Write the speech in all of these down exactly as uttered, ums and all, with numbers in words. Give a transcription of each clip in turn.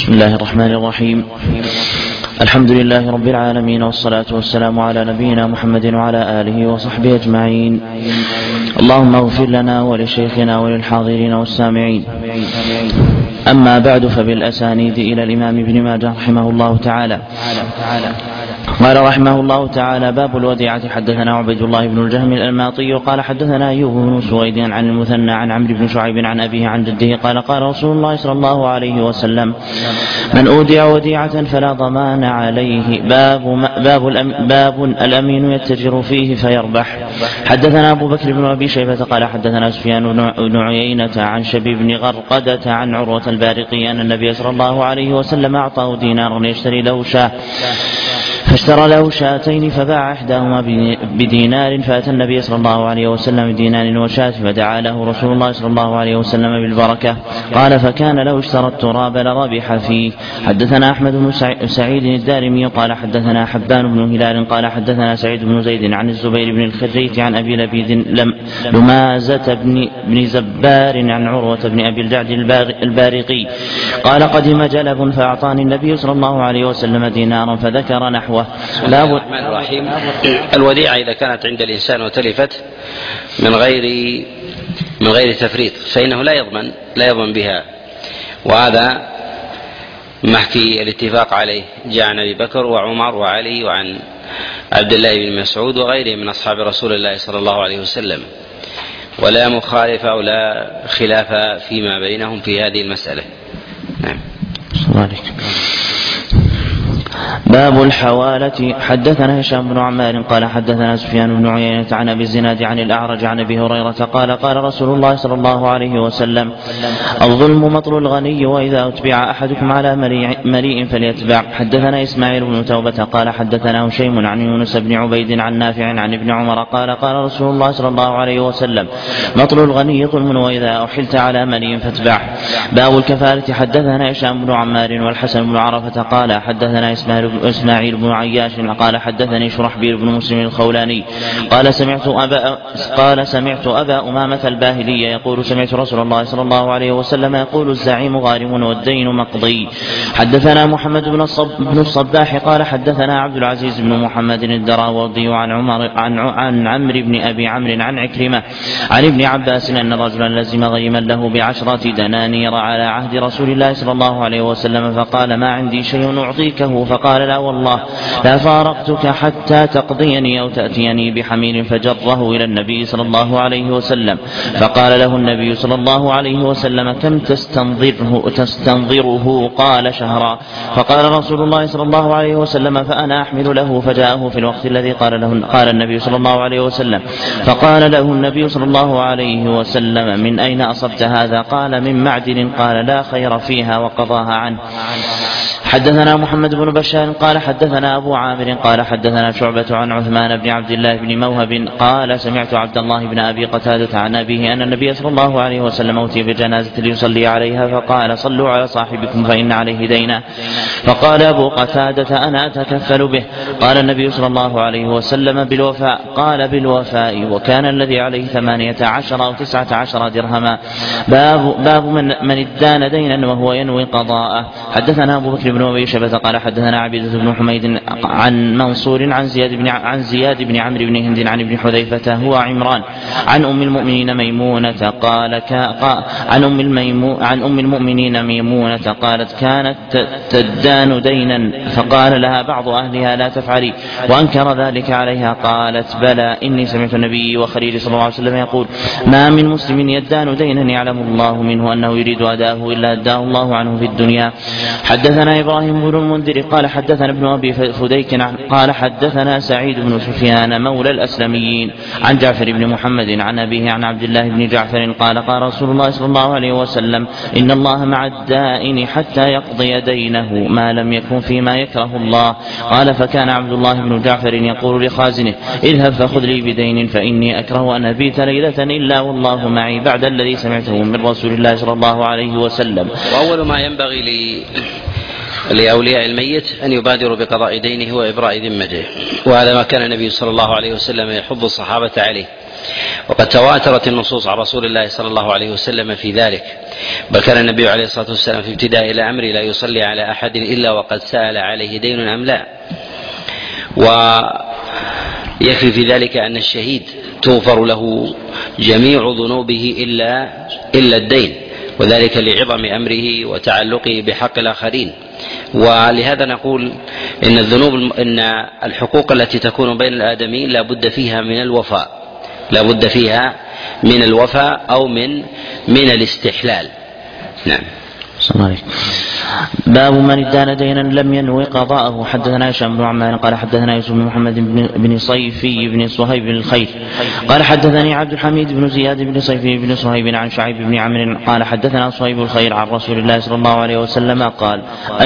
بسم الله الرحمن الرحيم. الحمد لله رب العالمين، والصلاة والسلام على نبينا محمد وعلى آله وصحبه أجمعين. اللهم اغفر لنا ولشيخنا وللحاضرين والسامعين. أما بعد، فبالأسانيد إلى الإمام ابن ماجه رحمه الله تعالى قال رحمه الله تعالى: باب الوديعة. حدثنا عبيد الله بن الجهم الأنماطي قال حدثنا أيوب بن سويد عن المثنى عن عمرو بن شعيب عن أبيه عن جده قال قال رسول الله صلى الله عليه وسلم: من أودع وديعة فلا ضمان عليه. باب, باب, الأم باب الأمين يتجر فيه فيربح. حدثنا أبو بكر بن أبي شيبة قال حدثنا سفيان بن عيينة عن شبيب بن غرقدة عن عروة البارقي أن النبي صلى الله عليه وسلم أعطاه دينارا يشتري له شاة، فاشترى له شاتين فباع إحداهما بدينار، فأتى النبي صلى الله عليه وسلم بدينار وشاة، فدعا له رسول الله صلى الله عليه وسلم بالبركة. قال: فكان لو اشترى التراب لربح فيه. حدثنا أحمد بن سعيد الدارمي قال حدثنا حبان بن هلال قال حدثنا سعيد بن زيد عن الزبير بن الخريت عن أبي لبيد لم لمازة بن, بن زبار عن عروة بن أبي الجعد البارقي قال: قدم جلب فأعطاني النبي صلى الله عليه وسلم دينارا فذكر نحوه. بسم الله الرحمن الرحيم. الوديعة إذا كانت عند الإنسان وتلفت من غير من غير تفريط فإنه لا يضمن لا يضمن بها، وهذا محكي الاتفاق عليه، جاء عن أبي بكر وعمر وعلي وعن عبد الله بن مسعود وغيرهم من أصحاب رسول الله صلى الله عليه وسلم، ولا مخالف أو لا خلاف فيما بينهم في هذه المسألة. نعم. باب الحوالة. حدثنا هشام بن عمار قال حدثنا سفيان بن عيينة عن أبي الزناد عن الأعرج عن أبي هريرة قال قال رسول الله صلى الله عليه وسلم: الظلم مطل الغني، وإذا أتبع أحدكم على مليء فليتبع. حدثنا إسماعيل بن توبة قال حدثنا هشيم عن يونس بن عبيد عن نافع عن ابن عمر قال قال رسول الله صلى الله عليه وسلم: مطل الغني ظلم، وإذا أحلت على مليء فاتبع. باب الكفالة. حدثنا هشام بن عمار والحسن بن عرفة قال حدثنا إسماعيل بن عياش قال حدثني شرحبيل بن مسلم الخولاني قال سمعت أبا قال سمعت أبا أمامة الباهلي يقول: سمعت رسول الله صلى الله عليه وسلم يقول: الزعيم غارم والدين مقضي. حدثنا محمد بن بن الصباح قال حدثنا عبد العزيز بن محمد الدراوردي عن عمر عن عن عمرو بن أبي عمرو عن عكرمة عن ابن عباس أن رجلا لزم غيما له بعشرة دنانير على عهد رسول الله صلى الله عليه وسلم، فقال: ما عندي شيء أعطيكه، فقال: لا والله لا فارقتك حتى تقضيني أو تأتيني بحمير، فجره إلى النبي صلى الله عليه وسلم، فقال له النبي صلى الله عليه وسلم: كم تستنظره, تستنظره؟ قال: شهرا. فقال رسول الله صلى الله عليه وسلم: فأنا أحمل له. فجاءه في الوقت الذي قال له قال النبي صلى الله عليه وسلم، فقال له النبي صلى الله عليه وسلم: من أين أصبت هذا؟ قال: من معدن. قال: لا خير فيها، وقضاها عنه. حدثنا محمد بن بشار قال حدثنا أبو عامر قال حدثنا شعبة عن عثمان بن عبد الله بن موهب قال: سمعت عبد الله بن أبي قتادة عن أبيه أن النبي صلى الله عليه وسلم أوتي بجنازة ليصلي عليها، فقال: صلوا على صاحبكم فإن عليه دينا. فقال أبو قتادة: أنا أتكفل به. قال النبي صلى الله عليه وسلم: بالوفاء. قال: بالوفاء. وكان الذي عليه ثمانية عشر أو تسعة عشر درهما. باب, باب من, من ادان دينا وهو ينوي قضاءه. حدثنا أبو بكر بن أبي شيبة قال حدثنا عبيدة بن حميد عن منصور عن زياد بن عن زياد بن عمرو بن هند عن ابن حذيفة هو عمران عن أم المؤمنين ميمونة قال عن أم الميمو عن أم المؤمنين ميمونة قالت: كانت تدان دينا، فقال لها بعض أهلها: لا تفعلي، وأنكر ذلك عليها. قالت: بلى، إني سمعت النبي وخليل صلى الله عليه وسلم يقول: ما من مسلم يدان دينا يعلم الله منه أنه يريد أداءه إلا أداه الله عنه في الدنيا. حدثنا إبراهيم بن المنذر قال حدثنا ابن أبي فديك قال حدثنا سعيد بن سفيان مولى الأسلميين عن جعفر بن محمد عن أبيه عن عبد الله بن جعفر قال: قال رسول الله صلى الله عليه وسلم: إن الله مع الدائن حتى يقضي دينه، ما لم يكن فيما يكره الله. قال: فكان عبد الله بن جعفر يقول لخازنه: اذهب فخذ لي بدين، فإني أكره أن أبيت ليلة إلا والله معي، بعد الذي سمعته من رسول الله صلى الله عليه وسلم. وأول ما ينبغي لي لأولياء الميت أن يبادروا بقضاء دينه وإبراء ذمته، وهذا ما كان النبي صلى الله عليه وسلم يحض الصحابة عليه. وقد تواترت النصوص عن رسول الله صلى الله عليه وسلم في ذلك، بل كان النبي عليه الصلاة والسلام في ابتداء الأمر لا يصلي على أحد إلا وقد سأل عليه دين أم لا. ويكفي في ذلك أن الشهيد تغفر له جميع ذنوبه إلا إلا الدين، وذلك لعظم أمره وتعلقه بحق الآخرين. ولهذا نقول إن الذنوب إن الحقوق التي تكون بين الآدميين لا بد فيها من الوفاء، لا بد فيها من الوفاء أو من من الاستحلال. نعم. باب من ادان دينا لم ينوي قضاءه. حدثنا هشام بن عمار قال حدثنا يوسف بن محمد بن صيفي بن صهيب بن الخير قال حدثني عبد الحميد بن زياد بن صيفي بن صهيب عن شعيب بن عمرو قال حدثنا صهيب الخير عن رسول الله صلى الله عليه وسلم قال: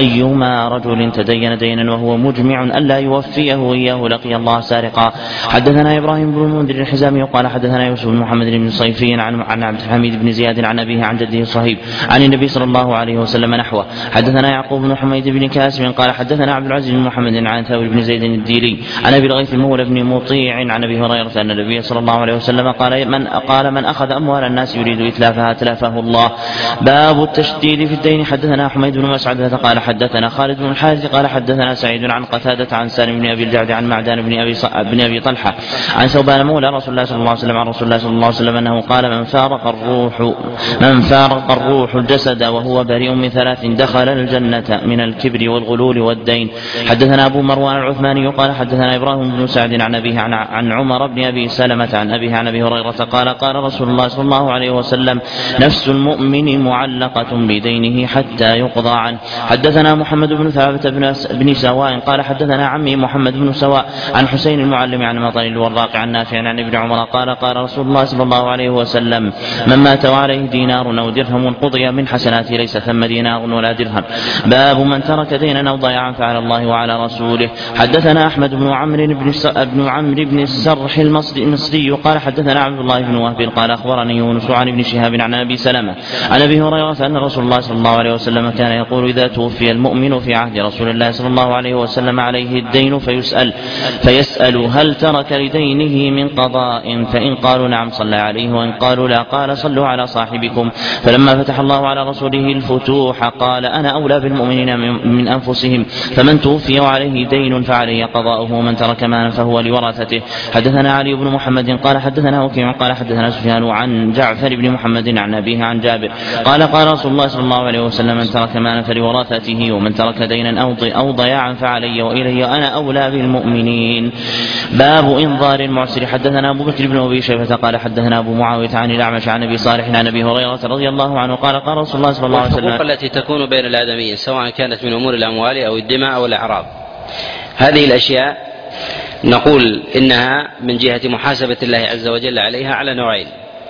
أيما رجل تدين دينا وهو مجمع ألا يوفيه إياه لقي الله سارقا. حدثنا إبراهيم بن المنذر الحزامي قال حدثنا يوسف بن محمد بن صيفي عن عن عبد الحميد بن زياد عن أبيه عن جده صهيب عن النبي صلى الله عليه وسلم نحوه. حدثنا يعقوب بن حميد بن كاسم قال حدثنا عبد العزيز بن محمد عن ثور بن زيد الديلي عن ابي الغيث المولى بن مطيع عن ابي هريره ان النبي صلى الله عليه وسلم قال: من قال من اخذ اموال الناس يريد اتلافها اتلافه الله. باب التشديد في الدين. حدثنا حميد بن مسعد قال حدثنا خالد بن الحارث قال حدثنا سعيد عن قتادة عن سالم بن ابي الجعد عن معدان بن ابي بن ابي طلحه عن ثوبان مولى رسول الله صلى الله عليه وسلم عن رسول الله صلى الله عليه وسلم انه قال: من فارق الروح من فارق الروح الجسد وهو بريء من ثلاث دخل الجنة من الكبر والغلول والدين. حدثنا أبو مروان العثماني قال حدثنا إبراهيم بن سعد عن أبيه عن, عن عمر بن أبي سلمة عن أبيه عن أبي هريرة قال: قال رسول الله صلى الله عليه وسلم: نفس المؤمن معلقة بدينه حتى يقضى عنه. حدثنا محمد بن ثابت بن سواء قال حدثنا عمي محمد بن سواء عن حسين المعلم عن مطر الوراق عن نافع عن ابن عمر قال: قال رسول الله صلى الله عليه وسلم: من مات وعليه دينار أو درهم قضي من حسناته ليس ثم دينار ولا درهم. باب من ترك دينا أو ضياعا فعلى الله وعلى رسوله. حدثنا أحمد بن عمرو بن بن عمرو بن السرح المصري قال حدثنا عبد الله بن وهب قال أخبرني يونس عن ابن شهاب عن أبي سلمة عن أبي هريرة أن رسول الله صلى الله عليه وسلم كان يقول: إذا توفي المؤمن في عهد رسول الله صلى الله عليه وسلم عليه الدين فيسأل فيسأل هل ترك لدينه من قضاء؟ فإن قالوا نعم صلى عليه، وإن قالوا لا قال: صلوا على صاحبكم. فلما فتح الله على رسوله الفتوح قال: أنا أولى بالمؤمنين من أنفسهم، فمن توفي وعليه دين فعليه قضاؤه، ومن ترك مالا فهو لورثته. حدثنا علي بن محمد قال حدثنا وكيع قال حدثنا سفيان عن جعفر بن محمد عن أبيه عن جابر قال: قال رسول الله صلى الله عليه وسلم: من ترك مالا فلورثته، ومن ترك دينا أو ضياعا فعلي وإلي أنا أولى بالمؤمنين. باب إنظار المعسر. حدثنا أبو بكر بن أبي شيبة قال حدثنا أبو معاوية عن الأعمش عن أبي صالح عن أبي هريرة رضي الله عنه قال: قال رسول الله صلى الله عليه وسلم: الحقوق التي تكون بين الآدميين سواء كانت من أمور الأموال أو الدماء أو الأعراض، هذه الأشياء نقول إنها من جهة محاسبة الله عز وجل عليها على نوعين.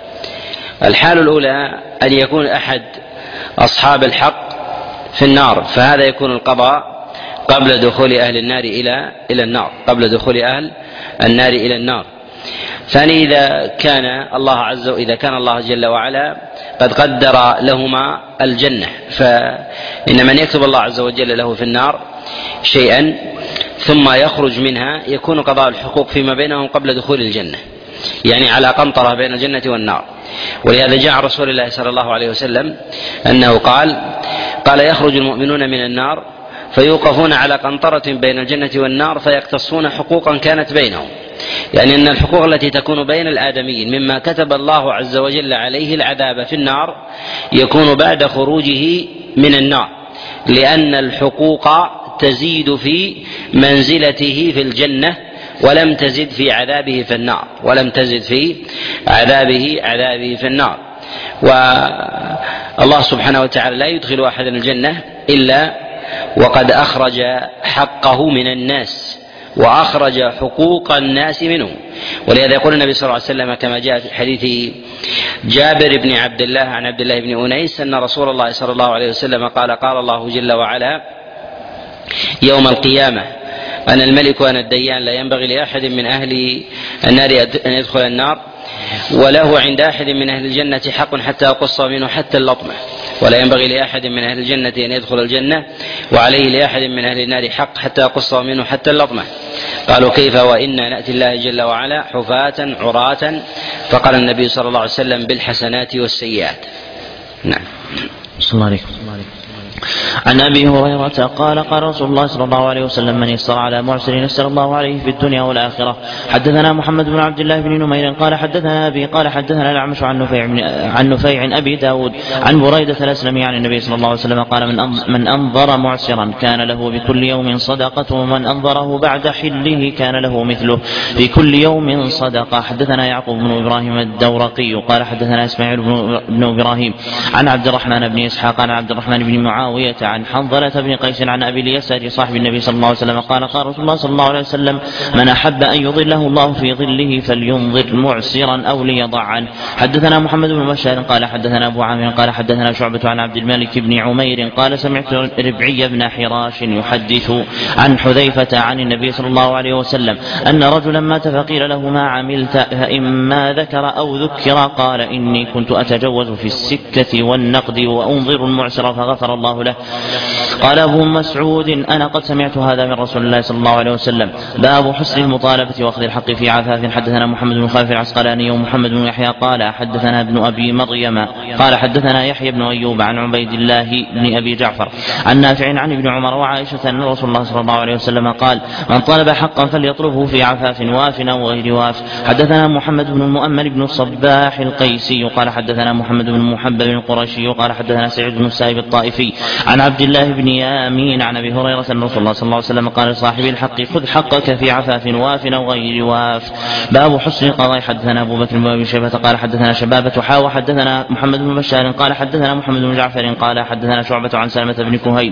الحال الأولى أن يكون أحد أصحاب الحق في النار، فهذا يكون القضاء قبل دخول أهل النار إلى إلى النار قبل دخول أهل النار إلى النار. ثاني، إذا كان الله عز وجل إذا كان الله جل وعلا قد قدر لهما الجنة، فإن من يكتب الله عز وجل له في النار شيئا ثم يخرج منها يكون قضاء الحقوق فيما بينهم قبل دخول الجنة، يعني على قنطرة بين الجنة والنار. ولهذا جاء عن رسول الله صلى الله عليه وسلم أنه قال قال يخرج المؤمنون من النار فيوقفون على قنطرة بين الجنة والنار فيقتصون حقوقا كانت بينهم، يعني أن الحقوق التي تكون بين الآدميين مما كتب الله عز وجل عليه العذاب في النار يكون بعد خروجه من النار، لأن الحقوق تزيد في منزلته في الجنة ولم تزد في عذابه في النار ولم تزد في عذابه عذابه في النار. والله سبحانه وتعالى لا يدخل أحدا الجنة إلا وقد أخرج حقه من الناس وأخرج حقوق الناس منه. ولهذا يقول النبي صلى الله عليه وسلم كما جاء في حديث جابر بن عبد الله عن عبد الله بن أنيس أن رسول الله صلى الله عليه وسلم قال: قال الله جل وعلا يوم القيامة: أنا الملك وأنا الديان، لا ينبغي لأحد من أهل النار أن يدخل النار وله عند أحد من أهل الجنة حق حتى أقص منه حتى اللطمة. ولا ينبغي لأحد من أهل الجنة أن يدخل الجنة، وعليه لأحد من أهل النار حق حتى يقص منه حتى اللطمة. قالوا كيف وإنا نأتي الله جل وعلا حفاة عراة؟ فقال النبي صلى الله عليه وسلم بالحسنات والسيئات. نعم. صلى الله عليه وسلم. عن ابي هريره قال قال رسول الله صلى الله عليه وسلم من يسر على معسر يسر الله عليه في الدنيا والاخره. حدثنا محمد بن عبد الله بن نمير قال حدثنا ابي قال حدثنا الاعمش عن نفيع عن نفيع ابي داود عن بريده الاسلمي عن النبي صلى الله عليه وسلم قال من من انظر معسرا كان له بكل يوم صدقه، ومن انظره بعد حله كان له مثله في كل يوم صدقه. حدثنا يعقوب بن ابراهيم الدورقي قال حدثنا اسماعيل بن ابراهيم عن عبد الرحمن بن اسحاق عن عبد الرحمن بن معاويه عن حنظلة بن قيس عن أبي اليسار صاحب النبي صلى الله عليه وسلم قال قال رسول الله صلى الله عليه وسلم من أحب أن يظله الله في ظله فلينظر معسرا أو ليضع عنه. حدثنا محمد بن بشار قال حدثنا أبو عامر قال حدثنا شعبة عن عبد الملك بن عمير قال سمعت ربعي بن حراش يحدث عن حذيفة عن النبي صلى الله عليه وسلم أن رجلا مات فقيل له ما عملت؟ فإما ذكر أو ذكر قال إني كنت أتجوز في السكة والنقد وأنظر المعسر فغفر الله له. قال أبو مسعود أنا قد سمعت هذا من رسول الله صلى الله عليه وسلم. باب حسن المطالبة وأخذ الحق في عفاف. حدثنا محمد بن خالد العسقلاني ومحمد بن يحيى قال حدثنا ابن أبي مريم قال حدثنا يحيى بن أيوب عن عبيد الله بن أبي جعفر عن نافع عن ابن عمر وعائشة أن رسول الله صلى الله عليه وسلم قال من طلب حقا فليطلبه في عفاف واف أو غير واف. حدثنا محمد بن المؤمل بن الصباح القيسي قال حدثنا محمد بن محبب القرشي قال حدثنا سعيد بن السائب الطائفي عن عبد الله بن يامين عن ابي هريره ان رسول الله صلى الله عليه وسلم قال لصاحب الحق خذ حقك في عفاف واف او غير واف. باب حسن القضاء. حدثنا ابو بكر بن ابي شيبه قال حدثنا شبابه حا وحدثنا محمد بن بشار قال حدثنا محمد بن جعفر قال حدثنا شعبة عن سلمة بن كهيل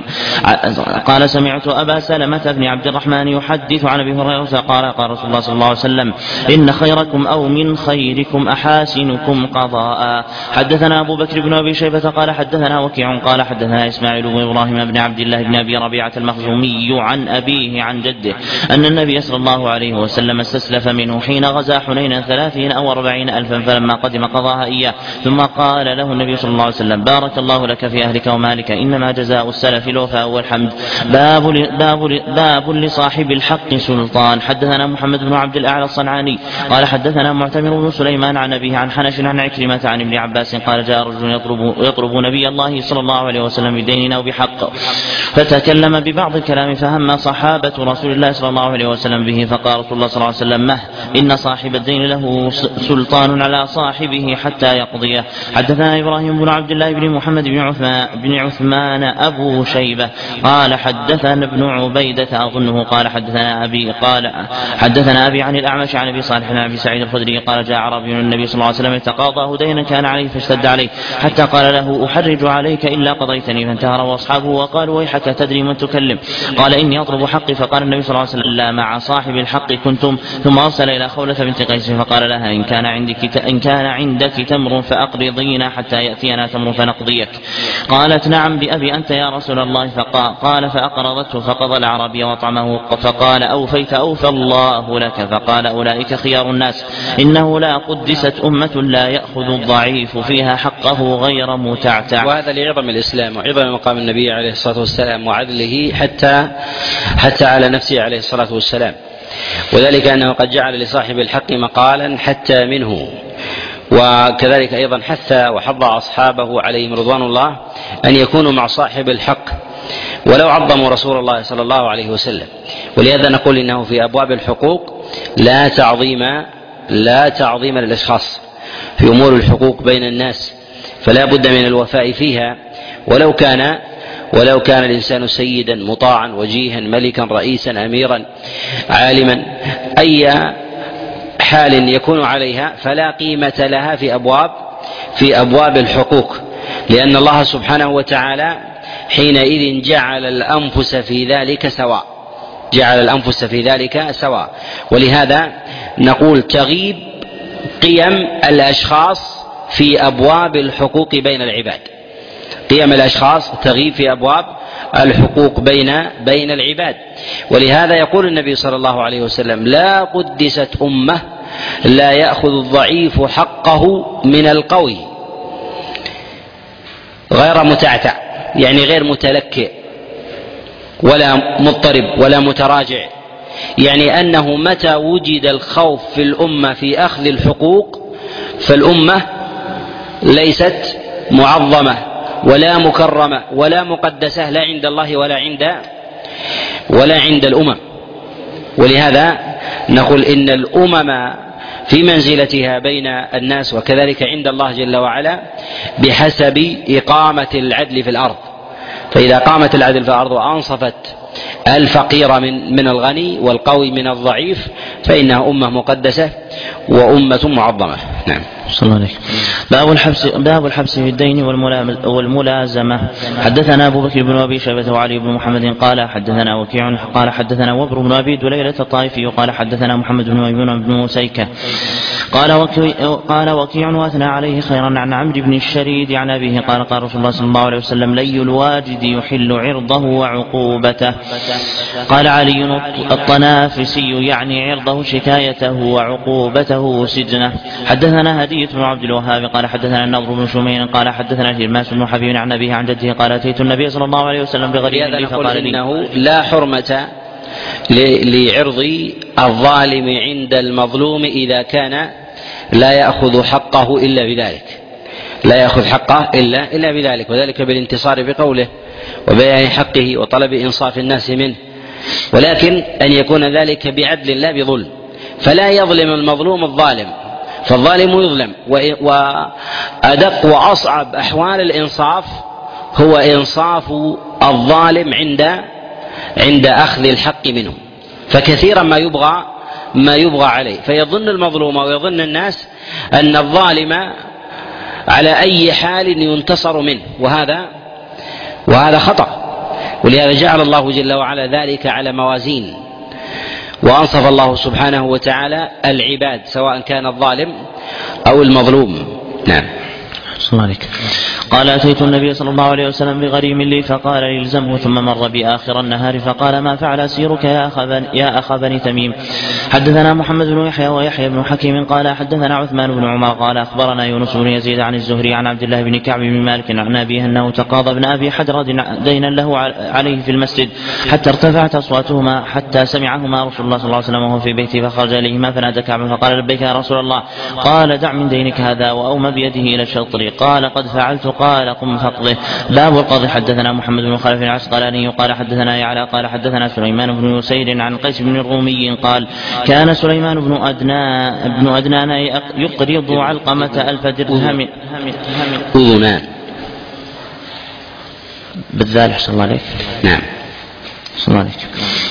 قال سمعت ابا سلمة بن عبد الرحمن يحدث عن ابي هريره قال قال رسول الله صلى الله عليه وسلم ان خيركم او من خيركم احاسنكم قضاء. حدثنا ابو بكر بن ابي شيبه قال حدثنا وكيع قال حدثنا اسماعيل بن ابراهيم بن عبد الله بن ابي ربيعه المخزومي عن ابيه عن جده ان النبي صلى الله عليه وسلم استسلف منه حين غزا حنينا ثلاثين او اربعين الفا فلما قدم قضاها اياه ثم قال له النبي صلى الله عليه وسلم بارك الله لك في اهلك ومالك انما جزاء السلف الوفاء والحمد. باب باب باب لصاحب الحق سلطان. حدثنا محمد بن عبد الاعلى الصنعاني قال حدثنا معتمر بن سليمان عن ابيه عن حنش عن عكرمة عن ابن عباس قال جاء رجل يطلب يطلب نبي الله صلى الله عليه وسلم بدين او بحق فتكلم ببعض الكلام فهم صحابة رسول الله صلى الله عليه وسلم به فقال رسول الله صلى الله عليه وسلم مه إن صاحب الدين له سلطان على صاحبه حتى يقضيه. حدثنا إبراهيم بن عبد الله بن محمد بن عثمان, بن عثمان أبو شيبة قال حدثنا ابن عبيدة أظنه قال حدثنا أبي قال حدثنا أبي عن الأعمش عن أبي صالح عن أبي سعيد الخدري قال جاء عربي النبي صلى الله عليه وسلم يتقاضاه دينا كان عليه فاشتد عليه حتى قال له أحرج عليك إلا قضيتني فانتهر أصحابه وقالوا ويحك تدري من تكلم قال إني أطلب حقي فقال النبي صلى الله عليه وسلم لا مع صاحب الحق كنتم ثم أرسل إلى خولة بنت قيس فقال لها إن كان عندك إن كان عندك تمر فأقرضينا حتى يأتينا تمر فنقضيك. قالت نعم بأبي أنت يا رسول الله فقال قال فأقرضته فقضى العربي وطعمه فقال أوفيت أوفى الله لك فقال أولئك خيار الناس إنه لا قدست أمة لا يأخذ الضعيف فيها حقه غير متعتع. وهذا لعظم الإسلام وعظم مقام النبي عليه الصلاة والسلام وعدله حتى حتى على نفسه عليه الصلاة والسلام، وذلك أنه قد جعل لصاحب الحق مقالا حتى منه، وكذلك أيضا حث وحض أصحابه عليهم رضوان الله أن يكونوا مع صاحب الحق ولو عظموا رسول الله صلى الله عليه وسلم. ولهذا نقول إنه في أبواب الحقوق لا تعظيم لا تعظيم للأشخاص في أمور الحقوق بين الناس، فلا بد من الوفاء فيها ولو كان ولو كان الإنسان سيدا مطاعا وجيها ملكا رئيسا أميرا عالما أي حال يكون عليها فلا قيمة لها في أبواب في أبواب الحقوق، لأن الله سبحانه وتعالى حينئذ جعل الأنفس في ذلك سواء جعل الأنفس في ذلك سواء ولهذا نقول تغيب قيم الأشخاص في أبواب الحقوق بين العباد، قيم الأشخاص تغيب في أبواب الحقوق بين بين العباد. ولهذا يقول النبي صلى الله عليه وسلم لا قدست أمة لا يأخذ الضعيف حقه من القوي. غير متعتع، يعني غير متلكئ ولا مضطرب ولا متراجع، يعني أنه متى وجد الخوف في الأمة في أخذ الحقوق فالأمة ليست معظمة ولا مكرمة ولا مقدسة لا عند الله ولا عند ولا عند الأمم. ولهذا نقول إن الأمم في منزلتها بين الناس وكذلك عند الله جل وعلا بحسب إقامة العدل في الأرض، فإذا قامت العدل في الأرض وأنصفت الفقير من من الغني والقوي من الضعيف فإنها أمة مقدسة وأمة معظمة. نعم. صلى الله عليه. باب الحبس باب الحبس في الدين والملازمة. حدثنا أبو بكر بن أبي شيبة وعلي بن محمد قال حدثنا وكيع قال حدثنا وبر بن أبي دليلة الطائفي قال حدثنا محمد بن ميمون بن مسيكة قال وكيع قال وكيع واثنى عليه خيرا عن عمرو بن الشريد عن أبيه قال قال رسول الله صلى الله عليه وسلم لي الواجد يحل عرضه وعقوبته. قال علي الطنافسي يعني عرضه شكايته وعقوبته سجنه. حدثنا هدية بن عبد الوهاب قال حدثنا النضر بن شمير قال حدثنا جرماس بن حبيب عن أبيه عن جده قال أتيت النبي صلى الله عليه وسلم بغريب لي فقال لي إنه لا حرمة لعرض الظالم عند المظلوم إذا كان لا يأخذ حقه إلا بذلك، لا يأخذ حقه إلا إلا بذلك، وذلك بالانتصار بقوله وبيان حقه وطلب إنصاف الناس منه، ولكن أن يكون ذلك بعدل لا بظلم، فلا يظلم المظلوم الظالم، فالظالم يظلم. وأدق وأصعب أحوال الإنصاف هو إنصاف الظالم عند عند أخذ الحق منه، فكثيرا ما يبغى ما يبغى عليه، فيظن المظلوم ويظن الناس أن الظالم على أي حال ينتصر منه، وهذا وهذا خطأ. ولهذا جعل الله جل وعلا ذلك على موازين، وأنصف الله سبحانه وتعالى العباد سواء كان الظالم أو المظلوم. نعم. صلى الله عليك. قال أتيت النبي صلى الله عليه وسلم بغريم لي فقال لي الزمه ثم مر بي آخر النهار فقال ما فعل أسيرك يا أخ بني, يا أخ بني تميم. حدثنا محمد بن يحيى ويحيى بن حكيم قال حدثنا عثمان بن عمر قال أخبرنا يونس بن يزيد عن الزهري عن عبد الله بن كعب بن مالك عن أبيه أنه تقاضى ابن أبي حدرد دينا له عليه في المسجد حتى ارتفعت أصواتهما حتى سمعهما رسول الله صلى الله عليه وسلم وهو في بيته فخرج إليهما فنادى كعب فقال لبيك يا رسول الله. قال دع من دينك هذا وأومى بيده إلى الشطر. قال قد فعلت. قال قم فاقضه. باب القاضي. حدثنا محمد بن خلف العسقلاني قال حدثنا يعلى قال حدثنا سليمان بن يسير عن قيس بن الرومي قال كان سليمان بن أدنان بن أدنان يقرض علقمة ألف درهم أذنان بالذال. حسن الله عليك. نعم. حسن الله عليك.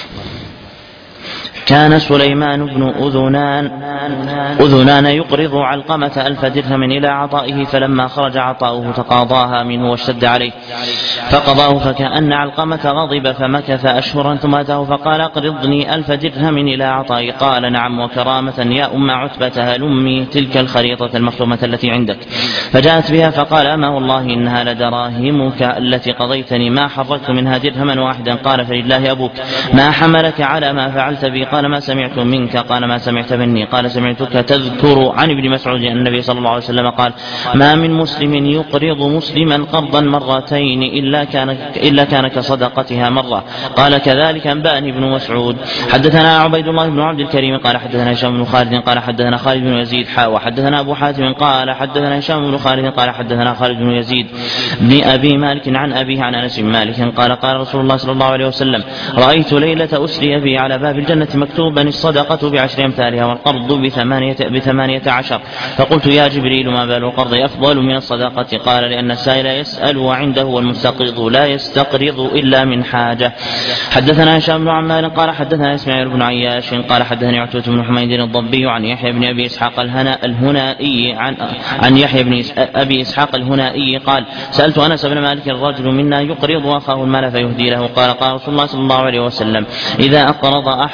كان سليمان بن أذنان أذنان يقرض علقمة ألف درهم إلى عطائه فلما خرج عطاؤه تقاضاها منه واشتد عليه فقضاه فكأن علقمة غضب فمكث أشهرا ثم أتاه فقال أقرضني ألف درهم إلى عطائي. قال نعم وكرامة يا أم عتبة هلمي تلك الخريطة المختومة التي عندك. فجاءت بها فقال أما والله إنها لدراهمك التي قضيتني ما حركت منها درهما واحدا. قال فلله أبوك ما حملك على ما فعلت بي. قال ما سمعت منك. قال ما سمعت مني. قال سمعتك تذكر عن ابن مسعود أن النبي صلى الله عليه وسلم قال ما من مسلم يقرض مسلما قرضا مرتين إلا كان إلا كان كصدقتها مرة. قال كذلك أنبأني ابن مسعود. حدثنا عبيد الله بن عبد الكريم قال حدثنا هشام بن خالد قال حدثنا خالد بن يزيد حا وحدثنا أبو حاتم قال حدثنا هشام بن خالد قال حدثنا خالد بن يزيد بن أبي مالك عن أبيه عن أنس بن مالك قال قال رسول الله صلى الله عليه وسلم رأيت ليلة أسري بي على باب الجنة مكتوبا الصدقة بعشر أمثالها والقرض بثمانية, بثمانية عشر. فقلت يا جبريل ما بال القرض أفضل من الصدقة؟ قال لأن السائل يسأل وعنده والمستقرض لا يستقرض إلا من حاجة. حدثنا هشام بن عمار قال حدثنا إسماعيل بن عياش قال حدثني عتبة بن حميد الضبي عن يحيى بن أبي إسحاق الهنائي عن, عن يحيى بن أبي إسحاق الهنائي قال سألت أنس بن مالك الرجل منا يقرض أخاه المال فيهدي له. قال قال رسول الله صلى الله عليه وسلم إذا أقرض أحدكم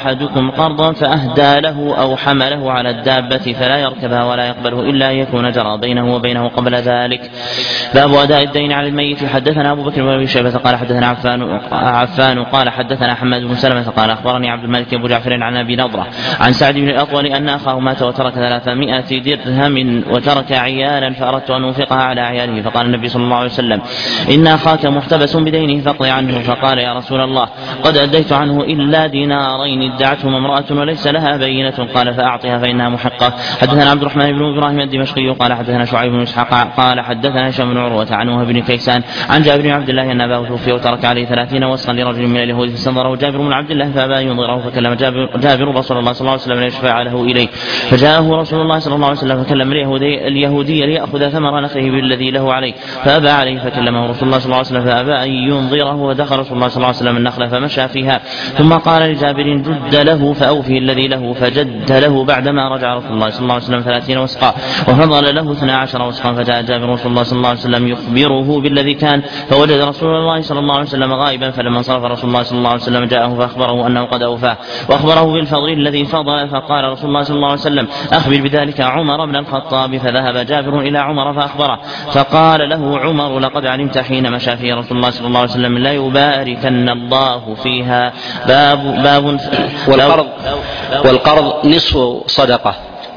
أحدكم قرضا فأهدى له أو حمله على الدابة فلا يركبها ولا يقبله إلا أن يكون جرى بينه وبينه قبل ذلك. باب أداء الدين على الميت. حدثنا أبو بكر بن أبي شيبة قال حدثنا عفان, عفان قال حدثنا حماد بن سلمة قال أخبرني عبد الملك بن جعفر عن أبي نضرة عن سعد بن الأطول أن أخاه مات وترك ثلاثمائة درهم وترك عيالا فأردت أن أنفقها على عياله فقال النبي صلى الله عليه وسلم إن أخاك محتبس بدينه فاقض عنه. فقال يا رسول الله قد أديت عنه إلا دينارين ادعتهما امرأة وليس لها بينة. قال فأعطها فإنها محقة. حدثنا عبد الرحمن بن إبراهيم الدمشقي قال حدثنا شعيب بن إسحاق قال حدثنا هشام بن عروة عن وهب بن كيسان عن جابر بن عبد الله أن أباه توفي وترك عليه ثلاثين وسقا لرجل من اليهود فاستنظره جابر بن عبد الله فأبى أن ينظره فكلم جابر, جابر رسول الله صلى الله عليه وسلم ليشفع له إليه فجاءه رسول الله صلى الله عليه وسلم فكلم اليهودي, اليهودي ليأخذ ثمر نخله بالذي له عليه فأبى عليه فكلمه رسول الله صلى الله عليه وسلم فأبى أن ينظره ودخل رسول الله صلى الله عليه وسلم النخلة فمشى فيها ثم قال لجابر جد له فأوفي الذي له فجد له بعدما رجع رسول الله صلى الله عليه وسلم ثلاثين وسقا وفضل له اثنا عشر وسقا. فجاء جابر رسول الله صلى الله عليه وسلم يخبره بالذي كان فوجد رسول الله صلى الله عليه وسلم غائبا فلما انصرف رسول الله صلى الله عليه وسلم جاءه فأخبره أنه قد أوفاه وأخبره بالفضل الذي فضل. فقال رسول الله صلى الله عليه وسلم أخبر بذلك عمر بن الخطاب. فذهب جابر إلى عمر فأخبره فقال له عمر لقد علمت حين مشى فيه رسول الله صلى الله عليه وسلم لا يباركن الله فيها. باب, باب والقرض, والقرض نصف صدقة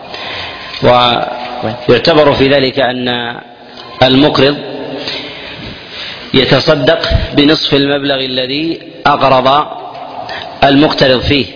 ويعتبر في ذلك أن المقرض يتصدق بنصف المبلغ الذي أقرض المقترض فيه.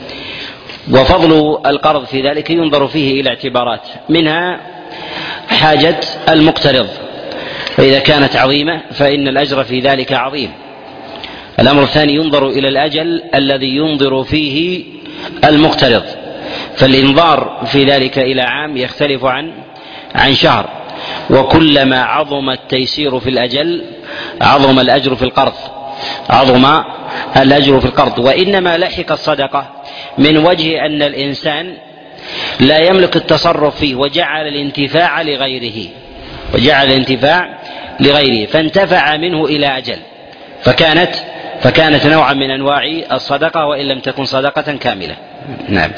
وفضل القرض في ذلك ينظر فيه إلى اعتبارات منها حاجة المقترض فإذا كانت عظيمة فإن الأجر في ذلك عظيم. الأمر الثاني ينظر إلى الأجل الذي ينظر فيه المقترض فالإنظار في ذلك إلى عام يختلف عن عن شهر وكلما عظم التيسير في الأجل عظم الأجر في القرض عظم الأجر في القرض. وإنما لحق الصدقة من وجه أن الإنسان لا يملك التصرف فيه وجعل الانتفاع لغيره وجعل الانتفاع لغيره فانتفع منه إلى أجل فكانت فكانت نوعا من أنواع الصدقة وإن لم تكن صدقة كاملة. نعم.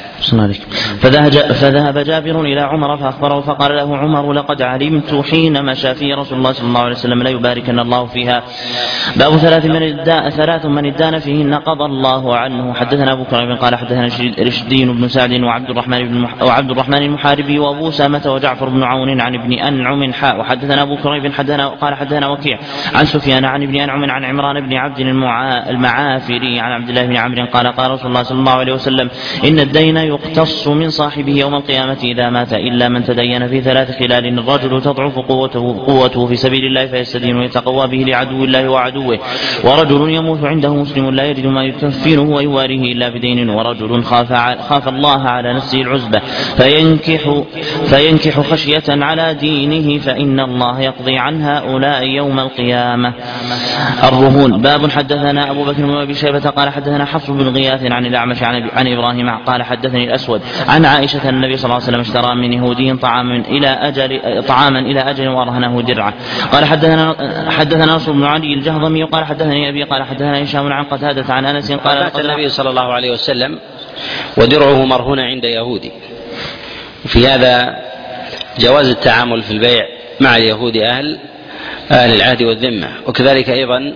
فذهب جابر إلى عمر فأخبره فقال له عمر لقد علمت حين مشى فيه رسول الله صلى الله عليه وسلم لا يباركن الله فيها. باب ثلاث من الدان ثلاث من الدان فيهن قضى الله عنه. حدثنا أبو كريب قال حدثنا رشدين بن سعد وعبد الرحمن بن وعبد الرحمن المحاربي وأبو سامة وجعفر بن عون عن ابن أنعم حاء. وحدثنا أبو كريب حدثنا قال حدثنا وكيع عن سفيان عن ابن أنعم عن عمران بن عبد المعافري عن عبد الله بن عمرو قال قال رسول الله صلى الله عليه وسلم إن الدين يقتص من صاحبه يوم القيامة إذا مات إلا من تدين في ثلاث خلال الرجل تضعف قوته, قوته في سبيل الله فيستدين ويتقوى به لعدو الله وعدوه ورجل يموت عنده مسلم لا يجد ما يكفنه ويواريه إلا بدين ورجل خاف, خاف الله على نفسه العزبة فينكح, فينكح خشية على دينه فإن الله يقضي عن هؤلاء يوم القيامة. الرهون. باب حدثنا أبو بكر بن أبي شيبة قال حدثنا حفص بن غياث عن الأعمش عن إبراهيم قال حدثني الأسود عن عائشة النبي صلى الله عليه وسلم اشترى من يهودي طعاما إلى أجل طعاما إلى أجل ورهنه درعه. قال حدثنا حدثنا نصر بن علي الجهضمي قال حدثني أبي قال حدثنا هشام عن قتادة عن أنس قال مات النبي صلى الله عليه وسلم ودرعه مرهون عند يهودي. في هذا جواز التعامل في البيع مع اليهود أهل أهل العهد والذمة وكذلك أيضا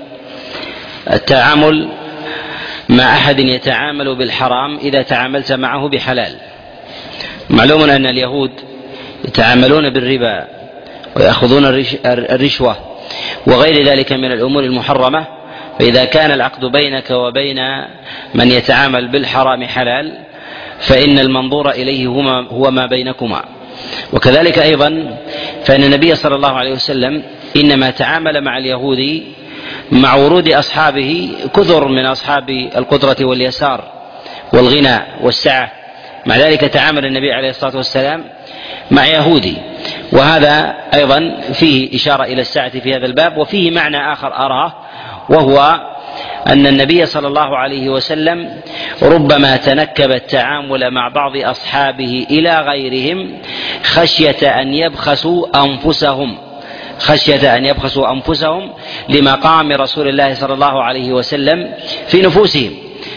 التعامل مع أحد يتعامل بالحرام إذا تعاملت معه بحلال. معلوم أن اليهود يتعاملون بالربا ويأخذون الرشوة وغير ذلك من الأمور المحرمة فإذا كان العقد بينك وبين من يتعامل بالحرام حلال فإن المنظور إليه هو ما بينكما. وكذلك أيضا فإن النبي صلى الله عليه وسلم إنما تعامل مع اليهود مع ورود أصحابه كثر من أصحاب القدرة واليسار والغنى والسعة مع ذلك تعامل النبي عليه الصلاة والسلام مع يهودي. وهذا أيضا فيه إشارة إلى السعة في هذا الباب. وفيه معنى آخر أراه وهو أن النبي صلى الله عليه وسلم ربما تنكب التعامل مع بعض أصحابه إلى غيرهم خشية أن يبخسوا أنفسهم خشية أن يبخسوا أنفسهم لمقام رسول الله صلى الله عليه وسلم في نفوسهم.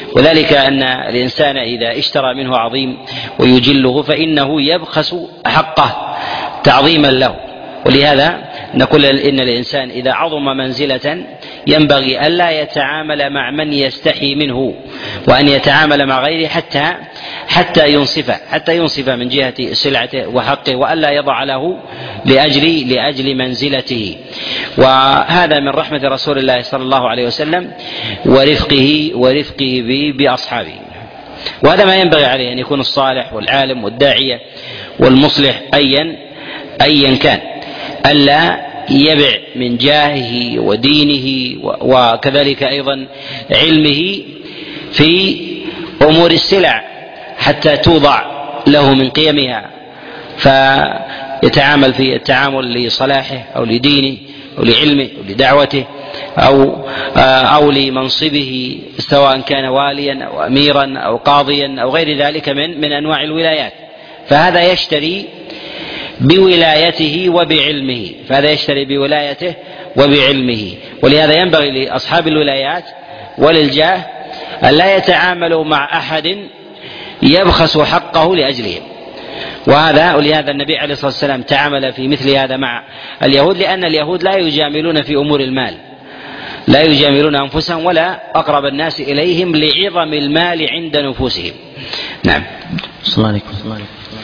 وذلك أن الإنسان إذا اشترى منه عظيم ويجله فإنه يبخس حقه تعظيما له. ولهذا نقول إن الإنسان إذا عظم منزلة ينبغي ألا يتعامل مع من يستحي منه، وأن يتعامل مع غيره حتى حتى ينصفه حتى ينصف من جهة سلعته وحقه، وألا يضع له لأجل لأجل منزلته. وهذا من رحمة رسول الله صلى الله عليه وسلم ورفقه ورفقه بأصحابه. وهذا ما ينبغي عليه أن يكون الصالح والعالم والداعية والمصلح أيا أيا كان، ألا يبع من جاهه ودينه وكذلك أيضا علمه في أمور السلع حتى توضع له من قيمها، فيتعامل في التعامل لصلاحه أو لدينه أو لعلمه أو لدعوته أو أو لمنصبه، سواء كان واليا أو أميرا أو قاضيا أو غير ذلك من من أنواع الولايات. فهذا يشتري بولايته وبعلمه فهذا يشتري بولايته وبعلمه. ولهذا ينبغي لأصحاب الولايات وللجاه أن لا يتعاملوا مع أحد يبخس حقه لأجلهم. وهذا ولهذا النبي عليه الصلاة والسلام تعامل في مثل هذا مع اليهود، لأن اليهود لا يجاملون في أمور المال، لا يجاملون أنفسهم ولا أقرب الناس إليهم لعظم المال عند نفوسهم. نعم. صلى الله عليه وسلم.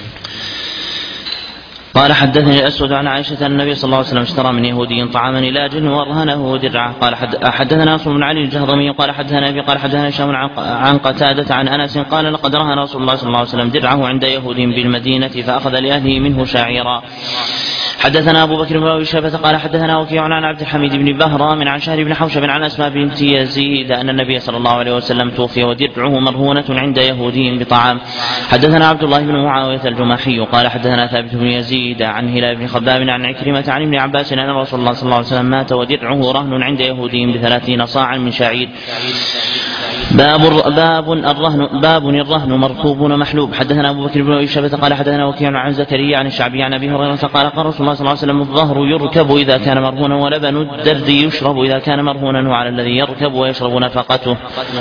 قال حدثني الأسود عن عائشة أن النبي صلى الله عليه وسلم اشترى من يهودي طعاما إلى أجل ورهنه درعه. قال حدثنا ناصر بن علي الجهضمي قال حدثنا أبي قال حدثنا هشام عن قتادة عن أنس قال لقد رهن رسول الله صلى الله عليه وسلم درعه عند يهود بالمدينة فأخذ لأهله منه شاعرا. حدثنا أبو بكر بن أبي شيبة قال حدثنا وكيع عن عبد الحميد بن بهرام عن شهر بن حوشب عن أسماء بنت يزيد أن النبي صلى الله عليه وسلم توفي ودرعه مرهونة عند يهودي بطعام. حدثنا عبد الله بن معاوية الجماحي قال حدثنا ثابت بن يزيد عن هلال بن خباب عن عكرمة عن ابن عباس أن رسول الله صلى الله عليه وسلم مات ودرعه رهن عند يهودي بثلاثين صاعا من شعير. باب باب الرهن باب الرهن مركوب ومحلوب. حدثنا أبو بكر بن أبي شيبة قال حدثنا وكيع عن زكريا عن الشعبي عن أبي هريرة قال قال رسول الله صلى الله عليه وسلم الظهر يركب إذا كان مرهونا ولبن الدرد يشرب إذا كان مرهونا وعلى الذي يركب ويشرب نفقته.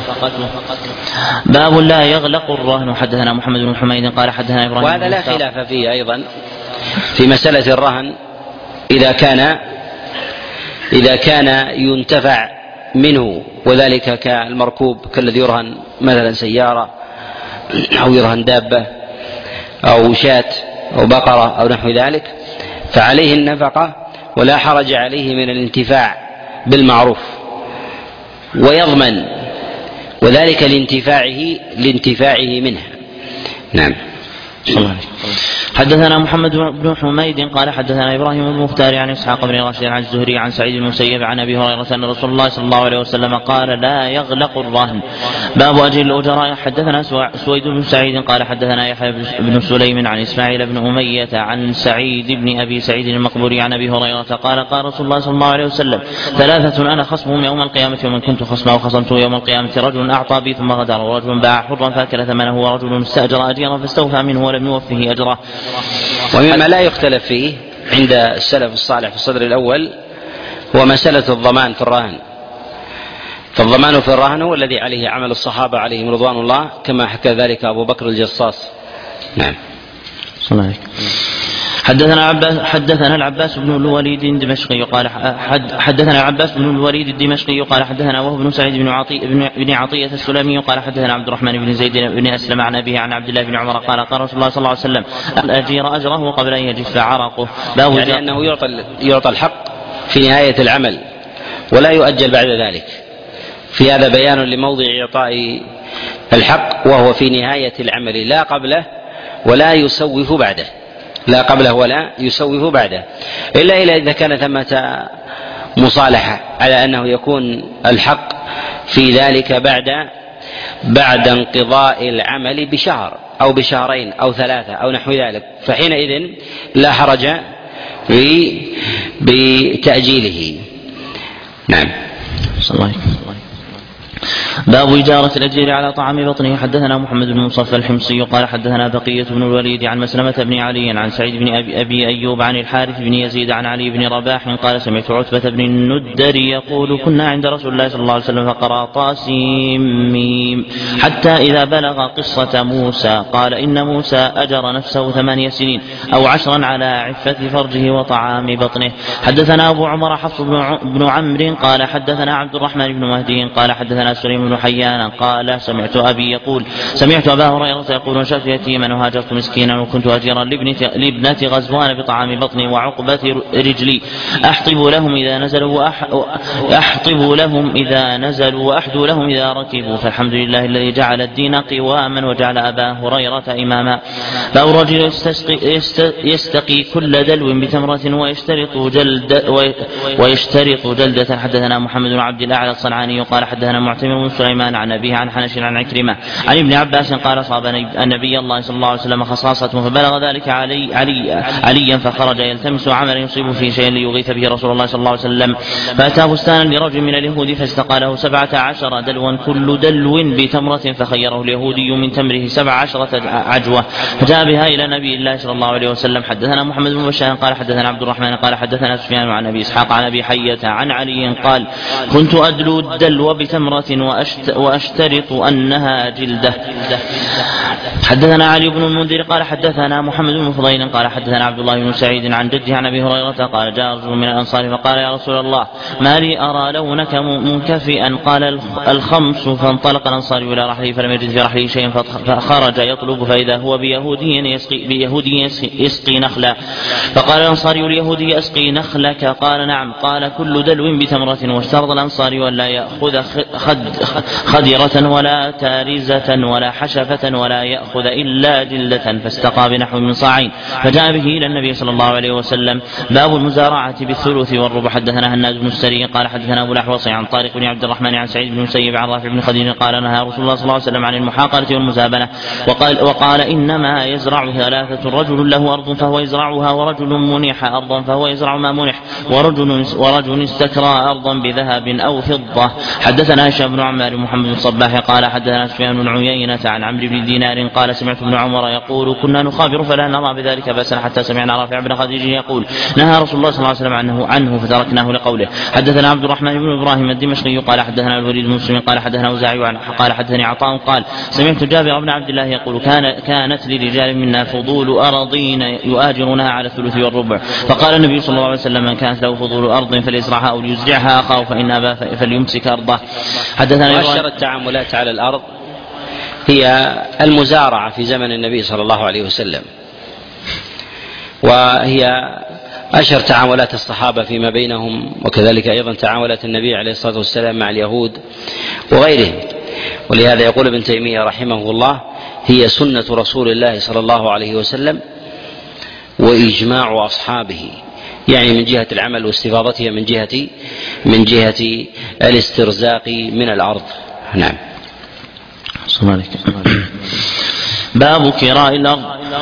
باب لا يغلق الرهن. حدثنا محمد بن حميد قال حدثنا إبراهيم. وهذا لا خلاف فيه أيضا في مسألة الرهن إذا كان إذا كان ينتفع منه، وذلك كالمركوب كالذي يرهن مثلا سيارة أو يرهن دابة أو شاة أو بقرة أو نحو ذلك، فعليه النفقة ولا حرج عليه من الانتفاع بالمعروف ويضمن، وذلك لانتفاعه لانتفاعه منه. نعم. حدثنا محمد بن حميد قال حدثنا إبراهيم بن مختار عن إسحاق بن راشد عن الزهري عن سعيد بن المسيب عن أبي هريرة أن رسول الله صلى الله عليه وسلم قال لا يغلق الرهن. باب أجر الأجراء. حدثنا سويد بن سعيد قال حدثنا يحيى بن سليم عن إسماعيل بن أمية عن سعيد بن أبي سعيد المقبوري عن أبي هريرة قال قال رسول الله صلى الله عليه وسلم ثلاثة أنا خصمهم يوم القيامة ومن كنت خصمه خصمته يوم القيامة رجل أعطى بي ثم غدر، ورجل باع حرا فأكل ثمنه، ورجل استأجر أجيرا فاستوفى منه ولم يوفه أجره. ومما لا يختلف فيه عند السلف الصالح في الصدر الأول هو مسألة الضمان في الرهن. فالضمان في الرهن هو الذي عليه عمل الصحابة عليهم رضوان الله، كما حكى ذلك أبو بكر الجصاص. نعم. صلى الله عليه وسلم. حدثنا عباس حدثنا العباس بن الوليد الدمشقي قال حدثنا العباس بن الوليد الدمشقي قال حدثنا وهو بن سعيد بن عطية بن عطية السلمي قال حدثنا عبد الرحمن بن زيد بن أسلم عن أبيه عن عبد الله بن عمر قال قال رسول الله صلى الله عليه وسلم الأجير أجره قبل أن يجف عرقه. يعني أنه يعطى يعطى الحق في نهاية العمل ولا يؤجل بعد ذلك. في هذا بيان لموضع إعطاء الحق وهو في نهاية العمل لا قبله ولا يسوف بعده، لا قبله ولا يسوف بعده، إلا إلا إذا كان ثمة مصالحة على أنه يكون الحق في ذلك بعد بعد انقضاء العمل بشهر أو بشهرين أو ثلاثة أو نحو ذلك، فحينئذ لا حرج بتأجيله. نعم. صلى الله عليه وسلم. باب إجارة الأجير على طعام بطنه. حدثنا محمد بن مصفى الحمصي قال حدثنا بقية بن الوليد عن مسلمة بن علي عن سعيد بن أبي, أبي أيوب عن الحارث بن يزيد عن علي بن رباح قال سمعت عتبة بن الندر يقول كنا عند رسول الله صلى الله عليه وسلم فقرأ طاسيم حتى إذا بلغ قصة موسى قال إن موسى أجر نفسه ثمانية سنين أو عشرا على عفة فرجه وطعام بطنه. حدثنا أبو عمر حفص بن عمرو قال حدثنا عبد الرحمن بن مهدي قال حدثنا سليم بن حيان قال سمعت أبي يقول سمعت أبا هريرة يقول نشأت يتيما وهاجرت مسكينا وكنت أجيرا لابنة غزوان بطعام بطني وعقبة رجلي أحطب لهم إذا نزلوا وأح... أحطب لهم إذا نزلوا وأحدو لهم إذا ركبوا فالحمد لله الذي جعل الدين قواما وجعل أبا هريرة إماما. فأو رجل يستسقي, يستقي كل دلو بتمرة ويشترط جلد ويشترط جلدة. حدثنا محمد بن عبد الأعلى الصنعاني قال حدثنا معتمر بن سليمان عن أبيه عن حنش عن عكرمة عن ابن عباس قال صاب النبي الله صلى الله عليه وسلم خصاصة فبلغ ذلك علي علي عليا فخرج يلتمس عملا يصيب فيه شيئا ليغيث به رسول الله صلى الله عليه وسلم فأتاه بستانا لرجل من اليهود فاستقى له سبعة عشر دلوا كل دلو بتمرة فخيره اليهودي من تمره سبع عشرة عجوة فجاء بها إلى نبي الله صلى الله عليه وسلم. حدثنا محمد بن بشار قال حدثنا عبد الرحمن قال حدثنا سفيان عن أبي إسحاق عن أبي حية عن علي قال كنت أدلو الدلو بتمرة وأشترط أنها جلدة. حدثنا علي بن المنذر قال حدثنا محمد بن فضيل قال حدثنا عبد الله بن سعيد عن جده عن أبي هريرة قال جاء رجل من الأنصار فقال يا رسول الله ما لي أرى لونك منكفئا قال الخمس فانطلق الأنصاري إلى رحله فلم يجد في رحله شيئا فخرج يطلب فإذا هو بيهودي يسقي, بيهودي يسقي نخلا فقال الأنصاري اليهودي أسقي نخلك قال نعم قال كل دلو بتمرة واشترط الأنصاري ولا يأخذ خد خدرة ولا تارزة ولا حشفة ولا يأخذ إلا جلدة فاستقى بنحو من صاعين فجاء به إلى النبي صلى الله عليه وسلم. باب المزارعة بالثلث والربع. حدثنا هناد بن السري قال حدثنا أبو الأحوص عن طارق بن عبد الرحمن عن سعيد بن المسيب عن رافع بن خديج قال نهى رسول الله صلى الله عليه وسلم عن المحاقرة والمزابنة وقال, وقال إنما يزرع ثلاثة رجل له أرض فهو يزرعها ورجل منح أرضا فهو يزرع ما منح ورجل, ورجل استكرى أرضا بذهب أو فضة. حدثنا هشام بن عمار محمد بن الصباح قال حدثنا سفيان بن عيينة عن عمرو بن دينار قال سمعت ابن عمر يقول كنا نخابر فلا نرى بذلك بأسا حتى سمعنا رافع بن خديج يقول نهى رسول الله صلى الله عليه وسلم عنه, عنه فتركناه لقوله. حدثنا عبد الرحمن بن إبراهيم الدمشقي قال حدثنا الوليد بن مسلم قال حدثنا أوزاعي قال حدثني عطاء قال سمعت جابر بن عبد الله يقول كان كانت لرجال منا فضول أراضين يؤاجرونها على الثلث والربع فقال النبي صلى الله عليه وسلم من كانت له فضول أرض فليزرعها أو ليزرعها أخاه فإن أبى فليمسك أرضه. حدثنا وأشهر التعاملات على الأرض هي المزارعة في زمن النبي صلى الله عليه وسلم وهي أشهر تعاملات الصحابة فيما بينهم وكذلك أيضا تعاملات النبي عليه الصلاة والسلام مع اليهود وغيرهم. ولهذا يقول ابن تيمية رحمه الله هي سنة رسول الله صلى الله عليه وسلم وإجماع أصحابه يعني من جهة العمل واستفاضتها من جهة من جهة الاسترزاق من الأرض. نعم. باب كراء الأرض.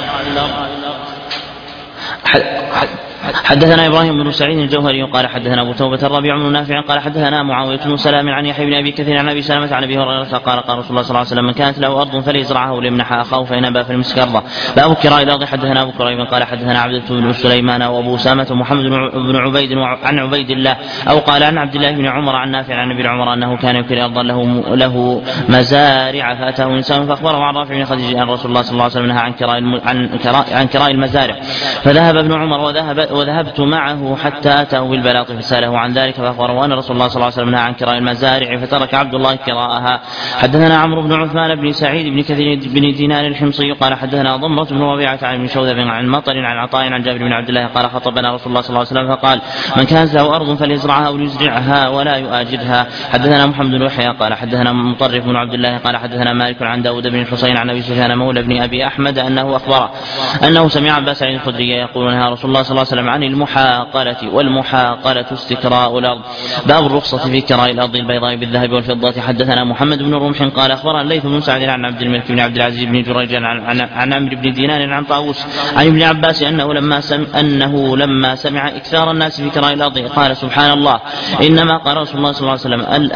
حدثنا ابراهيم بن سعيد الجوهري قال حدثنا ابو توبه الربيع بن نافع قال حدثنا معاويه بن سلام عن يحيى بن ابي كثير عن ابي سلمة عن ابي هريره قال قال رسول الله صلى الله عليه وسلم من كانت له ارض فليزرعها وليمنحها اخاه فان ابى فليمسك ارضه. باب كراء الارض. حدثنا ابو كريب قال حدثنا عبد بن سليمان وابو اسامه محمد بن عبيد عن عبيد الله او قال عن عبد الله بن عمر عن نافع عن ابي عمر انه كان يكري ارضا له له مزارع فاتاه انسان فاخبره عن رافع بن خديج ان رسول الله صلى الله عليه وسلم نهى عن كراء عن كراء عن كراء المزارع فذهب ابن عمر وذهب وذهبت معه حتى أتاه بالبلاط فسأله عن ذلك فأخبره أن رسول الله صلى الله عليه وسلم نهى عن كراء المزارع فترك عبد الله كراءها. حدثنا عمرو بن عثمان بن سعيد بن كثير بن دينار الحمصي قال حدثنا ضمرة بن ربيعة عن ابن شوذب عن مطر عن عطاء عن جابر بن عبد الله قال خطبنا رسول الله صلى الله عليه وسلم فقال من كانت له أرض فليزرعها أو ليزرعها ولا يؤاجرها. حدثنا محمد بن يحيى قال حدثنا مطرف بن عبد الله قال حدثنا مالك عن داود بن الحصين عن أبي سفيان مولى بن أبي أحمد أنه أخبره أنه سمع أبا سعيد الخدري يقول نهى رسول الله صلى الله عليه وسلم عن المحاقلة، والمحاقلة استكراء الأرض. باب الرخصة في كراء الأرض البيضاء بالذهب والفضة. حدثنا محمد بن رمح قال أخبرنا الليث بن سعد عن عبد الملك بن عبد العزيز بن جريج عن, عن, عن عمرو بن دينار عن طاووس عن ابن عباس أنه لما سمع, أنه لما سمع إكثار الناس في كراء الأرض قال سبحان الله إنما قال رسول الله صلى الله عليه وسلم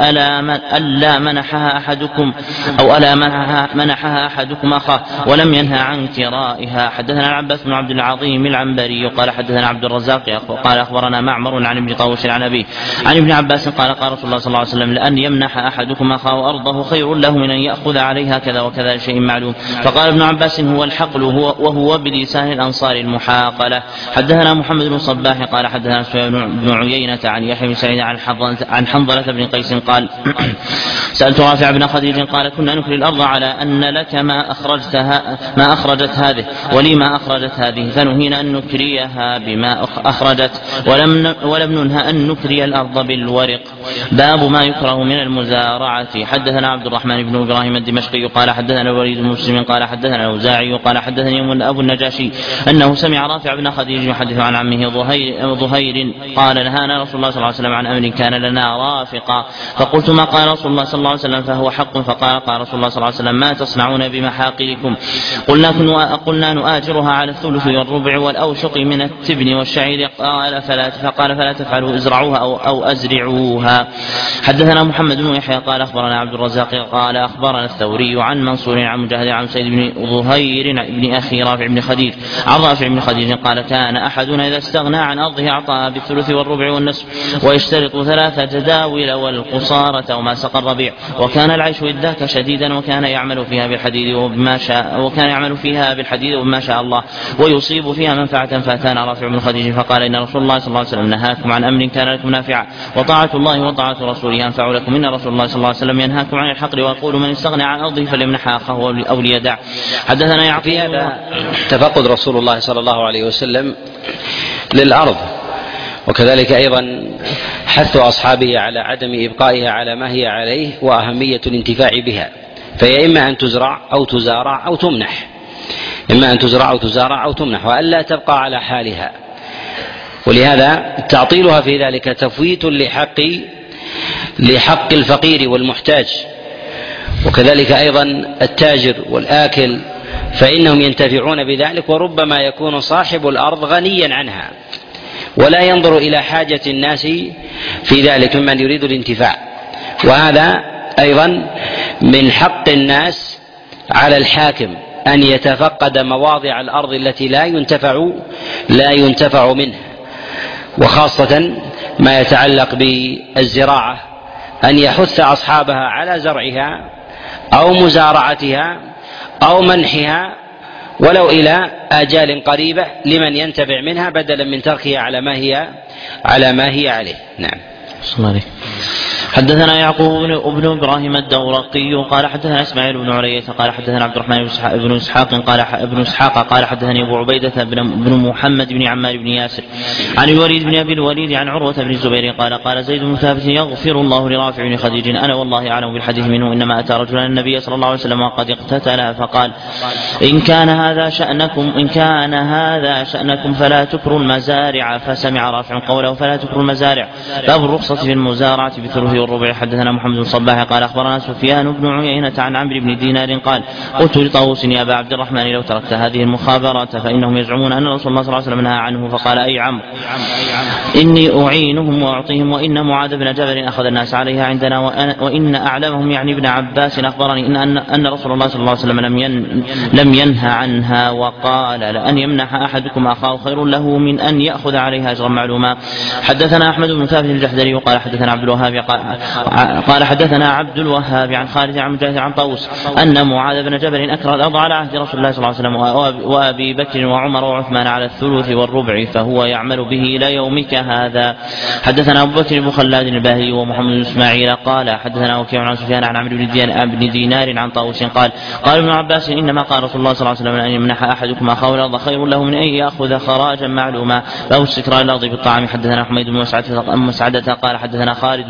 ألا منحها أحدكم أو ألا منحها, منحها أحدكم أخاه ولم ينهى عن كرائها. حدثنا العباس بن عبد العظيم العنبري قال حدثنا عبد الرزاق قال أخبرنا معمر عن ابن طاووس عن أبيه عن ابن عباس قال قال رسول الله صلى الله عليه وسلم لأن يمنح أحدكم أخاه أرضه خير له من أن يأخذ عليها كذا وكذا شيء معلوم. فقال ابن عباس هو الحقل هو وهو بلسان الأنصار المحاقلة. حدثنا محمد بن صباح قال حدثنا سفيان بن عيينة عن يحيى بن سعيد عن حنظلة بن قيس قال سألت رافع بن خديج قال كنا نكري الأرض على أن لك ما أخرجتها ما أخرجت هذه ولي ما أخرجت هذه فنهينا أن نكريها بما أخرجت ولم ولم ننهى أن نكري الأرض بالورق. باب ما يكره من المزارعة. حدثنا عبد الرحمن بن إبراهيم الدمشقي قال حدثنا الوليد بن مسلم قال حدثنا الأوزاعي قال حدثني أبو النجاشي أنه سمع رافع بن خديج يحدث عن عمه ظهير قال نهانا رسول الله صلى الله عليه وسلم عن أمر كان لنا رافقا فقلت ما قال رسول الله صلى الله عليه وسلم فهو حق فقال قال رسول الله صلى الله عليه وسلم ما تصنعون بمحاقلكم قلنا قلنا نؤاجرها على الثلث والربع والأوشق من التبن والشعير قال فلا فقال فلا تفعلوا ازرعوها أو, أو أزرعوها. حدثنا محمد بن يحيى قال أخبرنا عبد الرزاق قال أخبرنا الثوري عن منصور عن مجاهد عن سيد بن ظهير بن أخي رافع بن خديج عن رافع بن خديج قال كان أحدنا إذا استغنى عن أرضه أعطاها بالثلث والربع والنصف ويشترط ثلاثة جداول والقصارة وما سقى الربيع وكان العيش ذاك شديدا وكان يعمل فيها بالحديد وبما شاء وكان يعمل فيها بالحديد وبما شاء الله ويصيب فيها منفعة. فأتانا رافع بن خديج فقال إن رسول الله صلى الله عليه وسلم نهاكم عن أمر كان لكم نافعا وطاعة الله وطاعة رسوله أنفع لكم. إن رسول الله صلى الله عليه وسلم ينهاكم عن الحقل ويقول من استغنى عن أرضه فليمنحها أخاه أو ليدع. حدثنا يعقوب. هذا تفقد رسول الله صلى الله عليه وسلم للأرض وكذلك أيضا حث أصحابه على عدم إبقائها على ما هي عليه وأهمية الانتفاع بها فهي إما أن تزرع أو تزارع أو تمنح إما أن تزرع أو تزارع أو تمنح وألا تبقى على حالها. ولهذا تعطيلها في ذلك تفويت لحق لحق الفقير والمحتاج وكذلك أيضا التاجر والآكل فإنهم ينتفعون بذلك وربما يكون صاحب الأرض غنيا عنها ولا ينظر إلى حاجة الناس في ذلك ممن يريد الانتفاع. وهذا أيضا من حق الناس على الحاكم أن يتفقد مواضع الأرض التي لا ينتفع لا ينتفع منها وخاصة ما يتعلق بالزراعة أن يحث أصحابها على زرعها أو مزارعتها أو منحها ولو إلى آجال قريبة لمن ينتفع منها بدلا من تركها على ما هي على ما هي عليه. نعم. حدثنا يعقوب بن ابراهيم الدورقي قال حدثنا اسماعيل بن علية قال حدثنا عبد الرحمن بن اسحاق قال ابن اسحاق قال حدثني ابو عبيدة بن محمد بن عمار بن ياسر عن الوليد بن ابي الوليد عن عروة بن الزبير قال قال زيد بن ثابت يغفر الله لرافع بن خديج انا والله اعلم بالحديث منه انما اتى رجلا النبي صلى الله عليه وسلم وقد اقتتل فقال ان كان هذا شأنكم ان كان هذا شأنكم فلا تكروا المزارع فسمع رافع قوله فلا تكروا المزارع. باب الرخصة في المزارعة بثلث والربع. حدثنا محمد بن صباح قال اخبرنا سفيان بن عيينة عن عمرو بن دينار قال قلت لطاووس يا ابا عبد الرحمن لو تركت هذه المخابرات فانهم يزعمون ان رسول الله صلى الله عليه وسلم نهى عنه فقال اي عمرو اني اعينهم واعطيهم وان معاذ بن جبل اخذ الناس عليها عندنا وان اعلمهم يعني ابن عباس اخبرني ان ان, أن رسول الله صلى الله عليه وسلم لم ين لم ينهى عنها وقال لان يمنح احدكم اخاه خير له من ان ياخذ عليها اجرا معلوما. حدثنا احمد بن ثابت الجحدري وقال حدثنا عبد الوهاب قال قال حدثنا عبد الوهاب عن خالد عن مجاهد عن طاووس ان معاذ بن جبل اكره الارض على عهد رسول الله صلى الله عليه وسلم وابي بكر وعمر وعثمان على الثلث والربع فهو يعمل به الى يومك هذا. حدثنا ابو بكر بن خلاد الباهلي ومحمد بن اسماعيل قال حدثنا وكيع عن سفيان عن عمرو بن دينار عن طاووس قال قال ابن عباس انما قال رسول الله صلى الله عليه وسلم ان يمنح احدكم اخاه الارض خير له من ان ياخذ خراجا معلوما. باب استكرار الارض بالطعام. حدثنا حميد بن مسعدة قال حدثنا خالد بن الحارث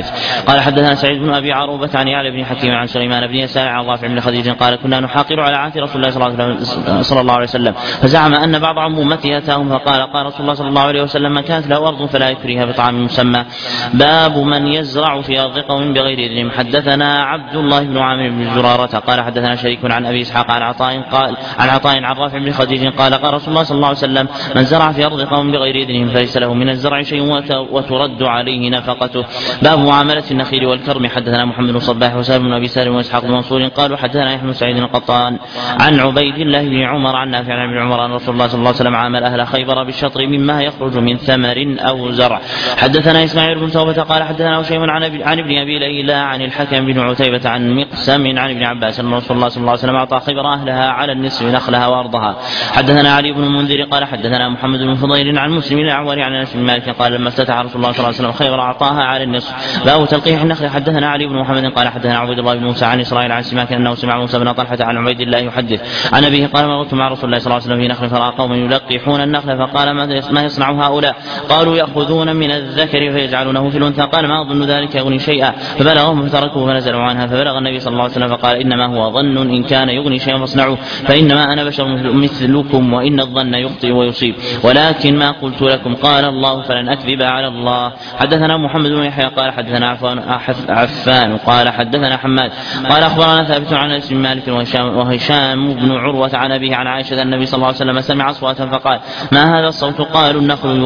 الحارث قال حدثنا سعيد بن ابي عروبة عن يعلى بن حكيم عن سليمان بن يسار عن رافع بن خديج قال كنا نحاقر على عهد رسول الله صلى الله عليه وسلم فزعم ان بعض عمومته اتاهم فقال قال رسول الله صلى الله عليه وسلم من كانت له ارض فلا يكفرها بطعام مسمى. باب من يزرع في ارض قوم بغير اذنهم. حدثنا عبد الله بن عامر بن زرارة قال حدثنا شريك عن ابي اسحاق عن عطاء قال عن عطاء عن رافع بن خديج قال قال رسول الله صلى الله عليه وسلم من زرع في ارض قوم بغير اذنهم فليس له من الزرع شيء وترد عليه نفقته. باب معاملة النخيل والكرم. حدثنا محمد بن صباح وسالم بن ابي سالم واسحاق بن منصور قالوا حدثنا يحيى بن سعيد القطان عن عبيد الله بن عمر عن نافع عن ابن عمر ان رسول الله صلى الله عليه وسلم عامل اهل خيبر بالشطر مما يخرج من ثمر او زرع. حدثنا اسماعيل بن توبة قال حدثنا هشيم عن ابن ابي ليلى عن الحكم بن عتيبة عن مقسم عن ابن عباس ان رسول الله صلى الله عليه وسلم اعطى خيبر اهلها على النصف نخلها وارضها. حدثنا علي بن المنذر قال حدثنا محمد بن فضيل عن مسلم الاعور عن انس بن مالك قال لما افتتح رسول الله صلى الله عليه وسلم خيبر اعطاها على النصف. باب تلقيح النخل. حدثنا علي بن محمد قال حدثنا عبد الله بن موسى عن اسرائيل عن سماك انه سمع موسى بن طلحة عن عبيد الله يحدث عن ابيه قال مررت مع رسول الله صلى الله عليه وسلم في نخل فراى قوم يلقحون النخل فقال ما يصنع هؤلاء؟ قالوا ياخذون من الذكر فيجعلونه في الانثى. قال ما اظن ذلك يغني شيئا فبلغهم فتركوه فنزلوا عنها فبلغ النبي صلى الله عليه وسلم فقال انما هو ظن ان كان يغني شيئا فاصنعوه فانما انا بشر مثلكم وان الظن يخطئ ويصيب ولكن ما قلت لكم قال الله فلن اكذب على الله. حدثنا محمد بن يحيى قال حدثنا عفان قال حدثنا حماد قال اخبرنا ثابت عن انس بن مالك وهشام بن عروة عن ابيه عن عائشة النبي صلى الله عليه وسلم سمع اصواتا فقال ما هذا الصوت؟ قالوا النخل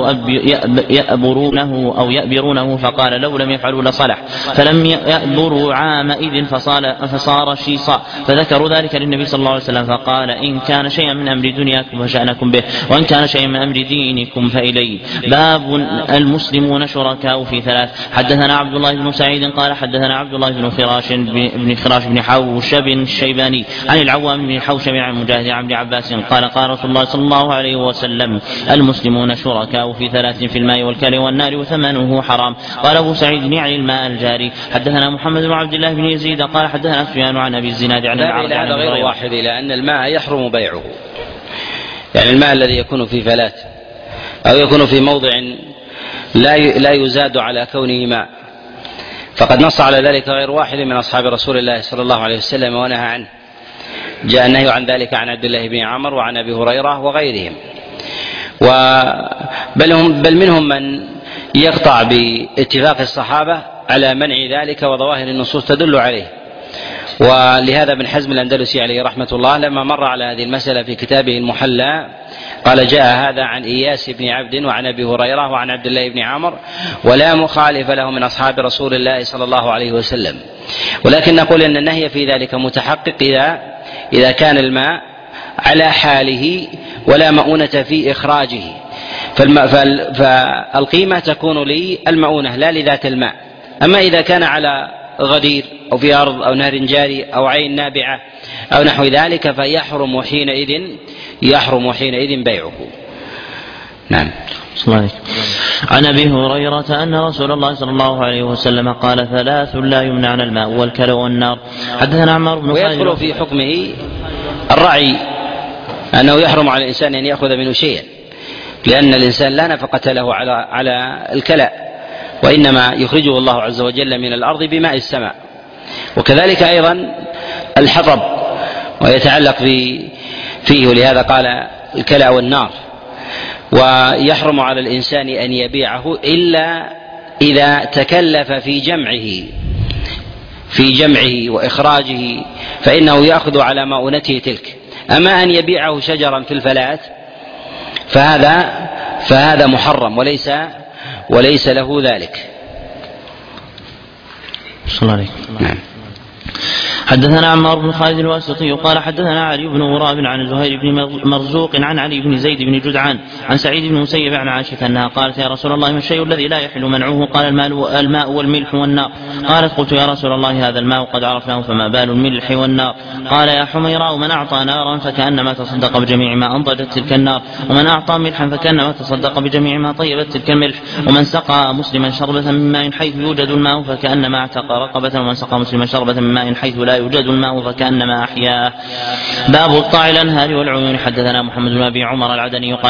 يأبرونه او يأبرونه فقال لو لم يفعلوا لصلح فلم يأبروا عامئذ فصار شيصا فذكروا ذلك للنبي صلى الله عليه وسلم فقال ان كان شيئا من امر دنياكم فشأنكم به وان كان شيئا من امر دينكم فإليه. باب المسلمون شركاء في ثلاث. حدثنا عبد الله بن سعيد قال حدثنا عبد الله بن فراش بن خراش بن حوشب الشيباني عن العوام بن حوشب عن مجاهد عن ابن عباس قال قال رسول الله صلى الله عليه وسلم المسلمون شركاء في ثلاث في الماء والكل والنار وثمنه حرام. قال ابو سعيد يعني الماء الجاري. حدثنا محمد بن عبد الله بن يزيد قال حدثنا سفيان عن ابي الزناد عن الأعرج عن غير واحد الى ان الماء يحرم بيعه يعني الماء الذي يكون في فلاة او يكون في موضع لا لا يزاد على كونه ماء فقد نص على ذلك غير واحد من اصحاب رسول الله صلى الله عليه وسلم ونهى عنه. جاء النهي عن ذلك عن عبد الله بن عمر وعن ابي هريره وغيرهم بل, هم بل منهم من يقطع باتفاق الصحابه على منع ذلك وظواهر النصوص تدل عليه. ولهذا ابن حزم الأندلسي عليه رحمة الله لما مر على هذه المسألة في كتابه المحلى قال جاء هذا عن إياس بن عبد وعن أبي هريرة وعن عبد الله بن عمر ولا مخالف له من أصحاب رسول الله صلى الله عليه وسلم. ولكن نقول أن النهي في ذلك متحقق إذا إذا كان الماء على حاله ولا مؤونة في إخراجه فالقيمة تكون للمؤونة لا لذات الماء. أما إذا كان على غدير أو في أرض أو نهر جاري أو عين نابعة أو نحو ذلك فيحرم حينئذ يحرم حينئذ بيعه. نعم. عن ابي هريرة ان رسول الله صلى الله عليه وسلم قال ثلاث لا يمنعن الماء والكلى والنار. حدثنا عمار بن ويدخل في حكمه الرعي أنه يحرم على الإنسان أن يأخذ منه شيئا لأن الإنسان لا نفقة له على على الكلى وإنما يخرجه الله عز وجل من الأرض بماء السماء. وكذلك أيضا الحطب ويتعلق فيه ولهذا قال الكلى والنار. ويحرم على الإنسان أن يبيعه إلا إذا تكلف في جمعه في جمعه وإخراجه فإنه يأخذ على مؤونته تلك. أما أن يبيعه شجرا في الفلاة فهذا فهذا محرم وليس وليس له ذلك. صلى الله عليه وسلم. حدثنا عمار بن خالد الواسطي قال حدثنا علي بن غراب عن زهير بن مرزوق عن علي بن زيد بن جدعان عن سعيد بن مسيب عن عائشة أنها قالت يا رسول الله ما الشيء الذي لا يحل منعه؟ قال الماء, الماء والملح والنار. قالت قلت يا رسول الله هذا الماء قد عرفناه فما بال الملح والنار؟ قال يا حميراء من أعطى نارا فكأنما تصدق بجميع ما أنضجت تلك النار ومن أعطى ملحا فكأنما تصدق بجميع ما طيبت تلك الملح ومن سقى مسلما شربة من ماء حيث يوجد الماء فكأنما اعتق رقبة ومن سقى مسلما شربة من ماء حيث لا يوجد الماء فكأنما أحياه. باب الطاع الأنهار والعيون. حدثنا محمد بن أبي عمر العدني قال حدثنا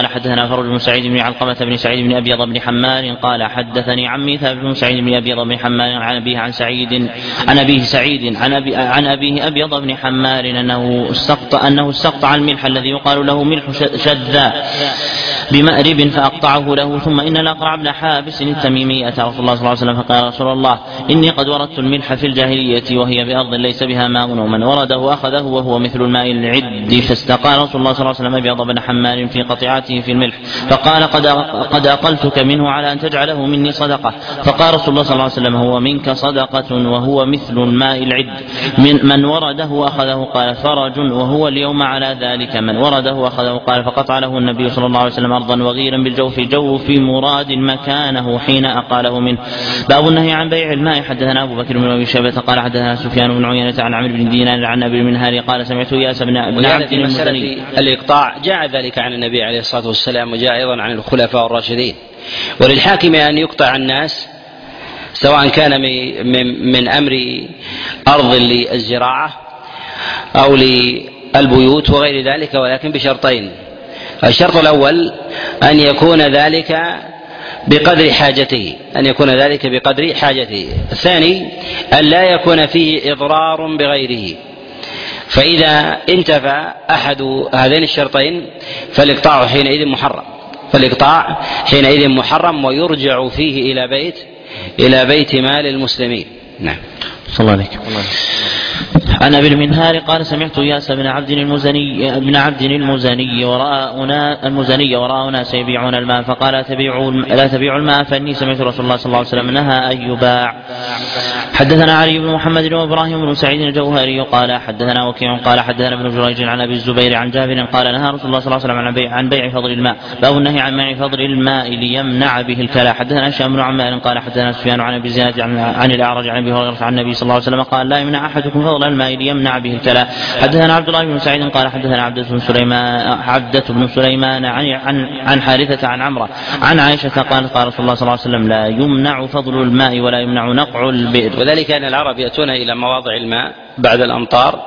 حدثنا فرج بن سعيد بن علقمة بن سعيد بن أبيض بن حمار قال حدثني عمي ثابت بن سعيد بن أبيض بن حمار عن أبيه عن سعيد عن أبيه سعيد عن, أبي عن أبيه أبيض بن حمار أنه استقطع أنه استقطع الملح الذي يقال له ملح شذا بمأرب فأقطعه له. ثم إن الأقرع بن حابس التميمي أتى رسول الله صلى الله عليه وسلم فقال رسول الله إني قد وردت الملح في الجاهلية وهي بأرض ليس بها ماء ومن ورده أخذه وهو مثل الماء العد فاستقى رسول الله صلى الله عليه وسلم أبيض بن حمار في قطيعته في الملح فقال قد قد أقلتك منه على أن تجعله مني صدقة. فقال رسول الله صلى الله عليه وسلم هو منك صدقة وهو مثل الماء العد من, من ورده أخذه. قال فرج وهو اليوم على ذلك من ورده أخذه. قال فقطع له النبي صلى الله عليه وسلم أرضا وغيرا بالجوف جوف مراد مكانه حين أقاله منه. باب النهي عن بيع الماء. حدثنا أبو بكر بن أبي شيبة قال حدثنا سفيان بن عيينة عن عمرو بن دينار عن أبي المنهار قال سمعت إياس بن عبد المزني. الإقطاع جاء ذلك عن النبي عليه الصلاة والسلام وجاء أيضا عن الخلفاء الراشدين. وللحاكم أن يقطع الناس سواء كان من أمر أرض للزراعة أو للبيوت وغير ذلك ولكن بشرطين. الشرط الأول أن يكون ذلك بقدر حاجته أن يكون ذلك بقدر حاجته. الثاني أن لا يكون فيه إضرار بغيره. فإذا انتفى أحد هذين الشرطين فالإقطاع حينئذ محرم فالإقطاع حينئذ محرم ويرجع فيه إلى بيت إلى بيت مال المسلمين. نعم. صلى الله عليك. عن أبي المنهار قال سمعت إياس بن عبد المزني بن عبد المزني وراء المزني وراء ناس يبيعون الماء فقال لا تبيعوا لا تبيعوا الماء فإني سمعت رسول الله صلى الله عليه وسلم نهى أن يباع. حدثنا علي بن محمد وإبراهيم بن سعيد الجوهري قال حدثنا وكيع قال حدثنا ابن جريج عن أبي الزبير عن جابر قال نهى رسول الله صلى الله عليه وسلم عن بيع عن بيع فضل الماء. باب النهي عن بيع فضل الماء ليمنع به الكلى. حدثنا هشام بن عمار قال حدثنا سفيان عن أبي زياد عن, عن الأعرج عن أبي هريرة عن النبي صلى الله عليه وسلم قال لا يمنع أحدكم فضل الماء ليمنع به الكلى. حدثنا عبد الله بن سعيد قال حدثنا عبدة بن سليمان عبدة بن سليمان عن عن عن حارثة عن عمرة عن عائشة قالت قال رسول الله صلى الله عليه وسلم لا يمنع فضل الماء ولا يمنع نقع البئر. وذلك أن العرب يأتون إلى مواضع الماء بعد الأمطار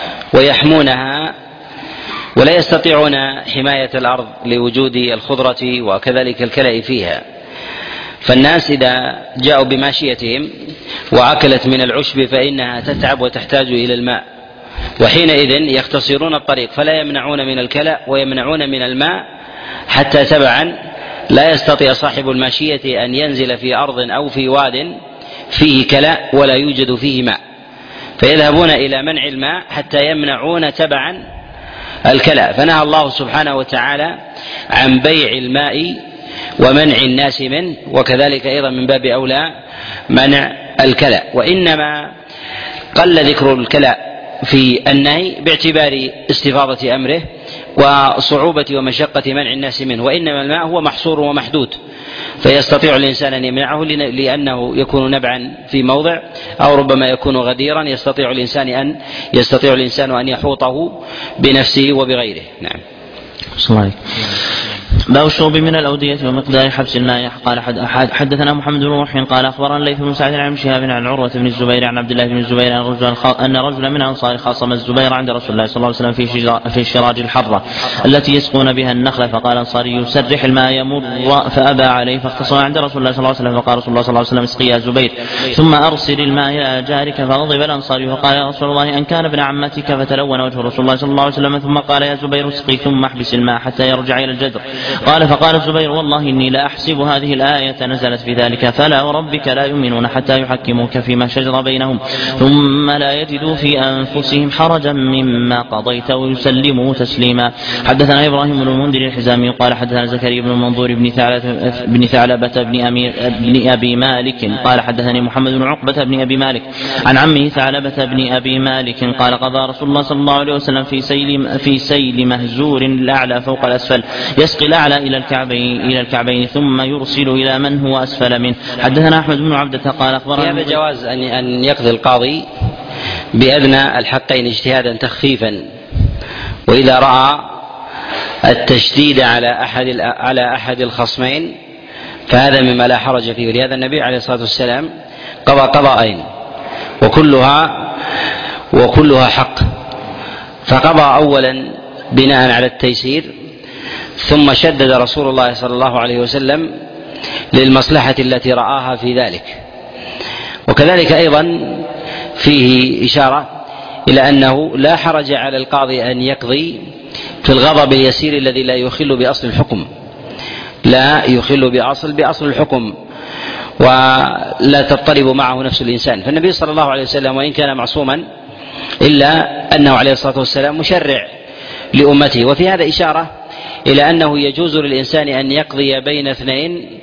ويحمونها ولا يستطيعون حماية الأرض لوجود الخضرة وكذلك الكلأ فيها. فالناس إذا جاءوا بماشيتهم وأكلت من العشب فإنها تتعب وتحتاج إلى الماء وحينئذ يختصرون الطريق فلا يمنعون من الكلأ ويمنعون من الماء حتى تبعا لا يستطيع صاحب الماشية أن ينزل في أرض أو في واد فيه كلأ ولا يوجد فيه ماء فيذهبون إلى منع الماء حتى يمنعون تبعا الكلأ. فنهى الله سبحانه وتعالى عن بيع الماء ومنع الناس منه وكذلك أيضا من باب أولى منع الكلأ. وإنما قل ذكر الكلأ في النهي باعتبار استفاضة أمره وصعوبة ومشقة منع الناس منه. وإنما الماء هو محصور ومحدود فيستطيع الإنسان أن يمنعه لأنه يكون نبعا في موضع أو ربما يكون غديرا يستطيع الإنسان أن يستطيع الإنسان أن يحوطه بنفسه وبغيره. نعم. صلى الله عليه. باب الشرب من الأودية ومقدار حبس الماء. قال حدثنا محمد بن روح قال أخبرنا الليث بن سعد عن شهاب عن عروة بن الزبير عن عبد الله بن الزبير أن رجلا من أنصار خاصم الزبير عند رسول الله صلى الله عليه وسلم في في شراج الحرة التي يسقون بها النخل فقال أنصاري سرح الماء يمر فأبى عليه فاختصم عند رسول الله صلى الله عليه وسلم فقال رسول الله صلى الله عليه وسلم اسقي يا زبير ثم أرسل الماء إلى جارك فغضب الأنصاري فقال يا رسول الله أن كان ابن عمتك فتلون وجه رسول الله صلى الله عليه وسلم ثم قال يا زبير اسقي ثم احبس الماء حتى يرجع إلى الجدر. قال فقال الزبير والله إني لا أحسب هذه الآية نزلت في ذلك فلا وربك لا يؤمنون حتى يحكموك فيما شجر بينهم ثم لا يجدوا في أنفسهم حرجا مما قضيت ويسلموا تسليما. حدثنا إبراهيم بن المنذر الحزامي قال حدثنا زكريا بن المنظور بن ثعلبة بن ثعلبة بن, أمير بن أبي مالك قال حدثني محمد بن عقبة بن أبي مالك عن عمه ثعلبة بن أبي مالك قال قضى رسول الله صلى الله عليه وسلم في سيل في سيل مهزور الأعلى فوق الأسفل يسقي الأعلى إلى الكعبين إلى الكعبين ثم يرسل إلى من هو أسفل منه. حدثنا أحمد بن عبدة قال أخبرنا هذا جواز أن يقضي القاضي بأدنى الحقين اجتهادا تخفيفا وإذا رأى التشديد على أحد على أحد الخصمين فهذا مما لا حرج فيه. ولهذا النبي عليه الصلاة والسلام قضى قضاءين وكلها وكلها حق. فقضى أولا بناء على التيسير ثم شدد رسول الله صلى الله عليه وسلم للمصلحة التي رآها في ذلك. وكذلك أيضا فيه إشارة إلى أنه لا حرج على القاضي أن يقضي في الغضب اليسير الذي لا يخل بأصل الحكم، لا يخل بأصل بأصل الحكم ولا تضطرب معه نفس الإنسان. فالنبي صلى الله عليه وسلم وإن كان معصوما إلا أنه عليه الصلاة والسلام مشرع لأمته. وفي هذا إشارة إلى أنه يجوز للإنسان أن يقضي بين اثنين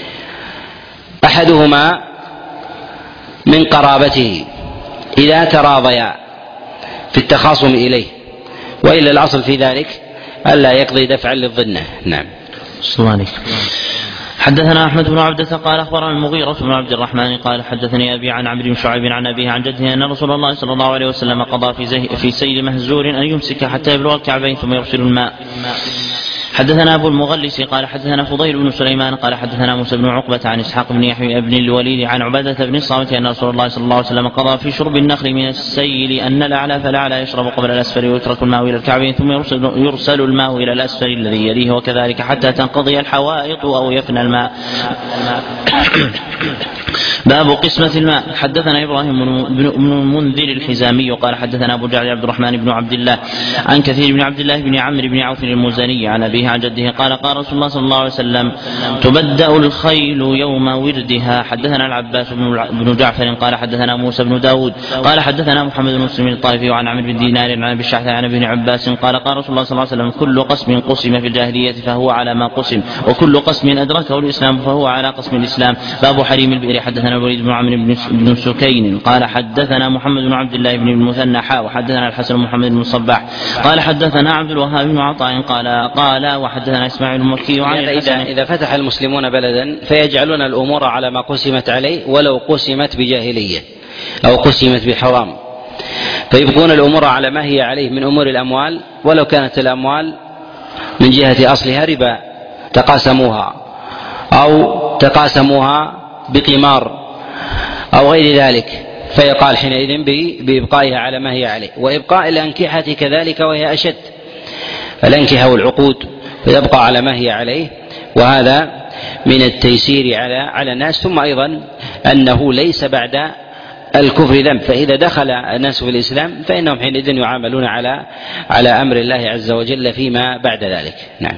أحدهما من قرابته إذا تراضيا في التخاصم إليه، وإلا الأصل في ذلك ألا يقضي دفعا للظنة. نعم. السلام. حدثنا أحمد بن عبدة قال أخبرنا المغيرة بن عبد الرحمن قال حدثني أبي عن عمرو بن شعيب عن أبيه عن جده أن رسول الله صلى الله عليه وسلم قضى في, في سيل مهزور أن يمسك حتى يبلغ الكعبين ثم يرسل الماء. حدثنا أبو المغلس قال حدثنا فضيل بن سليمان قال حدثنا موسى بن عقبة عن إسحاق بن يحيى بن الوليد عن عبادة بن الصامت أن رسول الله صلى الله عليه وسلم قضى في شرب النخل من السيل أن الأعلى فالأعلى يشرب قبل الأسفل ويترك الماء إلى الكعبين ثم يرسل, يرسل الماء إلى الأسفل الذي يليه وكذلك حتى تنقضي الحوائط أو يفنى الماء. باب قسمة الماء. حدثنا إبراهيم بن المنذر الحزامي قال حدثنا أبو جعفر عبد الرحمن بن عبد الله عن كثير بن عبد الله بن عمرو بن عوف المزني عن أبيه عن جده قال قال رسول الله صلى الله عليه وسلم تبدأ الخيل يوم وردها. حدثنا العباس بن جعفر قال حدثنا موسى بن داود قال حدثنا محمد بن مسلم الطائفي وعن عمرو بن دينار عن أبي الشعث عن ابن عباس قال قال رسول الله صلى الله عليه وسلم كل قسم قسم في الجاهلية فهو على ما قسم وكل قسم أدركه الإسلام فهو على قسم الإسلام. باب حريم البئر. حدثنا الوليد بن عمرو بن سكين قال حدثنا محمد بن عبد الله بن المثنى حاء وحدثنا الحسن بن محمد بن الصباح قال حدثنا عبد الوهاب بن عطاء قال قال وحدثنا إسماعيل المكي عن إذا, إذا فتح المسلمون بلدا فيجعلون الأمور على ما قسمت عليه ولو قسمت بجاهلية أو قسمت بحرام، فيبقون الأمور على ما هي عليه من أمور الأموال ولو كانت الأموال من جهة أصلها ربا تقاسموها أو تقاسموها بقمار أو غير ذلك، فيقال حينئذ بإبقائها على ما هي عليه. وإبقاء الأنكحة كذلك وهي أشد، الأنكحة والعقود فيبقى على ما هي عليه، وهذا من التيسير على على الناس. ثم أيضا أنه ليس بعد الكفر ذنب، فإذا دخل الناس في الإسلام فإنهم حينئذ يعاملون على على أمر الله عز وجل فيما بعد ذلك. نعم.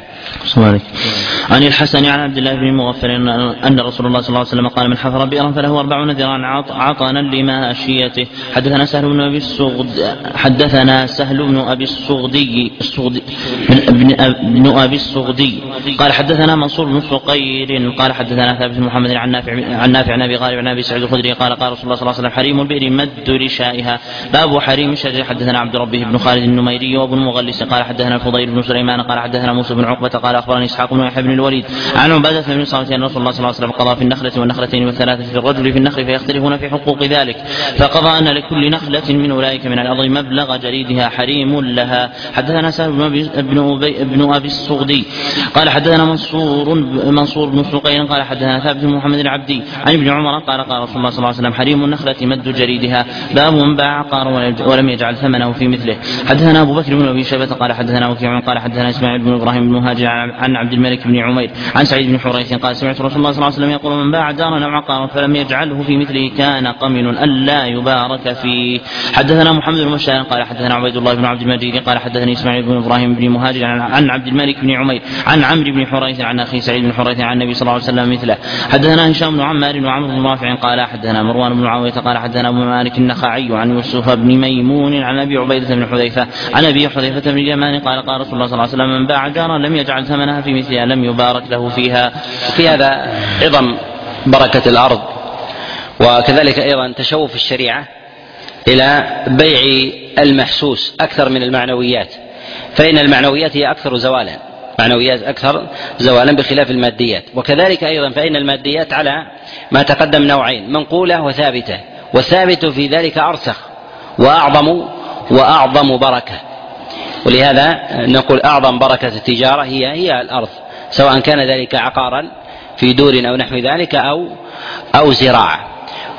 عن الحسن عن عبد الله بن مغفر أن رسول الله صلى الله عليه وسلم قال من حفر بئرا فله أربعون ذراعا عطنا لماشيته. حدثنا سهل بن أبي الصغد حدثنا سهل بن أبي الصغدي الصغدي بن أبي الصغدي قال حدثنا منصور بن سقير قال حدثنا ثابت بن محمد عن نافع عن نافع عن أبي غالب عن أبي سعيد الخدري قال قال رسول الله صلى الله عليه وسلم حريم البئر مد رشائها. باب حريم الشجر. حدثنا عبد ربه بن خالد النميري وابن المغلس قال حدثنا الفضيل بن سليمان قال حدثنا موسى بن عقبة قال أخبرني إسحاق بن يحيى بن الوليد عن عبادة بن الصامت أن رسول الله صلى الله عليه وسلم قضى في النخلة والنخلتين والثلاثة في الرجل في النخل فيختلفون في حقوق ذلك، فقضى أن لكل نخلة من أولئك من الأرض مبلغ جريدها حريم لها. حدثنا سهل بن أبي الصغدي قال حدثنا منصور منصور بن سقير قال حدثنا ثابت بن محمد العبدي عن ابن عمر قال قال رسول الله صلى الله عليه وسلم حريم النخلة مد جريدها. باب من باع عقارا ولم يجعل ثمنه في مثله. حدثنا أبو بكر بن أبي شيبة قال حدثنا وكيع قال حدثنا إسماعيل بن إبراهيم بن مهاجر عن عبد الملك بن عمير عن سعيد بن حريث قال سمعت رسول الله صلى الله عليه وسلم يقول من باع دارا أو عقارا فلم يجعله في مثله كان قمن ألا يبارك فيه. حدثنا محمد بن بشار قال حدثنا عبيد الله بن عبد المجيد قال حدثني إسماعيل بن إبراهيم بن مهاجر عن عبد الملك بن عمير عن عمرو بن حريث عن أخي سعيد بن حريث عن النبي صلى الله عليه وسلم مثله. حدثنا هشام بن عمار وعمرو بن رافع قال حدثنا مروان بن معاوية قال حدثنا أبو مالك النخعي عن يوسف بن ميمون عن أبي عبيدة بن حذيفة عن أبي حذيفة بن اليمان قال قال رسول الله صلى الله عليه وسلم من باع دارا لم يجعل ثمنها في مثلها لم يبارك له فيها. في هذا عظم بركة الأرض، وكذلك أيضا تشوف الشريعة إلى بيع المحسوس أكثر من المعنويات، فإن المعنويات هي أكثر زوالا معنويات أكثر زوالا بخلاف الماديات. وكذلك أيضا فإن الماديات على ما تقدم نوعين منقولة وثابتة، والثابت في ذلك أرسخ وأعظم وأعظم بركة، ولهذا نقول أعظم بركة التجارة هي هي الأرض، سواء كان ذلك عقارا في دور أو نحو ذلك أو أو زراعة.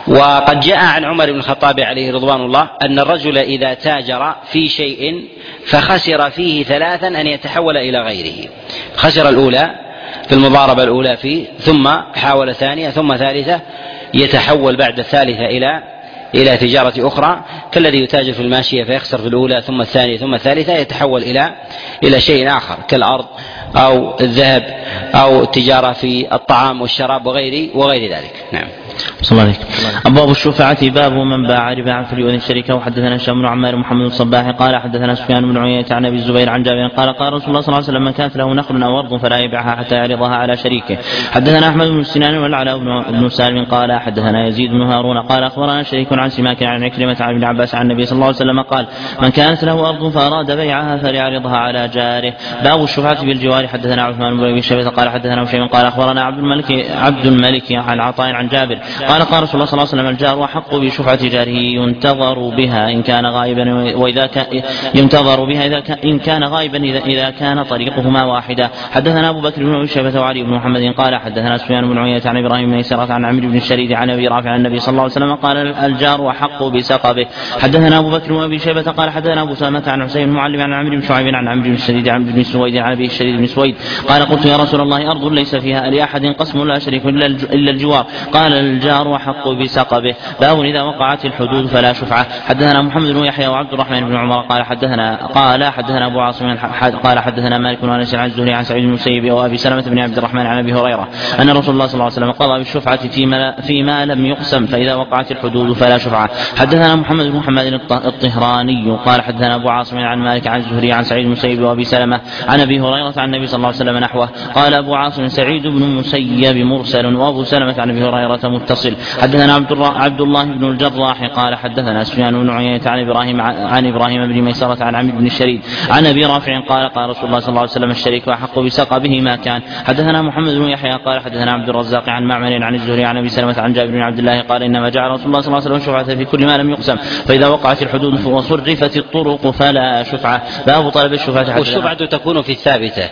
وقد جاء عن عمر بن الخطاب عليه رضوان الله أن الرجل إذا تاجر في شيء فخسر فيه ثلاثا أن يتحول إلى غيره. خسر الأولى في المضاربة الأولى فيه، ثم حاول ثانية، ثم ثالثة، يتحول بعد الثالثة إلى إلى تجارة أخرى، كالذي يتاجر في الماشية فيخسر في الأولى ثم الثانية ثم الثالثة، يتحول إلى إلى شيء آخر كالأرض أو الذهب أو التجارة في الطعام والشراب وغير وغير ذلك. نعم. صلى الله عليك. أبواب الشفعة. باب من باع رباعا فليؤذن الشركة. وحدثنا هشام بن عمار محمد الصباح قال حدثنا سفيان بن عيينة عن أبي الزبير عن جابر قال قال رسول الله صلى الله عليه وسلم من كانت له نخل أو أرض فلا يبيعها حتى يعرضها على شريكه. حدثنا أحمد بن سنان والعلاء بن سالم قال حدثنا يزيد بن هارون قال أخبرنا شريك عن سماك عن عكرمة عن ابن عباس عن النبي صلى الله عليه وسلم قال من كانت له أرض فأراد بيعها فليعرضها على جاره. باب الشفعة بالجوار. حدثنا عثمان بن أبي شيبة قال حدثنا هشام قال أخبرنا عبد الملك عبد الملك عن عطاء عن جابر قال قال رسول الله صلى الله عليه وسلم الجار أحق بشفعة جاره ينتظر بها إن كان غائبا وإذا كان ينتظر بها إذا كان إن كان غائبا إذا, إذا كان طريقهما واحدا. حدثنا أبو بكر بن أبي شيبة وعلي بن محمد قال حدثنا سفيان بن عيينة عن إبراهيم بن يسار عن عمرو بن الشريد عن أبي رافع عن النبي صلى الله عليه وسلم قال الجار أحق بسقبه. حدثنا أبو بكر بن أبي شيبة قال حدثنا أبو سلمة عن حسين بن معلم عن عمرو بن شعيب عن عمرو بن الشريد عن ابن سويد عن أبي الشريد بن سويد قال قلت يا رسول الله أرض ليس فيها لأحد قسم لا شريك إلا الجوار قال الجار أحق بسقبه. باب إذا وقعت الحدود فلا شفعة. حدثنا محمد بن يحيى وعبد الرحمن بن عمر قال حدثنا قال حدثنا أبو عاصم قال حدثنا مالك بن أنس عن الزهري عن سعيد بن المسيب وأبي سلمة بن عبد الرحمن عن أبي هريرة أن رسول الله صلى الله عليه وسلم قضى بالشفعة فيما, فيما لم يقسم فإذا وقعت الحدود فلا شفعة. حدثنا محمد بن محمد الطهراني قال حدثنا أبو عاصم عن مالك عن الزهري عن سعيد بن المسيب وأبي سلمة عن أبي هريرة عن النبي صلى الله عليه وسلم نحوه. قال أبو عاصم سعيد بن المسيب مرسل وأبو سلمة عن أبي هريرة متصل. حدثنا عبد الله بن الجراح قال حدثنا سفيان بن عيينة عن إبراهيم عن إبراهيم بن ميسرة عن عمرو بن الشريد عن أبي رافع قال قال رسول الله صلى الله عليه وسلم الشريك أحق بسقبه ما كان. حدثنا محمد بن يحيى قال حدثنا عبد الرزاق عن معمر عن الزهري عن أبي سلمة عن جابر بن عبد الله قال إنما جعل رسول الله صلى الله عليه وسلم شفعة في كل ما لم يقسم فإذا وقعت الحدود وصرفت الطرق فلا شفعة. باب طلب الشفعة. والشفعة تكون في الثابتة،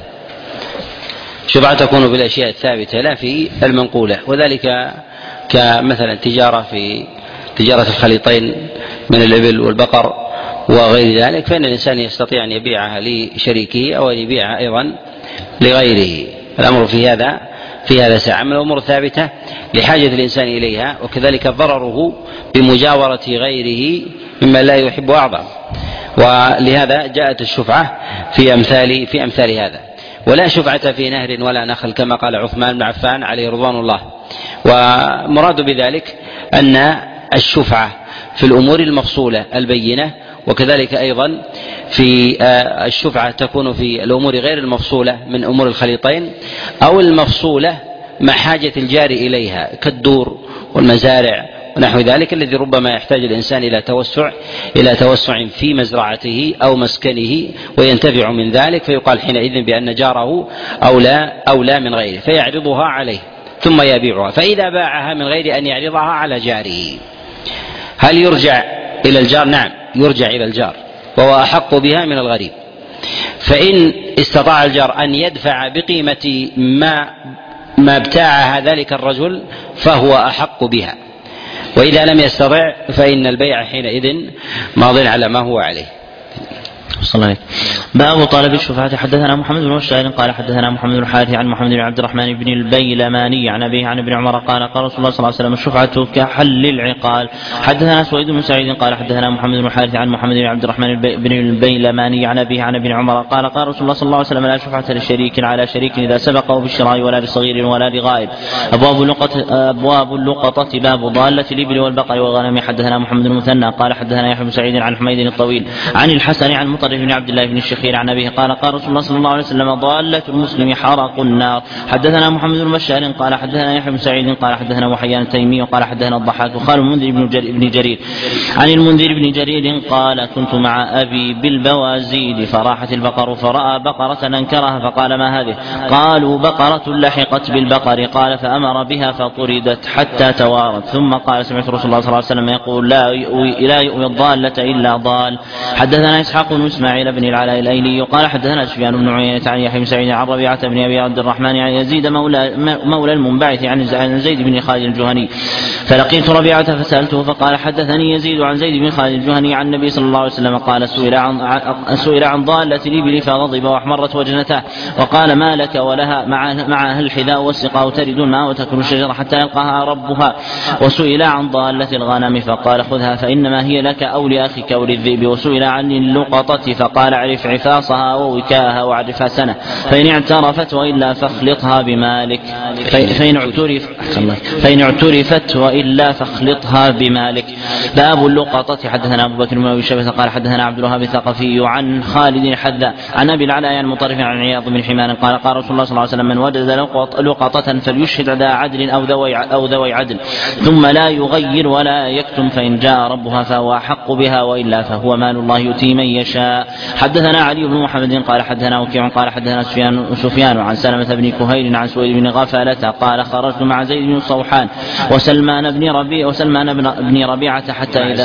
شفعة تكون في الأشياء الثابتة لا في المنقولة، وذلك كمثلا تجارة في تجارة الخليطين من الإبل والبقر وغير ذلك، فإن الإنسان يستطيع أن يبيعها لشريكه أو أن يبيعها أيضا لغيره. الأمر في هذا في هذا ساعة من الأمور الثابتة لحاجة الإنسان إليها، وكذلك ضرره بمجاورة غيره مما لا يحب أعظم، ولهذا جاءت الشفعة في أمثال في أمثال هذا. ولا شفعة في نهر ولا نخل كما قال عثمان بن عفان عليه رضوان الله. ومراد بذلك أن الشفعة في الأمور المفصولة البينة، وكذلك أيضا في الشفعة تكون في الأمور غير المفصولة من أمور الخليطين أو المفصولة مع حاجة الجاري إليها كالدور والمزارع ونحو ذلك، الذي ربما يحتاج الإنسان إلى توسع إلى توسع في مزرعته أو مسكنه وينتفع من ذلك، فيقال حينئذ بأن جاره أولى أولى من غيره فيعرضها عليه ثم يبيعها. فإذا باعها من غير أن يعرضها على جاره هل يرجع إلى الجار؟ نعم يرجع إلى الجار، وهو أحق بها من الغريب. فإن استطاع الجار أن يدفع بقيمة ما ما ابتاعها ذلك الرجل فهو أحق بها، وإذا لم يستطع فإن البيع حينئذ ماض على ما هو عليه. صلى الله. باب طلب الشفعة. حدثنا محمد بن بشار قال حدثنا محمد بن الحارث عن محمد بن عبد الرحمن بن البيلماني عن أبيه عن ابن عمر قال قال رسول الله صلى الله عليه وسلم الشفعة كحل العقال. حدثنا سويد بن سعيد قال حدثنا محمد بن الحارث عن محمد بن عبد الرحمن بن البيلماني عن أبيه عن ابن عمر قال قال رسول الله صلى الله عليه وسلم لا شفعة لشريك على شريك إذا سبقه بالشراء ولا لصغير ولا لغائب. أبواب اللقطة. أبواب اللقطة. باب ضالة الإبل والبقر والغنم. حدثنا محمد بن المثنى قال حدثنا يحيى بن سعيد عن حميد الطويل عن الحسن عن مطرف بن عبد الله بن الشخير عن أبيه قال قال رسول الله صلى الله عليه وسلم ضالة المسلم حرق النار. حدثنا محمد بن بشار قال حدثنا يحيى بن سعيد قال حدثنا وحيان التيمي قال حدثنا الضحاك وقال المنذر بن جرير, بن جرير عن المنذر بن جرير قال كنت مع أبي بالبوازيد فراحت البقر فرأى بقرة أنكرها فقال ما هذه؟ قالوا بقرة لحقت بالبقر. قال فأمر بها فطردت حتى توارت ثم قال سمعت رسول الله صلى الله عليه وسلم يقول لا يؤوي لا يؤوي الضالة إلا ضال. حدثنا إسحاق بن اسماعيل بن العلاء الايلي قال حدثنا سفيان بن عيينة عن يحيى بن سعيد عن ربيعة بن ابي عبد الرحمن عن يزيد مولى, مولى المنبعث عن زيد بن خالد الجهني فلقيت ربيعة فسألته فقال حدثني يزيد عن زيد بن خالد الجهني عن النبي صلى الله عليه وسلم قال سئل عن, سئل عن ضالة الإبل فغضب واحمرت وجنته وقال ما لك ولها معها الحذاء والسقاء ترد الماء وتكل الشجرة حتى يلقاها ربها. وسئل عن ضالة الغنم فقال خذها فإنما هي لك أو لأخيك أو للذئب. وسئل عن اللقطة فقال اعرف عفاصها ووكاءها واعرفها سنة فإن اعترفت وإلا فاخلطها بمالك فإن اعترف فإن اعترفت وإلا فاخلطها بمالك. باب اللقطة. حدثنا أبو بكر بن أبي شيبة قال حدثنا عبد الوهاب الثقفي عن خالد الحذاء عن أبي العلاء عن مطرف عن عياض بن حمار قال قال رسول الله صلى الله عليه وسلم من وجد لقطة فليشهد ذا عدل أو ذوي أو ذوي عدل ثم لا يغير ولا يكتم فإن جاء ربها فهو أحق بها وإلا فهو مال الله يؤتي من يشاء. حدثنا علي بن محمد قال حدثنا وكيع قال حدثنا سفيان, سفيان عن سلمة بن كهيل عن سويد بن غفلة قال خرجت مع زيد بن صوحان وسلمان بن ربيع وسلمان بن ربيعة حتى إذا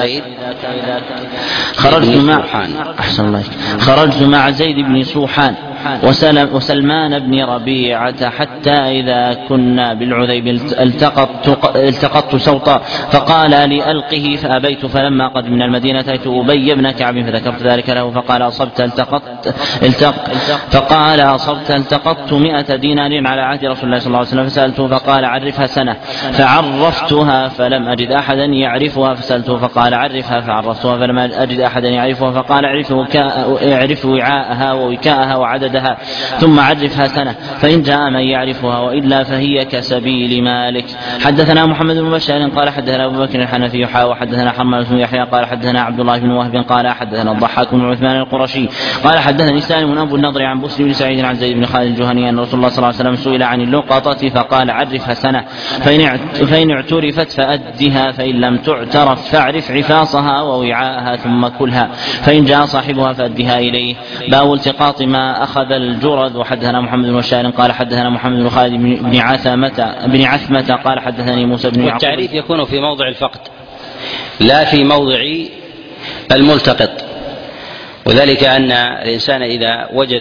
خرجت مع أحسن الله خرجت مع زيد بن صوحان وسلمان بن ربيعة حتى إذا كنا بالعذيب التقطت, التقطت سوطا فقال لي ألقه فأبيت فلما قدمنا المدينة أتيت أبي بن كعب فذكرت ذلك له فقال أصبت التقطت التق فقال أصبت التقطت مئة دينار على عهد رسول الله صلى الله عليه وسلم فسألته فقال عرفها سنة فعرفتها فلم أجد أحدا يعرفها فسألته فقال عرفها فعرفتها فلم أجد أحدا يعرفها فقال اعرف وعاءها ووكاءها وعددها ثم عرفها سنة فإن جاء من يعرفها وإلا فهي كسبيل مالك. حدثنا محمد بن بشار قال حدثنا أبو بكر الحنفي وحدثنا حماد بن يحيى قال حدثنا عبد الله بن وهب قال حدثنا الضحاك بن عثمان القرشي قال حدثني سالم أبو النضر عن بسر بن سعيد عن زيد بن خالد الجهني أن رسول الله صلى الله عليه وسلم سئل عن اللقطة فقال عرفها سنة فإن اعترفت فأدها فإن لم تعترف فاعرف عفاصها ووعاءها ثم كلها فإن جاء صاحبها فأدها إليه. باب التقاط ما أخذ الجرد. وحدثنا محمد بن بشار قال حدثنا محمد بن خالد بن عثمة بن عثمة قال حدثني موسى بن يعقوب. والتعريف يكون في موضع الفقد لا في موضع الملتقط وذلك أن الإنسان إذا وجد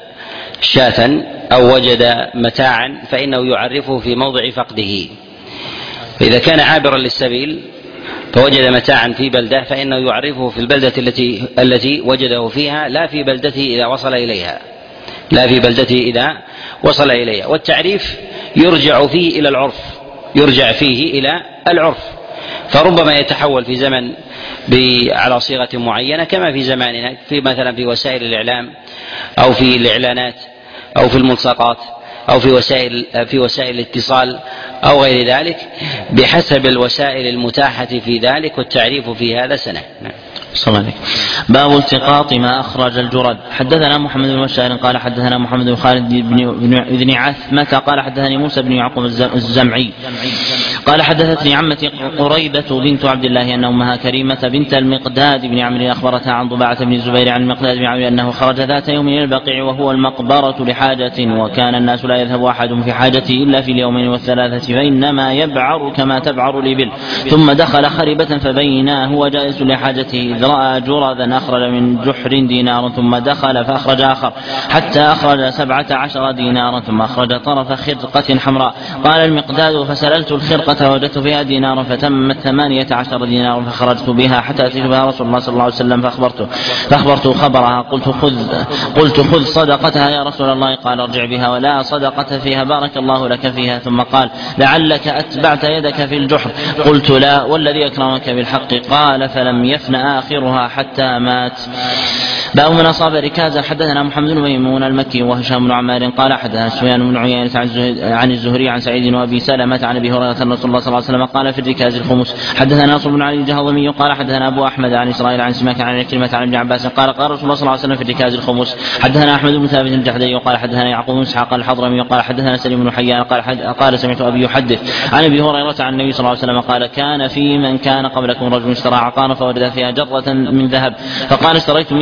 شاة أو وجد متاعا فإنه يعرفه في موضع فقده. فإذا كان عابرا للسبيل فوجد متاعا في بلدة فإنه يعرفه في البلدة التي التي وجده فيها لا في بلدته إذا وصل إليها لا في بلدته إذا وصل إليها. والتعريف يرجع فيه إلى العرف يرجع فيه إلى العرف فربما يتحول في زمن على صيغة معينة كما في زماننا في مثلا في وسائل الإعلام أو في الإعلانات أو في الملصقات أو في وسائل في وسائل الاتصال أو غير ذلك بحسب الوسائل المتاحة في ذلك والتعريف في هذا سنة. باب التقاط ما أخرج الجرد. حدثنا محمد بن بشار قال حدثنا محمد بن خالد بن عثمة قال حدثني موسى بن يعقوب الزمعي قال حدثتني عمتي قريبة بنت عبد الله أن أمها كريمة بنت المقداد بن عمرو أخبرتها عن ضباعة بن الزبير عن المقداد بن عمرو أنه خرج ذات يوم إلى البقيع وهو المقبرة لحاجة وكان الناس لا يذهب أحد في حاجته إلا في اليومين والثلاثة فإنما يبعر كما تبعر الإبل ثم دخل خربة فبيناه هو جالس لحاجته رأى جرذا أخرج من جحر دينار ثم دخل فأخرج آخر حتى أخرج سبعة عشر دينارا ثم أخرج طرف خرقة حمراء. قال المقداد فسللت الخرقة وجدت فيها دينارا فتمت ثمانية عشر دينارا فخرجت بها حتى أتيت بها رسول الله صلى الله عليه وسلم فأخبرته فأخبرته خبرها قلت خذ قلت خذ صدقتها يا رسول الله قال ارجع بها ولا صدقة فيها بارك الله لك فيها ثم قال لعلك أتبعت يدك في الجحر قلت لا والذي أكرمك بالحق قال فلم يفن آخرها حتى مات. باب من أصاب ركازا. حدثنا محمد بن ميمون المكي وهشام بن عمار قال حدثنا سفيان بن عيينة عن الزهري عن سعيد وأبي سلمة عن أبي هريرة أن رسول الله صلى الله عليه وسلم قال في الركاز الخمس. حدثنا ناصر بن علي الجهضمي قال حدثنا أبو أحمد عن إسرائيل عن سماك عن كلمة عن ابن عباس قال قال رسول الله صلى الله عليه وسلم في الركاز الخمس. حدثنا أحمد بن ثابت الجحدري قال حدثنا يعقوب بن إسحاق الحضرمي قال حدثنا سليم بن حيان قال قال سمعت أبي يحدث عن أبي هريرة عن النبي صلى الله عليه وسلم قال كان في من كان قبلكم رجل اشترى عقارا فوجد فيها جرة من ذهب فقال اشتريت منك الأرض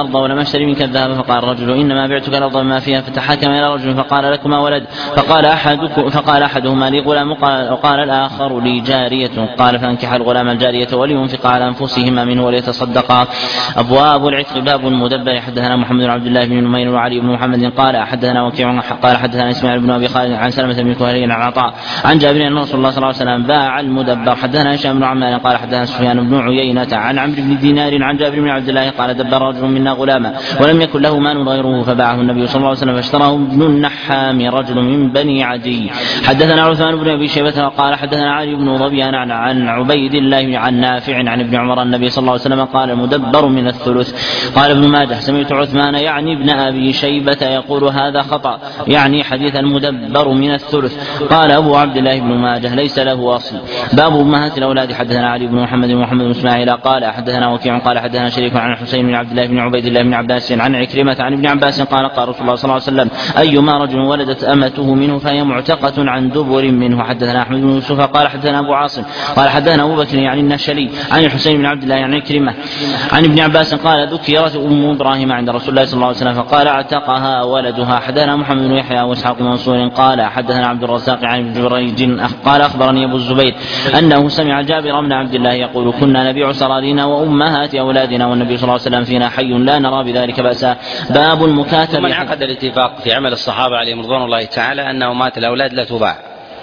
الأرض ولم أشتري منك الذهب. فقال الرجل إنما بعتك الأرض بما فيها. فتحاكم إلى رجل فقال لكما ولد؟ فقال أحدكم فقال أحدهما لي غلام وقال الآخر لي جارية. قال فانكح الغلام الجارية ولينفق على أنفسهما منه وليتصدقا. أبواب العتق. باب المدبر. حدثنا محمد بن عبد الله بن نمير وعلي بن محمد قال حدثنا وكيع قال حدثنا إسماعيل بن أبي خالد عن سلمة بن كهيل عن عطاء عن جابر أن رسول الله صلى الله عليه وسلم باع المدبر. حدثنا هشام بن عمار قال حدثنا سفيان بن عيينة عن عمرو بن دينار عن جابر بن عبد الله قال دبر رجل منا غلاما ولم يكن له مال غيره فباعه النبي صلى الله عليه وسلم فاشتراه ابن النحام رجل من بني عدي. حدثنا عثمان بن أبي شيبة قال حدثنا علي بن ظبيان عن, عن عبيد الله عن نافع عن ابن عمر النبي صلى الله عليه وسلم قال المدبر من الثلث. قال ابن ماجه سمعت عثمان يعني ابن أبي شيبة يقول هذا خطأ يعني حديث المدبر من الثلث. قال أبو عبد الله بن ماجه ليس له أصل. باب أمهات الأولاد. حدثنا علي بن محمد ومحمد بن إسماعيل قال حدثنا وكيع قال حدثنا شريك عن الحسين بن عبد الله بن عبيد الله بن عباس عن عكرمة عن ابن عباس قال قال رسول الله صلى الله عليه وسلم أيما رجل ولدت أمته منه فهي معتقة عن دبر منه. حدثنا أحمد بن يوسف قال حدثنا أبو عاصم قال حدثنا أبو بكر يعني النشلي عن الحسين بن عبد الله عن عكرمة عن ابن عباس قال ذكرت أم إبراهيم عند رسول الله صلى الله عليه وسلم فقال اعتقها ولدها. حدثنا محمد بن يحيى وإسحاق منصور قال حدثنا عبد الرزاق عن ابن جريج قال أخبرني أبو الزبير أنه سمع جابر بن عبد الله يقول كنا نبيع سرارينا وأمهات أولادنا والنبي صلى الله عليه وسلم فينا حي لا نرى بذلك بأسا. باب المكاتب. من عقد الاتفاق في عمل الصحابة عليهم رضوان الله تعالى أن أمهات الأولاد لا تباع،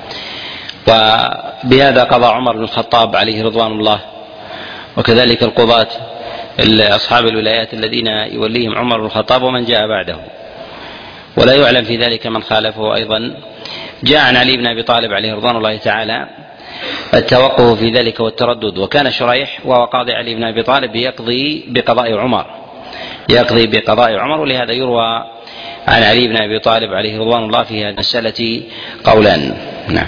وبهذا قضى عمر بن الخطاب عليه رضوان الله، وكذلك القضاة أصحاب الولايات الذين يوليهم عمر بن الخطاب ومن جاء بعده، ولا يعلم في ذلك من خالفه أيضا. جاء عن علي بن أبي طالب عليه رضوان الله تعالى التوقف في ذلك والتردد، وكان شريح وهو قاضي علي بن أبي طالب يقضي بقضاء عمر يقضي بقضاء عمر ولهذا يروى عن علي بن أبي طالب عليه رضوان الله في هذه المسألة قولان. نعم.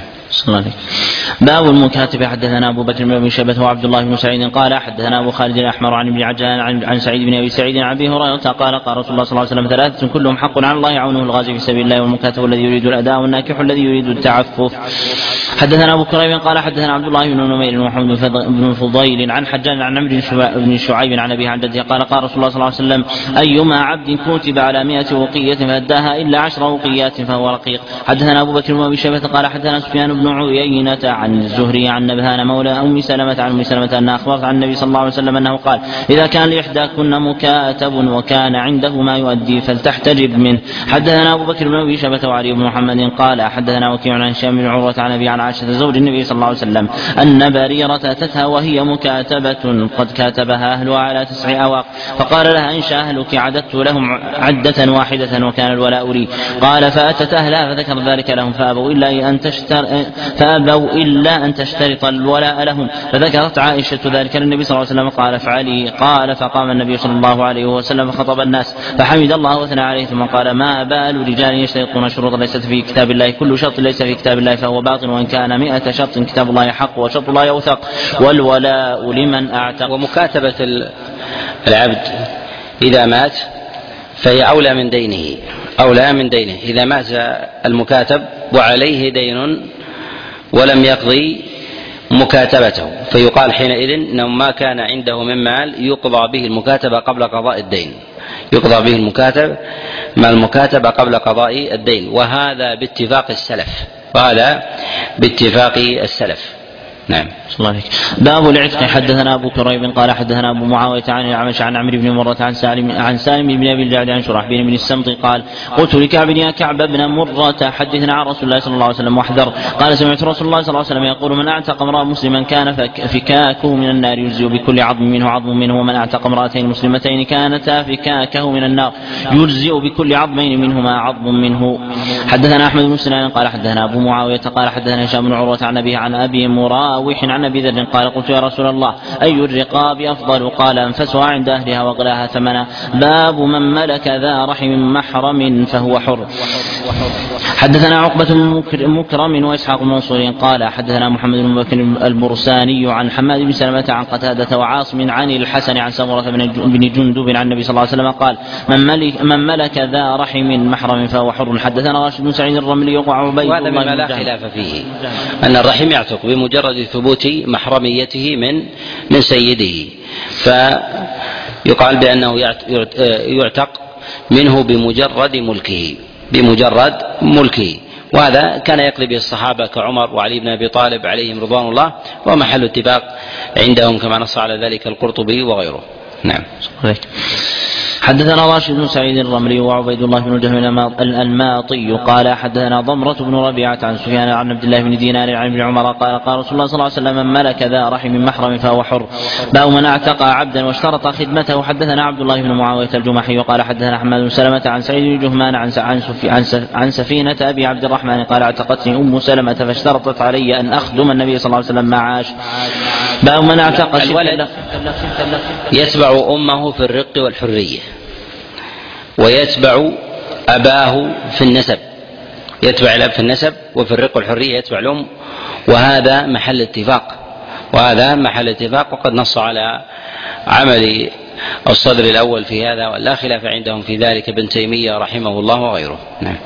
باب المكاتب. حدثنا أبو بكر بن أبي شيبة وعبد الله بن سعيد قال حدثنا أبو خالد الأحمر عن ابن عجلان عن, عن سعيد بن أبي سعيد عن أبي هريرة قال قال رسول الله صلى الله عليه وسلم ثلاثة كلهم حق على الله يعونه الغازي في سبيل الله والمكاتب الذي يريد الأداء والناكح الذي يريد التعفف. حدثنا أبو كريب قال حدثنا عبد الله بن نمير ومحمد بن فضيل عن حجان عن عمرو بن شعيب عن أبيه عن جده قال قال رسول الله صلى الله عليه وسلم أيما عبد كتب على مائة وقية فأداها إلا عشر وقيات فهو رقيق. حدثنا أبو بكر بن أبي شيبة قال حدثنا سفيان بن عيينة عن الزهري عن نبهان مولى أم سلمة عن أم سلمة أنها أخبرت عن النبي صلى الله عليه وسلم أنه قال إذا كان لإحداكن مكاتب وكان عنده ما يؤدي فلتحتجب منه. حدثنا أبو بكر بن أبي شيبة وعلي بن محمد قال حدثنا وكيع عن هشام بن عروة عن أبي عن عائشة زوج النبي صلى الله عليه وسلم أن بريرة أتتها وهي مكاتبة قد كاتبها أهلها على تسع أواق فقال لها إن شاء أهلك عددت لهم عدة واحدة وكان الولاء لي. قال فأتت أهلها فذكر ذلك لهم فأبوا إلا أن تشتر فأبوا إلا أن تشترط الولاء لهم فذكرت عائشة ذلك للنبي صلى الله عليه وسلم قال افعلي. قال فقام النبي صلى الله عليه وسلم فخطب الناس فحمد الله وثنى عليه ثم قال ما بال رجال يشترطون شروطا ليست في كتاب الله كل شرط ليس في كتاب الله فهو باطل وإن كان مئة شرط كتاب الله حق وشرط الله يوثق والولاء لمن أعتق. ومكاتبة العبد إذا مات فهي أولى من دينه أولى من دينه إذا مات المكاتب وعليه دين ولم يقضي مكاتبته فيقال حينئذ إنه ما كان عنده من مال يقضى به المكاتبة قبل قضاء الدين يقضى به المكاتب مع المكاتبة قبل قضاء الدين وهذا باتفاق السلف وهذا باتفاق السلف. نعم. باب العتق. حدثنا أبو كريب قال حدثنا أبو معاوية عن الأعمش عن عمرو بن مرة عن سالم عن سالم بن أبي الجعد عن شرحبيل بن السمط قال قلت لكعب يا كعب بن مرة حدثنا عن رسول الله صلى الله عليه وسلم واحذر. قال سمعت رسول الله صلى الله عليه وسلم يقول من أعتق امرأ مسلما كان فكاكه من النار يجزئ بكل عظم منه عظم منه ومن أعتق امرأتين مسلمتين كانتا فكاكه من النار يجزئ بكل عظمين منهما عظم منه. حدثنا أحمد بن سنان قال حدثنا أبو معاوية قال حدثنا هشام بن عروة عن أبيه عن أبي مراوح عن أبي ذر قال قلت يا رسول الله أي الرقاب أفضل؟ قال أنفسها عند أهلها وأغلاها ثمنا. باب من ملك ذا رحم محرم فهو حر. حدثنا عقبة بن مكرم وإسحاق بن منصور قال حدثنا محمد بن بكر البرساني عن حماد بن سلمة عن قتادة وعاصم عن الحسن عن سمرة بن جندب عن النبي صلى الله عليه وسلم قال من ملك, من ملك ذا رحم محرم فهو حر. حدثنا راشد بن سعيد الرملي وعبيد وهذا مما لا خلاف فيه أن الرحم يعتق بمجرد ثبوت محرميته من من سيده. يقال بأنه يعتق منه بمجرد ملكه بمجرد ملكه وهذا كان يقضي به الصحابة كعمر وعلي بن أبي طالب عليهم رضوان الله، ومحل اتفاق عندهم كما نص على ذلك القرطبي وغيره. نعم. حدثنا راشد بن سعيد الرملي وعبيد الله بن جهم الماطي قال حدثنا ضمرة بن ربيعة عن سفيان عن عبد الله بن دينار عن ابن عمر قال قال رسول الله صلى الله عليه وسلم من ملك ذا رحم من محرم فهو حر. باب من اعتق عبدا واشترط خدمته. حدثنا عبد الله بن معاوية الجمحي قال حدثنا حماد بن سلمة عن سعيد بن جهمان عن عن عن سفينة ابي عبد الرحمن قال اعتقتني ام سلمة فاشترطت علي ان اخدم النبي صلى الله عليه وسلم معاش. باب من اعتق الولد يتبع امه في الرق والحرية ويتبع أباه في النسب، يتبع الأب في النسب وفي الرق والحرية يتبع الأم، وهذا محل اتفاق وهذا محل اتفاق وقد نص على عمل الصدر الأول في هذا ولا خلاف عندهم في ذلك ابن تيمية رحمه الله وغيره. نعم.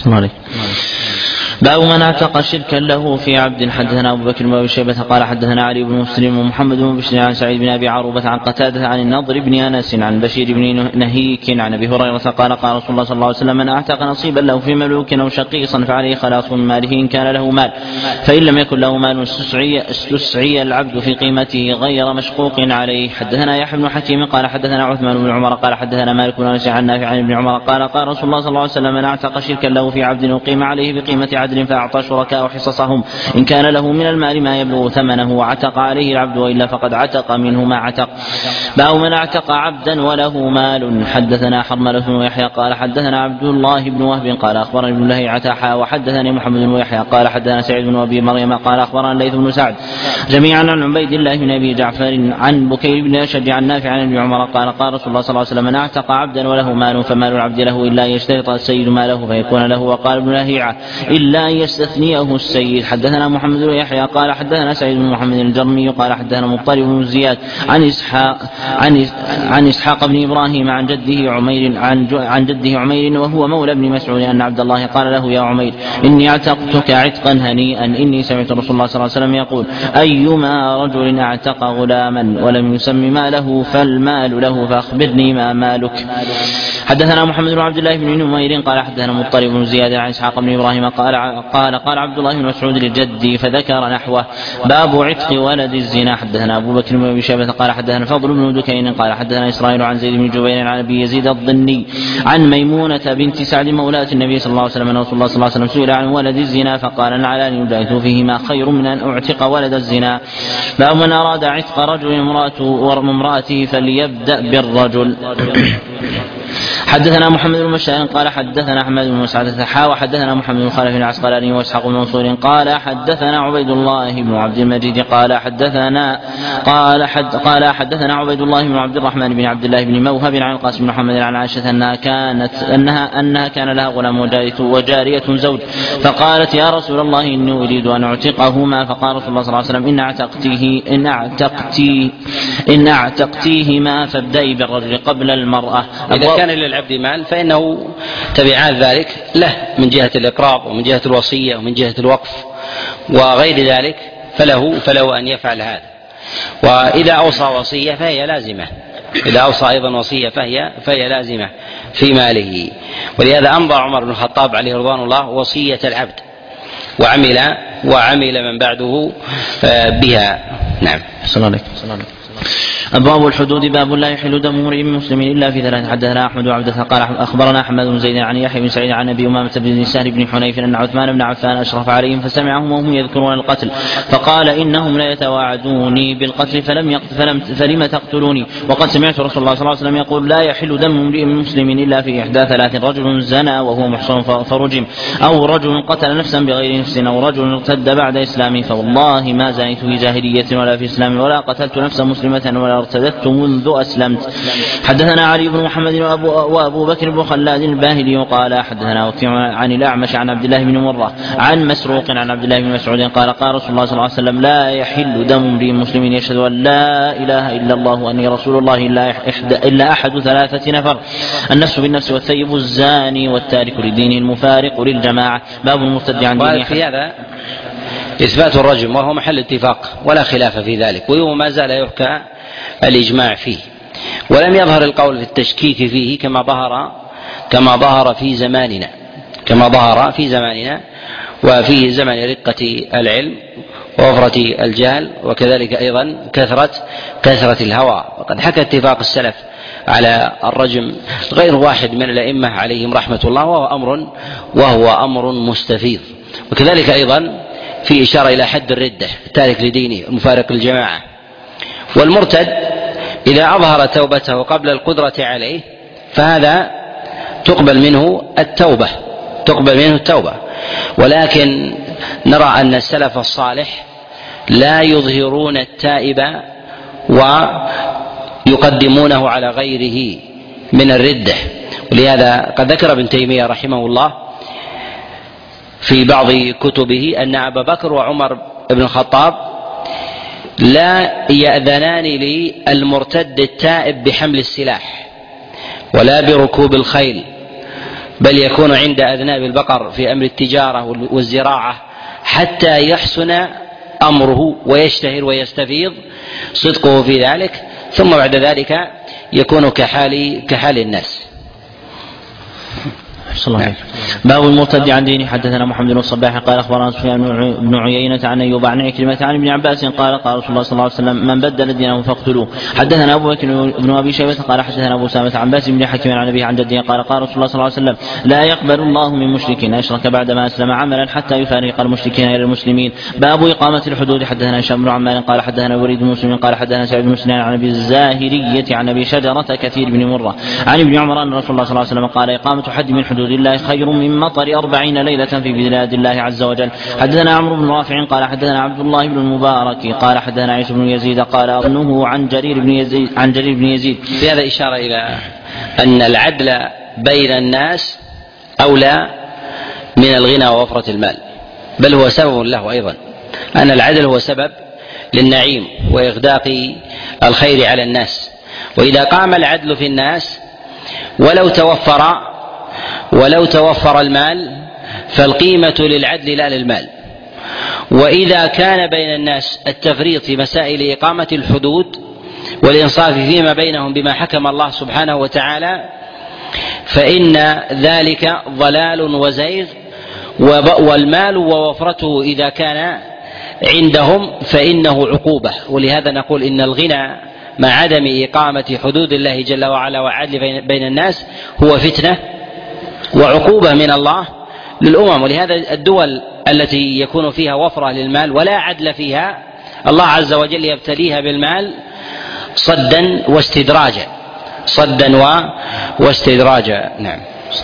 باب من اعتق شركا له في عبد. حدثنا ابو بكر بن ابي شيبه قال حدثنا علي بن مسلم ومحمد بن بشر عن سعيد بن ابي عروبه عن قتاده عن النضر بن انس عن بشير بن نهيك عن ابي هريره قال قال رسول الله صلى الله عليه وسلم من اعتق نصيبا له في مملوك او شقيصا فعليه خلاص من ماله ان كان له مال، فان لم يكن له مال استسعي, استسعي العبد في قيمته غير مشقوق عليه. حدثنا يحيى بن حكيم قال حدثنا عثمان بن عمر قال حدثنا مالك بن انس عن نافع عن ابن عمر قال قال رسول الله صلى الله عليه وسلم من اعتق شركا له في عبد وقيم عليه بقيمه عدل فاعطى شركاء حصصهم إن كان له من المال ما يبلغ ثمنه وعتق عليه العبد وإلا فقد عتق منه ما عتق. باب من اعتق عبدا وله مال. حدثنا حرملة بن يحيى قال حدثنا عبد الله بن وهب قال أخبرني ابن الله عتاحا وحدثني محمد بن يحيى قال حدثنا سعيد بن أبي مريم قال أخبرنا الليث بن سعد جميعا عن عبيد الله بن أبي جعفر عن بكير بن أشج عن نافع عن ابن عمر قال قال رسول الله صلى الله عليه وسلم من اعتق عبدا وله مال فمال العبد له إلا يشترط السيد ماله فيكون له. وقال ابن لهيعة إلا يستثنيه السيد. حدثنا محمد بن يحيى قال حدثنا سعيد بن محمد الجرمي قال حدثنا مضطرب بن زياد عن اسحاق عن عن اسحاق بن ابراهيم عن جده عمير عن عن جده عمير وهو مولى بن مسعود ان عبد الله قال له يا عمير اني اعتقتك عتقا هنيئا اني سمعت رسول الله صلى الله عليه وسلم يقول ايما رجل اعتق غلاما ولم يسم ماله فالمال له فاخبرني ما مالك. حدثنا محمد بن عبد الله بن نمير قال حدثنا مضطرب بن زياد عن اسحاق بن ابراهيم قال قال قال عبد الله بن مسعود لجدي فذكر نحوه. باب عتق ولد الزنا. حدثنا ابو بكر بن ابي شيبه قال حدثنا فضل بن دكين قال حدثنا اسرائيل عن زيد بن جبير عن ابي يزيد الضني عن ميمونه بنت سعد مولاة النبي صلى الله عليه وسلم ان رسول الله صلى الله عليه وسلم سئل عن ولد الزنا فقال العلان يبعث فيهما خير من ان اعتق ولد الزنا. باب من اراد عتق رجل امراته فليبدا بالرجل. حدثنا محمد بن بشار قال حدثنا احمد بن مسعد الثحا وحدثنا محمد بن خالد العسقلاني واسحاق بن منصور قال حدثنا عبيد الله بن عبد المجيد قال حدثنا قال حد قال حدثنا عبيد الله بن عبد الرحمن بن عبد الله بن موهب عن القاسم بن محمد عن عائشة انها كانت انها انها كان لها غلام وجارية زوج فقالت يا رسول الله اني اريد ان اعتقهما فقال رسول الله صلى الله عليه وسلم ان اعتقتيه ان اعتقتيه ان اعتقتيهما فابدأي بالرجل قبل المرأة. إذا كان للعبد مال فإنه تبعات ذلك له من جهة الإقراض ومن جهة الوصية ومن جهة الوقف وغير ذلك فله فله أن يفعل هذا. وإذا أوصى وصية فهي لازمة إذا أوصى أيضا وصية فهي فهي لازمة في ماله. ولهذا أمضى عمر بن الخطاب عليه رضوان الله وصية العبد وعمل وعمل من بعده بها. نعم. صلى الله عليه. أبواب الحدود. باب لا يحل دم امرئ مسلم إلا في ثلاث. حدثنا أحمد وعبدة قال أخبرنا أحمد بن زيد عن يحيى بن سعيد عن أبي أمامة بن سهل بن حنيف أن عثمان بن عفان أشرف عليهم فسمعهم وهم يذكرون القتل فقال إنهم لا يتواعدوني بالقتل فلم يقتل فلم فلم تقتلوني وقد سمعت رسول الله صلى الله عليه وسلم يقول لا يحل دم امرئ مسلم إلا في إحدى ثلاث: رجل زنى وهو محصن فرجم، أو رجل قتل نفسا بغير نفس، أو رجل ارتد بعد إسلامه. فوالله ما زنيت في جاهلية ولا في إسلام ولا قتلت نفسا مسلمة ولا ارتدت منذ أسلمت. حدثنا علي بن محمد وأبو, وأبو بكر بن خلاد الباهلي قال حدثنا وكيع عن الأعمش عن عبد الله بن مرة عن مسروق عن عبد الله بن مسعود قال قال رسول الله صلى الله عليه وسلم لا يحل دم امرئ مسلم يشهد أن لا إله إلا الله وأني رسول الله إلا, إلا أحد ثلاثة نفر: النفس بالنفس، والثيب الزاني، والتارك لدينه المفارق للجماعة. باب المرتد عن دينه. في هذا إثبات الرجم وهو محل اتفاق ولا خلاف في ذلك، وما زال يحكى الإجماع فيه ولم يظهر القول في التشكيك فيه كما ظهر كما ظهر في زماننا كما ظهر في زماننا وفي زمن رقة العلم ووفرة الجهل، وكذلك أيضا كثرة كثرة الهوى. وقد حكى اتفاق السلف على الرجم غير واحد من الأئمة عليهم رحمة الله، وهو أمر وهو أمر مستفيض. وكذلك أيضا في إشارة إلى حد الردة، التارك لدينه المفارق للجماعة. والمرتد إذا أظهر توبته قبل القدرة عليه فهذا تقبل منه التوبة تقبل منه التوبة ولكن نرى أن السلف الصالح لا يظهرون التائب ويقدمونه على غيره من الردة. ولهذا قد ذكر ابن تيمية رحمه الله في بعض كتبه أن أبا بكر وعمر بن الخطاب لا يأذنان للمرتد التائب بحمل السلاح ولا بركوب الخيل، بل يكون عند أذناب البقر في أمر التجارة والزراعة حتى يحسن أمره ويشتهر ويستفيض صدقه في ذلك، ثم بعد ذلك يكون كحال كحال الناس. نعم. باب المرتد عن دينه. حدثنا محمد بن الصباح قال اخبرنا سفيان بن عيينة عن ايوب عن عكرمة عن ابن عباس قال قال رسول الله صلى الله عليه وسلم من بدل دينه فاقتلوه. حدثنا ابو بكر بن ابي شيبة قال حدثنا ابو سامة عن باس بن حكيم عن ابيه عن جده قال قال رسول الله صلى الله عليه وسلم لا يقبل الله من مشرك اشرك بعدما اسلم عملا حتى يفارق المشركين الى المسلمين. باب اقامة الحدود. حدثنا هشام بن عمار قال حدثنا وليد بن مسلم قال حدثنا سعيد بن مسلم عن ابي الزاهرية عن ابي شجرة كثير بن مرة عن ابن عمر ان رسول الله صلى الله عليه وسلم قال اقامة حد من حدود الله خير من مطر أربعين ليلة في بلاد الله عز وجل. حدثنا عمرو بن رافع قال حدثنا عبد الله بن المبارك قال حدثنا عيسى بن يزيد قال أظنه عن جرير بن يزيد عن جرير بن يزيد. في هذا إشارة إلى أن العدل بين الناس أولى من الغنى ووفرة المال، بل هو سبب له أيضا، أن العدل هو سبب للنعيم وإغداق الخير على الناس. وإذا قام العدل في الناس ولو توفر ولو توفر المال فالقيمة للعدل لا للمال. وإذا كان بين الناس التفريط في مسائل إقامة الحدود والإنصاف فيما بينهم بما حكم الله سبحانه وتعالى فإن ذلك ضلال وزيغ، والمال ووفرته إذا كان عندهم فإنه عقوبة. ولهذا نقول إن الغنى مع عدم إقامة حدود الله جل وعلا وعدل بين الناس هو فتنة وعقوبة من الله للأمم. ولهذا الدول التي يكون فيها وفرة للمال ولا عدل فيها الله عز وجل يبتليها بالمال صدا واستدراجا صدا واستدراجا. نعم.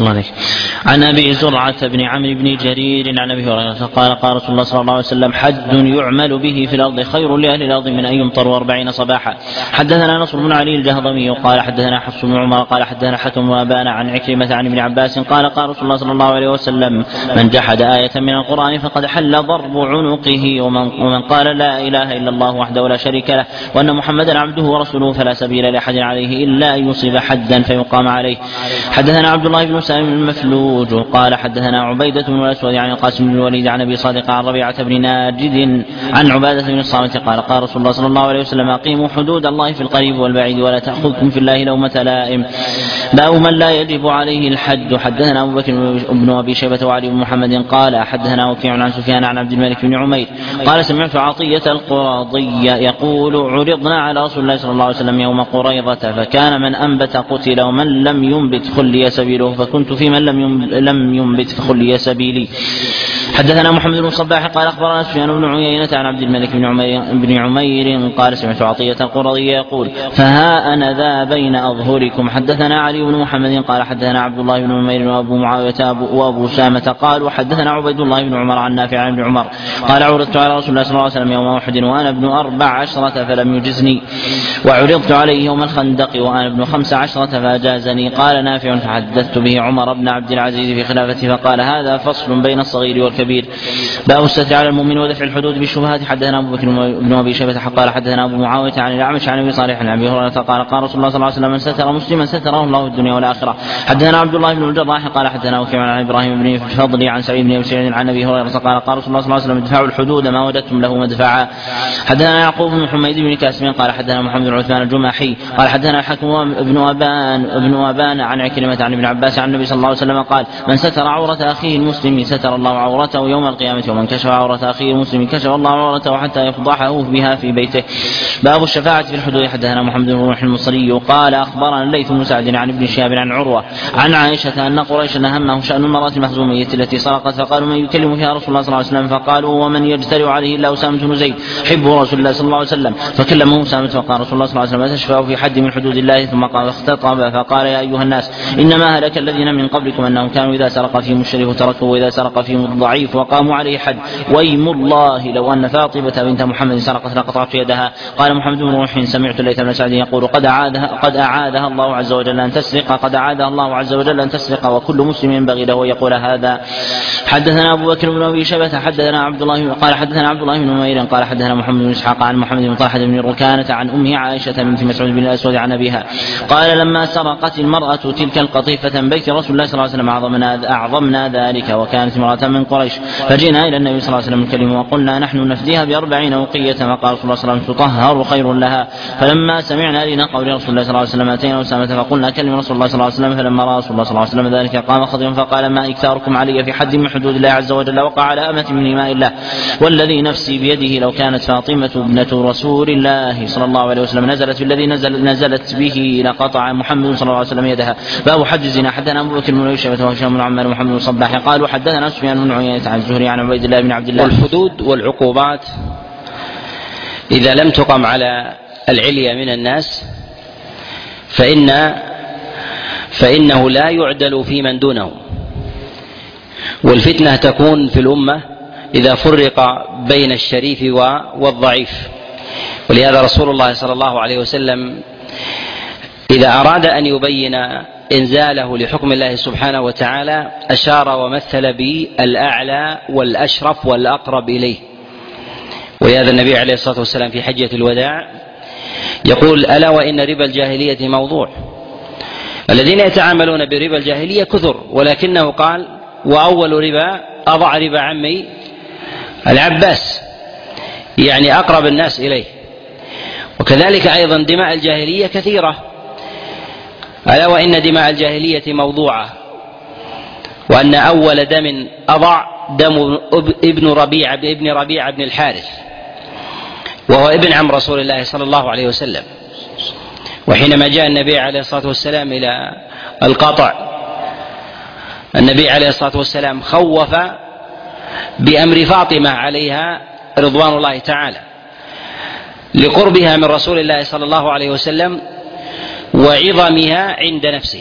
عن ابي زرعة بن عمرو بن جرير عن ابي هريرة قال قال رسول الله صلى الله عليه وسلم حد يعمل به في الارض خير لاهل الارض من ان يمطروا أربعين صباحا. حدثنا نصر بن علي الجهضمي قال حدثنا حفص بن عمر قال حدثنا حكم وابان عن عكرمة عن ابن عباس قال قال رسول الله صلى الله عليه وسلم من جحد آية من القرآن فقد حل ضرب عنقه، ومن, ومن قال لا اله الا الله وحده لا شريك له وان محمدا عبده ورسوله فلا سبيل لاحد عليه الا ان يصيب حدا فيقام عليه. حدثنا عبد الله بن سالم المفلوج قال حدثنا عبيدة بن الأسود عن القاسم بن الوليد عن أبي صادق عن ربيعة بن ناجد عن عبادة بن الصامت قال قال رسول الله صلى الله عليه وسلم أقيموا حدود الله في القريب والبعيد ولا تأخذكم في الله لومة لائم. باب من لا يجب عليه الحج. حدثنا أبو بكر بن أبي شيبة وعلي بن محمد قال حدثنا وكيع عن سفيان عن عبد الملك بن عمير قال سمعت عطية القراضي يقول عرضنا على رسول الله صلى الله عليه وسلم يوم قريظة فكان من أنبت قتل ومن لم ينبت خلي سبيله فكنت في من لم ينبت فخلي سبيلي. حدثنا محمد بن الصباح قال اخبرنا سفيان بن عيينة عن عبد الملك بن عمير, بن عمير قال سمعت عطية القرظي يقول فها أنا ذا بين أظهركم. حدثنا علي بن محمد قال حدثنا عبد الله بن عمير وأبو معاوية وأبو سامة قال وحدثنا عبيد الله بن عمر عن نافع عن ابن عمر قال عرضت على رسول الله صلى الله عليه وسلم يوم أحد وأنا ابن أربع عشرة فلم يجزني، وعرضت عليه يوم الخندق وأنا ابن خمس عشرة فأجازني. قال نافع فحدثت به به عمر بن عبد العزيز في خلافته فقال هذا فصل بين الصغير والكبير. باب الستر على المؤمن ودفع الحدود بالشبهات. حدثنا أبو بكر بن أبي شيبة قال حدثنا أبو معاوية عن الأعمش عن أبي صالح عن أبي هريرة قال قال رسول الله صلى الله عليه وسلم من ستر مسلما ستره الله في الدنيا والآخرة. حدثنا عبد الله بن الجراح قال حدثنا وكيع عن إبراهيم بن الفضل عن سعيد بن أبي سعيد عن أبي هريرة قال قال رسول الله صلى الله عليه وسلم ادفعوا الحدود ما وجدتم له مدفعا. حدثنا يعقوب بن حميد بن كاسم قال حدثنا محمد بن عثمان الجماحي قال حدثنا الحكم بن أبان ابن أبان عن عكرمة عن ابن عباس عن النبي صلى الله عليه وسلم قال من ستر عورة أخيه المسلم ستر الله عورته يوم القيامة ومن كشف عورة أخيه المسلم كشف الله عورته حتى يفضحه بها في بيته. باب الشفاعة في الحدود. حدثنا محمد بن روح المصري قال أخبرنا الليث بن سعد عن ابن شهاب عن عروة عن عائشة أن قريشا همه شأن المرأة المخزومية التي سرقت فقالوا من يكلم فيها رسول الله صلى الله عليه وسلم فقالوا ومن يجترئ عليه إلا أسامة بن زيد حب رسول الله صلى الله عليه وسلم فكلمه أسامة فقال رسول الله صلى الله عليه وسلم تشفع في حد من حدود الله ثم قال اختطب فقال يا أيها الناس إنما هلك الذين من قبلكم أنهم كانوا إذا سرق فيهم الشريف تركوا وإذا سرق فيهم الضعيف وقاموا عليه حد ويم الله لو أن فاطمة بنت محمد سرقت لقطعت يدها. قال محمد بن روح سمعت الليث بن سعد يقول قد أعادها قد أعادها الله عز وجل أن تسرق قد أعادها الله عز وجل أن تسرق وكل مسلم ينبغي له أن يقول هذا. حدثنا أبو بكر بن أبي شيبة حدثنا عبد الله قال حدثنا عبد الله بن نمير قال حدثنا محمد بن إسحاق عن محمد بن طلحة بن ركانة عن أمه عائشة بنت مسعود بن الأسود عن أبيها قال لما سرقت المرأة تلك القطيفة بيت رسول الله صلى الله عليه وسلم أعظمنا, أعظمنا ذلك وكانت امرأة من قريش فجئنا إلى النبي صلى الله عليه وسلم نكلمه وقلنا نحن نفديها بأربعين أوقية فقال رسول الله صلى الله عليه وسلم تطهر خير لها. فلما سمعنا لنا قول رسول الله صلى الله عليه وسلم أتينا أسامة فقلنا كلم رسول الله صلى الله عليه وسلم فلما رأى رسول الله صلى الله عليه وسلم ذلك قام خضرا فقال ما إكثاركم علي في حد من حدود الله عز وجل وقع على أمة من إماء الله والذي نفسي بيده لو كانت فاطمة ابنة رسول الله صلى الله عليه وسلم نزلت بالذي نزل نزلت به لقطع محمد صلى الله عليه وسلم يدها. باب حد الزنا. حدثنا أبو بكر بن أبي شيبة وهشام بن عمار ومحمد بن صباح قالوا حدثنا سفيان بن عيينة عن الزهري عن عبيد الله بن عبد الله. والحدود والعقوبات إذا لم تقم على العليا من الناس فإن فإنه لا يعدل في من دونه. والفتنة تكون في الأمة إذا فرق بين الشريف والضعيف. ولهذا رسول الله صلى الله عليه وسلم إذا أراد أن يبين إنزاله لحكم الله سبحانه وتعالى أشار ومثل بالأعلى والأشرف والأقرب إليه. ولهذا النبي عليه الصلاة والسلام في حجة الوداع يقول ألا وإن ربا الجاهلية موضوع. الذين يتعاملون بربا الجاهلية كثر ولكنه قال وأول ربا أضع ربا عمي العباس يعني أقرب الناس إليه. وكذلك أيضا دماء الجاهلية كثيرة ألا وإن دماء الجاهلية موضوعة وأن أول دم أضع دم ابن ربيعة ابن ربيعة بن الحارث وهو ابن عم رسول الله صلى الله عليه وسلم. وحينما جاء النبي عليه الصلاة والسلام إلى القطع النبي عليه الصلاة والسلام خوف بأمر فاطمة عليها رضوان الله تعالى لقربها من رسول الله صلى الله عليه وسلم وعظمها عند نفسه.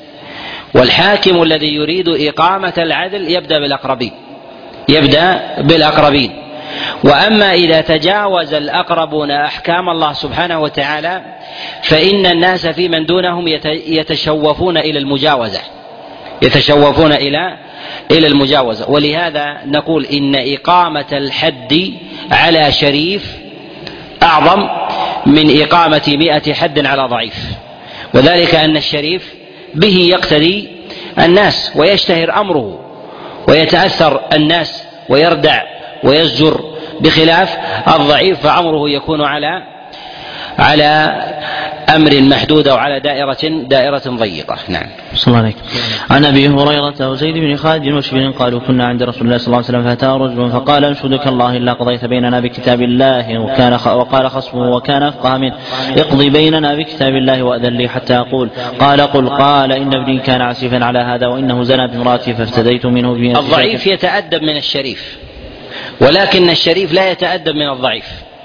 والحاكم الذي يريد إقامة العدل يبدأ بالأقربين يبدأ بالأقربين وأما إذا تجاوز الأقربون أحكام الله سبحانه وتعالى فإن الناس في من دونهم يتشوفون إلى المجاوزة يتشوفون إلى إلى المجاوزة. ولهذا نقول إن إقامة الحد على شريف أعظم من إقامة مئة حد على ضعيف. وذلك أن الشريف به يقتدي الناس ويشتهر أمره ويتأثر الناس ويردع ويزجر بخلاف الضعيف فأمره يكون على على أمر محدود أو على دائرة دائرة ضيقة. نعم. صلى الله عليه. عن أبي هريرة وزيد بن خالد المشبر قالوا كنا عند رسول الله صلى الله عليه وسلم فأتى رجل فقال أنشدك الله إلا قضيت بيننا بكتاب الله وكان وقال خصمه وكان أفقه منه اقضي بيننا بكتاب الله وأذن لي حتى أقول قال قل قال إن ابني كان عسيفا على هذا وإنه زنى بامرأتي فافتديت منه بنفسي. الضعيف يتأدب من الشريف ولكن الشريف لا يتأدب من الضعيف.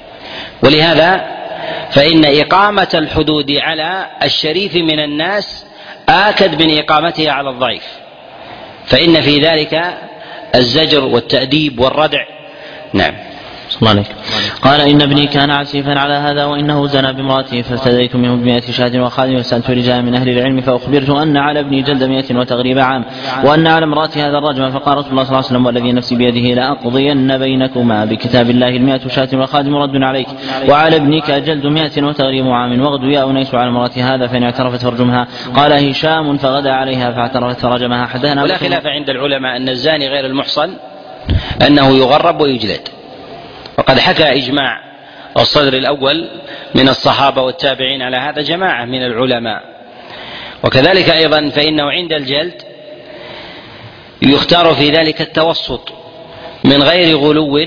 ولهذا فإن إقامة الحدود على الشريف من الناس آكد من إقامتها على الضعيف فإن في ذلك الزجر والتأديب والردع. نعم. صلى الله عليك. قال إن ابني كان عسيفا على هذا وإنه زنى بامرأته فافتديت منه بمئة شاة وخادم فسألت رجال من أهل العلم فأخبرت أن على ابني جلد مئة وتغريب عام وأن على امرأتي هذا الرجم فقال رسول الله صلى الله عليه وسلم والذي نفسي بيده لأقضين بينكما بكتاب الله المئة شاة وخادم رد عليك وعلى ابنك جلد مئة وتغريب عام واغد يا أنيس على امرأتي هذا فإن اعترفت فرجمها. قال هشام فغدا عليها فاعترفت فرجمها. حدثنا ولا خلاف عند العلماء أن الزاني غير المحصن أنه يغرب ويجلد، وقد حكى إجماع الصدر الأول من الصحابة والتابعين على هذا جماعة من العلماء. وكذلك أيضا فإنه عند الجلد يختار في ذلك التوسط من غير غلو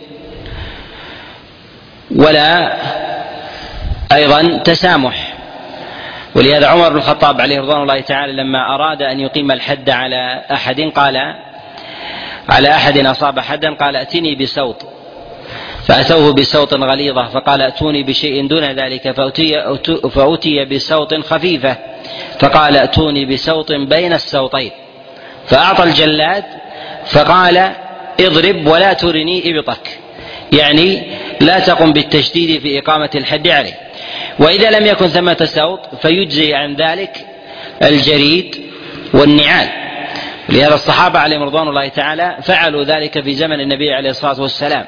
ولا أيضا تسامح. ولهذا عمر بن الخطاب عليه رضوان الله تعالى لما أراد أن يقيم الحد على أحد قال على أحد أصاب حدا قال ائتني بسوط، فأتوه بسوط غليظة فقال ائتوني بشيء دون ذلك فأتي, فأتي بسوط خفيفة فقال ائتوني بسوط بين السوطين، فأعطى الجلاد فقال اضرب ولا ترني إبطك، يعني لا تقم بالتشديد في إقامة الحد عليه. وإذا لم يكن ثمة سوط فيجزي عن ذلك الجريد والنعال. لهذا الصحابة عليهم رضوان الله تعالى فعلوا ذلك في زمن النبي عليه الصلاة والسلام،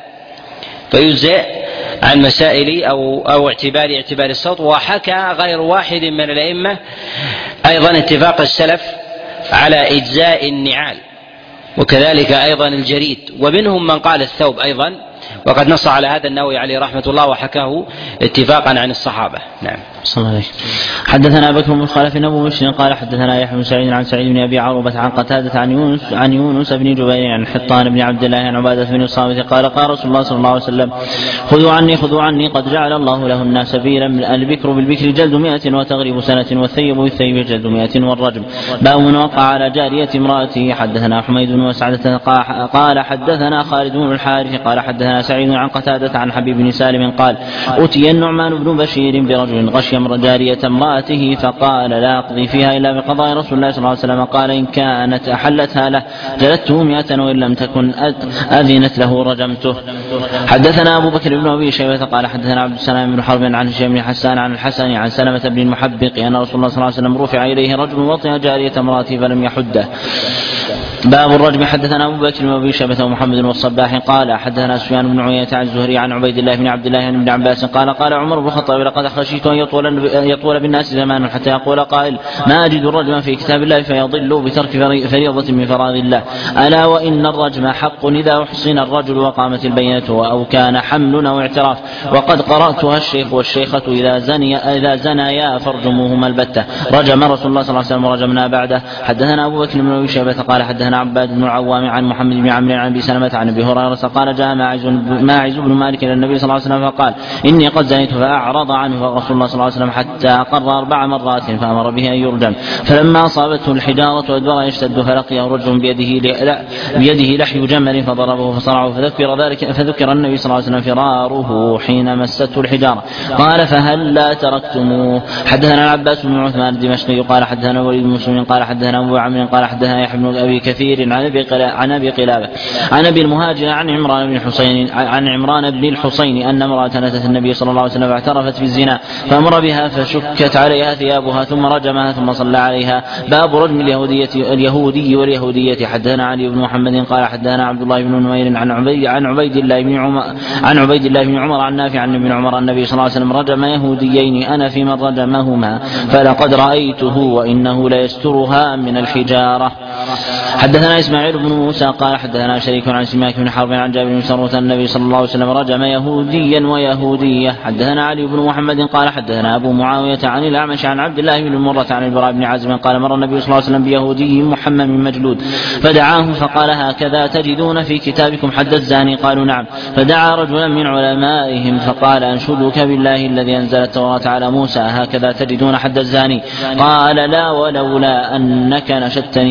فيجزئ عن مسائل أو, أو اعتبار اعتبار الصوت. وحكى غير واحد من الأئمة أيضا اتفاق السلف على إجزاء النعال وكذلك أيضا الجريد، ومنهم من قال الثوب أيضا، وقد نص على هذا النووي عليه رحمة الله وحكاه اتفاقا عن الصحابة. نعم. صلى الله عليه. حدثنا بكر بن خلف أبو بشر قال حدثنا يحيى بن سعيد عن سعيد بن أبي عروبة عن قتادة عن يونس عن يونس بن جبير عن حطان بن عبد الله عن عبادة بن الصامت قال قال رسول الله صلى الله عليه وسلم خذوا عني خذوا عني قد جعل الله لهن سبيلا، البكر بالبكر جلد مئة وتغريب سنة والثيب بالثيب جلد مئة والرجم. باب من وقع على جارية امرأته. حدثنا حميد بن وسعدة قال حدثنا خالد بن الحارث قال حدثنا سعيد عن قتادة عن حبيب بن سالم قال أتي النعمان بن بشير برجل غشي جارية امرأته فقال لا أقضي فيها إلا بقضاء رسول الله صلى الله عليه وسلم قال إن كانت أحلتها له جلدته مئة وإن لم تكن أذنت له رجمته. حدثنا أبو بكر بن أبي شيبة قال حدثنا عبد السلام بن حرب عن هشام بن حسان عن الحسن عن سلمة بن المحبق أن رسول الله صلى الله عليه وسلم رفع إليه رجل وطئ جارية امرأته فلم يحده. باب الرجم. حدثنا أبو بكر بن أبي شيبة ومحمد بن الصباح قال حدثنا سفيان بن عيينة عن الزهري عن عبيد الله بن عبد الله بن عباس قال قال عمر بن الخطاب لقد خشيت أن يطول, يطول بالناس زمان حتى يقول قائل ما أجد الرجم في كتاب الله فيضل بترك فريضة من فراغ الله. ألا وإن الرجم حق إذا أحصن الرجل وقامت البينة أو كان حمل أو اعتراف، وقد قرأتها الشيخ والشيخة إذا زني إذا زنيا فارجموهما البتة. رجم رسول الله صلى الله عليه وسلم ورجمنا بعده. حدثنا أبو بكر بن أبي شيبة قال حدثنا عباد بن العوام عن محمد بن عمرو عن أبي سلمة عن أبي هريرة قال جاء ماعز ماعز بن مالك إلى النبي صلى الله عليه وسلم فقال إني قد زنيت فأعرض عنه رسول الله صلى الله عليه وسلم حتى أقر أربع مرات فأمر به أن يرجم، فلما أصابته الحجارة أدبر يشتد فلقيه رجل بيده بيده لحي جمل فضربه فصرعه فذكر ذلك فذكر النبي صلى الله عليه وسلم فراره حين مسته الحجارة قال فهل لا تركتموه. حدثنا العباس بن عثمان الدمشقي قال حدثنا وليد بن مسلم قال حدثنا أبو عمرو قال حدثنا يحيى بن أبي كثير عن أبي عن أبي قلابة عن أبي المهاجر عن عمران بن الحسين عن عمران بن الحسين أن امرأة أتت النبي صلى الله عليه وسلم فاعترفت بالزنا فأمر بها فشكت عليها ثيابها ثم رجمها ثم صلى عليها. باب رجم اليهودية اليهودي واليهودية. حدثنا علي بن محمد قال حدثنا عبد الله بن نمير عن عبيد عن عبيد الله بن عمر عن عبيد الله بن عمر عن نافع عن ابن عمر النبي صلى الله عليه وسلم رجم يهوديين أنا في من رجمهما فلقد رأيته وإنه ليسترها من الحجارة. حدثنا إسماعيل بن موسى قال حدثنا شريك عن سماك بن حرب عن جابر بن سمرة النبي صلى الله عليه وسلم رجم يهوديا ويهودية. حدثنا علي بن محمد قال حدثنا أبو معاوية عن الأعمش عن عبد الله بن مرة عن البراء بن عازب قال مر النبي صلى الله عليه وسلم بيهودي محمم مجلود فدعاه فقال هكذا تجدون في كتابكم حد الزاني؟ قالوا نعم. فدعا رجلا من علمائهم فقال أنشدك بالله الذي أنزل التوراة على موسى هكذا تجدون حد الزاني؟ قال لا ولولا أنك نشدتني لم أخبر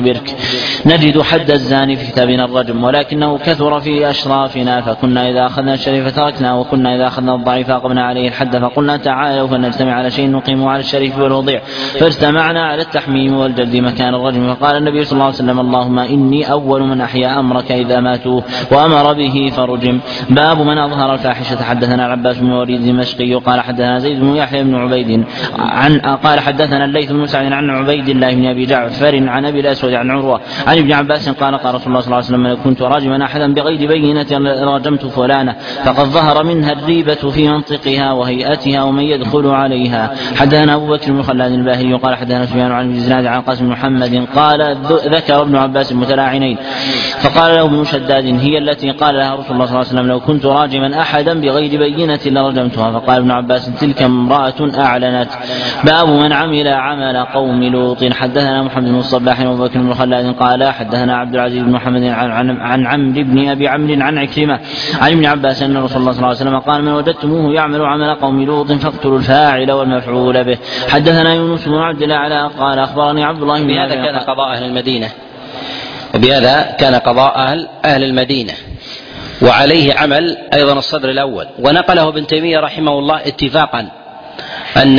أخبرك نجد حد الزاني في كتابنا الرجم ولكنه كثر في أشرافنا فكنا إذا أخذنا الشريف تركنا وكنا إذا أخذنا الضعيف أقمنا عليه الحد فقلنا تعالوا فنجتمع على شيء نقيم على الشريف والوضيع فاجتمعنا على التحميم والجلد مكان الرجم فقال النبي صلى الله عليه وسلم اللهم إني أول من أحيا أمرك إذا ماتوا وأمر به فرجم. باب من أظهر الفاحشة. حدثنا العباس بن وليد الدمشقي قال حدثنا زيد بن يحيى بن عبيد عن قال حدثنا الليث بن سعد عن عبيد الله بن أبي جعفر عن أبي الأسود عن عروة عن ابن عباس قال قال رسول الله صلى الله عليه وسلم لو كنت راجما أحدا بغير بينة رجمت فلانة فقد ظهر منها الريبة في منطقها وهيئتها ومن يدخل عليها. حدثنا أبو بكر بن خلاد الباهلي قال حدثنا سفيان عن ابن زناد عن قاسم محمد قال ذكر ابن عباس متلاعنين فقال له ابن شداد هي التي قال لها رسول الله صلى الله عليه وسلم لو كنت راجما أحدا بغير بينة لرجمتها فقال ابن عباس تلك امرأة أعلنت. باب من عمل عمل قوم لوط. حدثنا محمد بن الصباح وابو بكر بن خلاد قال حدثنا عبد العزيز بن محمد عن, عن, عن عمرو بن ابي عمرو عن عكرمة عن ابن عباس ان رسول الله صلى الله عليه وسلم قال من وجدتموه يعمل عمل قوم لوط فاقتلوا الفاعل والمفعول به. حدثنا يونس بن عبد الله قال اخبرني عبد الله بن بهذا كان قضاء اهل المدينه وبهذا كان قضاء اهل اهل المدينه وعليه عمل ايضا الصدر الاول. ونقله ابن تيميه رحمه الله اتفاقا ان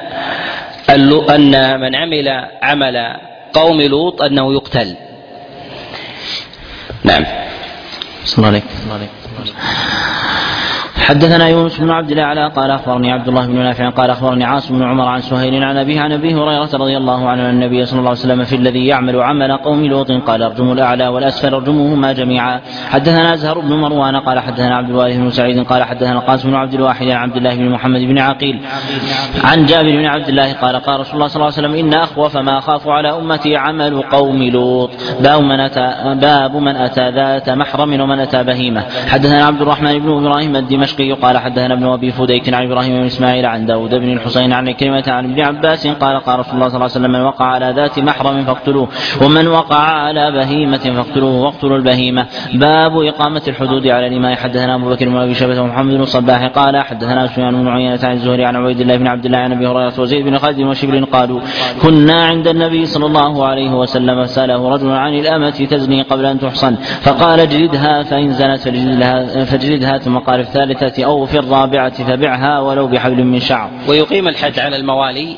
أن من عمل عمل قوم لوط أنه يقتل. نعم. صلى الله عليه. حدثنا يونس بن عبد الله قال اخبرني عبد الله بن نافع قال اخبرني عاصم بن عمر عن سهيل عن ابيه عن ابي هريره رضي الله عنه عن النبي صلى الله عليه وسلم في الذي يعمل عمل قوم لوط قال ارجموا الاعلى والاسفل ارجموهما جميعا. حدثنا ازهر بن مروان قال حدثنا عبد الوارث بن سعيد قال حدثنا القاسم بن عبد الواحد عن عبد الله بن محمد بن عقيل عن جابر بن عبد الله قال قال رسول الله صلى الله عليه وسلم ان اخوف ما اخاف على امتي عمل قوم لوط. باب من اتى باب من اتى ذات محرم ومن اتى بهيمه. حدثنا عبد الرحمن بن ابراهيم الدمشقي قال حدثنا ابن ابي فديك عن ابراهيم بن اسماعيل عن داود بن الحسين عن كلمة عن ابن عباس قال قال رسول الله صلى الله عليه وسلم من وقع على ذات محرم فاقتلوه ومن وقع على بهيمة فاقتلوه واقتلوا البهيمة. باب إقامة الحدود على الإماء. حدثنا أبو بكر بن أبي شيبة ومحمد بن الصباح قال حدثنا سفيان بن عيينة عن الزهري عن عبيد الله بن عبد الله عن أبي هريرة وزيد بن خالد وشبل قالوا كنا عند النبي صلى الله عليه وسلم فسأله رجل عن الأمة تزني قبل أن تحصن فقال اجلدها فإن زنت فاجلدها, فاجلدها ثم قال في الثالثة أو في الرابعة فبعها ولو بحبل من شعر. ويقيم الحد على الموالي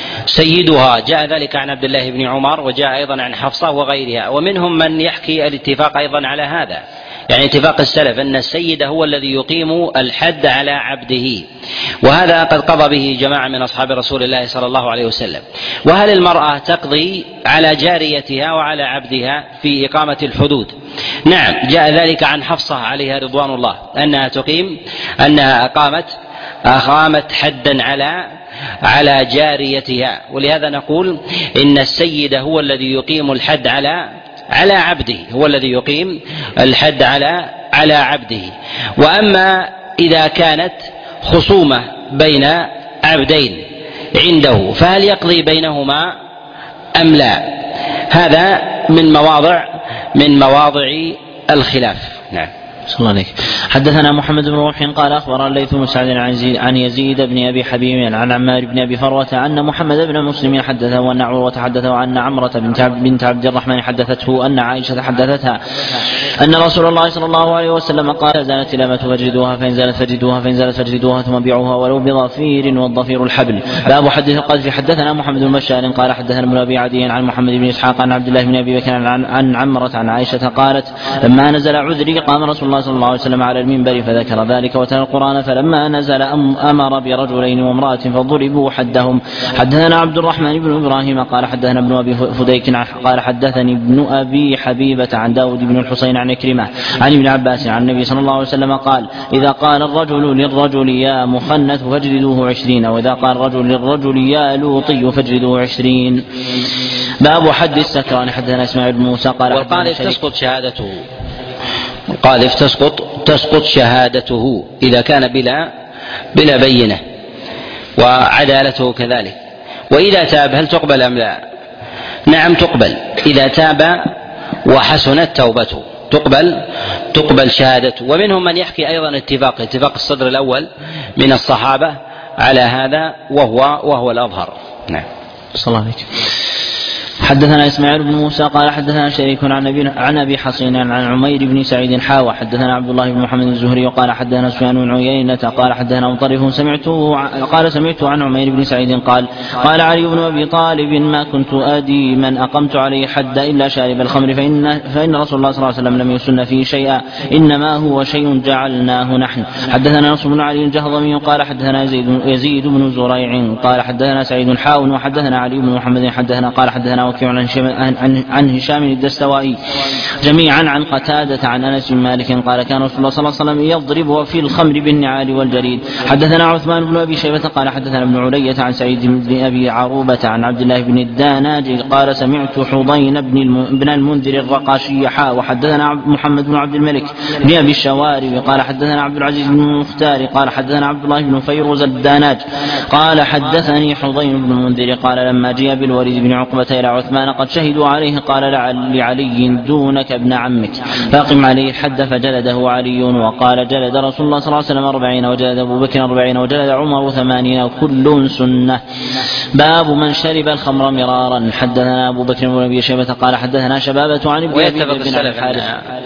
سيدها. جاء ذلك عن عبد الله بن عمر وجاء أيضا عن حفصة وغيرها. ومنهم من يحكي الاتفاق أيضا على هذا يعني اتفاق السلف أن السيد هو الذي يقيم الحد على عبده وهذا قد قضى به جماعة من أصحاب رسول الله صلى الله عليه وسلم. وهل المرأة تقضي على جاريتها وعلى عبدها في إقامة الحدود؟ نعم جاء ذلك عن حفصة عليها رضوان الله أنها تقيم أنها أقامت أقامت حدا على على جاريتها. ولهذا نقول إن السيد هو الذي يقيم الحد على على عبده هو الذي يقيم الحد على على عبده. وأما إذا كانت خصومة بين عبدين عنده فهل يقضي بينهما أم لا؟ هذا من مواضع من مواضع الخلاف. نعم. صلى الله عليك. حدثنا محمد بن روح قال اخبرنا الليث بن سعد عن يزيد بن ابي حبيب عن عمار بن ابي فروه ان محمد بن مسلم حدثه وان عروه حدثه ان عمره بنت عبد الرحمن حدثته ان عائشه حدثتها ان رسول الله صلى الله عليه وسلم قال زالت الامه فاجلدوها فان زالت فاجلدوها فان زالت فاجلدوها ثم بيعوها ولو بظفير والظفير الحبل. باب حديث القذف. حدثنا محمد بن بشار قال حدثنا ابن ابي عدي عن محمد بن اسحاق عن عبد الله بن ابي بكر عن, عن عمره عن عائشه قالت لما نزل عذري قام رسول الله صلى الله عليه وسلم على المنبر فذكر ذلك وتلا القرآن فلما نزل أمر برجلين وامرأة فضربوا حدهم. حدثنا عبد الرحمن بن إبراهيم قال حدثنا ابن أبي فديك قال حدثني ابن أبي حبيبة عن داود بن الحسين عن كريمة عن ابن عباس عن النبي صلى الله عليه وسلم قال إذا قال الرجل للرجل يا مخنث فاجلدوه عشرين وإذا قال الرجل للرجل يا لوطي فاجلدوه عشرين. باب حد السكران. حدثنا إسماعيل بن موسى قال والقاذف تسقط شهادته القاذف تسقط تسقط شهادته إذا كان بلا بلا بينة وعدالته كذلك. وإذا تاب هل تقبل أم لا؟ نعم تقبل إذا تاب وحسنت توبته تقبل تقبل شهادته. ومنهم من يحكي أيضا اتفاق اتفاق الصدر الأول من الصحابة على هذا وهو وهو الأظهر. نعم. صلى الله عليك. حدثنا اسماعيل بن موسى قال حدثنا شريك عن ابي عن ابي حصين عن عمير بن سعيد حاوى حدثنا عبد الله بن محمد الزهري وقال حدثنا سفيان بن عيينة قال حدثنا مطرف سمعته قال سمعت عن عمير بن سعيد قال قال علي بن ابي طالب ما كنت ادي من اقمت عليه حد الا شارب الخمر فان فان رسول الله صلى الله عليه وسلم لم يسن فيه شيئا انما هو شيء جعلناه نحن. حدثنا نصر بن علي الجهضمي قال حدثنا يزيد, يزيد بن زريع قال حدثنا سعيد حاون وحدثنا علي بن محمد حدثنا قال حدثنا وكيع عن هشام, عن, عن هشام الدستوائي جميعا عن قتادة عن انس بن مالك قال كان رسول الله صلى الله عليه وسلم يضرب في الخمر بالنعال والجريد. حدثنا عثمان بن ابي شيبة قال حدثنا ابن علية عن سعيد بن ابي عروبة عن عبد الله بن الداناج قال سمعت حضين بن المنذر الرقاشي حا وحدثنا محمد بن عبد الملك بن ابي الشوارب قال حدثنا عبد العزيز بن المختار قال حدثنا عبد الله بن فيروز الداناج قال حدثني حضين بن المنذر قال لما جاء بالوليد بن عقبة الى عثمان قد شهدوا عليه قال لعلي دونك ابن عمك فاقم عليه الحد فجلده علي وقال جلد رسول الله صلى الله عليه وسلم أربعين وجلد أبو بكر أربعين وجلد عمر ثمانين وكل سنة. باب من شرب الخمر مرارا. حدثنا أبو بكر بن أبي شيبة قال حدثنا شبابة عن ابن أبي بن الحارث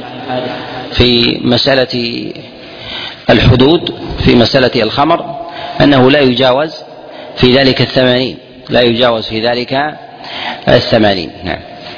في مسألة الحدود في مسألة الخمر أنه لا يجاوز في ذلك الثمانين لا يجاوز في ذلك الثمانين. نعم.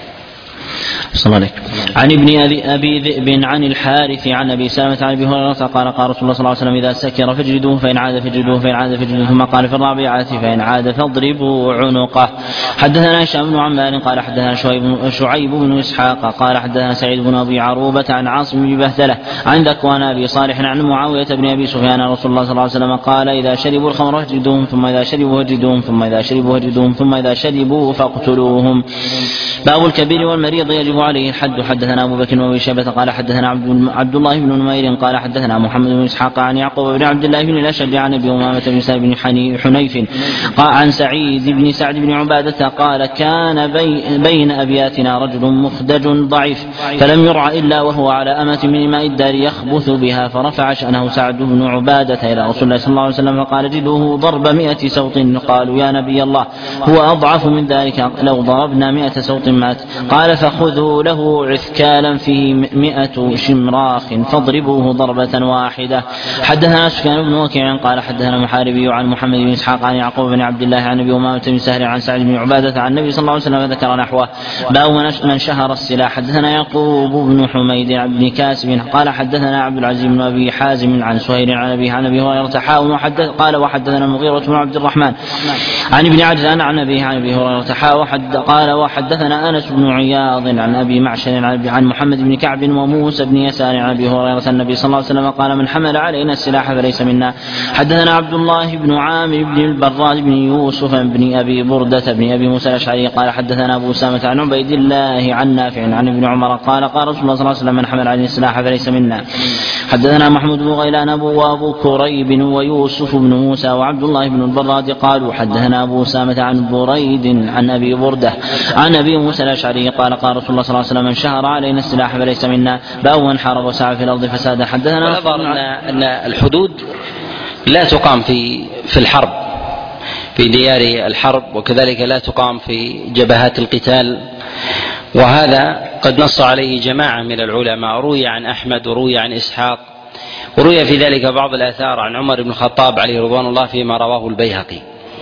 صلى الله عن ابن أبي ذئب عن الحارث عن أبي سلمة عن أبي هريرة قال قال رسول الله صلى الله عليه وسلم إذا سكر فاجلدوه فإن عاد فاجلدوه فإن عاد فاجلدوه ثم قال في الرابعة فإن عاد فاضربوا عنقه. حدثنا هشام بن عمار قال حدثنا شعيب بن إسحاق قال حدثنا سعيد بن أبي عروبة عن عاصم بن بهدلة عن ذكوان أبي صالح عن معاوية بن أبي سفيان رسول الله صلى الله عليه وسلم قال إذا شربوا الخمر فاجلدوهم ثم إذا شربوا فاجلدوهم ثم إذا شربوا فاجلدوهم ثم إذا شربوا فاقتلوهم. باب الكبير والمريض يجب عليه الحد. حدثنا أبو بكر وأبي شيبة قال حدثنا عبد الله بن نمير قال حدثنا محمد بن إسحاق عن يعقوب بن عبد الله بن الأشج عن أبي أمامة بن سعد بن حنيف قال عن سعيد بن سعد بن عبادة قال كان بي بين أبياتنا رجل مخدج ضعيف فلم يرع إلا وهو على أمة من ماء الدار يخبث بها فرفع شأنه سعد بن عبادة إلى رسول الله صلى الله عليه وسلم فقال جدوه ضرب مئة سوط. قالوا يا نبي الله هو أضعف من ذلك لو ضربنا مئة سوط مات. قال فخذوا له عثكالا فيه مئة شمراخ فاضربوه ضربة واحدة. حدثنا سفيان بن وكيع قال حدثنا محاربي عن محمد بن إسحاق عن يعقوب بن عبد الله عن أبي أمامة بن سهل عن سعد بن عبادة عن النبي صلى الله عليه وسلم ذكر نحوه. باب من شهر السلاح. حدثنا يعقوب بن حميد بن كاسب قال حدثنا عبد العزيز بن أبي حازم عن سهيل عن أبي عن أبي هريرة حاء وحدث قال وحدثنا المغيرة بن عبد الرحمن عن ابن عجلان عن أبي عن أبي هريرة حاء قال وحدثنا أنس بن عياض عن أبي معشر عن محمد بن كعب وموسى بن يسار عن أبي هريرة النبي صلى الله عليه وسلم قال من حمل علينا السلاح فليس منا. حدثنا عبد الله بن عامر بن البراء بن يوسف بن أبي بردة بن أبي موسى الأشعري قال حدثنا أبو أسامة عن عبيد الله عن نافع عن ابن عمر قال قال رسول الله صلى الله عليه وسلم من حمل علينا السلاح فليس منا. حدثنا محمود بن غيلان وأبو كريب ويوسف بن موسى وعبد الله بن البراد قالوا حدثنا أبو أسامة عن بريد عن أبي بردة عن أبي موسى الأشعري قال قال رسول الله صلى الله عليه وسلم من شهر علينا السلاح فليس منا. باب من حارب وسعى في الأرض فسادا. حدثنا أن الحدود لا تقام في في الحرب في ديار الحرب وكذلك لا تقام في جبهات القتال وهذا قد نص عليه جماعة من العلماء روي عن أحمد وروي عن إسحاق وروي في ذلك بعض الآثار عن عمر بن الخطاب عليه رضوان الله فيما رواه البيهقي.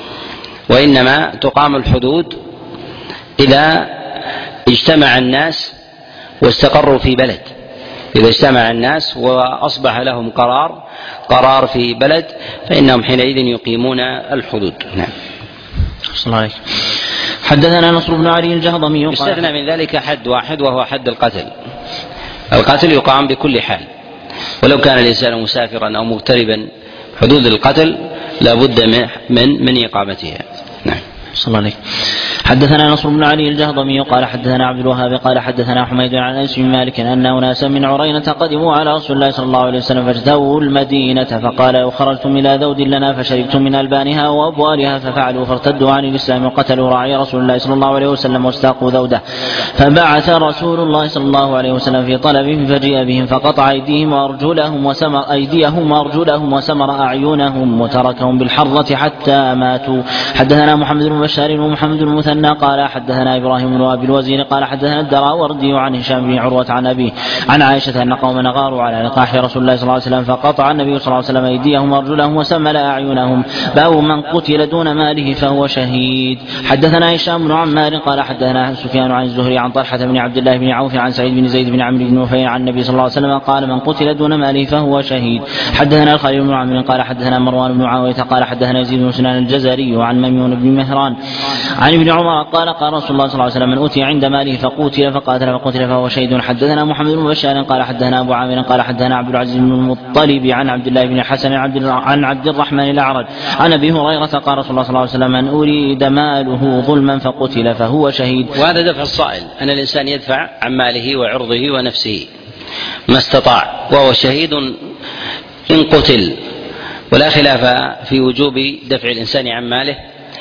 وإنما تقام الحدود إذا اجتمع الناس واستقروا في بلد إذا اجتمع الناس وأصبح لهم قرار قرار في بلد فإنهم حينئذ يقيمون الحدود. نعم. صلى الله عليه. حدثنا نصر بن علي الجهضمي يستثنى من ذلك حد واحد وهو حد القتل. القتل يقام بكل حال ولو كان الإنسان مسافرا أو مغتربا حدود القتل لا بد من من إقامتها. نعم. صلى الله عليه. حدثنا نصر بن علي الجهضمي قال حدثنا عبد الوهاب قال حدثنا حميد عن انس بن مالك ان اناسا من عرينة قدموا على رسول الله صلى الله عليه وسلم فاجتووا المدينة فقال لو خرجتم الى ذود لنا فشربتم من البانها وابوالها ففعلوا فارتدوا عن الاسلام وقتلوا راعي رسول الله صلى الله عليه وسلم واستاقوا ذوده فبعث رسول الله صلى الله عليه وسلم في طلبهم فجيء بهم فقطع ايديهم وارجلهم وسمر ايديهم وارجلهم وسمر اعينهم وتركهم بالحرة حتى ماتوا. حدثنا محمد بن بشار ومحمد بن المثنى قال حدثنا إبراهيم بن أبي الوزير قال حدثنا الدراوردي عن هشام بن عروة عن أبيه عن عائشة أن قوما غاروا على لقاح رسول الله صلى الله عليه وسلم فقطع النبي صلى الله عليه وسلم أيديهم وأرجلهم وسمل أعينهم. باب من قتل دون ماله فهو شهيد. حدثنا هشام بن عمار قال حدثنا سفيان عن الزهري عن طلحة بن عبد الله بن عوف عن سعيد بن زيد بن عمرو بن نفيل عن النبي صلى الله عليه وسلم قال من قتل دون ماله فهو شهيد. حدثنا الخليل بن عمرو قال حدثنا مروان بن معاوية قال حدثنا يزيد بن سنان الجزري عن ميمون بن مهران عن ابن عمر قال قال رسول الله صلى الله عليه وسلم من أتي عند ماله فقتل فقاتل فقتل فهو شهيد. حدثنا محمد بن بشار قال حدثنا أبو عامر قال حدثنا عبد العزيز بن المطلب عن عبد الله بن حسن عن عبد الرحمن الأعرج عن أبي هريرة قال رسول الله صلى الله عليه وسلم من أريد ماله ظلما فقتل فهو شهيد. وهذا دفع الصائل أن الإنسان يدفع عن ماله وعرضه ونفسه ما استطاع وهو شهيد إن قتل، ولا خلاف في وجوب دفع الإنسان عن ماله.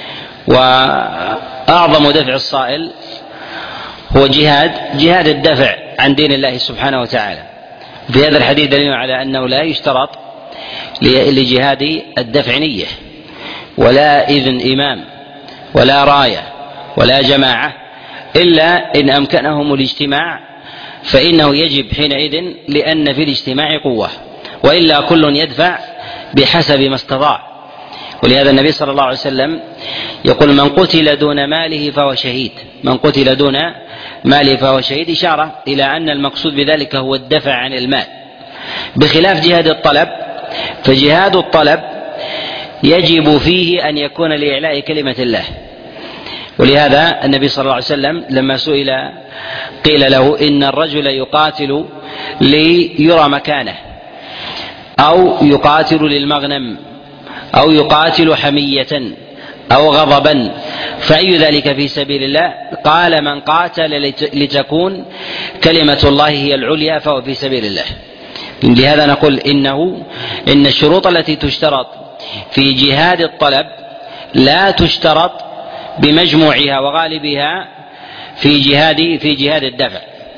وأعظم دفع الصائل هو جهاد جهاد الدفع عن دين الله سبحانه وتعالى. في هذا الحديث دليل على أنه لا يشترط لجهاد الدفع نية ولا إذن إمام ولا راية ولا جماعة، إلا إن أمكنهم الاجتماع فإنه يجب حينئذ لأن في الاجتماع قوة، وإلا كل يدفع بحسب ما استطاع. ولهذا النبي صلى الله عليه وسلم يقول من قتل دون ماله فهو شهيد، من قتل دون ماله فهو شهيد، إشارة إلى أن المقصود بذلك هو الدفع عن المال، بخلاف جهاد الطلب. فجهاد الطلب يجب فيه أن يكون لإعلاء كلمة الله. ولهذا النبي صلى الله عليه وسلم لما سئل قيل له إن الرجل يقاتل ليرى مكانه أو يقاتل للمغنم أو يقاتل حمية أو غضبا فأي ذلك في سبيل الله؟ قال من قاتل لتكون كلمة الله هي العليا فهو في سبيل الله. لهذا نقول إنه إن الشروط التي تشترط في جهاد الطلب لا تشترط بمجموعها وغالبها في جهاد في جهاد الدفع.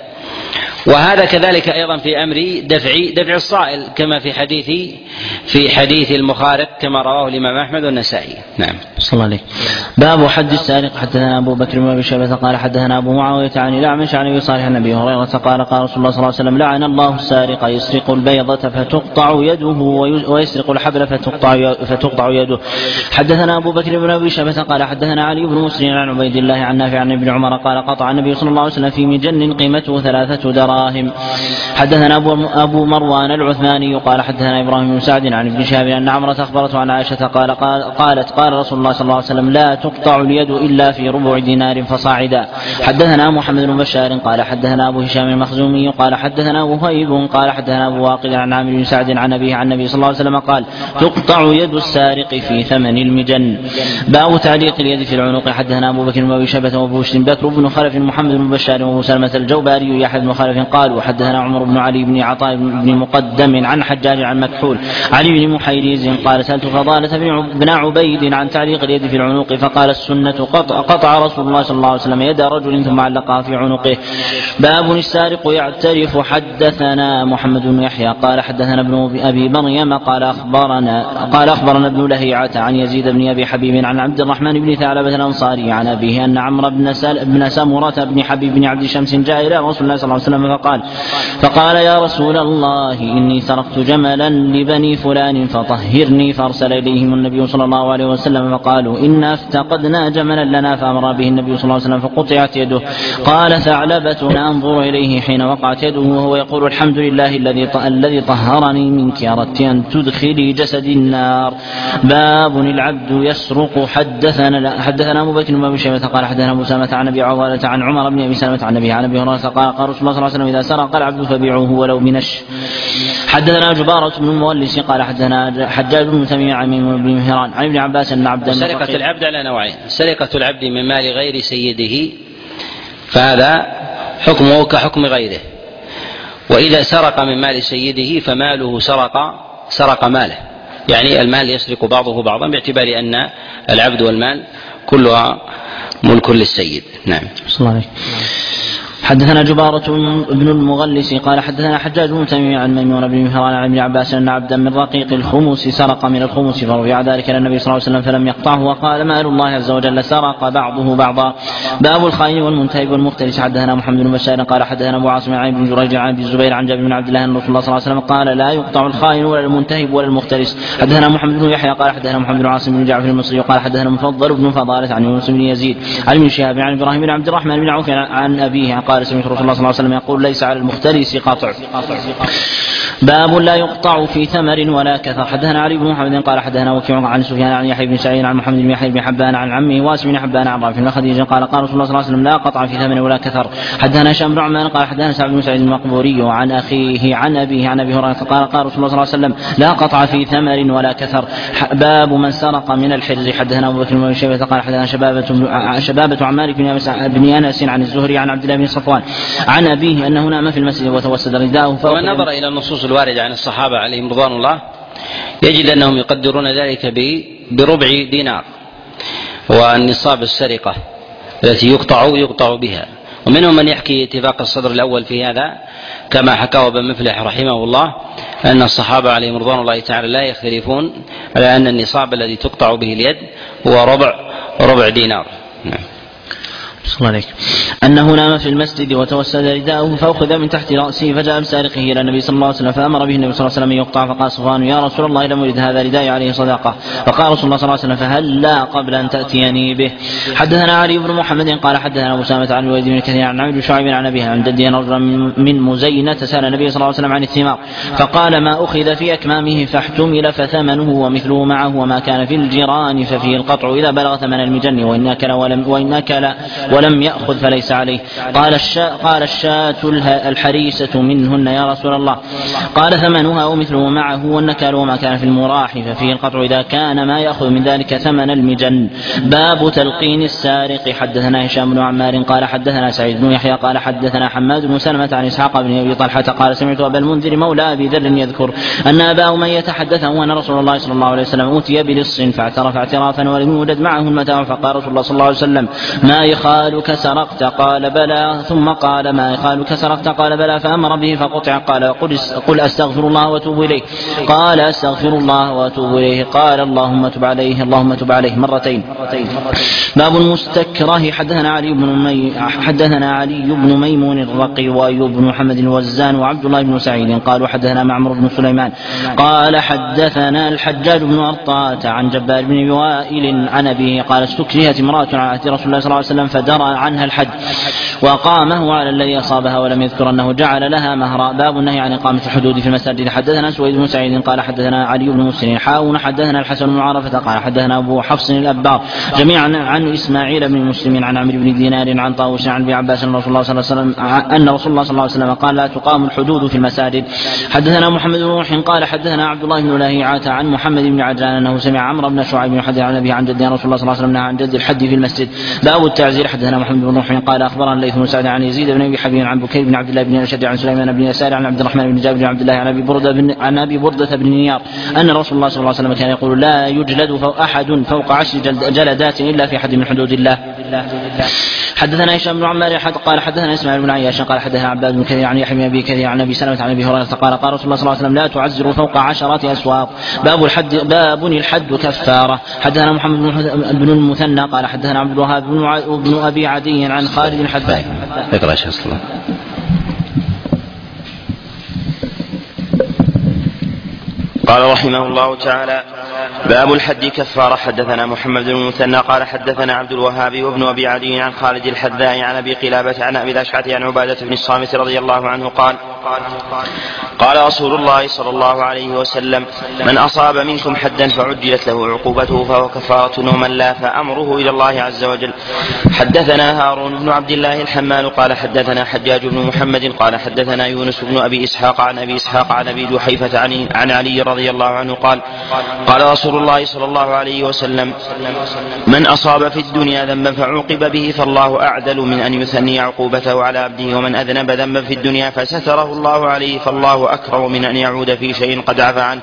وهذا كذلك أيضا في أمر دفع دفع الصائل كما في حديث في حديث المخارق كما رواه الإمام أحمد والنسائي. نعم. صلى الله عليه. باب حد السارق. حدثنا أبو بكر بن أبي شيبة قال حدثنا أبو معاوية عن الأعمش عن أبي صالح عن أبي هريرة قال قال رسول الله صلى الله عليه وسلم لعن الله السارق يسرق البيضة فتقطع يده ويسرق الحبل فتقطع فتقطع يده. حدثنا أبو بكر بن أبي شيبة قال حدثنا علي بن مسلم عن عبيد الله عن نافع عن ابن عمر قال قطع النبي صلى الله عليه وسلم في مجن قيمته ثلاثة دراهم. حدثنا أبو, أبو مروان العثماني قال حدثنا إبراهيم بن سعد عن ابن شهاب أن عمرة أخبرته عن عائشة قال قالت قال رسول الله صلى الله عليه وسلم لا تقطع اليد إلا في ربع دينار فصاعدا. حدثنا محمد بن بشار قال حدثنا أبو هشام المخزومي قال حدثنا أبو هيب قال حدثنا أبو واقد عن عامر بن سعد عن أبيه عن النبي صلى الله عليه وسلم قال تقطع يد السارق في ثمن المجن. باب تعليق اليد في العنق. حدثنا أبو بكر بن أبي شيبة وأبو بكر بن خلف محمد بن بشار وأبو سلمة الجوباري يحيى بن خلف قالوا حدثنا عمر بن علي بن عطاء بن مقدم عن حجاج عن مكحول عن ابن محيريز قال سألت فضالة بن عبيد عن تعليق اليد في العنق فقال السنة قطع, قطع رسول الله صلى الله عليه وسلم يد رجل ثم علقها في عنقه. باب السارق يعترف. حدثنا محمد بن يحيى قال حدثنا ابن أبي مريم قال أخبرنا قال أخبرنا ابن لهيعة عن يزيد بن أبي حبيب عن عبد الرحمن بن ثعلبة الأنصاري عن أبيه أن عمرو بن بن سمرة بن حبيب بن عبد شمس جاء إلى رسول الله صلى الله عليه وسلم فقال فقال يا رسول الله إني سرقت جملا لبني فلان فطهرني. فأرسل إليهم النبي صلى الله عليه وسلم فقالوا إنا افتقدنا جملا لنا فأمر به النبي صلى الله عليه وسلم فقطعت يده. قال ثعلبة أنظر إليه حين وقعت يده وهو يقول الحمد لله الذي الذي طهرني منك أردت أن تدخلي جسد النار. باب العبد يسرق. حدثنا حدثنا أبو بكر بن أبي شيبة قال حدثنا أبو سلمة عن أبي عوالة عن عمر بن أبي سلمة عن أبيه عن أبي هريرة قال قال رسول الله صلى الله عليه وسلم إذا سرق العبد فبيعوه ولو بنش. حدثنا جبارة بن المولس قال حدثنا حجاج بن تميم عن بن مهران عن ابن عباس أن عبدا سرقة العبد على نوعين: سرقة العبد من مال غير سيده فهذا حكمه كحكم غيره، وإذا سرق من مال سيده فماله سرق سرق ماله، يعني المال يسرق بعضه بعضا باعتبار أن العبد والمال كلها ملك للسيد. نعم. صلى الله عليه. حدثنا جبارة بن المغلس قال حدثنا حجاج بن تميم عن ميمون بن مهران عن ابن عباس أن عبدا من رقيق الخمس سرق من الخمس فرفع ذلك إلى النبي صلى الله عليه وسلم فلم يقطعه وقال مال الله عز وجل سرق بعضه بعضا. باب الخائن والمنتهب والمختلس. حدثنا محمد بن بشار قال حدثنا أبو عاصم عن ابن جريج عن ابي الزبير عن جابر بن عبد الله أن رسول الله صلى الله عليه وسلم قال لا يقطع الخائن ولا المنتهب ولا المختلس. حدثنا محمد بن يحيى قال حدثنا محمد بن عاصم بن جعفر المصري قال حدثنا مفضل بن فضالة عن يونس بن يزيد عن ابن شهاب عن ابراهيم بن عبد الرحمن بن عوف عن أبيه قال سمعت رسول الله صلى الله عليه وسلم يقول ليس على المختلس قطع. باب لا يقطع في ثمر ولا كثر. حدثنا علي بن محمد قال حدثنا وكيع عن سفيان عن يحيى بن سعيد عن محمد بن يحيى بن حبان عن عمه واسم بن حبان عن رافع بن خديجة قال قال رسول الله صلى الله عليه وسلم لا قطع في ثمر ولا كثر. حدثنا هشام بن عمان قال حدثنا سعد بن سعيد المقبوري وعن اخيه عن ابيه عن ابي هريرة قال قال رسول الله صلى الله عليه وسلم لا قطع في ثمر ولا كثر. باب من سرق من الحرز. حدثنا ابو بكر بن شيبة قال حدثنا شبابة شبابة عن مالك بن انس عن الزهري عن عبد الله بن صفوان عن ابيه انه نام في المسجد وتوسد رداءه. ومن نظر الى النصوص الوارده عن الصحابه عليهم رضوان الله يجد انهم يقدرون ذلك بربع دينار والنصاب السرقه التي يقطع يقطع بها. ومنهم من يحكي اتفاق الصدر الاول في هذا كما حكاه ابن مفلح رحمه الله ان الصحابه عليهم رضوان الله تعالى لا يختلفون على ان النصاب الذي تقطع به اليد هو ربع ربع دينار. نعم. صلى الله عليك. أنه نام في المسجد وتوسد رداءه فأخذ من تحت رأسه فجاء بسارقه إلى النبي صلى الله عليه وسلم فأمر به النبي صلى الله عليه وسلم أن يقطع فقال صفوان يا رسول الله لم يرد هذا رداء عليه صدقة. فقال رسول الله صلى الله عليه وسلم فهل لا قبل أن تأتيني به. حدثنا علي بن محمد قال حدثنا أبو سامة عن الوليد بن كثير عن عبد شعيب عن أبيه عن جده رجلا من مزينة سأل النبي صلى الله عليه وسلم عن الثمار فقال ما أخذ في أكمامه فاحتمل فثمنه ومثله معه وما كان في الجيران ففيه القطع إذا بلغ ثمن المجن وإن أكل ولم, وإن أكل ولم يأخذ فليس عليه. قال الشاة قال الشاة الحريسة منهن يا رسول الله. قال ثمنها ومثله معه والنكال وما كان في المراح ففيه القطع إذا كان ما يأخذ من ذلك ثمن المجن. باب تلقين السارق. حدثنا هشام بن عمار قال حدثنا سعيد بن يحيى قال حدثنا حماد بن سلمة عن إسحاق بن أبي طلحة قال سمعت أبا المنذر مولى أبي ذر يذكر أن أبا أمية حدثه أن رسول الله صلى الله عليه وسلم أوتي بلص فاعترف اعترافا ولم يوجد معه المتاع فقال رسول الله صلى الله عليه وسلم ما يخالك سرقت قال بلى ثم قال ما يخالك سرقت قال بلى فأمر به فقطع قال قل أستغفر الله وأتوب إليه قال أستغفر الله وأتوب إليه قال اللهم تب عليه اللهم تب عليه مرتين. باب المستكره. حدثنا علي بن مي حدثنا علي بن ميمون الرقي وأيوب بن محمد الوزان وعبد الله بن سعيد قالوا حدثنا معمر بن سليمان قال حدثنا الحجاج بن أرطاة عن جبار بن وائل عن أبيه قال استكرهت امرأة على عهد رسول الله صلى الله عليه وسلم فدرى عنها الحد وقامه على الذي أصابها ولم يذكر أنه جعل لها مهرا. باب النهي عن إقامة الحدود في المساجد. حدثنا سويد بن سعيد قال حدثنا علي بن مسلم حاون حدثنا الحسن بن عرفة قال حدثنا أبو حفص الأبار جميعا عن إسماعيل بن مسلم عن عمرو بن دينار عن طاووس عن ابن عباس أن رسول الله صلى الله عليه وسلم أن رسول الله صلى الله عليه وسلم قال لا تقام الحدود في المساجد. حدثنا محمد بن روح قال حدثنا عبد الله بن لهيعة عن محمد بن عجلان أنه سمع عمرو بن شعيب يحدث عن أبيه عن جده رسول الله صلى الله عليه وسلم عن جد الحد في المسجد. باب التعزير. حدثنا محمد بن روح قال أخبرنا الليث بن سعد عن يزيد بن أبي حبيب عن بكير بن عبد الله بن أشد عن سليمان بن يسار عن عبد الرحمن بن جابر بن عبد الله عن أبي بردة بن عن أبي بردة بن نيار أن رسول الله صلى الله عليه وسلم كان يقول لا يجلد فوق أحد فوق عشر جلدات إلا في حد من حدود الله. حدثنا هشام بن عمار قال حدثنا اسماعيل بن عياش قال حدثنا عباد بن كثير عن يحيى بن ابي كثير عن ابي سلمة عن ابي هريرة قال قال رسول الله صلى الله عليه وسلم لا تعزروا فوق عشرة اسواق. باب الحد. باب الحد كفارة. حدثنا محمد بن المثنى قال حدثنا عبد الوهاب بن ابي عدي عن خالد الحذاء. اقرا شيخ الله. قال رحمه الله تعالى باب الحد كفارة. حدثنا محمد بن المثنى قال حدثنا عبد الوهاب وابن أبي عدي عن خالد الحذاء عن أبي قلابة عن أبي الأشعث عن عبادة بن الصامت رضي الله عنه قال قال رسول الله صلى الله عليه وسلم من أصاب منكم حدا فعجلت له عقوبته فهو كفارة ومن لا فأمره إلى الله عز وجل. حدثنا هارون بن عبد الله الحمال قال حدثنا حجاج بن محمد قال حدثنا يونس بن أبي إسحاق عن أبي إسحاق عن أبي جحيفة عن, عن علي رضي الله عنه قال قال رسول الله صلى الله عليه وسلم من أصاب في الدنيا ذنبا فعوقب به فالله أعدل من أن يثني عقوبته على عبده ومن أذنب ذنبا في الدنيا فستره الله عليه فالله أكرم من أن يعود في شيء قد عفى عنه.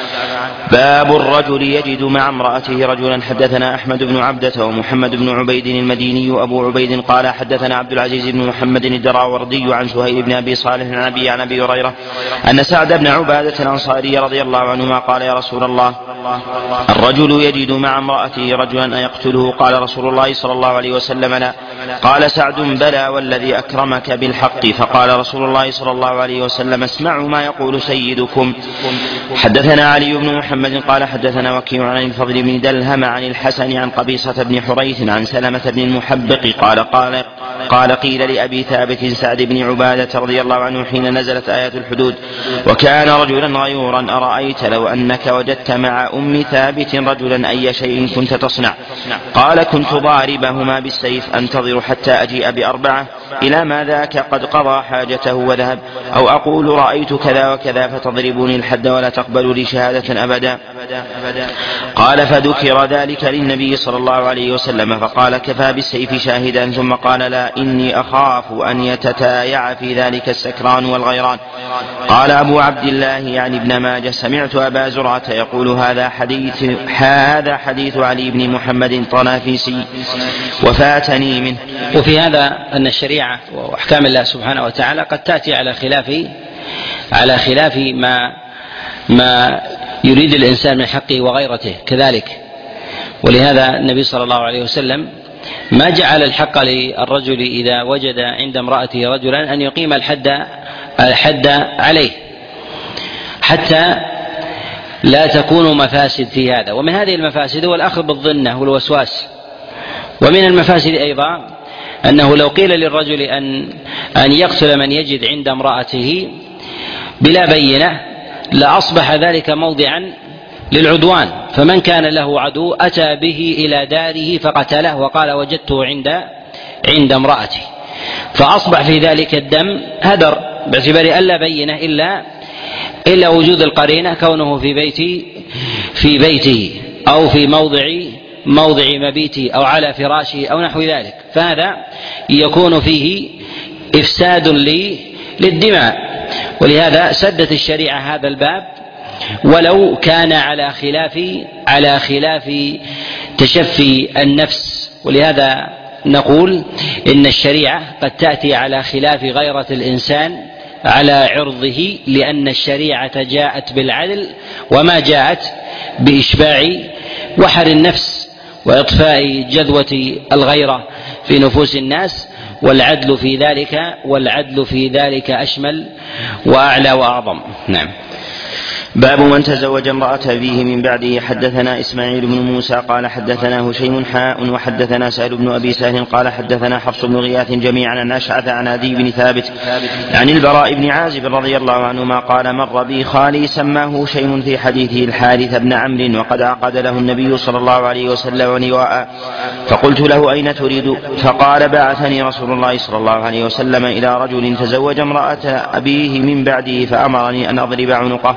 باب الرجل يجد مع امرأته رجلا. حدثنا أحمد بن عبدة ومحمد بن عبيد المديني أبو عبيد قال حدثنا عبد العزيز بن محمد الدراوردي عن سهيل بن أبي صالح عن أبي عن أبي هريرة أن سعد بن عبادة الأنصاري رضي الله عنهما قال يا رسول الله الرجل يجد مع امرأته رجلا أيقتله؟ قال رسول الله صلى الله عليه وسلم لا. قال سعد بلى والذي أكرمك بالحق. فقال رسول الله صلى الله عليه وسلم اسمعوا ما يقول سيدكم. حدثنا علي بن محمد قال حدثنا وكيع عن الفضل بن دلهم عن الحسن عن قبيصة بن حريث عن سلمة بن المحبق قال قال قال قيل لأبي ثابت سعد بن عبادة رضي الله عنه حين نزلت آيات الحدود وكان رجلا غيورا أرأيت لو أنك وجدت مع أم ثابت رجلا أي شيء كنت تصنع؟ قال كنت ضاربهما بالسيف أنتظر حتى أجيء بأربعة إلى ما ذاك قد قضى حاجته وذهب، أو أقول رأيت كذا وكذا فتضربني الحد ولا تقبل لي شهادة أبدا. قال فذكر ذلك للنبي صلى الله عليه وسلم فقال كفى بالسيف شاهدا، ثم قال لا إني أخاف أن يتتايع في ذلك السكران والغيران. قال أبو عبد الله يعني ابن ماجه سمعت أبا زرعة يقول هذا حديث هذا حديث علي بن محمد الطنافسي وفاتني منه. وفي هذا أن الشريعة وأحكام الله سبحانه وتعالى قد تأتي على خلاف على خلاف ما ما يريد الإنسان من حقه وغيرته كذلك، ولهذا النبي صلى الله عليه وسلم ما جعل الحق للرجل إذا وجد عند امرأته رجلا أن يقيم الحد الحد عليه حتى لا تكون مفاسد في هذا. ومن هذه المفاسد هو الأخذ بالظنة والوسواس. ومن المفاسد أيضا أنه لو قيل للرجل أن أن يقتل من يجد عند امرأته بلا بينة لأصبح ذلك موضعا للعدوان، فمن كان له عدو أتى به إلى داره فقتله وقال وجدته عند عند امرأته، فأصبح في ذلك الدم هدر باعتبار ألا بينة إلا إلا وجود القرينة كونه في بيت في بيته أو في موضع موضع مبيته أو على فراشه أو نحو ذلك، فهذا يكون فيه إفساد للدماء. ولهذا سدت الشريعة هذا الباب ولو كان على خلاف على خلاف تشفي النفس. ولهذا نقول إن الشريعة قد تأتي على خلاف غيرة الإنسان على عرضه، لأن الشريعة جاءت بالعدل وما جاءت بإشباع وحر النفس وإطفاء جذوة الغيرة في نفوس الناس، والعدل في ذلك والعدل في ذلك أشمل وأعلى وأعظم. نعم. باب من تزوج امرأة أبيه من بعده. حدثنا إسماعيل بن موسى قال حدثنا هشيم حاء وحدثنا سهل بن أبي سهل قال حدثنا حفص بن غياث جميعا عن أشعث عن عدي بن ثابت عن البراء بن عازب رضي الله عنهما قال مر بي خالي سماه هشيم في حديثه الحارث بن عمرو وقد عقد له النبي صلى الله عليه وسلم لواء، فقلت له أين تريد؟ فقال بعثني رسول الله صلى الله عليه وسلم إلى رجل تزوج امرأة أبيه من بعده فأمرني أن أضرب عنقه.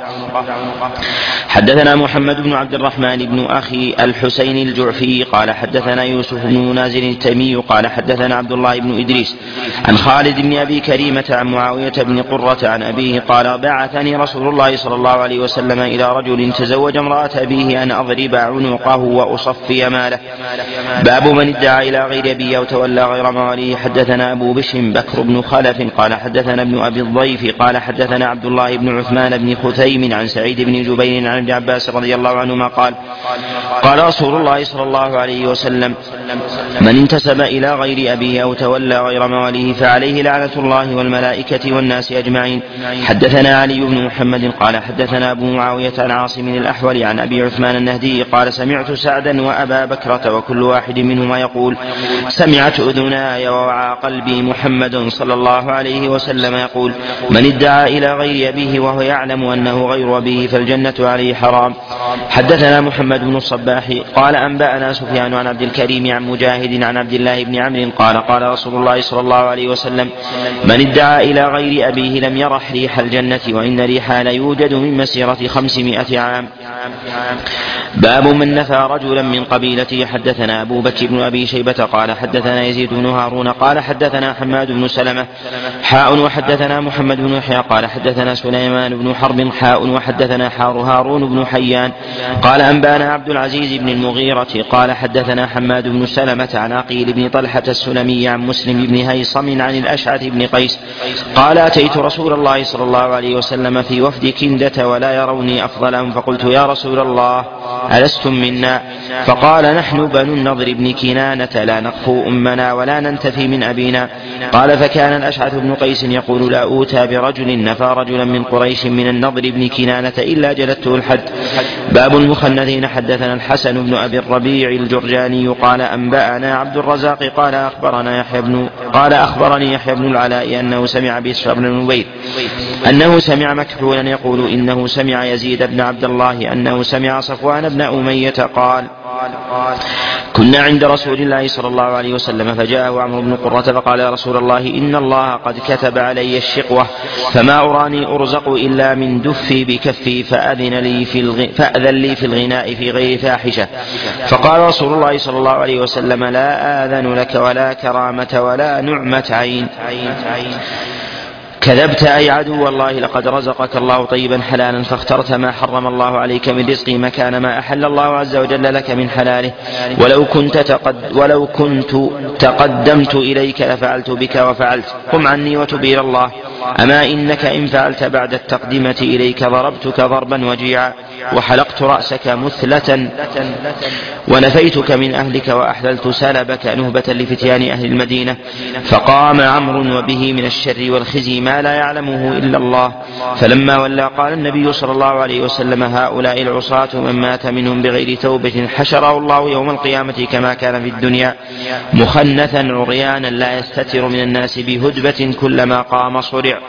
حدثنا محمد بن عبد الرحمن بن أخي الحسين الجعفي قال حدثنا يوسف بن منازل التيمي قال حدثنا عبد الله بن إدريس عن خالد بن أبي كريمة عن معاوية بن قرة عن أبيه قال بعثني رسول الله صلى الله عليه وسلم إلى رجل تزوج امرأة أبيه أن أضرب عنقه وأصفي ماله. باب من ادعى إلى غير أبيه أو تولى غير مواليه. حدثنا أبو بشر بكر بن خلف قال حدثنا ابن أبي الضيف قال حدثنا عبد الله بن عثمان بن خثيم عن سعيد بن جبير عن ابن عباس رضي الله عنهما قال قال رسول الله صلى الله عليه وسلم من انتسب إلى غير أبيه أو تولى غير مواليه فعليه لعنة الله والملائكة والناس أجمعين. حدثنا علي بن محمد قال حدثنا أبو معاوية عن عاصم الأحول عن أبي عثمان النهدي قال سمعت سعدا وأبا بكرة وكل واحد منهما يقول سمعت أذناي ووعى قلبي محمد صلى الله عليه وسلم يقول من ادعى إلى غير أبيه وهو يعلم أنه غير أبيه فالجنة عليه حرام. حدثنا محمد بن الصباح قال أنبأنا سفيان عن عبد الكريم عن مجاهد عن عبد الله بن عمرو قال قال رسول الله صلى الله عليه وسلم من ادعى إلى غير أبيه لم يرح ريح الجنة وإن ريحها ليوجد من مسيرة خمسمائة عام. باب من نفى رجلا من قبيلته. حدثنا أبو بكر بن أبي شيبة قال حدثنا يزيد بن هارون قال حدثنا حماد بن سلمة حاء وحدثنا محمد بن يحيى قال حدثنا سليمان بن حرب حاء وحدثنا حار هارون بن حيان قال أنبانا عبد العزيز بن المغيرة قال حدثنا حماد بن سلمة عن عقيل بن طلحة السلمي عن مسلم بن هيصم عن الأشعث بن قيس قال أتيت رسول الله صلى الله عليه وسلم في وفد كندة ولا يروني أفضلهم فقلت يا رسول الله ألستم منا؟ فقال نحن بنو النضر بن كنانة لا نخفو أمنا ولا ننتفي من أبينا. قال فكان الأشعث بن قيس يقول لا أوتى برجل نفى رجلا من قريش من النضر بن كنانة إلا جلدته الحد. باب المخنثين. حدثنا الحسن بن أبي الربيع الجرجاني قال أنبأنا عبد الرزاق قال أخبرنا يحيى بن قال أخبرني يحيى بن العلاء أنه سمع بشر بن نبيل أنه سمع مكحولا يقول إنه سمع يزيد بن عبد الله أنه سمع صفوان بن أمية قال كنا عند رسول الله صلى الله عليه وسلم فجاءه عمرو بن قرة فقال يا رسول الله إن الله قد كتب علي الشقوة فما أراني أرزق إلا من دفي بكفي فأذن لي في الغ... فأذن لي في الغناء في غير فاحشة. فقال رسول الله صلى الله عليه وسلم لا آذن لك ولا كرامة ولا نعمة عين. كذبت أي عدو والله لقد رزقك الله طيبا حلالا فاخترت ما حرم الله عليك من رزقي مكان ما أحل الله عز وجل لك من حلاله ولو كنت, تقد ولو كنت تقدمت إليك لفعلت بك وفعلت قم عني وتب إلى الله. أما إنك إن فعلت بعد التقدمة إليك ضربتك ضربا وجيعا وحلقت رأسك مثلة ونفيتك من أهلك وأحللت سلبك نهبة لفتيان أهل المدينة. فقام عمرو وبه من الشر والخزي ما لا يعلمه إلا الله. فلما ولى قال النبي صلى الله عليه وسلم هؤلاء العصاة من مات منهم بغير توبة حشره الله يوم القيامة كما كان في الدنيا مخنثا عريانا لا يستتر من الناس بهدبة كلما قام صرع.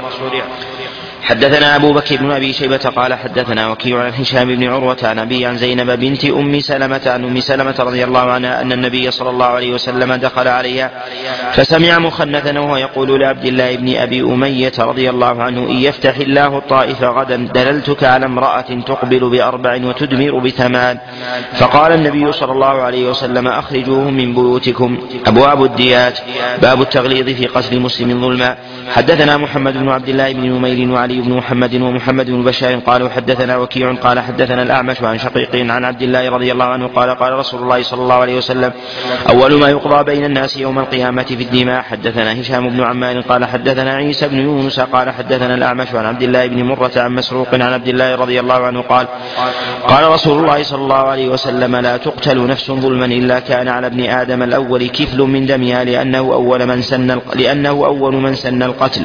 حدثنا أبو بكر بن أبي شيبة قال حدثنا وكيع عن هشام بن عروة عن أبي عن زينب بنت أم سلمة عن أم سلمة رضي الله عنها أن النبي صلى الله عليه وسلم دخل عليها فسمع مخنثا وهو يقول لعبد الله بن أبي أمية رضي الله عنه إن يفتح الله الطائف غدا دللتك على امرأة تقبل بأربع وتدمر بثمان. فقال النبي صلى الله عليه وسلم أخرجوهم من بيوتكم. أبواب الديات. باب التغليظ في قتل مسلم ظلما. حدثنا محمد بن عبد الله بن نمير وعلي بن محمد ومحمد بن بشار قالوا حدثنا وكيع قال حدثنا الأعمش عن شقيق عن عبد الله رضي الله عنه قال قال رسول الله صلى الله عليه وسلم أول ما يقضى بين الناس يوم القيامة في الدماء. حدثنا هشام بن عمار قال حدثنا عيسى بن يونس قال حدثنا الأعمش عن عبد الله بن مرة عن مسروق عن عبد الله رضي الله عنه قال قال رسول الله صلى الله عليه وسلم لا تقتل نفس ظلما إلا كان على ابن آدم الأول كفل من دمها لأنه أول من سن لأنه أول من سن القتل.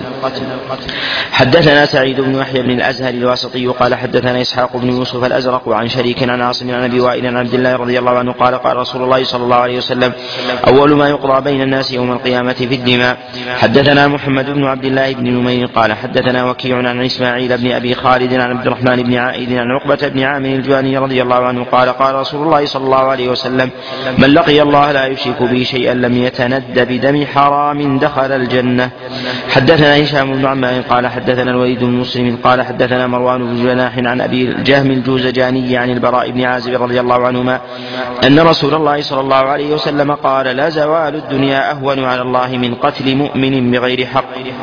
حدثنا سعيد بن يحيى بن الأزهر الواسطي قال حدثنا إسحاق بن يوسف الأزرق عن شريك عن عاصم عن أبي وائل عن عبد الله رضي الله عنه قال قال رسول الله صلى الله عليه وسلم أول ما يقضى بين الناس يوم القيامة في الدماء. حدثنا محمد بن عبد الله بن نمير قال حدثنا وكيع عن إسماعيل بن أبي خالد عن عبد الرحمن بن عائد عن عقبة بن عامر الجواني رضي الله عنه قال قال رسول الله صلى الله عليه وسلم من لقي الله لا يشرك به شيئا لم يتند بدم حرام دخل الجنة. حدثنا هشام بن عمار قال حدثنا الوليد بن مسلم قال حدثنا مروان بن جناح عن أبي الجهم الجوزجاني عن البراء بن عازب رضي الله عنهما أن رسول الله صلى الله عليه وسلم قال لا زوال الدنيا أهون على الله من قتل مؤمن بغير حق.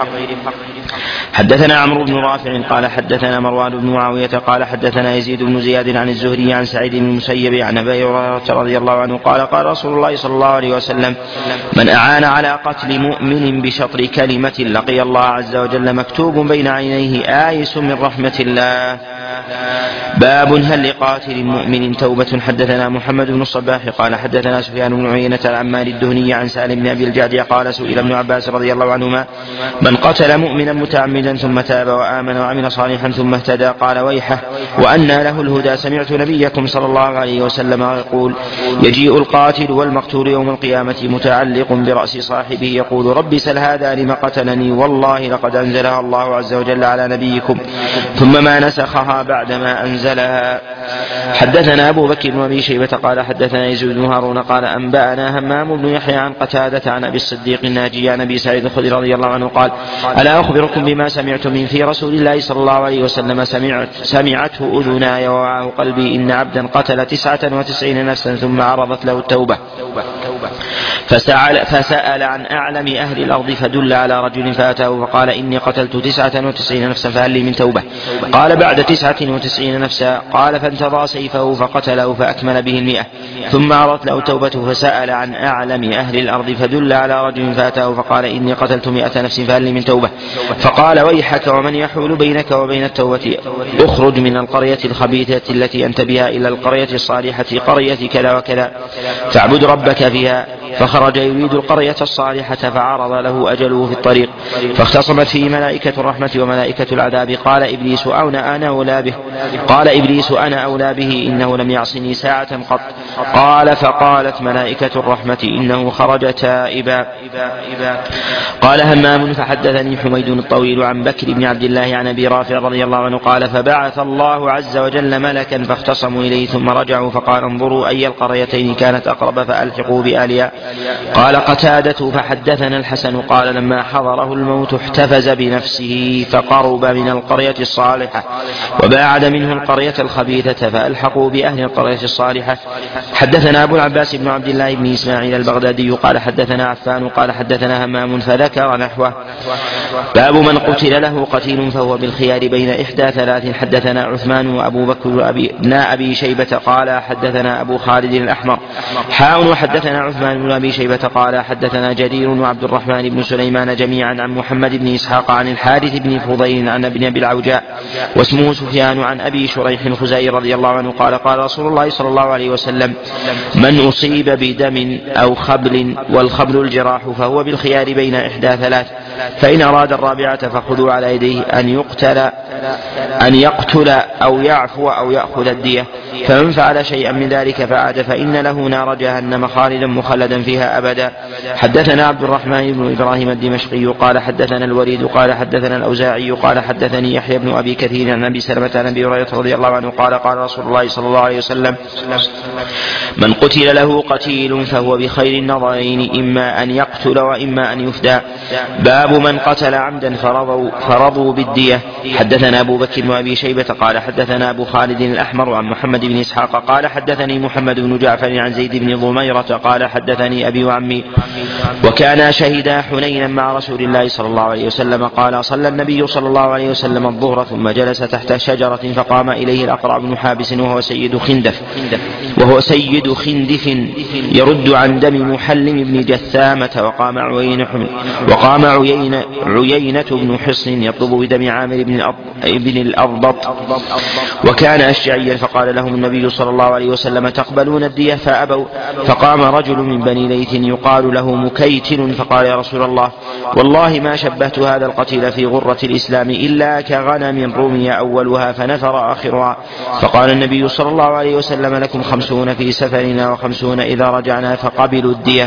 حدثنا عمرو بن رافع قال حدثنا مروان بن معاوية قال حدثنا يزيد بن زياد عن الزهري عن سعيد بن المسيب عن أبي هريرة رضي الله عنه قال قال رسول الله صلى الله عليه وسلم من أعان على قتل مؤمن بشطر كلمة لقي الله عز وجل مكتوب بين عينيه آيس من رحمة الله. باب هل لقاتل مؤمن توبة. حدثنا محمد بن الصباح قال حدثنا سفيان بن عيينة العمال الدهني عن سالم بن أبي الجعد قال سئل ابن عباس رضي الله عنهما من قتل مؤمنا متعمدا ثم تاب وآمن وعمل صالحا ثم اهتدى قال ويحه وأنى له الهدى سمعت نبيكم صلى الله عليه وسلم يقول يجيء القاتل والمقتول يوم القيامة متعلق برأس صاحبه يقول رب سل هذا لم قتلني والله لقد أنزلها الله عز وجل على نبيكم ثم ما نسخها بعدما أنزلها. حدثنا أبو بكر بن أبي شيبة قال حدثنا يزيد بن هارون قال أنبأنا همام بن يحيى عن قتادة عن أبي الصديق الناجي عن أبي سعيد الخدري رضي الله عنه قال ألا أخبركم بما سمعت من في رسول الله صلى الله عليه وسلم سمعت سمعته أذناي ووعاه قلبي إن عبدا قتل تسعة وتسعين نفسا ثم عرضت له التوبة فسأل, فسأل عن أعلم أهل الأرض فدل على رجل فأتاه فقال إني قتلت تسعة وتسعين نفسا فهل لي من توبة؟ قال بعد تسعة وتسعين نفسا. قال فانتضى سيفه فقتله فأكمل به المئة ثم عرضت له توبته فسأل عن أعلم أهل الأرض فدل على رجل فأتاه فقال إني قتلت مئة نفس فهل لي من توبة؟ فقال ويحك ومن يحول بينك وبين التوبة اخرج من القرية الخبيثة التي أنت بها إلى القرية الصالحة قرية كذا وكذا فاعبد ربك فيها. فخرج يريد القرية الصالحة فعرض له أجله في الطريق فاختصمت فيه ملائكة الرحمة وملائكة العذاب قال إبليس أنا أنا أولى به قال إبليس أنا أولى به إنه لم يعصني ساعة قط. قال فقالت ملائكة الرحمة إنه خرج تائبا. قال همام فحدثني حميد الطويل عن بكر بن عبد الله عن أبي رافع رضي الله عنه قال فبعث الله عز وجل ملكا فاختصموا إليه ثم رجعوا فقال انظروا أي القريتين كانت أقرب فألحقوا بآلها. قال قتادة فحدثنا الحسن قال لما حضره الموت احتفز بنفسه فقرب من القرية الصالحة وباعد منه القرية الخبيثة فألحقوا بأهل القرية الصالحة. حدثنا أبو العباس بن عبد الله بن إسماعيل البغدادي قال حدثنا عفان قال حدثنا همام فذكر نحوه. باب من قتل له قتيل فهو بالخيار بين إحدى ثلاث. حدثنا عثمان وأبو بكر ابن أبي شيبة قال حدثنا أبو خالد الأحمر حاء وحدثنا عثمان بن أبي شيبة قال حدثنا جرير وعبد الرحمن بن سليمان جميعا عن محمد بن إسحاق عن الحارث بن فضيل عن ابن أبي العوجاء واسمه سفيان عن أبي شريح الخزاعي رضي الله عنه قال قال رسول الله صلى الله عليه وسلم من أصيب بدم أو خبل والخبل الجراح فهو بالخيار بين إحدى ثلاث فإن أراد الرابعة فخذوا على يديه أن يقتل أن يقتل أو يعفو أو يأخذ الدية فمن فعل شيئا من ذلك فعاد فإن له نار جهنم خالدا مخلدا فيها أبدا. حدثنا عبد الرحمن بن إبراهيم الدمشقي قال حدثنا الوليد قال حدثنا الأوزاعي قال حدثني يحيى بن أبي كثير عن أبي سلمة عن أبي هريرة رضي الله عنه قال قال رسول الله صلى الله عليه وسلم من قتل له قتيل فهو بخير النظرين إما أن يقتل وإما أن يفدى. باب من قتل عمدا فرضوا, فرضوا بالدية. حدثنا أبو بكر بن أبي شيبة قال حدثنا أبو خالد الأحمر عن محمد بن إسحاق قال حدثني محمد بن جعفر عن زيد بن ضميرة قال حدثني أبي وعمي وكانا شهدا حنينا مع رسول الله صلى الله عليه وسلم قال صلى النبي صلى الله عليه وسلم الظهر ثم جلس تحت شجرة فقام إليه الأقرع بن حابس وهو سيد خندف وهو سيد خندف يرد عن دم محلم بن جثامة وقام عيينة وقام عيينة, عيينة بن حصن يطلب بدم عامر بن الأضبط وكان أشجعيا فقال لهم النبي صلى الله عليه وسلم تقبلون الدية فأبوا. فقام رجل من بني ليث يقال له مكيتل فقال يا رسول الله والله ما شبهت هذا القتيل في غرة الإسلام إلا كغنم رمي أولها فنفر آخرها. فقال النبي صلى الله عليه وسلم لكم خمسون في سفرنا وخمسون إذا رجعنا فقبلوا الدية.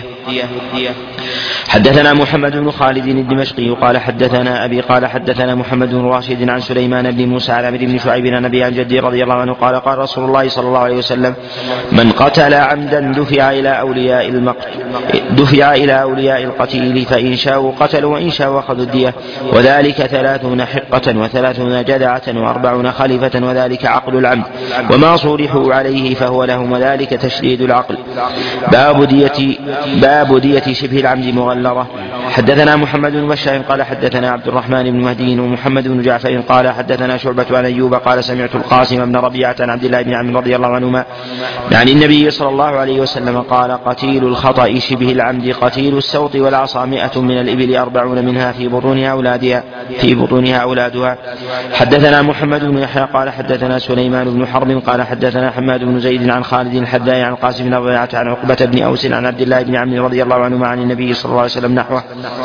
حدثنا محمد بن خالد الدمشقي قال حدثنا أبي قال حدثنا محمد بن راشد عن سليمان بن موسى عن عمرو بن شعيب عن أبي عن جدي رضي الله عنه قال قال رسول الله صلى الله عليه وسلم من قتل عمدا دفع إلى أولياء المقتل دفع إلى أولياء القتيل فإن شاءوا قتلوا وإن شاءوا أخذوا الدية وذلك ثلاثون حقة وثلاثون جدعة وأربعون خليفة وذلك عقل العمد وما صولحوا عليه فهو لهم وذلك تشديد العقل. باب دية باب دية شبه العمد مغلظة. حدثنا محمد بن بشار قال حدثنا عبد الرحمن بن مهدي ومحمد بن جعفر قال حدثنا شعبة عن أيوب قال سمعت القاسم بن ربيعة عن عبد الله بن عمرو رضي الله عنهما عن النبي صلى الله عليه وسلم قال قتيل الخطأ شبه العمد قتيل السوط والعصا مئة من الإبل أربعون منها في بطونها أولادها في بطونها أولادها. حدثنا محمد بن يحيى قال حدثنا سليمان بن حرب قال حدثنا حماد بن زيد عن خالد الحذاء عن قاسم بن ربيعة عن عقبة بن أوس عن عبد الله بن عمرو رضي الله عنهما عن النبي صلى الله عليه وسلم نحوه.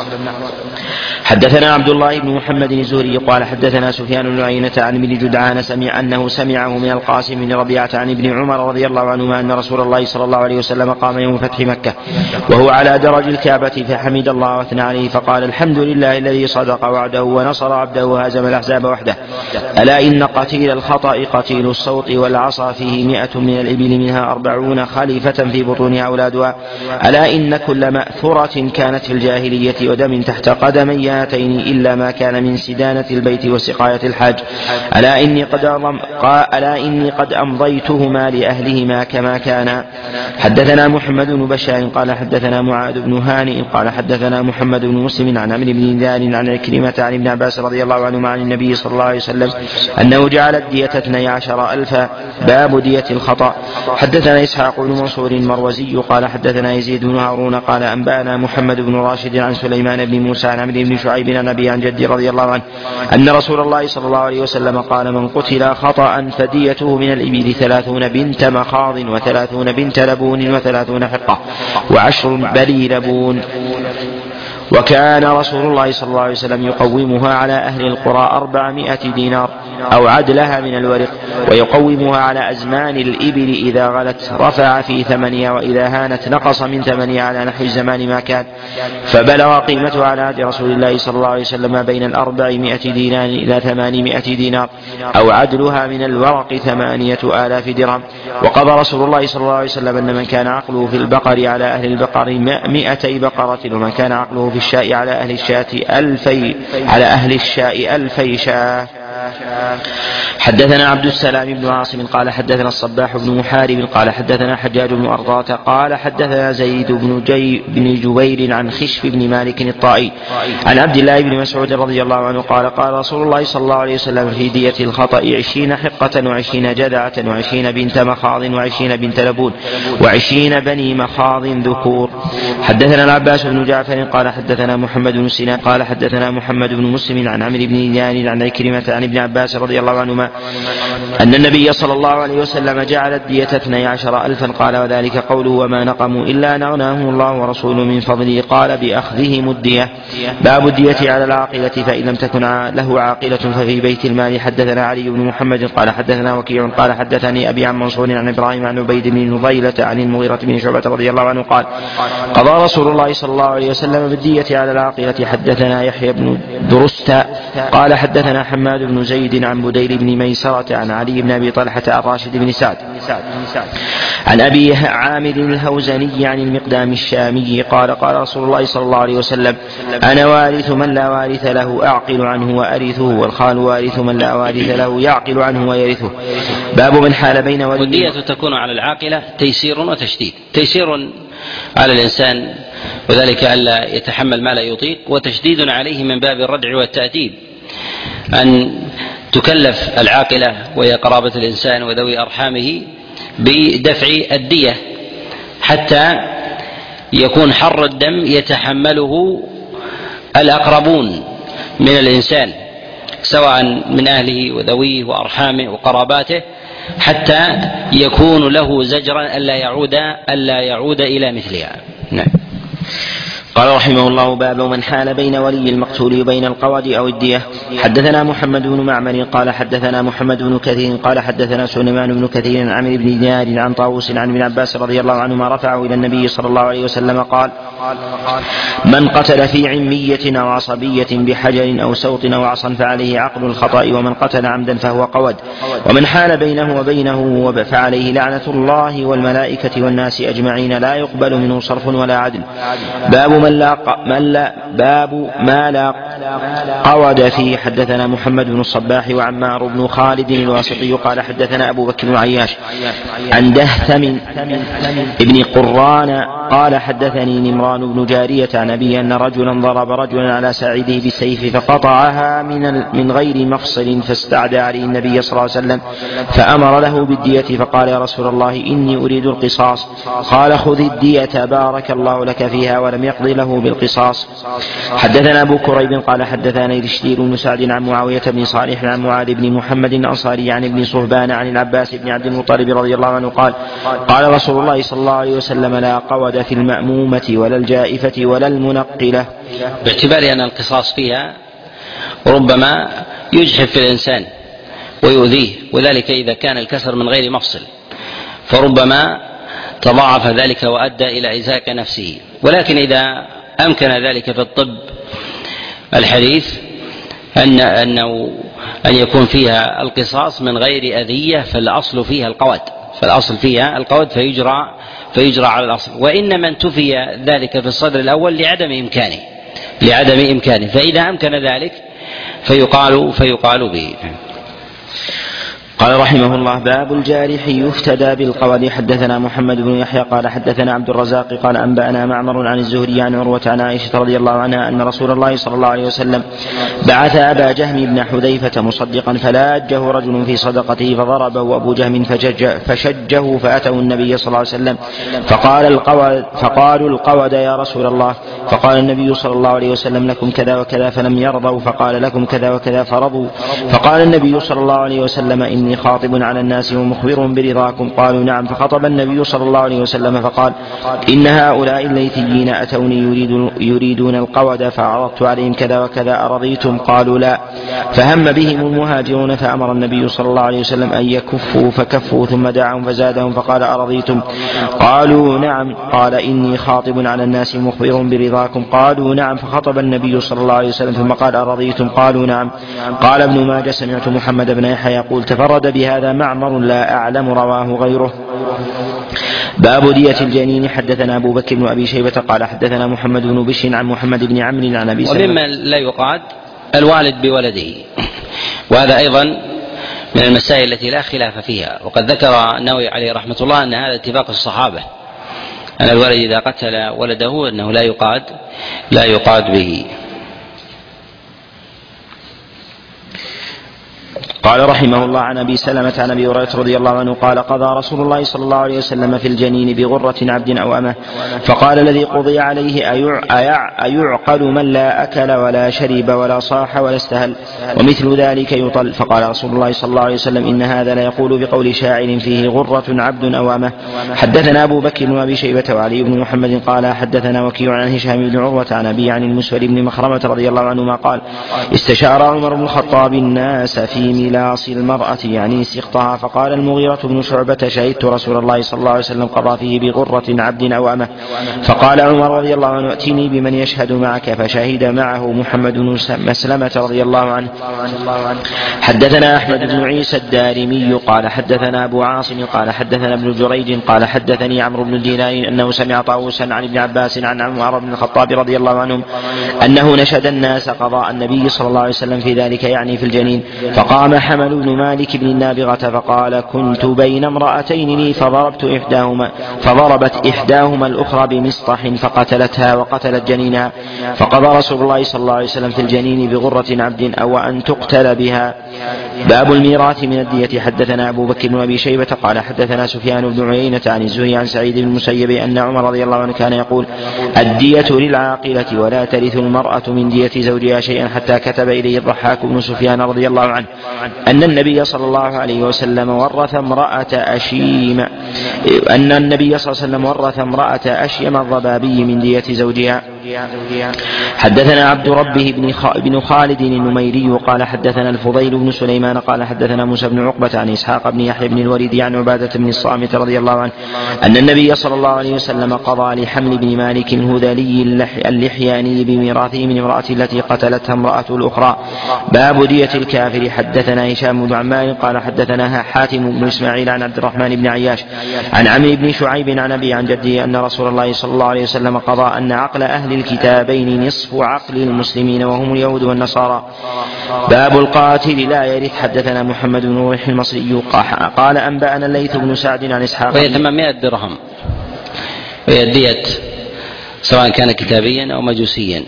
حدثنا عبد الله بن محمد الزهري قال حدثنا سفيان بن عيينة عن ابن جدعان سمع أنه سمعه من القاسم بن ربيعة عن ابن عمر رضي الله عنهما أن رسول الله صلى الله عليه وسلم قام يوم فتح مكة وهو على درج الكعبة فحمد الله واثنى عليه فقال الحمد لله الذي صدق وعده ونصر عبده وهزم الأحزاب وحده. ألا إن قتيل الخطأ قتيل الصوت والعصا فيه مئة من الإبل منها أربعون خليفة في بطونها أولادها. ألا إن كل مأثرة كانت في الجاهلية ودم تحت قدمي هاتين إلا ما كان من سدانة البيت وسقاية الحاج. ألا إني قد أضم ألا إني قد أمضيتهما لأهلهما كما كان. حدثنا محمد بن بشار قال حدثنا معاذ بن هانئ قال حدثنا محمد بن مسلم عن عمرو بن دينار عن عكرمة عن ابن عباس رضي الله عنهما عن النبي صلى الله عليه وسلم أنه جعل الدية اثني عشر ألفا. باب دية الخطأ. حدثنا إسحاق بن منصور المروزي قال حدثنا يزيد بن هارون قال أنبأنا محمد بن راشد عن سليمان بن موسى عن عمرو بن شعيب عن أبي عن جدي رضي الله عنه أن رسول الله صلى الله عليه وسلم قال من قتل خطأ فديته من الإبل ثلاثون بنت مخاض وثلاثون بنت لبون وثلاثون حقة وعشر بلي لبون. وكان رسول الله صلى الله عليه وسلم يقومها على أهل القرى أربعمائة دينار أو عدلها من الورق ويقومها على أزمان الإبل إذا غلت رفع في ثمنها وإذا هانت نقص من ثمنها على نحو الزمان ما كان. فبلغ قيمتها على عهد رسول الله صلى الله عليه وسلم بين الأربعمائة دينار إلى ثمانمائة دينار أو عدلها من الورق ثمانية آلاف درهم. وقضى رسول الله صلى الله عليه وسلم أن من كان عقله في البقر على أهل البقر مائتي بقرة ومن كان عقله في الشاء على أهل الشاة ألفي على أهل الشاء ألفي شاة. حدثنا عبد السلام بن عاصم قال حدثنا الصباح بن محارب قال حدثنا حجاج بن أرضاة قال حدثنا زيد بن, جي بن جبير عن خشف بن مالك الطائي عن عبد الله بن مسعود رضي الله عنه قال قال رسول الله صلى الله عليه وسلم في دية الخطأ عشرين حقة وعشرين جذعة وعشرين بنت مخاض وعشرين بنت لبون وعشرين بني مخاض ذكور. حدثنا العباس بن جعفر قال حدثنا محمد بن سنان قال حدثنا محمد بن مسلم عن عمرو بن دينار عن عكرمة عن ابن عباس رضي الله عنهما أن النبي صلى الله عليه وسلم جعل الدية اثني عشر ألفا قال وذلك قوله وما نقموا إلا أن أغناهم الله ورسوله من فضله قال بأخذهم الدية. باب الدية على العاقلة فإن لم تكن له عاقلة ففي بيت المال. حدثنا علي بن محمد قال حدثنا وكيع قال حدثني أبي عن منصور عن إبراهيم عن عبيد بن نضيلة عن المغيرة بن شعبة رضي الله عنه قال قضى رسول الله صلى الله عليه وسلم بالدية على العاقلة. حدثنا يحيى بن درست قال حدثنا حماد بن زيد عن بديل بن ميسرة عن علي بن أبي طلحة الراشد بن سعد عن أبي عامر الهوزني عن المقدام الشامي قال قال رسول الله صلى الله عليه وسلم أنا وارث من لا وارث له أعقل عنه وأرثه والخال وارث من لا وارث له يعقل عنه ويرثه. باب من حال بين ولي. والدية تكون على العاقلة تيسير وتشديد. تيسير على الإنسان وذلك ألا يتحمل ما لا يطيق وتشديد عليه من باب الردع والتأديب أن تكلف العاقلة وهي قرابة الإنسان وذوي أرحامه بدفع الدية حتى يكون حر الدم يتحمله الأقربون من الإنسان سواء من أهله وذويه وأرحامه وقراباته حتى يكون له زجرا ألا يعود ألا يعود إلى مثلها. نعم. قال رحمه الله باب من حال بين ولي المقتول وبين القود أو الدية. حدثنا محمد بن معمر قال حدثنا محمد بن كثير قال حدثنا سليمان بن كثير عن عمرو بن دينار عن طاووس عن ابن عباس رضي الله عنهما رفعه إلى النبي صلى الله عليه وسلم قال من قتل في عمية أو عصبية بحجر أو سوط أو عصا فعليه عقل الخطأ ومن قتل عمدا فهو قود ومن حال بينه وبينه فعليه لعنة الله والملائكة والناس أجمعين لا يقبل منه صرف ولا عدل. باب من لا من لا باب ما لا قود فيه. حدثنا محمد بن الصباح وعمار بن خالد الواسطي قال حدثنا أبو بكر بن عياش عن دهثم ابن قران قال حدثني نمران بن جارية عن أبي أن رجلا ضرب رجلا على ساعده بالسيف فقطعها من, من غير مفصل فاستعدى عليه النبي صلى الله عليه وسلم فأمر له بالدية فقال يا رسول الله إني أريد القصاص. قال خذ الدية بارك الله لك فيها ولم يقض له بالقصاص. حدثنا أبو كريب قال حدثنا رشدين بن سعد عن معاوية بن صالح عن معاذ بن محمد الأنصاري عن ابن صهبان عن العباس بن عبد المطلب رضي الله عنه قال قال رسول الله صلى الله عليه وسلم لا قود في المأمومة ولا الجائفة ولا المنقلة. باعتبار أن القصاص فيها ربما يجحف في الإنسان ويؤذيه، وذلك إذا كان الكسر من غير مفصل فربما تضاعف ذلك وأدى إلى إزاك نفسه. ولكن إذا أمكن ذلك في الطب الحديث أن أنه أن يكون فيها القصاص من غير أذية فالأصل فيها القود فالأصل فيها القود فيجرى فيجرى على الأصل. وإنما انتفي ذلك في الصدر الأول لعدم إمكانه لعدم إمكانه فإذا أمكن ذلك فيقال فيقال به. قال رحمه الله باب الجارح يفتدى بالقود. حدثنا محمد بن يحيى قال حدثنا عبد الرزاق قال أنبأنا معمر عن الزهري عن عروة عن عائشة رضي الله عنها أن رسول الله صلى الله عليه وسلم بعث أبا جهم بن حذيفة مصدقا فلاجه رجل في صدقته فضربه أبو جهم فشجه فأتوا النبي صلى الله عليه وسلم فقال القود فقالوا القود يا رسول الله. فقال النبي صلى الله عليه وسلم لكم كذا وكذا فلم يرضوا فقال لكم كذا وكذا فرضوا. فقال النبي صلى الله عليه وسلم إني خاطب على الناس ومخبر برضاكم. قالوا نعم. فخطب النبي صلى الله عليه وسلم فقال إن هؤلاء الليثيين أتوني يريدون, يريدون القود فعرضت عليهم كذا وكذا أرضيتم؟ قالوا لا. فهم بهم المهاجرون فأمر النبي صلى الله عليه وسلم أن يكفوا فكفوا ثم دعاهم فزادهم فقال أرضيتم؟ قالوا نعم. قال إني خاطب على الناس مخبر برضاكم. قالوا نعم. فخطب النبي صلى الله عليه وسلم ثم قال أرضيتم؟ قالوا نعم. قال ابن ماجه سمعت محمد بن يحيى يقول تفرد بهذا معمر لا أعلم رواه غيره. باب دية الجنين. حدثنا أبو بكر بن أبي شيبة قال حدثنا محمد بن بشر عن محمد بن عمرو عن أبي سلمة. ومما لا يقعد الوالد بولده، وهذا أيضا من المسائل التي لا خلاف فيها. وقد ذكر النووي عليه رحمة الله أن هذا اتفاق الصحابة أن الولد إذا قتل ولده أنه لا يقعد لا يقعد به. قال رحمه الله عن أبي سلمة عن أبي هريرة رضي الله عنه قال قضى رسول الله صلى الله عليه وسلم في الجنين بغرة عبد أو أمة فقال الذي قضي عليه أيعقل من لا أكل ولا شرب ولا صاح ولا استهل ومثل ذلك يطل؟ فقال رسول الله صلى الله عليه وسلم إن هذا لا يقول بقول شاعر فيه غرة عبد أو أمة. حدثنا أبو بكر بن أبي شيبة وعلي بن محمد قال حدثنا وكيع عن هشام بن عروة عن أبي عن المسور بن مخرمة رضي الله عنهما قال استشار عمر بن الخطاب الناس في ملاص المرأة يعني سقطها فقال المغيرة بن شعبة شهدت رسول الله صلى الله عليه وسلم قضى فيه بغرة عبد أو أمة. فقال عمر رضي الله عنه ائتني بمن يشهد معك فشهد معه محمد بن مسلمة رضي الله عنه. حدثنا أحمد بن عيسى الدارمي قال حدثنا أبو عاصم قال حدثنا ابن جريج قال حدثني عمرو بن دينار أنه سمع طاووسا عن ابن عباس عن عمر بن الخطاب رضي الله عنهم أنه نشد الناس قضاء النبي صلى الله عليه وسلم في ذلك يعني في الجنين. فقام حمل بن مالك بن النابغة فقال كنت بين امرأتين لي فضربت إحداهما فضربت إحداهما الأخرى بمسطح فقتلتها وقتلت جنينها. فقضى رسول الله صلى الله عليه وسلم في الجنين بغرة عبد أو أن تقتل بها. باب الميراث من الدية. حدثنا أبو بكر بن أبي شيبة قال حدثنا سفيان بن عيينة عن الزهري عن سعيد بن المسيب أن عمر رضي الله عنه كان يقول الدية للعاقلة ولا ترث المرأة من دية زوجها شيئا حتى كتب إليه الضحاك بن سفيان رضي الله عنه أن النبي صلى الله عليه وسلم ورث امرأة أشيم أن النبي صلى الله عليه وسلم ورث امرأة أشيم الضبابي من دية زوجها. حدثنا عبد ربه بن خالد النميري قال حدثنا الفضيل بن سليمان قال حدثنا موسى بن عقبة عن إسحاق بن يحيى بن الوليد عن عبادة بن الصامت رضي الله عنه أن النبي صلى الله عليه وسلم قضى لحمل بن مالك الهذلي اللحياني بميراثه من امرأة التي قتلتها امرأة الأخرى. باب دية الكافر. حدثنا هشام بن عمار قال حدثنا حاتم بن إسماعيل عن عبد الرحمن بن عياش عن عمرو بن شعيب عن أبي عن جده أن رسول الله صلى الله عليه وسلم قضى أن عقل أهل أهل الكتابين نصف عقل المسلمين وهم اليهود والنصارى. باب القاتل لا يرث. حدثنا محمد بن روح المصري قال أنبأنا الليث بن سعد عن إسحاق. وهي ثمانمائة درهم، وهي الدية سواء كان كتابيا أو مجوسيا.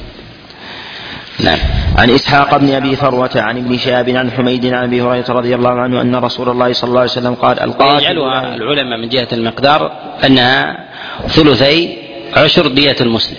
نعم. عن إسحاق بن أبي فروة عن ابن شهاب عن حميد عن أبي هريرة رضي الله عنه أن رسول الله صلى الله عليه وسلم قال القاتل. يجعلها العلماء من جهة المقدار أنها ثلثي عشر دية المسلم،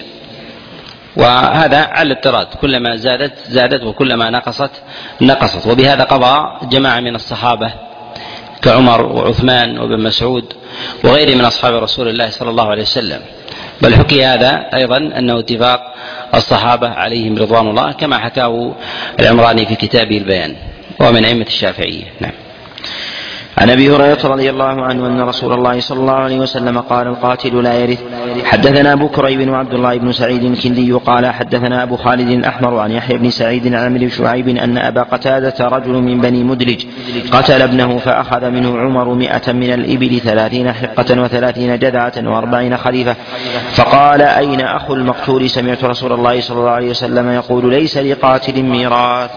وهذا على الاضطراد، كلما زادت زادت وكلما نقصت نقصت. وبهذا قضى جماعة من الصحابة كعمر وعثمان وابن مسعود وغيره من أصحاب رسول الله صلى الله عليه وسلم. بل حكي هذا أيضا أنه اتفاق الصحابة عليهم رضوان الله، كما حكاه العمراني في كتابه البيان، ومن أئمة الشافعية. نعم. عن ابي هريره رضي الله عنه ان رسول الله صلى الله عليه وسلم قال القاتل لا يرث. حدثنا ابو كريب وعبد الله بن سعيد الكندي قال حدثنا ابو خالد الاحمر عن يحيى بن سعيد عن عمرو بن شعيب ان ابا قتاده رجل من بني مدلج قتل ابنه فاخذ منه عمر مئة من الابل ثلاثين حقه وثلاثين جذعه واربعين خليفه، فقال اين اخو المقتول؟ سمعت رسول الله صلى الله عليه وسلم يقول ليس لقاتل ميراث.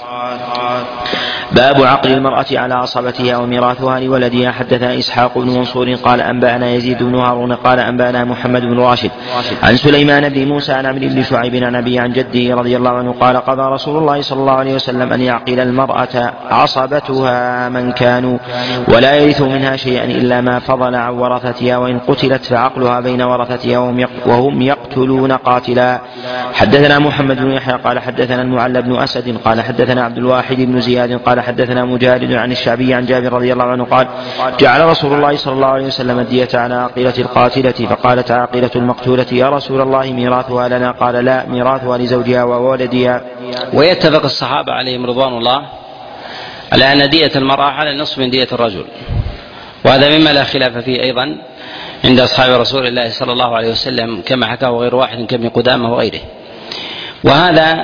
باب عقل المرأة على عصبتها وميراثها لولدها. حدثنا إسحاق بن منصور قال أنبأنا يزيد بن هارون قال أنبأنا محمد بن راشد عن سليمان بن موسى عن عمرو بن شعيب عن أبي عن جده رضي الله عنه قال قضى رسول الله صلى الله عليه وسلم أن يعقل المرأة عصبتها من كانوا ولا يرث منها شيئا إلا ما فضل عن ورثتها، وإن قتلت فعقلها بين ورثتها وهم يقتلون قاتلا. حدثنا محمد بن يحيى قال حدثنا المعلى بن أسد قال حدثنا عبد الواحد بن زياد قال حدثنا مجاهد عن الشعبي عن جابر رضي الله عنه قال جعل رسول الله صلى الله عليه وسلم الدية على عاقلة القاتلة، فقالت عاقلة المقتولة يا رسول الله ميراثها لنا؟ قال لا، ميراثها لزوجها وولدها. ويتفق الصحابة عليهم رضوان الله على أن دية المرأة على نصف من دية الرجل، وهذا مما لا خلاف فيه أيضا عند أصحاب رسول الله صلى الله عليه وسلم، كما حكاه غير واحد كابن قدامة وغيره. وهذا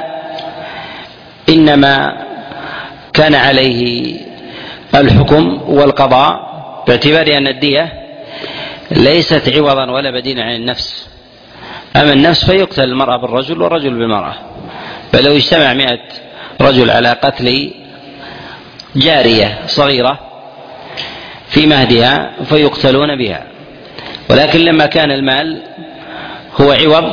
إنما كان عليه الحكم والقضاء باعتبار أن الدية ليست عوضا ولا بديلا عن النفس. أما النفس فيقتل المرأة بالرجل والرجل بالمرأة، فلو اجتمع مئة رجل على قتل جارية صغيرة في مهدها فيقتلون بها، ولكن لما كان المال هو عوض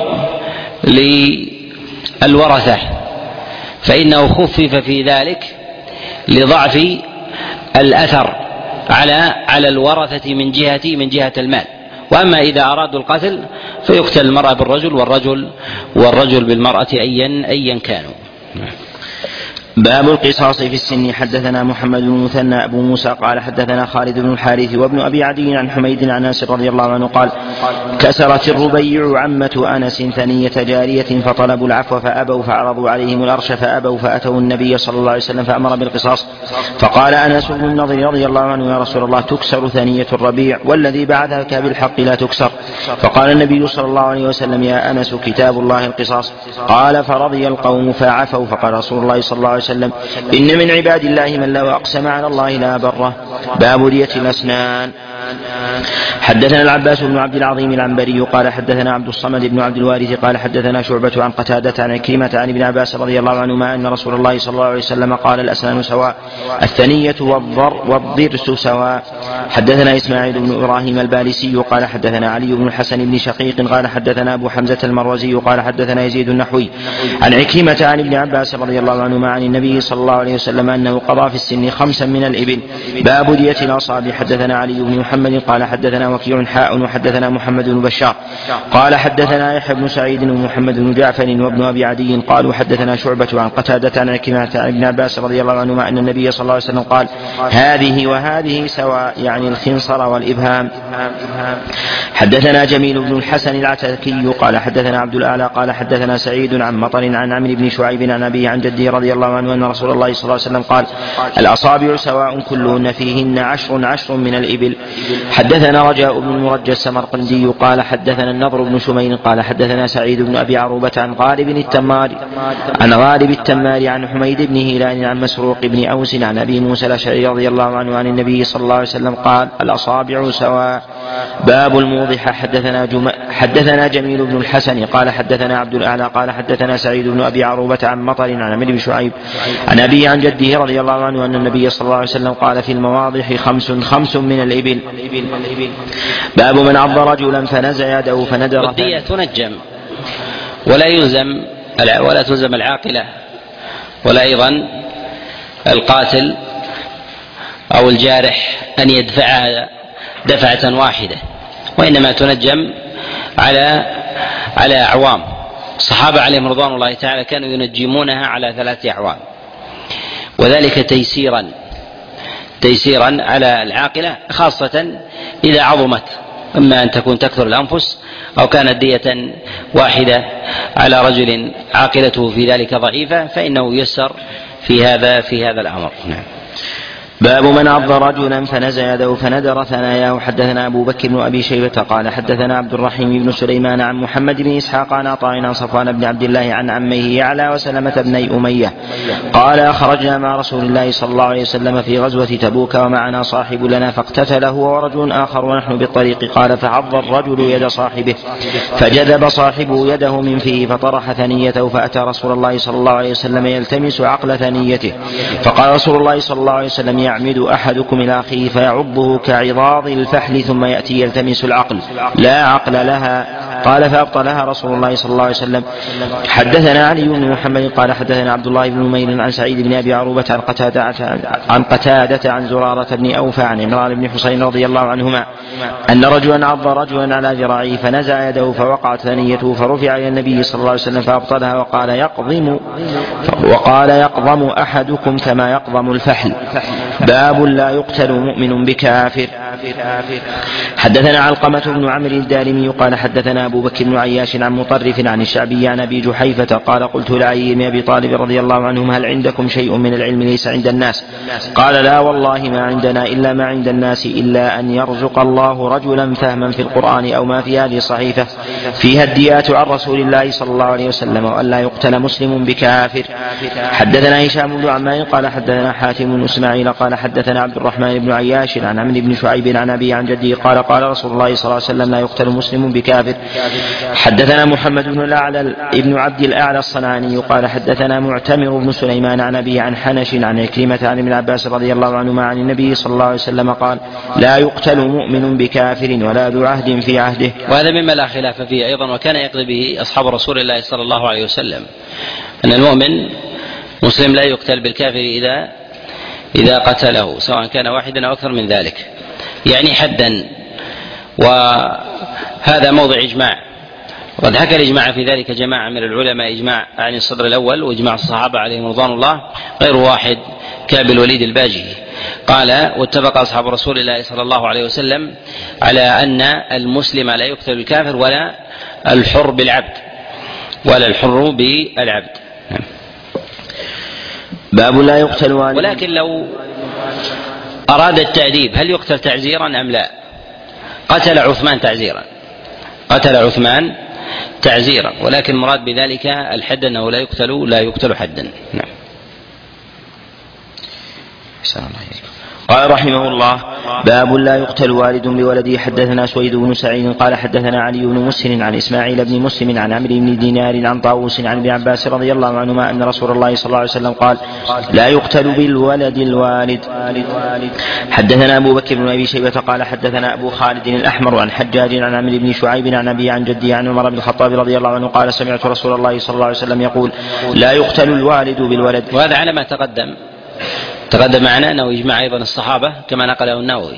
للورثة فإنه خفف في ذلك لضعف الأثر على على الورثة من جهة من جهة المال. وأما إذا أرادوا القتل فيقتل المرأة بالرجل والرجل والرجل بالمرأة أيا أيا كانوا. باب القصاص في السن. حدثنا محمد بن المثنى أبو موسى قال حدثنا خالد بن الحارث وابن أبي عدي عن حميد عن أنس رضي الله عنه قال كسرت الربيع عمة أنس ثنية جارية فطلبوا العفو فأبوا فعرضوا عليهم الأرش فأبوا فأتوا النبي صلى الله عليه وسلم فأمر بالقصاص. فقال أنس بن النضر رضي الله عنه يا رسول الله تكسر ثنية الربيع والذي بعثك بالحق لا تكسر. فقال النبي صلى الله عليه وسلم يا أنس كتاب الله القصاص. قال فرضي القوم فعفوا. فقال رسول الله صلى الله عليه وسلم إن من عباد الله من لو أقسم على الله لا بره. باب دية الأسنان. حدثنا العباس بن عبد العظيم العنبري قال حدثنا عبد الصمد بن عبد الوارث قال حدثنا شعبة عن قتادة عن عكرمة عن ابن عباس رضي الله عنهما أن رسول الله صلى الله عليه وسلم قال الأسنان سواء الثنية والضر والضرس سواء. حدثنا إسماعيل بن إبراهيم البالسي قال حدثنا علي بن الحسن بن شقيق قال حدثنا أبو حمزة المروزي قال حدثنا يزيد النحوي عن عكرمة عن ابن عباس رضي الله عنهما عن النبي صلى الله عليه وسلم أنه قضى في السن خمسا من الإبل. باب دية الأصابع. حدثنا علي بن محمد قال حدثنا وكيع حاء وحدثنا محمد بن بشار قال حدثنا يحيى بن سعيد ومحمد بن جعفر وابن أبي عدي قالوا حدثنا شعبة عن قتادة عن عكرمة عن ابن عباس رضي الله عنهما أن النبي صلى الله عليه وسلم قال هذه وهذه سواء يعني الخنصر والإبهام. حدثنا جميل بن الحسن العتكي قال حدثنا عبد الأعلى قال حدثنا سعيد عن مطر عن عمرو بن شعيب عن أبيه عن جده رضي الله عنه أن رسول الله صلى الله عليه وسلم قال الأصابع سواء كلهن فيهن عشر عشر من الإبل. حدثنا رجاء بن المرجى السمرقندي قال حدثنا النضر بن شميل قال حدثنا سعيد بن أبي عروبة عن غالب التمار عن غالب التمار عن حميد بن هلال عن مسروق بن أوس عن أبي موسى الأشعري رضي الله عنه عن النبي صلى الله عليه وسلم قال الأصابع سواء باب الموضحة. حدثنا, جم... حدثنا جميل بن الحسن قال حدثنا عبد الأعلى قال حدثنا سعيد بن أبي عروبة عن مطر عن عمرو بن شعيب عن أبي عن جده رضي الله عنه أن النبي صلى الله عليه وسلم قال في المواضح خمس خمس من الإبل. باب من عض رجلا فنزع يده فندر. والدية تنجم ولا يلزم ولا تلزم العاقلة ولا أيضا القاتل أو الجارح أن يدفعها دفعة واحدة، وإنما تنجم على على أعوام. الصحابة عليهم رضوان الله تعالى كانوا ينجمونها على ثلاثة أعوام، وذلك تيسيرا تيسيرا على العاقلة، خاصة إذا عظمت، إما أن تكون تكثر الأنفس أو كانت دية واحدة على رجل عاقلته في ذلك ضعيفة، فإنه يسر في هذا في هذا الأمر. نعم. باب من عض رجلا فنزع يده فندر ثناياه. حدثنا أبو بكر بن أبي شيبة قال حدثنا عبد الرحيم بن سليمان عن محمد بن إسحاق عن عطاء عن صفوان بن عبد الله عن عميه يعلى وسلمة بن أمية قال خرجنا مع رسول الله صلى الله عليه وسلم في غزوة تبوك ومعنا صاحب لنا فاقتتل هو ورجل آخر ونحن بالطريق. قال فعض الرجل يد صاحبه فجذب صاحبه يده من فيه فطرح ثنيته فأتى رسول الله صلى الله عليه وسلم يلتمس عقل ثنيته، فقال رسول الله صلى الله عليه وسلم يعمد أحدكم إلى أخيه فيعضه كعضاض الفحل ثم يأتي يلتمس العقل لا عقل لها. قال فأبطلها رسول الله صلى الله عليه وسلم. حدثنا علي بن محمد قال حدثنا عبد الله بن نمير عن سعيد بن أبي عروبة عن قتادة عن قتادة عن زرارة بن أوفى عن عمران بن حسين رضي الله عنهما أن رجلا عض رجلا على ذراعه فنزع يده فوقعت ثنيته فرفع إلى النبي صلى الله عليه وسلم فأبطلها وقال يقضم وقال يقضم أحدكم كما يقضم الفحل. باب لا يقتل مؤمن بكافر. حدثنا علقمة بن عمرو الدارمي قال حدثنا أبو بكر بن عياش عن مطرف عن الشعبي عن أبي جحيفة قال قلت لعلي بن أبي طالب رضي الله عنهم هل عندكم شيء من العلم ليس عند الناس؟ قال لا والله ما عندنا إلا ما عند الناس إلا أن يرزق الله رجلا فهما في القرآن أو ما في هذه الصحيفة فيها الديات عن رسول الله صلى الله عليه وسلم وأن لا يقتل مسلم بكافر. حدثنا هشام بن عمار قال حدثنا حاتم بن إسماعيل قال حدثنا عبد الرحمن بن عياش عن عمرو بن شعيب عن أبي عن جده قال قال رسول الله صلى الله عليه وسلم لا يقتل مسلم بكافر. حدثنا محمد بن الأعلى ابن عبد الأعلى الصنعاني قال حدثنا معتمر بن سليمان عن أبي عن حنش عن عكرمة عن ابن عباس رضي الله عنهما عن النبي صلى الله عليه وسلم قال لا يقتل مؤمن بكافر ولا ذو عهد في عهده. وهذا مما لا خلاف فيه أيضا، وكان يقضي به أصحاب رسول الله صلى الله عليه وسلم، أن المؤمن مسلم لا يقتل بالكافر إذا إذا قتله سواء كان واحدا أو أكثر من ذلك، يعني حدا. وهذا موضع إجماع، وقد حكى الإجماع في ذلك جماعة من العلماء، إجماع عن الصدر الأول وإجماع الصحابة عليهم رضوان الله غير واحد كأبي الوليد الباجي. قال واتفق أصحاب رسول الله صلى الله عليه وسلم على أن المسلم لا يقتل بالكافر ولا الحر بالعبد ولا الحر بالعبد. باب لا يقتل والد. ولكن لو أراد التأديب هل يقتل تعزيرا أم لا؟ قتل عثمان تعزيرا قتل عثمان تعزيرا ولكن مراد بذلك الحد أنه لا يقتل لا يقتل حدا. نعم. قال رحمه الله باب لا يقتل والد بولده. حدثنا سويد بن سعيد قال حدثنا علي بن مسهر عن إسماعيل بن مسلم عن عمرو بن دينار عن طاووس عن ابن عباس رضي الله عنهما أن رسول الله صلى الله عليه وسلم قال لا يقتل بالولد الوالد. حدثنا أبو بكر بن أبي شيبة قال حدثنا أبو خالد الأحمر عن حجاج عن عمرو بن شعيب عن أبي عن جدي عن عمر بن الخطاب رضي الله عنه قال سمعت رسول الله صلى الله عليه وسلم يقول لا يقتل الوالد بالولد. وهذا على ما تقدم تقدم معنا أنه إجماع أيضا الصحابة كما نقله النووي.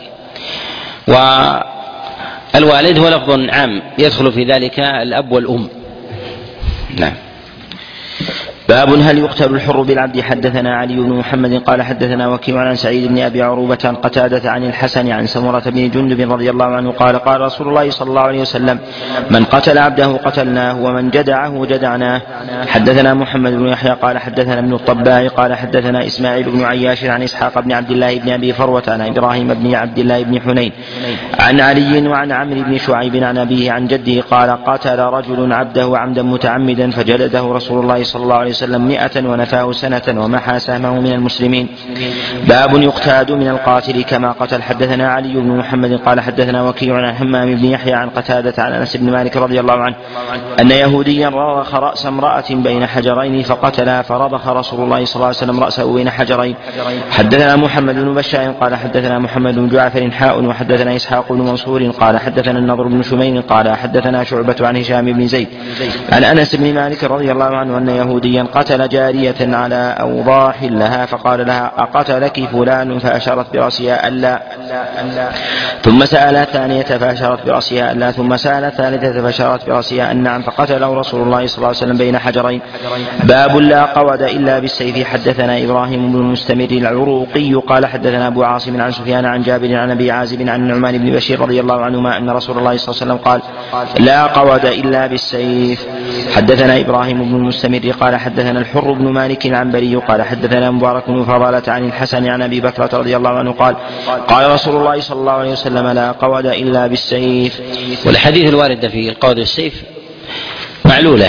والوالد هو لفظ عام يدخل في ذلك الأب والأم. نعم. باب هل يقتل الحر بالعبد. حدثنا علي بن محمد قال حدثنا وكيع عن سعيد بن أبي عروبة عن قتادة عن الحسن عن سمرة بن جندب رضي الله عنه قال قال رسول الله صلى الله عليه وسلم من قتل عبده قتلناه ومن جدعه جدعناه. حدثنا محمد بن يحيى قال حدثنا ابن الطباع قال حدثنا إسماعيل بن عياش عن إسحاق بن عبد الله بن أبي فروة عن إبراهيم بن عبد الله بن حنين عن علي وعن عمرو بن شعيب عن أبيه عن جده قال قتل رجل عبده عمدا متعمدا فجلده رسول الله صلى الله عليه وسلم وسلم مئة ونفاه سنة ومحى سهمه من المسلمين. باب يقتاد من القاتل كما قتل. حدثنا علي بن محمد قال حدثنا وكيع عن همام بن يحيى عن قتادة عن أنس بن مالك رضي الله عنه أن يهوديا رضخ رأس امرأة بين حجرين فقتلها فرضخ رسول الله صلى الله عليه وسلم رأسه بين حجرين. حدثنا محمد بن بشار قال حدثنا محمد بن جعفر حاء وحدثنا إسحاق بن منصور قال حدثنا النضر بن شميل قال حدثنا شعبة عن هشام بن زيد عن أنس بن مالك رضي الله عنه أن يهوديا قتل جارية على أوضاح لها فقال لها أقتلك فلان فأشارت برأسها ألا ثم سأل ثانية فأشارت برأسها ألا ثم سأل ثالثة فأشارت برأسها أن نعم فقتله رسول الله صلى الله عليه وسلم بين حجرين. باب لا قود إلا بالسيف. حدثنا إبراهيم بن المستمر العروقي قال حدثنا أبو عاصم عن سفيان عن جابر عن أبي عازب عن النعمان بن بشير رضي الله عنهما أن رسول الله صلى الله عليه وسلم قال لا قود إلا بالسيف. حدثنا إبراهيم بن المستمر قال حدثنا الحر بن مالك العنبري قال حدثنا مبارك بن فضالة عن الحسن عن أبي بكرة رضي الله عنه قال قال رسول الله صلى الله عليه وسلم لا قود إلا بالسيف. والحديث الوارد في القود بالسيف معلولة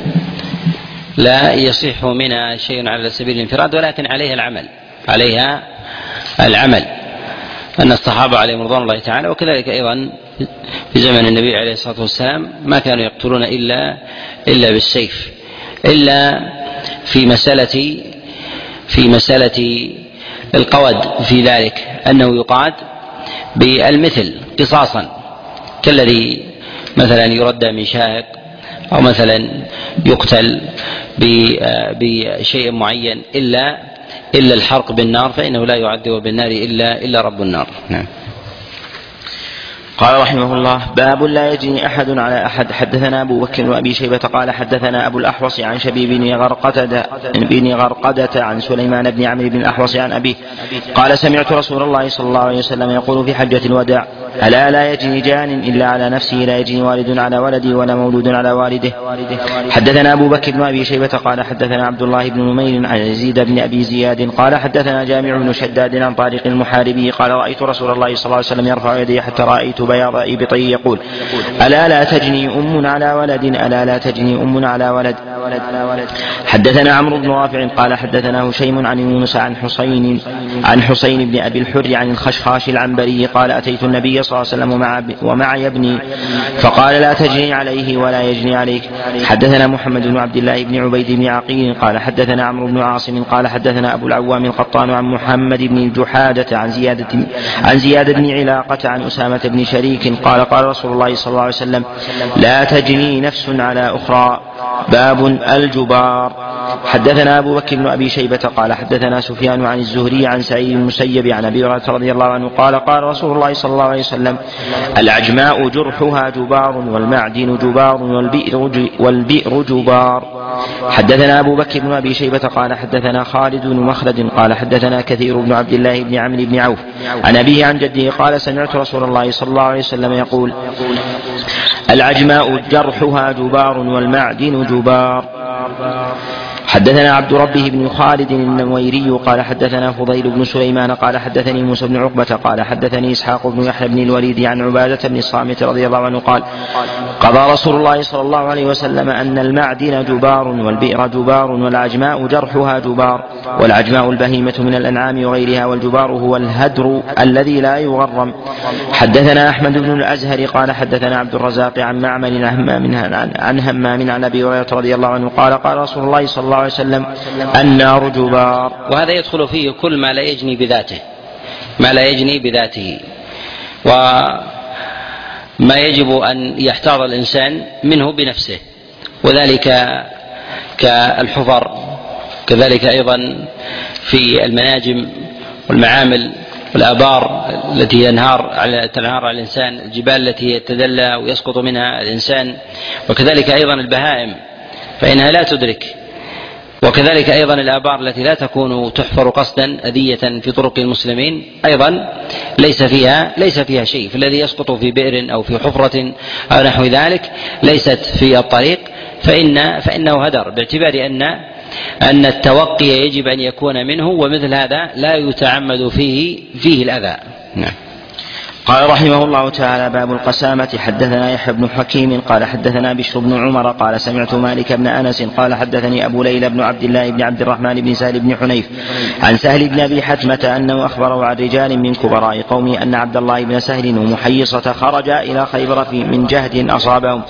لا يصح منها شيء على سبيل الانفراد ولكن عليها العمل عليها العمل أن الصحابة عليهم رضوان الله تعالى وكذلك أيضا في زمن النبي عليه الصلاة والسلام ما كانوا يقتلون إلا إلا بالسيف إلا في مسألة في مسألة القود في ذلك أنه يقاد بالمثل قصاصا كالذي مثلا يرد من شاهق أو مثلا يقتل بشيء معين إلا إلا الحرق بالنار فإنه لا يعذب بالنار إلا إلا رب النار. نعم. قال رحمه الله باب لا يجني أحد على أحد. حدثنا أبو بكر وأبي شيبة قال حدثنا أبو الأحوص عن شبيب بن غرقدة بن غرقدة عن سليمان بن عمرو بن الأحوص عن أبيه قال سمعت رسول الله صلى الله عليه وسلم يقول في حجة الوداع ألا لا يجني جان إلا على نفسه لا يجني والد على ولده ولا مولود على والده. حدثنا أبو بكر بن أبي شيبة قال حدثنا عبد الله بن نمير عن يزيد بن أبي زياد قال حدثنا جامع بن شداد عن طارق المحاربي قال رأيت رسول الله صلى الله عليه وسلم يرفع يديه حتى رأيت بياض إبطيه يقول ألا لا تجني أم على ولد ألا لا تجني أم على ولد. حدثنا عمرو بن رافع قال حدثنا هشيم عن يونس عن حسين عن حسين بن أبي الحر عن الخشخاش العنبري قال أتيت النبي صلى الله عليه وسلم ومع ومعي ابني فقال لا تجني عليه ولا يجني عليك. حدثنا محمد بن عبد الله بن عبيد بن عقيل قال حدثنا عمرو بن عاصم قال حدثنا أبو العوام القطان عن محمد بن جحادة عن زيادة عن زياد بن علاقة عن أسامة بن شريك قال قال رسول الله صلى الله عليه وسلم لا تجني نفس على أخرى. باب الجبار. حدثنا أبو بكر بن أبي شيبة قال حدثنا سفيان عن الزهري عن سعيد المسيب عن أبي هريرة رضي الله عنه قال قال رسول الله صلى الله عليه وسلم العجماء جرحها جبار والمعدن جبار والبئر, والبئر جبار. حدثنا أبو بكر بن أبي شيبة قال حدثنا خالد بن مخلد قال حدثنا كثير بن عبد الله بن عمرو بن عوف عن أبيه عن جده قال سمعت رسول الله صلى الله عليه وسلم يقول العجماء جرحها جبار والمعدن جبار. حدثنا عبد ربه بن خالد النويري قال حدثنا فضيل بن سليمان قال حدثني موسى بن عقبة قال حدثني إسحاق بن يحيى بن الوليد عن عبادة بن الصامت رضي الله عنه قال قضى رسول الله صلى الله عليه وسلم أن المعدن جبار والبئر جبار والعجماء جرحها جبار. والعجماء البهيمة من الأنعام وغيرها والجبار هو الهدر الذي لا يغرم. حدثنا أحمد بن الأزهر قال حدثنا عبد الرزاق عن معمر عن همام عن أبي هريرة رضي الله عنه قال قال رسول الله صلى الله عليه وسلم النار جبار. وهذا يدخل فيه كل ما لا يجني بذاته ما لا يجني بذاته وما يجب أن يحتاط الإنسان منه بنفسه وذلك كالحفر كذلك أيضا في المناجم والمعامل والآبار التي ينهار على تنهار على الإنسان الجبال التي يتدلى ويسقط منها الإنسان وكذلك أيضا البهائم فإنها لا تدرك وكذلك أيضا الآبار التي لا تكون تحفر قصدا أذية في طرق المسلمين أيضا ليس فيها ليس فيها شيء. فالذي يسقط في بئر أو في حفرة أو نحو ذلك ليست في الطريق فإن فإنه هدر باعتبار أن أن التوقي يجب أن يكون منه ومثل هذا لا يتعمد فيه فيه الأذى. نعم. قال رحمه الله تعالى: باب القسامة. حدثنا يحيى بن حكيم قال حدثنا بشر بن عمر قال سمعت مالك بن أنس قال حدثني أبو ليلى بن عبد الله بن عبد الرحمن بن سهل بن حنيف عن سهل بن أبي حتمة أنه أخبره عن رجال من كبراء قومه أن عبد الله بن سهل ومحيصة خرجا إلى خيبر من جهد أصابهم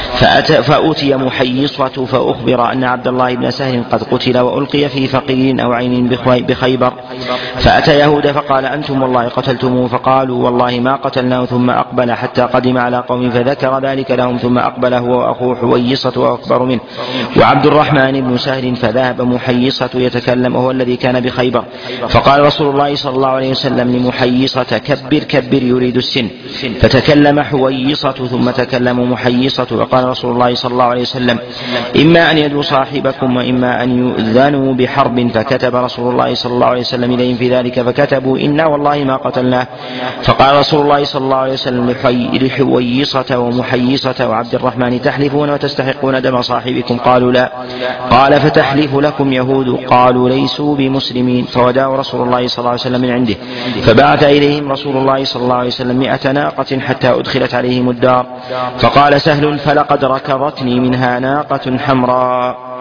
فأتي محيصة فأخبر أن عبد الله بن سهل قد قتل وألقي في فقير أو عين بخيبر، فأتى يهود فقال: أنتم والله قتلتموه؟ فقالوا: والله ما قتلناه. ثم أقبل حتى قدم على قوم فذكر ذلك لهم، ثم أقبل هو وأخوه حويصة وأكبر منه وعبد الرحمن بن سهل، فذهب محيصة يتكلم وهو الذي كان بخيبر، فقال رسول الله صلى الله عليه وسلم لمحيصة: كبر كبر يريد السن، فتكلم حويصة ثم تكلم محيصة، وقال رسول الله صلى الله عليه وسلم: إما أن يدعو صاحبكم وإما أن يؤذنوا بحرب، فكتب رسول الله صلى الله عليه وسلم إليهم في ذلك فكتبوا: إنا والله ما قتلناه. فقال رسول الله صلى الله عليه وسلم لحويصة ومحيصة وعبد الرحمن: تحلفون وتستحقون دم صاحبكم؟ قالوا: لا. قال: فتحلف لكم يهود؟ قالوا: ليسوا بمسلمين. فوداه رسول الله صلى الله عليه وسلم من عنده، فبعث إليهم رسول الله صلى الله عليه وسلم مئة ناقة حتى أدخلت عليهم الدار، فقال سهل: فلقد ركضتني منها ناقة حمراء.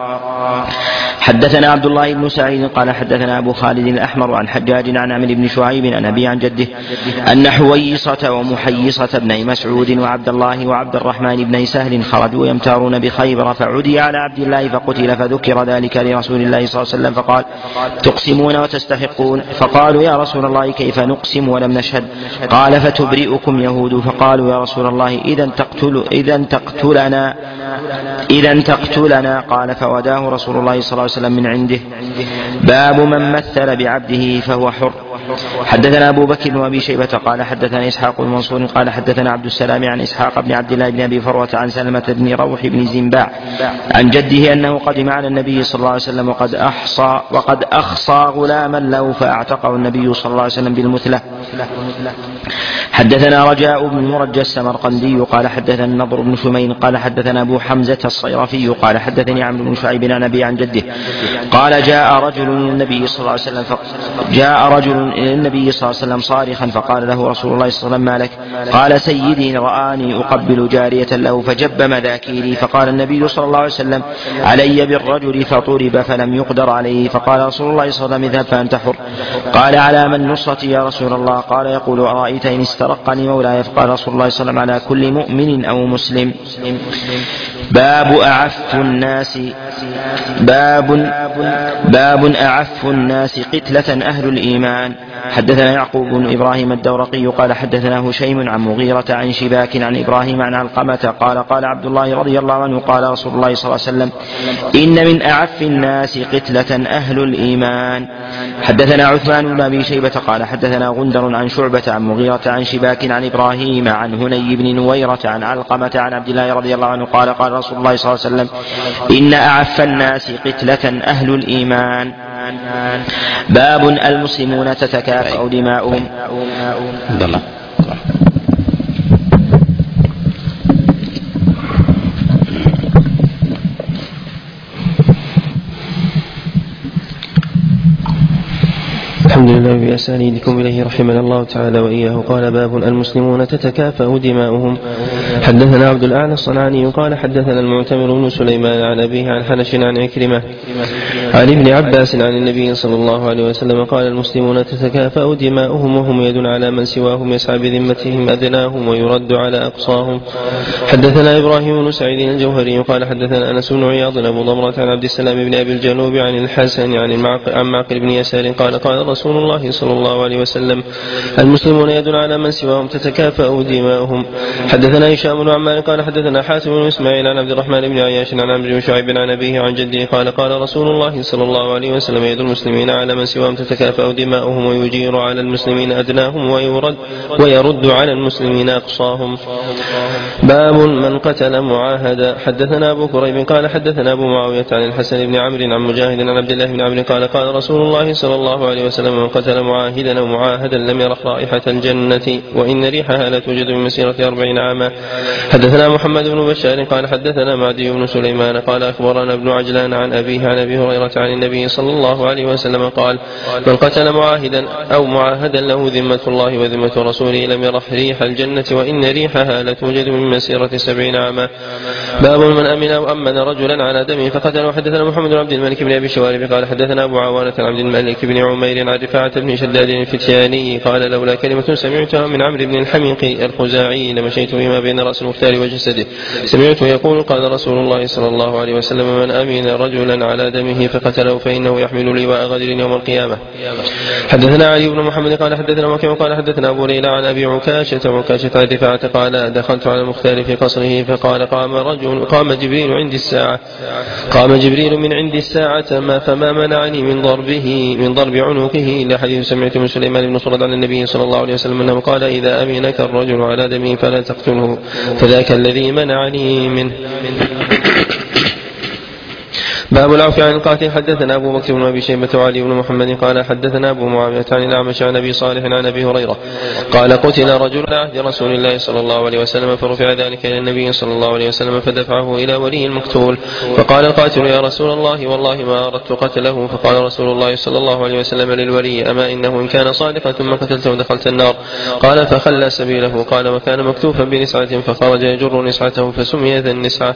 حدثنا عبد الله بن سعيد قال حدثنا أبو خالد الأحمر عن حجاج عن عمرو بن شعيب عن أبي عن جده أن حويصة ومحيصة بن مسعود وعبد الله وعبد الرحمن بن سهل خرجوا يمتارون بخيبر، فعدي على عبد الله فقتل، فذكر ذلك لرسول الله صلى الله عليه وسلم فقال: تقسمون وتستحقون؟ فقالوا: يا رسول الله كيف نقسم ولم نشهد؟ قال: فتبرئكم يهود. فقالوا: يا رسول الله إذا تقتل إذا تقتلنا إذا تقتلنا. قال: فوداه رسول الله صلى الله عليه وسلم من عنده. باب من مثل بعبده فهو حر. حدثنا أبو بكر بن أبي شيبة قال حدثنا إسحاق بن منصور قال حدثنا عبد السلام عن إسحاق بن عبد الله بن أبي فروة عن سلمة بن روح بن زنباع عن جده أنه قدم على النبي صلى الله عليه وسلم وقد أحصى وقد أخصى غلاما له فأعتقه النبي صلى الله عليه وسلم بالمثلة. حدثنا رجاء بن مرجى السمرقندي قال حدثنا النضر بن شمين قال حدثنا أبو حمزة الصيرفي قال حدثني عمرو بن شعيب عن أبي عن جده قال: جاء رجل إلى النبي صلى الله عليه وسلم جاء رجل إلى النبي صلى الله عليه وسلم صارخا، فقال له رسول الله صلى الله عليه وسلم: ما لك؟ قال: سيدي رآني أقبل جارية له فجب مذاكيري. فقال النبي صلى الله عليه وسلم: علي بالرجل، فطرب فلم يقدر عليه. فقال رسول الله صلى الله عليه وسلم: اذهب فأنت حر. قال: على من نصرتي يا رسول الله؟ قال: يقول: أرأيت إن استرقني مولاي؟ فقال رسول الله صلى الله عليه وسلم: على كل مؤمن أو مسلم. باب أعف الناس باب باب أعف الناس قتلة أهل الإيمان. حدثنا يعقوب بن إبراهيم الدورقي قال حدثنا هشيم عن مغيرة عن شباك عن إبراهيم عن علقمة قال: قال عبد الله رضي الله عنه: قال رسول الله صلى الله عليه وسلم: إن من أعف الناس قتلة أهل الإيمان. حدثنا عثمان بن أبي شيبة قال حدثنا غندر عن شعبة عن مغيرة عن شباك عن إبراهيم عن هني بن نويرة عن علقمة عن عبد الله رضي الله عنه قال: قال رسول الله صلى الله عليه وسلم: إن أعف الناس قتلة أهل الإيمان. باب المسلمون تتكافأ دماؤهم. الحمد لله بأسانيدكم إليه رحمنا الله تعالى وإياه. قال: باب المسلمون تتكافأ دماؤهم. حدثنا عبد الأعلى الصنعاني قال حدثنا المعتمر بن سليمان عن أبيه عن حنش عن عكرمة عن ابن عباس عن النبي صلى الله عليه وسلم قال: المسلمون تتكافأ دماؤهم وهم يد على من سواهم يسعى بذمتهم أدناهم ويرد على أقصاهم. حدثنا إبراهيم بن سعيد الجوهري قال حدثنا أنس بن عياض أبو ضمرة عن عبد السلام بن أبي الجنوب عن الحسن عن معقل بن يسار قال: قال رسول الله صلى الله عليه وسلم: المسلمون يد على من سواهم تتكافأ دماؤهم. حدثنا هشام بن عمار قال حدثنا حاتم بن اسماعيل عن عبد الرحمن بن عياش عن عمرو بن شعيب عن أبيه عن جده قال: قال رسول الله صلى الله عليه وسلم: يد المسلمين على من سواهم تتكافأ دماؤهم ويجير على المسلمين أدناهم ويرد, ويرد على المسلمين أقصاهم. باب من قتل معاهدا. حدثنا أبو كريب قال حدثنا أبو معاوية عن الحسن بن عمرو عن مجاهد عن عبد الله بن عمرو قال: قال رسول الله صلى الله عليه وسلم: من قتل معاهدا أو معاهدا لم يرح رائحة الجنة وإن ريحها لا توجد من مسيرة أربعين عاما. حدثنا محمد بن بشار قال حدثنا معدي بن سليمان قال أخبرنا ابن عجلان عن أبيه عن أبي هريرة عن النبي صلى الله عليه وسلم قال من قتل معاهدا أو معاهدا له ذمة الله وذمة رسوله لم يرح ريح الجنة وإن ريحها لا توجد من مسيرة سبعين عاما. باب من أمن أو أمن رجلا على دمه فقتله. حدثنا محمد بن عبد الملك بن أبي الشوارب قال حدثنا أبو عوانة عن عبد الملك بن عمير عن رفاعة بن شداد الفتياني قال لولا كلمة سمعتها من عمرو بن الحميق الخزاعي لمشيت بما بين رأس المختار وجسده سمعته يقول قال رسول الله صلى الله عليه وسلم من أمن رجلا على دمه فقتله فإنه يحمل لواء غدر يوم القيامة. حدثنا علي بن محمد قال حدثنا وكيع قال حدثنا أبو ليلى عن أبي عكاشة عكاشة عن رفاعة قال دخلت على المختار في قصره فقال قام رجل قام جبريل عندي الساعة قام جبريل من عندي الساعة ما فما منعني من ضربه من ضرب عنقه إلا حديث سمعت من سليمان بن صرد عن النبي صلى الله عليه وسلم أنه قال إذا أمنك الرجل على دمه فلا تقتله فذاك الذي منعني منه. باب العفو عن القاتل. حدثنا أبو بكر بن أبي شيبة وعلي بن محمد قال حدثنا أبو معاوية عن الأعمش عن أبي صالح عن أبي هريرة قال قتل رجل على عهد رسول الله صلى الله عليه وسلم فرفع ذلك إلى النبي صلى الله عليه وسلم فدفعه إلى ولي المقتول فقال القاتل يا رسول الله والله ما أردت قتله فقال رسول الله صلى الله عليه وسلم للولي أما إنه إن كان صادقا ثم قتلته دخلت النار قال فخلى سبيله قال وكان مكتوفا بنسعة فخرج يجر نسعته فسمي ذا النسعة.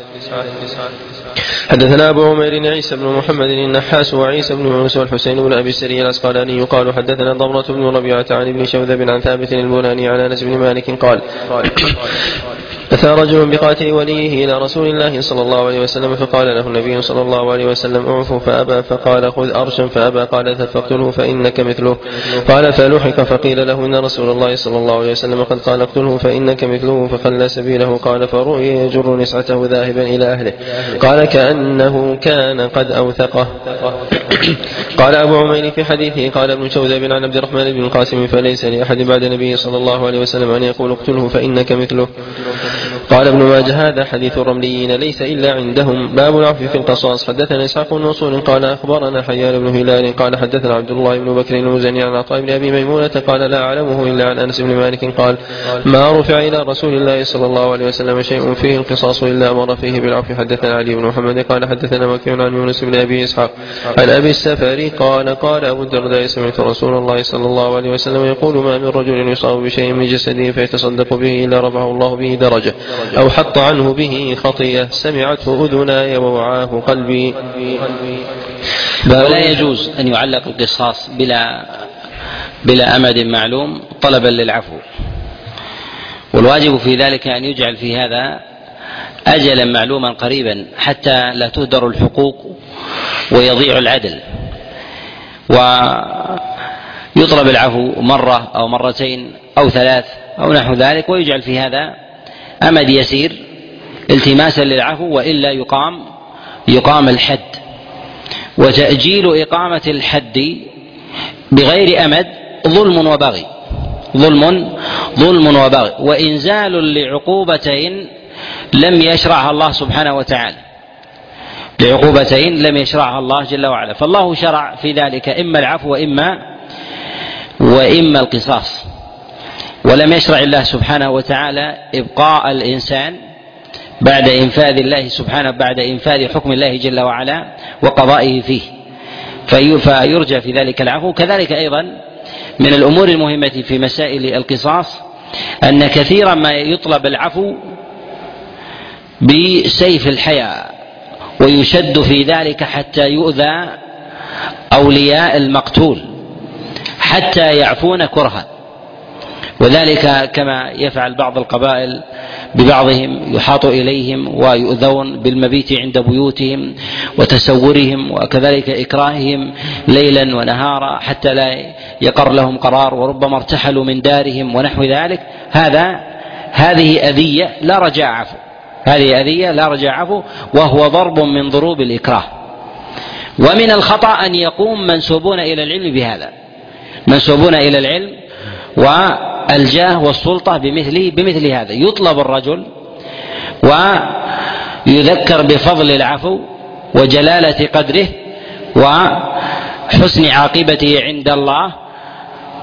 حدثنا أبو عمير عيسى بن محمد النحاس وعيسى بن يونس والحسين بن أبي السري العسقلاني يقال حدثنا ضمرة بن ربيعة عن ابن شوذب عن ثابت البناني عن أنس بن مالك قال أتى رجل بقاتل وليه إلى رسول الله صلى الله عليه وسلم فقال له النبي صلى الله عليه وسلم اعفو فأبى فقال خذ أرشا فأبى قال فاقتله فإنك مثله قال فلحق فقيل له إن رسول الله صلى الله عليه وسلم قد قال اقتله فإنك مثله فخلى سبيله قال فرؤي يجر نسعته ذاهبا إلى أهله قال كأنه كان قد أوثقه. قال أبو عمير في حديثه قال ابن شوذب عن عبد الرحمن بن القاسم فليس لأحد بعد النبي صلى الله عليه وسلم أن يقول اقتله فإنك مثله. قال ابن ماجه هذا حديث الرمليين ليس إلا عندهم. باب العفو في القصاص. حدثنا إسحاق بن منصور قال أخبرنا حيان بن هلال قال حدثنا عبد الله بن بكر المزني عن عطاء بن أبي ميمونة قال لا أعلمه إلا عن أنس بن مالك قال ما رفع إلى رسول الله صلى الله عليه وسلم شيء فيه القصاص إلا أمر فيه بالعفو. حدثنا علي بن محمد قال حدثنا وكيع عن يونس بن أبي إسحاق عن أبي السفري قال قال أبو الدرداء سمعت رسول الله صلى الله عليه وسلم يقول ما من رجل يصاب بشيء من جسده فيتصدق به إلا رفعه الله به درجة أو حط عنه به خطيئة سمعته أذناي ووعاه قلبي. ولا يجوز أن يعلق القصاص بلا بلا أمد معلوم طلبا للعفو، والواجب في ذلك أن يجعل في هذا أجلا معلوما قريبا حتى لا تهدر الحقوق ويضيع العدل، ويطلب العفو مرة أو مرتين أو ثلاث أو نحو ذلك، ويجعل في هذا أمد يسير التماسا للعفو، وإلا يقام يقام الحد. وتأجيل إقامة الحد بغير أمد ظلم وبغي ظلم ظلم وبغي وإنزال لعقوبتين لم يشرعها الله سبحانه وتعالى لعقوبتين لم يشرعها الله جل وعلا. فالله شرع في ذلك إما العفو وإما وإما القصاص، ولم يشرع الله سبحانه وتعالى إبقاء الإنسان بعد إنفاذ الله سبحانه بعد إنفاذ حكم الله جل وعلا وقضائه فيه، فيرجى في ذلك العفو. كذلك أيضا من الأمور المهمة في مسائل القصاص أن كثيرا ما يطلب العفو بسيف الحياء، ويشد في ذلك حتى يؤذى أولياء المقتول حتى يعفون كرها، وذلك كما يفعل بعض القبائل ببعضهم، يحاط إليهم ويؤذون بالمبيت عند بيوتهم وتسورهم، وكذلك إكراههم ليلا ونهارا حتى لا يقر لهم قرار، وربما ارتحلوا من دارهم ونحو ذلك. هذا هذه أذية لا رجاء عفو هذه أذية لا رجاء عفو وهو ضرب من ضروب الإكراه. ومن الخطأ أن يقوم منسوبون إلى العلم بهذا منسوبون إلى العلم والجاه والسلطة بمثله بمثل هذا، يطلب الرجل ويذكر بفضل العفو وجلالة قدره وحسن عاقبته عند الله،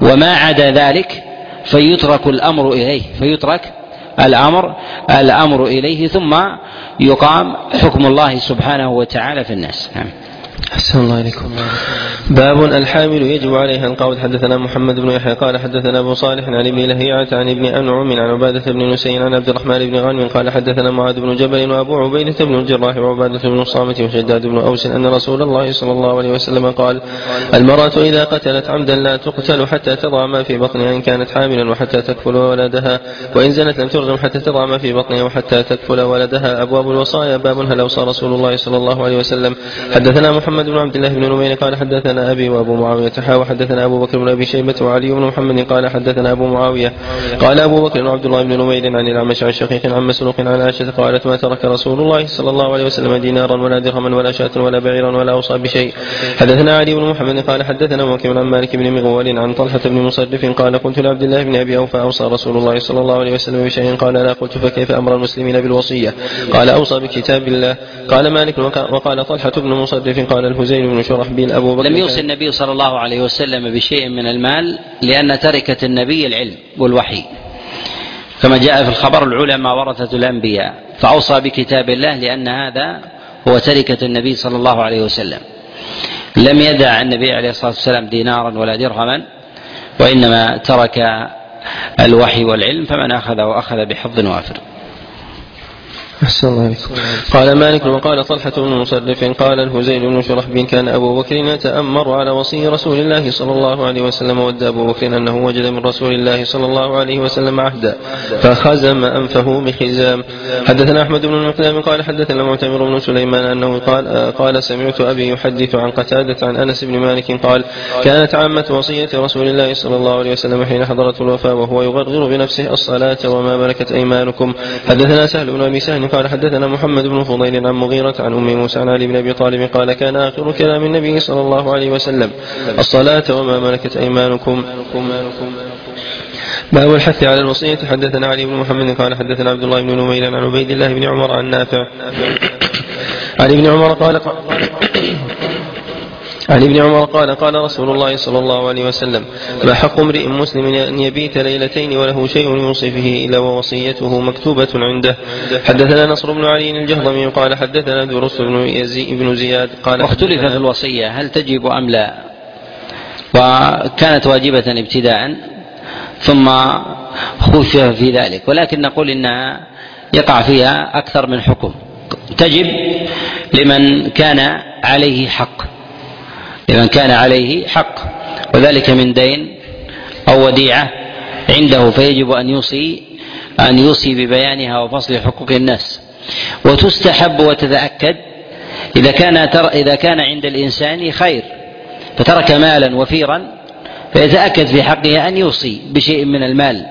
وما عدا ذلك فيترك الأمر إليه فيترك الأمر الأمر إليه ثم يقام حكم الله سبحانه وتعالى في الناس. نعم. أحسن الله عليكم. باب الحامل يجب عليها القول. حدثنا محمد بن يحيى قال حدثنا أبو صالح عن ابن لهيعة عن ابن أنعم عن عبادة بن نسين عن عبد الرحمن بن غانم قال حدثنا معاذ بن جبل وأبو عبيدة بن الجراح وعبادة بن الصامت وشداد بن أوس أن رسول الله صلى الله عليه وسلم قال المرأة إذا قتلت عمدا لا تقتل حتى تضع ما في بطنها إن كانت حاملا وحتى تكفل ولدها وإن زنت لم ترجم حتى تضع ما في بطنها وحتى تكفل ولدها. أبواب الوصايا. باب هل أوصى رسول الله صلى الله عليه وسلم. حدثنا محمد بن عبد الله بن نمير قال حدثنا أبي وأبو معاوية وحدثنا أبو بكر بن أبي شيبة وعلي بن محمد قال حدثنا أبو معاوية قال أبو بكر وعبد الله بن نمير عن الأعمش عن شقيق عن مسروق عن عائشة قالت ما ترك رسول الله صلى الله عليه وسلم دينارا ولا درهما ولا شاة ولا بعيرا ولا أوصى بشيء. حدثنا علي بن محمد قال حدثنا وكيع عن مالك بن مغول عن طلحة بن مصرف قال قلت لعبد الله بن أبي أوفى أوصى رسول الله صلى الله عليه وسلم بشيء قال لا. قلت فكيف أمر المسلمين بالوصية قال أوصى بكتاب الله. قال مالك وقال طلحة بن مصرف قال الهزيل بن شرحبيل أبو بكر لم يوصي النبي صلى الله عليه وسلم بشيء من المال لأن تركة النبي العلم والوحي كما جاء في الخبر العلماء ورثة الأنبياء فأوصى بكتاب الله لأن هذا هو تركة النبي صلى الله عليه وسلم. لم يدع النبي عليه الصلاة والسلام دينارا ولا درهما وإنما ترك الوحي والعلم فمن أخذه أخذ بحظ وافر. أحسن الله عليكم. قال مالك وقال طلحة بن مصرف قال الهزيل بن شرحبيل كان أبو بكر يتأمر على وصي رسول الله صلى الله عليه وسلم ود أبو بكر أنه وجد من رسول الله صلى الله عليه وسلم عهدا فخزم أنفه بخزام. حدثنا أحمد بن المقدام قال حدثنا معتمر بن سليمان أنه قال قال سمعت أبي يحدث عن قتادة عن أنس بن مالك قال كانت عامة وصية رسول الله صلى الله عليه وسلم حين حضرته الوفاة وهو يغرغر بنفسه الصلاة وما ملكت أيمانكم. حدثنا سهل بن أبي سهل قال حدثنا محمد بن فضيل عن مغيرة عن أم موسى عن علي بن أبي طالب قال كان آخر كلام النبي صلى الله عليه وسلم الصلاة وما ملكت أيمانكم. باب الحث على الوصية. حدثنا علي بن محمد قال حدثنا عبد الله بن نمير عن عبيد الله بن عمر عن نافع عن ابن عمر قال عن ابن عمر قال قال رسول الله صلى الله عليه وسلم ما حق امرئ مسلم أن يبيت ليلتين وله شيء يوصي فيه إلا ووصيته مكتوبة عنده. حدثنا نصر بن علي الجهضمي قال حدثنا درس بن, يزي بن زياد قال واختلف في الوصية هل تجب أم لا وكانت واجبة ابتداء ثم خفف في ذلك ولكن نقول إنها يقع فيها أكثر من حكم. تجب لمن كان عليه حق لمن كان عليه حق وذلك من دين أو وديعة عنده فيجب أن يوصي أن يوصي ببيانها وفصل حقوق الناس. وتستحب وتتأكد إذا كان إذا كان عند الإنسان خير فترك مالا وفيرا فيتأكد في حقه أن يوصي بشيء من المال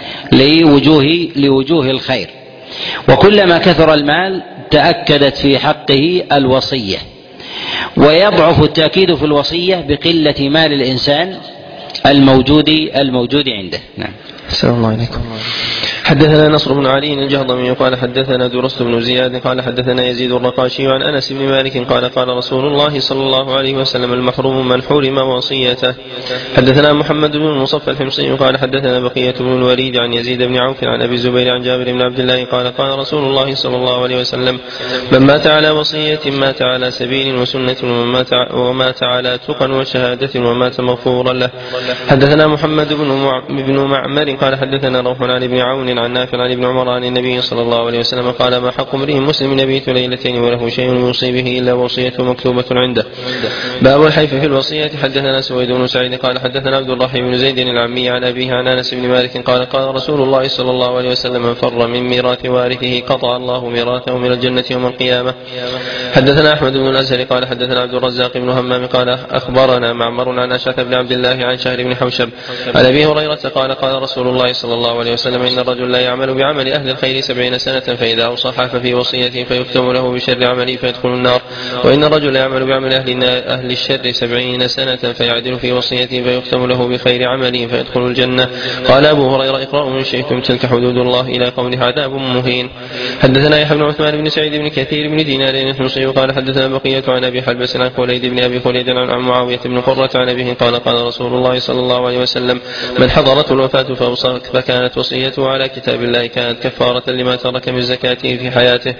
لوجوه لوجوه الخير. وكلما كثر المال تأكدت في حقه الوصية. ويضعف التأكيد في الوصية بقلة مال الإنسان الموجود الموجود عنده. نعم. السلام الله عليكم. حدثنا نصر بن علي الجهضمي قال حدثنا درست بن زياد قال حدثنا يزيد الرقاشي عن أنس بن مالك قال قال رسول الله صلى الله عليه وسلم المحروم من حرم وصيته. حدثنا محمد بن المصفى الحمصي قال حدثنا بقية بن الوليد عن يزيد بن عوف عن أبي الزبير عن جابر بن عبد الله قال قال رسول الله صلى الله عليه وسلم من مات على وصية مات على سبيل وسنة ومات على تقى وشهادة ومات مغفورا له. حدثنا محمد بن معمر قال حدثنا روح عن ابن عون عن نافع عن ابن عمر عن النبي صلى الله عليه وسلم قال ما حق امرئ مسلم يبيت ليلتين وله شيء يوصي به الا وصيته مكتوبة عنده. باب الحيف في الوصية. حدثنا سويد بن سعيد قال حدثنا عبد الله بن زيد العمي عن ابيه عن انس بن مالك قال قال رسول الله صلى الله عليه وسلم من فر من ميراث وارثه قطع الله ميراثه من الجنة يوم القيامة. حدثنا احمد بن الازهر قال حدثنا عبد الرزاق بن همام قال اخبرنا معمر عن اشعث بن عبد الله عن شهر بن حوشب عن ابي هريرة قال قال رسول الله صلى الله عليه وسلم ان الرجل لا يعمل بعمل أهل الخير سبعين سنة فإذا أوصى حاف في وصيته فيكتب له بشر عمله فيدخل النار وإن الرجل يعمل بعمل أهل, أهل الشر سبعين سنة فيعدل في وصيته فيكتب له بخير عمله فيدخل الجنة. قال أبو هريرة اقرأوا من شئتم تلك حدود الله إلى قوله عذاب مهين. حدثنا يحيى بن عثمان بن سعيد بن كثير بن دينار الشيخ قال حدثنا بقية عن أبي حلبس عن خوليد بن أبي خوليد عن معاوية بن قرة عن أبيه قال قال رسول الله صلى الله عليه وسلم من حضرته الوفاة فأوصى فكانت وصيته على كتاب الله كانت كفارة لما ترك من زكاته في حياته.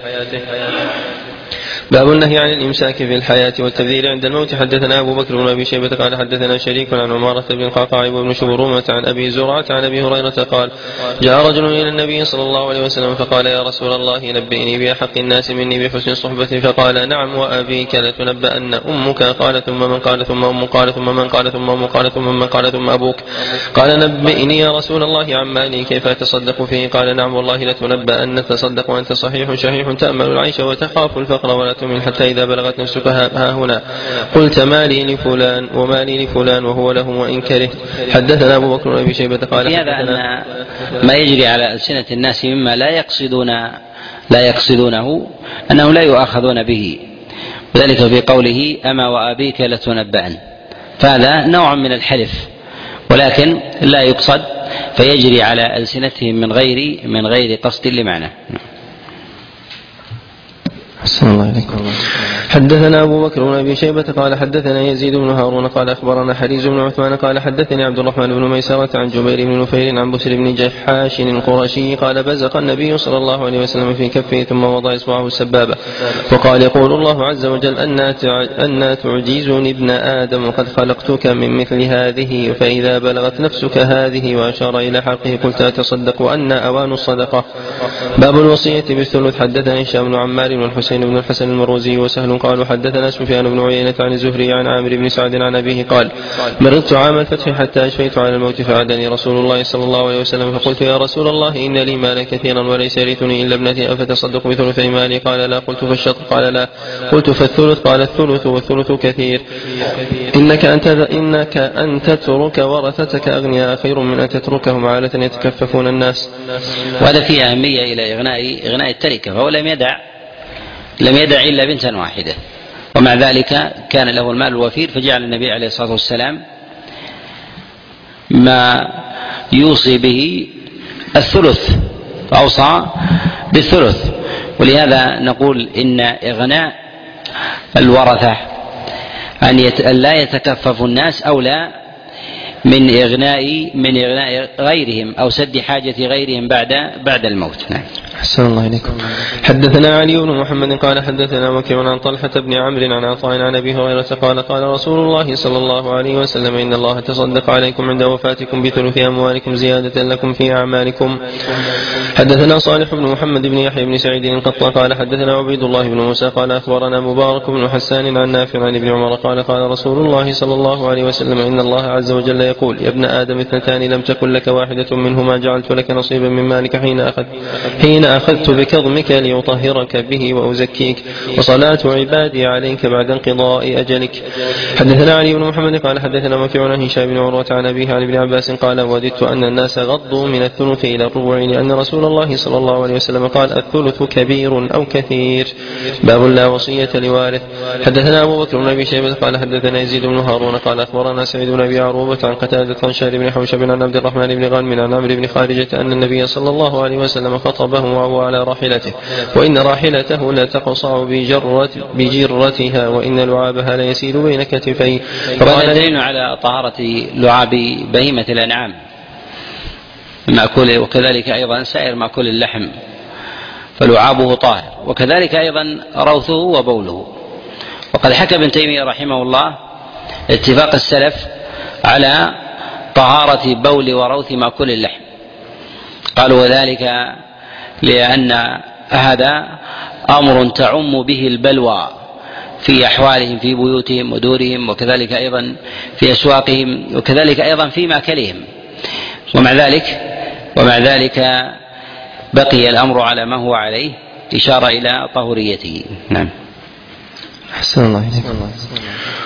باب النهي عن الإمساك في الحياة والتبذير عند الموت. حدثنا أبو بكر بن أبي شيبة قال حدثنا شريك عن عمارة بن القعقاع وابن شبرومة عن أبي زرعة عن أبي هريرة قال جاء رجل إلى النبي صلى الله عليه وسلم فقال يا رسول الله نبئني بأحق الناس مني بحسن صحبتي فقال نعم وأبيك لتنبأن أمك قال ثم من قال ثم أم قال ثم من قال ثم أم قال ثم من قال ثم أبوك قال نبئني يا رسول الله عن مالي كيف أتصدق فيه قال نعم والله لتنبأن تصدق وأنت صحيح شحيح تأمل العيش وتخاف الفقر ولا تمل حتى إذا بلغت نفسك ها هنا قلت مالي لفلان ومالي لفلان وهو له وإن كره. حدثنا أبو بكر بن شيبة قال هذا أن ما يجري على ألسنة الناس مما لا يقصدون لا يقصدونه أنهم لا يؤاخذون به، وذلك في قوله أما وأبيك لتنبأن، فهذا نوع من الحلف ولكن لا يقصد فيجري على ألسنتهم من غير من غير قصد لمعنى. أحسن الله إليكم. حدثنا أبو بكر بن أبي شيبة قال حدثنا يزيد بن هارون قال أخبرنا حريز بن عثمان قال حدثني عبد الرحمن بن ميسرة عن جبير بن نفير عن بسر بن جحاش القرشي قال بزق النبي صلى الله عليه وسلم في كفه ثم وضع إصبعه السبابة وقال يقول الله عز وجل أن تعجزني ابن آدم قد خلقتك من مثل هذه فإذا بلغت نفسك هذه وأشار إلى حلقه قلت أتصدق وأن أوان الصدقة. باب الوصية بالثلث. حدثنا هشام بن عمار بن الحسين بن الحسن المروزي وسهل قالوا حدثنا سفيان بن عيينة عن الزهري عن عامر بن سعد عن أبيه قال مرضت عام الفتح حتى أشفيت على الموت فعادني رسول الله صلى الله عليه وسلم فقلت يا رسول الله إن لي مالا كثيرا وليس يرثني إلا ابنتي أفتصدق بثلثي مالي قال لا قلت فالشطر قال لا قلت فالثلث قال الثلث والثلث كثير إنك أن إنك أن تترك ورثتك أغنياء خير من أن تتركهم عالة يتكففون الناس. وهذا فيه أهمية إلى إغناء إغناء التركة، فهو لم يدع لم يدع إلا بنتا واحدة ومع ذلك كان له المال الوفير فجعل النبي عليه الصلاة والسلام ما يوصي به الثلث فأوصى بالثلث. ولهذا نقول إن إغناء الورثة أن لا يتكفف الناس أولى من إغناء من إغناء غيرهم أو سد حاجة غيرهم بعد بعد الموت. نعم. أحسن الله إليكم. حدثنا علي بن محمد قال حدثنا وكيع عن طلحة بن عمرو عن عطاء عن أبي هريرة قال قال رسول الله صلى الله عليه وسلم إن الله تصدق عليكم عند وفاتكم بثلث أموالكم زيادة لكم في أعمالكم. حدثنا صالح بن محمد بن يحيى بن سعيد القطان قال حدثنا عبيد الله بن موسى قال أخبرنا مبارك بن حسان عن نافع عن ابن عمر قال قال رسول الله صلى الله عليه وسلم إن الله عز وجل يقول يا ابن آدم اثنتان لم تكن لك واحدة منهما جعلت لك نصيبا من مالك حين أخذ حين أخذت بكظمك ليطهرك به وأزكيك وصلاة عبادي عليك بعد انقضاء أجلك. حدثنا علي بن محمد قال حدثنا وكيع عن هشام بن عروة عن أبيه عن ابن عباس قال وددت أن الناس غضوا من الثلث إلى الربع لأن رسول الله صلى الله عليه وسلم قال الثلث كبير أو كثير. باب لا وصية لوارث. حدثنا أبو بكر بن أبي شيبة قال حدثنا يزيد بن هارون قال أخبرنا سعيد بن أبي عروبة عن قتادة عن شهر بن حوشب عن عبد الرحمن بن غانم عن عمرو بن خارجة أن النبي صلى الله عليه وسلم خطبه وهو على راحلته وإن راحلته لا تقصع بجرة بجرتها وإن لعابها لا يسيل بين كتفيه. وهذا دليل على طهارة لعاب بهيمة الأنعام المأكول وكذلك أيضا سائر مأكول اللحم فلعابه طاهر وكذلك أيضا روثه وبوله. وقد حكى ابن تيمية رحمه الله اتفاق السلف على طهارة بول وروث مأكول اللحم قالوا وذلك لأن هذا أمر تعم به البلوى في أحوالهم في بيوتهم ودورهم وكذلك أيضا في أسواقهم وكذلك أيضا في مأكلهم ومع ذلك ومع ذلك بقي الأمر على ما هو عليه إشارة إلى طهوريته. نعم. أحسن الله إليكم.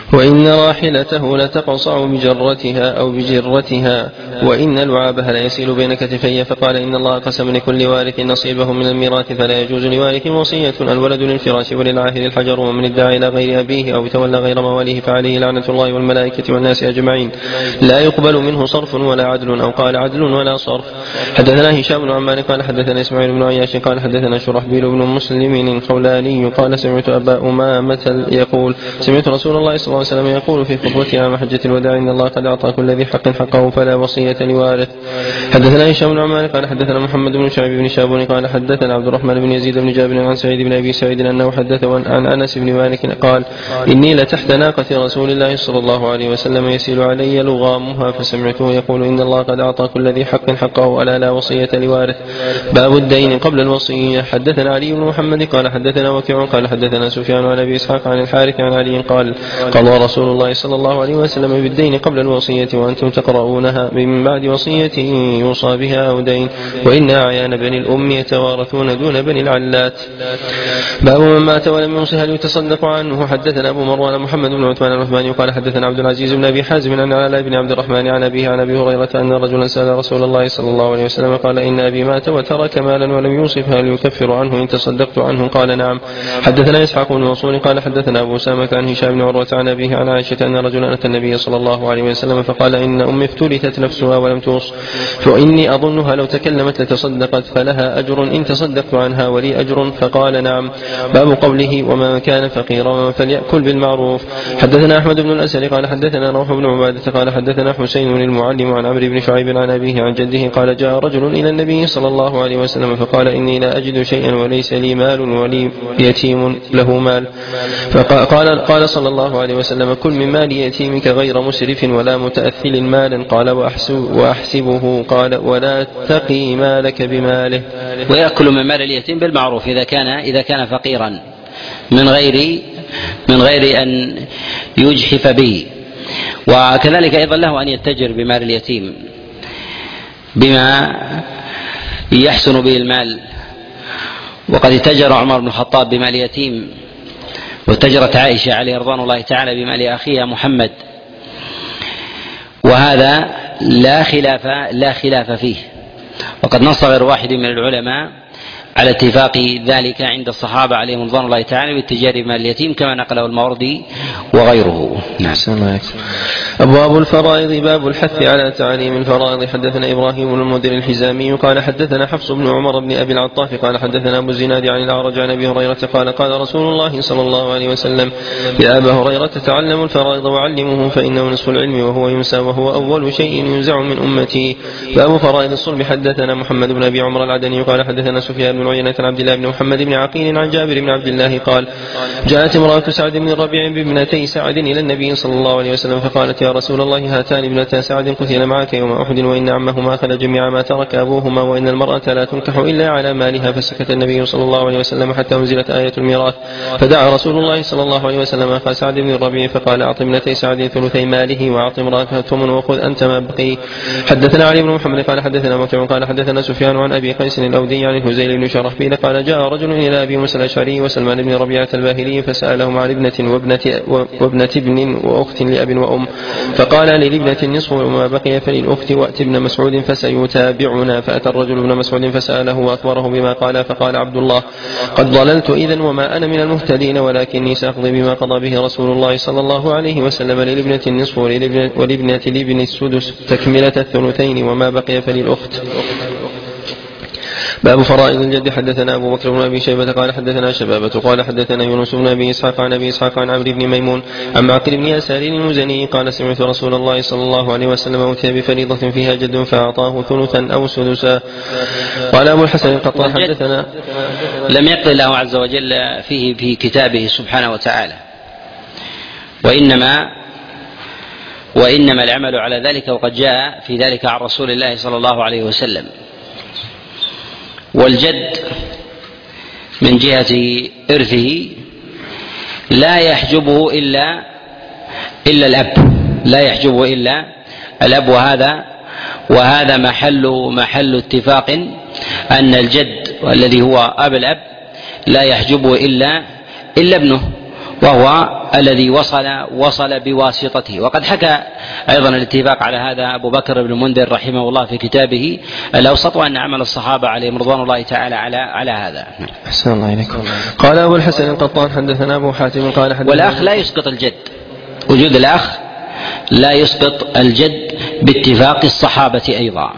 وإن راحلته لتقصع بجرتها أو بجرتها وإن لعابها ليسيل بين كتفي. فقال إن الله قسم لكل وارث نصيبه من الميراث فلا يجوز لوارث وصية الولد للفراش وللعاهد الحجر ومن ادعى إلى غير أبيه أو تولى غير مواليه فعليه لعنة الله والملائكة والناس أجمعين لا يقبل منه صرف ولا عدل أو قال عدل ولا صرف. حدثنا هشام بن عمار قال حدثنا إسماعيل بن عياش قال حدثنا شرحبيل بن مسلم الخولاني قال سمعت أبا أمامة يقول سمعت رسول الله صلى الله عليه وسلم يقول في خطبته عام حجة الوداع إن الله قد أعطى كل ذي حق حقه فلا وصية لوارث. حدثنا هشام بن عمار قال حدثنا محمد بن شعيب بن شابون قال حدثنا عبد الرحمن بن يزيد بن جابر عن سعيد بن أبي سعيد أنه حدث عن أنس بن مالك قال إني لتحت ناقة رسول الله صلى الله عليه وسلم يسيل علي لغامها فسمعته يقول إن الله قد أعطى كل ذي حق حقه ألا لا وصية لوارث. باب الدين قبل الوصية. حدثنا علي بن محمد قال حدثنا وكيع قال حدثنا سفيان عن أبي إسحاق عن الحارث عن علي قال قضى رسول الله صلى الله عليه وسلم بالدين قبل الوصية وأنتم تقرؤونها من بعد وصية يوصى بها أو دين وإن أعيان بني الأم يتوارثون دون بني العلات. باب من مات ولم يوصي هل يتصدق عنه. حدثنا أبو مروان محمد بن عثمان الرحماني قال حدثنا عبد العزيز بن أبي حازم عن علاء بن عبد الرحمن عن أبيه عن أبي هريرة أن رجلا سأل رسول الله صلى الله عليه وسلم قال إن أبي مات وترك مالا ولم يوصف هل يكفر عنه إن تصدقت عنه قال نعم. حدثنا إسحاق بن منصور قال حدثنا أبو أسامة عن هشام بن عروة عن أبيه عن عائشة أن رجلا أتى النبي صلى الله عليه وسلم فقال إن أمي افترثت نفسها ولم توص فإني أظنها لو تكلمت لتصدقت فلها أجر إن تصدقت عنها ولي أجر فقال نعم. باب قوله ومن كان فقيرا فليأكل بالمعروف. حدثنا أحمد بن الأسد قال حدثنا روح بن عبادة قال حدثنا حسين بن المعلم عن عمرو بن شعيب عن أبيه عن جده قال جاء رجل إلى النبي صلى الله عليه وسلم فقال إني لا أجد شيئا وليس لي مال ولي يتيم له مال فقال قال صلى الله عليه وسلم كل من مال يتيمك غير مسرف ولا متأثل مالا قال وأحسبه قال ولا تقي مالك بماله. ويأكل من مال اليتيم بالمعروف إذا كان إذا كان فقيرا من غير من غير أن يجحف به. وكذلك أيضا له أن يتجر بمال اليتيم بما يحسن به المال. وقد اتجر عمر بن الخطاب بمال يتيم واتجرت عائشة عليه رضوان الله تعالى بمال أخيها محمد وهذا لا خلاف لا خلاف فيه. وقد نص غير واحد من العلماء على اتفاق ذلك عند الصحابة عليهم رضوان الله تعالى بالتجار بمال اليتيم كما نقله الماوردي وغيره. نعم. أبواب الفرائض. باب الحث على تعليم الفرائض. حدثنا إبراهيم بن المنذر الحزامي قال حدثنا حفص بن عمر بن أبي العطاف قال حدثنا أبو الزناد عن الأعرج عن أبي هريرة قال قال رسول الله صلى الله عليه وسلم يا أبا هريرة تعلموا الفرائض وعلموه فإنه نصف العلم وهو ينسى وهو أول شيء ينزع من أمتي. باب فرائض الصلب. حدثنا محمد بن أبي عمر العدني قال حدثنا سفيان بن عيينة عن عبد الله بن محمد بن عقيل عن جابر بن عبد الله قال جاءت امرأة سعد بن الربيع بابنتي سعد إلى النبي صلى الله عليه وسلم فقالت يا رسول الله هاتان ابنتا سعد قتل معك يوم أحد وإن عمهما أخذ جميع ما ترك أبوهما وإن المرأة لا تنكح إلا على مالها. فسكت النبي صلى الله عليه وسلم حتى أنزلت آية الميراث فدعا رسول الله صلى الله عليه وسلم أخا سعد بن الربيع فقال أعط ابنتي سعد ثلثي ماله وأعط امرأة ثمن وخذ أنت ما بقي. حدثنا علي بن محمد قال حدثنا وكيع قال حدثنا سفيان عن أبي قيس الأودي عن الهزيل بن شرحبيل قال جاء رجل إلى أبي موسى الأشعري وسلمان بن ربيعة الباهلي فسألهم عن ابنة وابنة, وابنة ابن وأخت لأب وأم فقال للابنة النصف وما بقي فللأخت وأت ابن مسعود فسيتابعنا. فأتى الرجل ابن مسعود فسأله وأخبره بما قال فقال عبد الله قد ضللت إذن وما أنا من المهتدين ولكني سأقضي بما قضى به رسول الله صلى الله عليه وسلم للابنة النصف ولابنة الابن السدس تكملة الثلثين وما بقي فللأخت. باب فرائض الجد. حدثنا أبو بكر بن أبي شيبة قال حدثنا شبابة قال حدثنا يونس بن أبي إسحاق عن أبي إسحاق عن عمرو بن ميمون عن معقل بن يسار المزني قال سمعت رسول الله صلى الله عليه وسلم أوتي بفريضة فيها جد فأعطاه ثلثا أو سدسا. قال أبو الحسن القطان حدثنا لم يقل الله عز وجل فيه في كتابه سبحانه وتعالى وإنما وإنما العمل على ذلك وقد جاء في ذلك عن رسول الله صلى الله عليه وسلم. والجد من جهة إرثه لا يحجبه إلا إلا الأب لا يحجبه إلا الأب وهذا وهذا محل محل اتفاق أن الجد والذي هو أب الأب لا يحجبه إلا إلا ابنه وهو الذي وصل وصل بواسطته. وقد حكى أيضا الاتفاق على هذا أبو بكر بن المنذر رحمه الله في كتابه الأوسط، وأن عمل الصحابة عليهم رضوان الله تعالى على على هذا. أحسن الله إليكم. قال أبو الحسن القطان حدثنا أبو حاتم قال حدثنا. والأخ لا يسقط الجد، وجود الأخ لا يسقط الجد باتفاق الصحابة أيضا.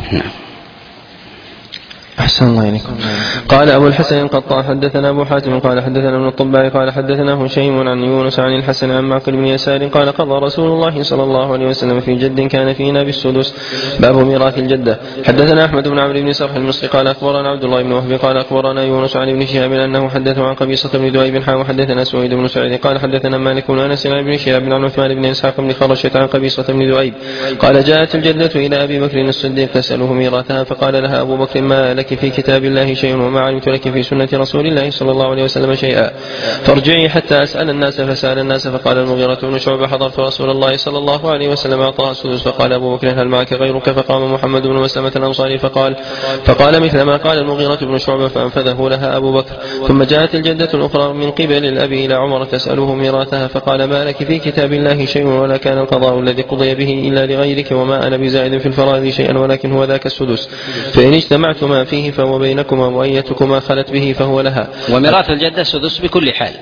أحسن الله إليكم. قال أبو الحسن القطان حدثنا أبو حاتم قال حدثنا ابن الطباع قال حدثنا هشيم عن يونس عن الحسن عن معقل بن يسار قال قضى رسول الله صلى الله عليه وسلم في جد كان فينا بالسدس باب ميراث الجدة. حدثنا أحمد بن عمرو بن سرح المصري قال أخبرنا عبد الله بن وهب قال أخبرنا يونس عن ابن شهاب أنه حدثه عن قبيصة بن ذؤيب حا وحدثنا سويد بن سعيد قال حدثنا مالك بن أنس عن ابن شهاب عن عثمان بن إسحاق بن خرشة عن قبيصة بن ذؤيب قال جاءت الجدة إلى أبي بكر الصديق تسأله ميراثها فقال لها أبو بكر ما لك في كتاب الله شيء وما علمت لك في سنة رسول الله صلى الله عليه وسلم شيئا فارجعي حتى أسأل الناس. فسأل الناس فقال المغيرة بن شعبة حضرت رسول الله صلى الله عليه وسلم أعطاها السدس فقال أبو بكر هل معك غيرك؟ فقام محمد بن مسلمة الأنصاري فقال فقال مثل ما قال المغيرة بن شعبة فأنفذه لها أبو بكر. ثم جاءت الجدة الأخرى من قبل الأب إلى عمر تسأله ميراثها فقال ما لك في كتاب الله شيء ولا كان القضاء الذي قضي به إلا لغيرك وما أنا بزائد في الفرائض شيئا ولكن هو ذاك السدس فإن اجتمعتما فيه فهو بينكما وأيتكما خلت به فهو لها. وميراث الجدة السدس بكل حال،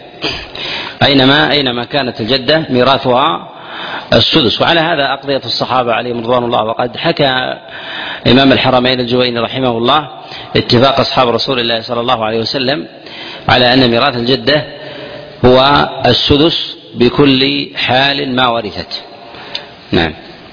أينما أينما كانت الجدة ميراثها السدس. وعلى هذا أقضية الصحابة عليهم رضوان الله. وقد حكى إمام الحرمين الجويني رحمه الله اتفاق أصحاب رسول الله صلى الله عليه وسلم على أن ميراث الجدة هو السدس بكل حال ما ورثت. نعم.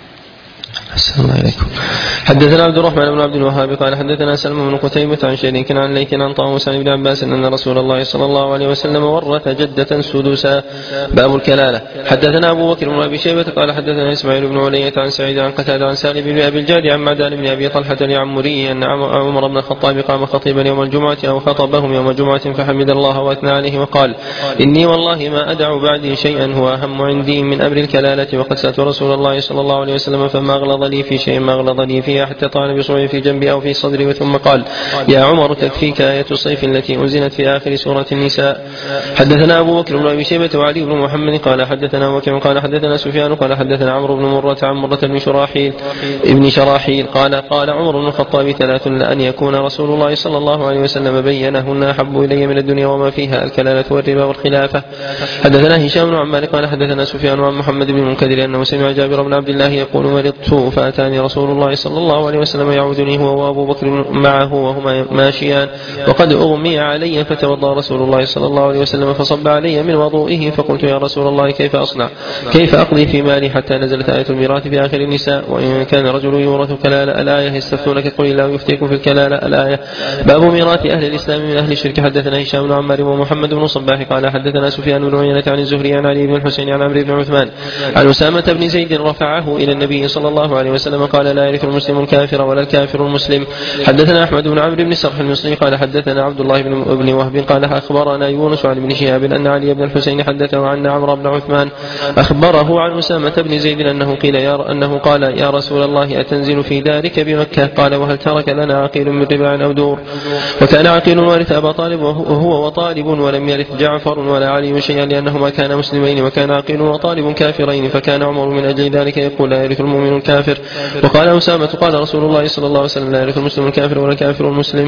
السلام عليكم. حدثنا عبد الرحمن بن عبد الوهاب قال حدثنا سلمى بن قتيبة عن شريك عن ليث عن طاووس عن ابن عباس أن رسول الله صلى الله عليه وسلم ورث جدة سدسا باب الكلالة. حدثنا أبو بكر بن أبي شيبة قال حدثنا إسماعيل بن علية عن سعيد عن قتادة عن سالم بن أبي الجاري عن معدان بن أبي طلحة لعمري أن عمر بن الخطاب قام خطيبا يوم الجمعة أو خطبهم يوم الجمعة فحمد الله وأثنى عليه وقال إني والله ما أدع بعدي شيئا هو أهم عندي من أمر الكلالة وقد سألت رسول الله صلى الله عليه وسلم فما أغلظ لي في شيء ما أغلظ لي فيها حتى طعن بصبعي في جنبي أو في صدري ثم قال يا عمر تكفيك آية الصيف التي أنزلت في آخر سورة النساء. حدثنا أبو بكر بن أبي شيبة وعلي بن محمد قال حدثنا وكيع قال حدثنا سفيان قال حدثنا عمرو بن مرة عن مرة بن شراحيل ابن شراحيل قال قال عمر بن الخطاب ثلاث لأن يكون رسول الله صلى الله عليه وسلم بينهن أحب إلي من الدنيا وما فيها الكلالة والربا والخلافة. حدثنا هشام بن عمار قال حدثنا سفيان عن محمد بن المنكدر أنه سمع جابر بن عبد الله يقول مرضت فأتاني رسول الله صلى الله عليه وسلم يعودني هو وأبو بكر معه وهما ماشيان وقد أغمي علي فتوضأ رسول الله صلى الله عليه وسلم فصب علي من وضوئه فقلت يا رسول الله كيف أصنع كيف أقضي في مالي حتى نزلت آية الميراث في آخر النساء وإن كان رجل يورث كلالة الآية يستفتونك قل الله يفتيكم في الكلالة الآية. باب ميراث أهل الإسلام من أهل الشرك. حدثنا هشام بن عمار ومحمد بن صباح قال حدثنا سفيان بن عيينة عن الزهري عن علي بن الحسين عن عمرو بن عثمان عن أسامة بن زيد رفعه إلى النبي صلى الله عليه وسلم قال لا يرث المسلم الكافر ولا الكافر المسلم. حدثنا أحمد بن عمرو بن سرح المصري قال حدثنا عبد الله بن وهب قال أخبرنا يونس عن ابن شهاب أن علي بن الحسين حدثه عن عمرو بن عثمان أخبره عن أسامة بن زيد أنه قيل يا أنه قال يا رسول الله أتنزل في دارك بمكة قال وهل ترك لنا عقيل من رباع أو دور. وكان عقيل وارث أبا طالب وهو وطالب ولم يرث جعفر ولا علي شيئا لأنهما كانا مسلمين وكان عقيل وطالب كافرين فكان عمر من أجل ذلك يقول لا يرث المؤمن الكافر. وقال أسامة قال رسول الله صلى الله عليه وسلم لا يرث المسلم الكافر ولا الكافر المسلم.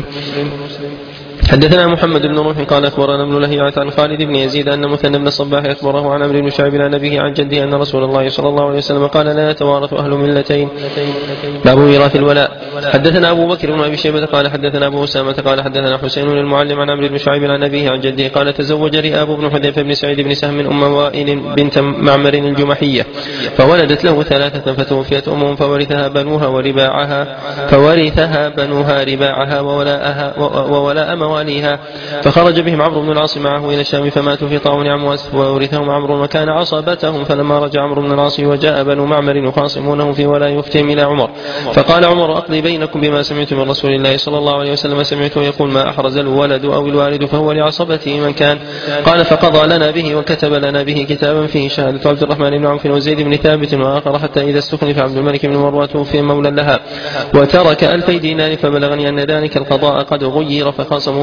حدثنا محمد بن روح قال أخبرنا ابن لهيعة عن خالد بن يزيد أن مثنى بن الصباح أخبره عن عمرو بن شعيب عن أبيه عن جده أن رسول الله صلى الله عليه وسلم قال لا يتوارث أهل ملتين. باب ميراث الولاء. حدثنا أبو بكر بن أبي شيبة قال حدثنا أبو أسامة قال حدثنا حسين بن المعلم عن عمرو بن شعيب عن أبيه عن جده قال تزوج رئاب بن حذيفة بن سعيد بن سهم أم وائل بنت معمر الجمحية فولدت له ثلاثة فتوفيت أمهم فورثها بنوها ورباعها فورثها بنوها رباعها وولاءها وولاء مواليها فخرج بهم عمرو بن العاص معه إلى الشام فماتوا في طاعون عمواس وورثهم عمرو وكان عصبتهم فلما رجع عمرو بن العاص وجاء بنو معمر يخاصمونه في ولا يفتهم إلى عمر فقال عمر أقضي بينكم بما سمعت من رسول الله صلى الله عليه وسلم سمعته يقول ما أحرز الولد أو الوالد فهو لعصبته من كان. قال فقضى لنا به وكتب لنا به كتابا فيه شهادة عبد الرحمن بن عوف وزيد بن ثابت وآخر حتى إذا استخلف عبد الملك بن مروة في مولى لها وترك ألفي دينار فبلغني أن ذلك القضاء قد غير فخاصموا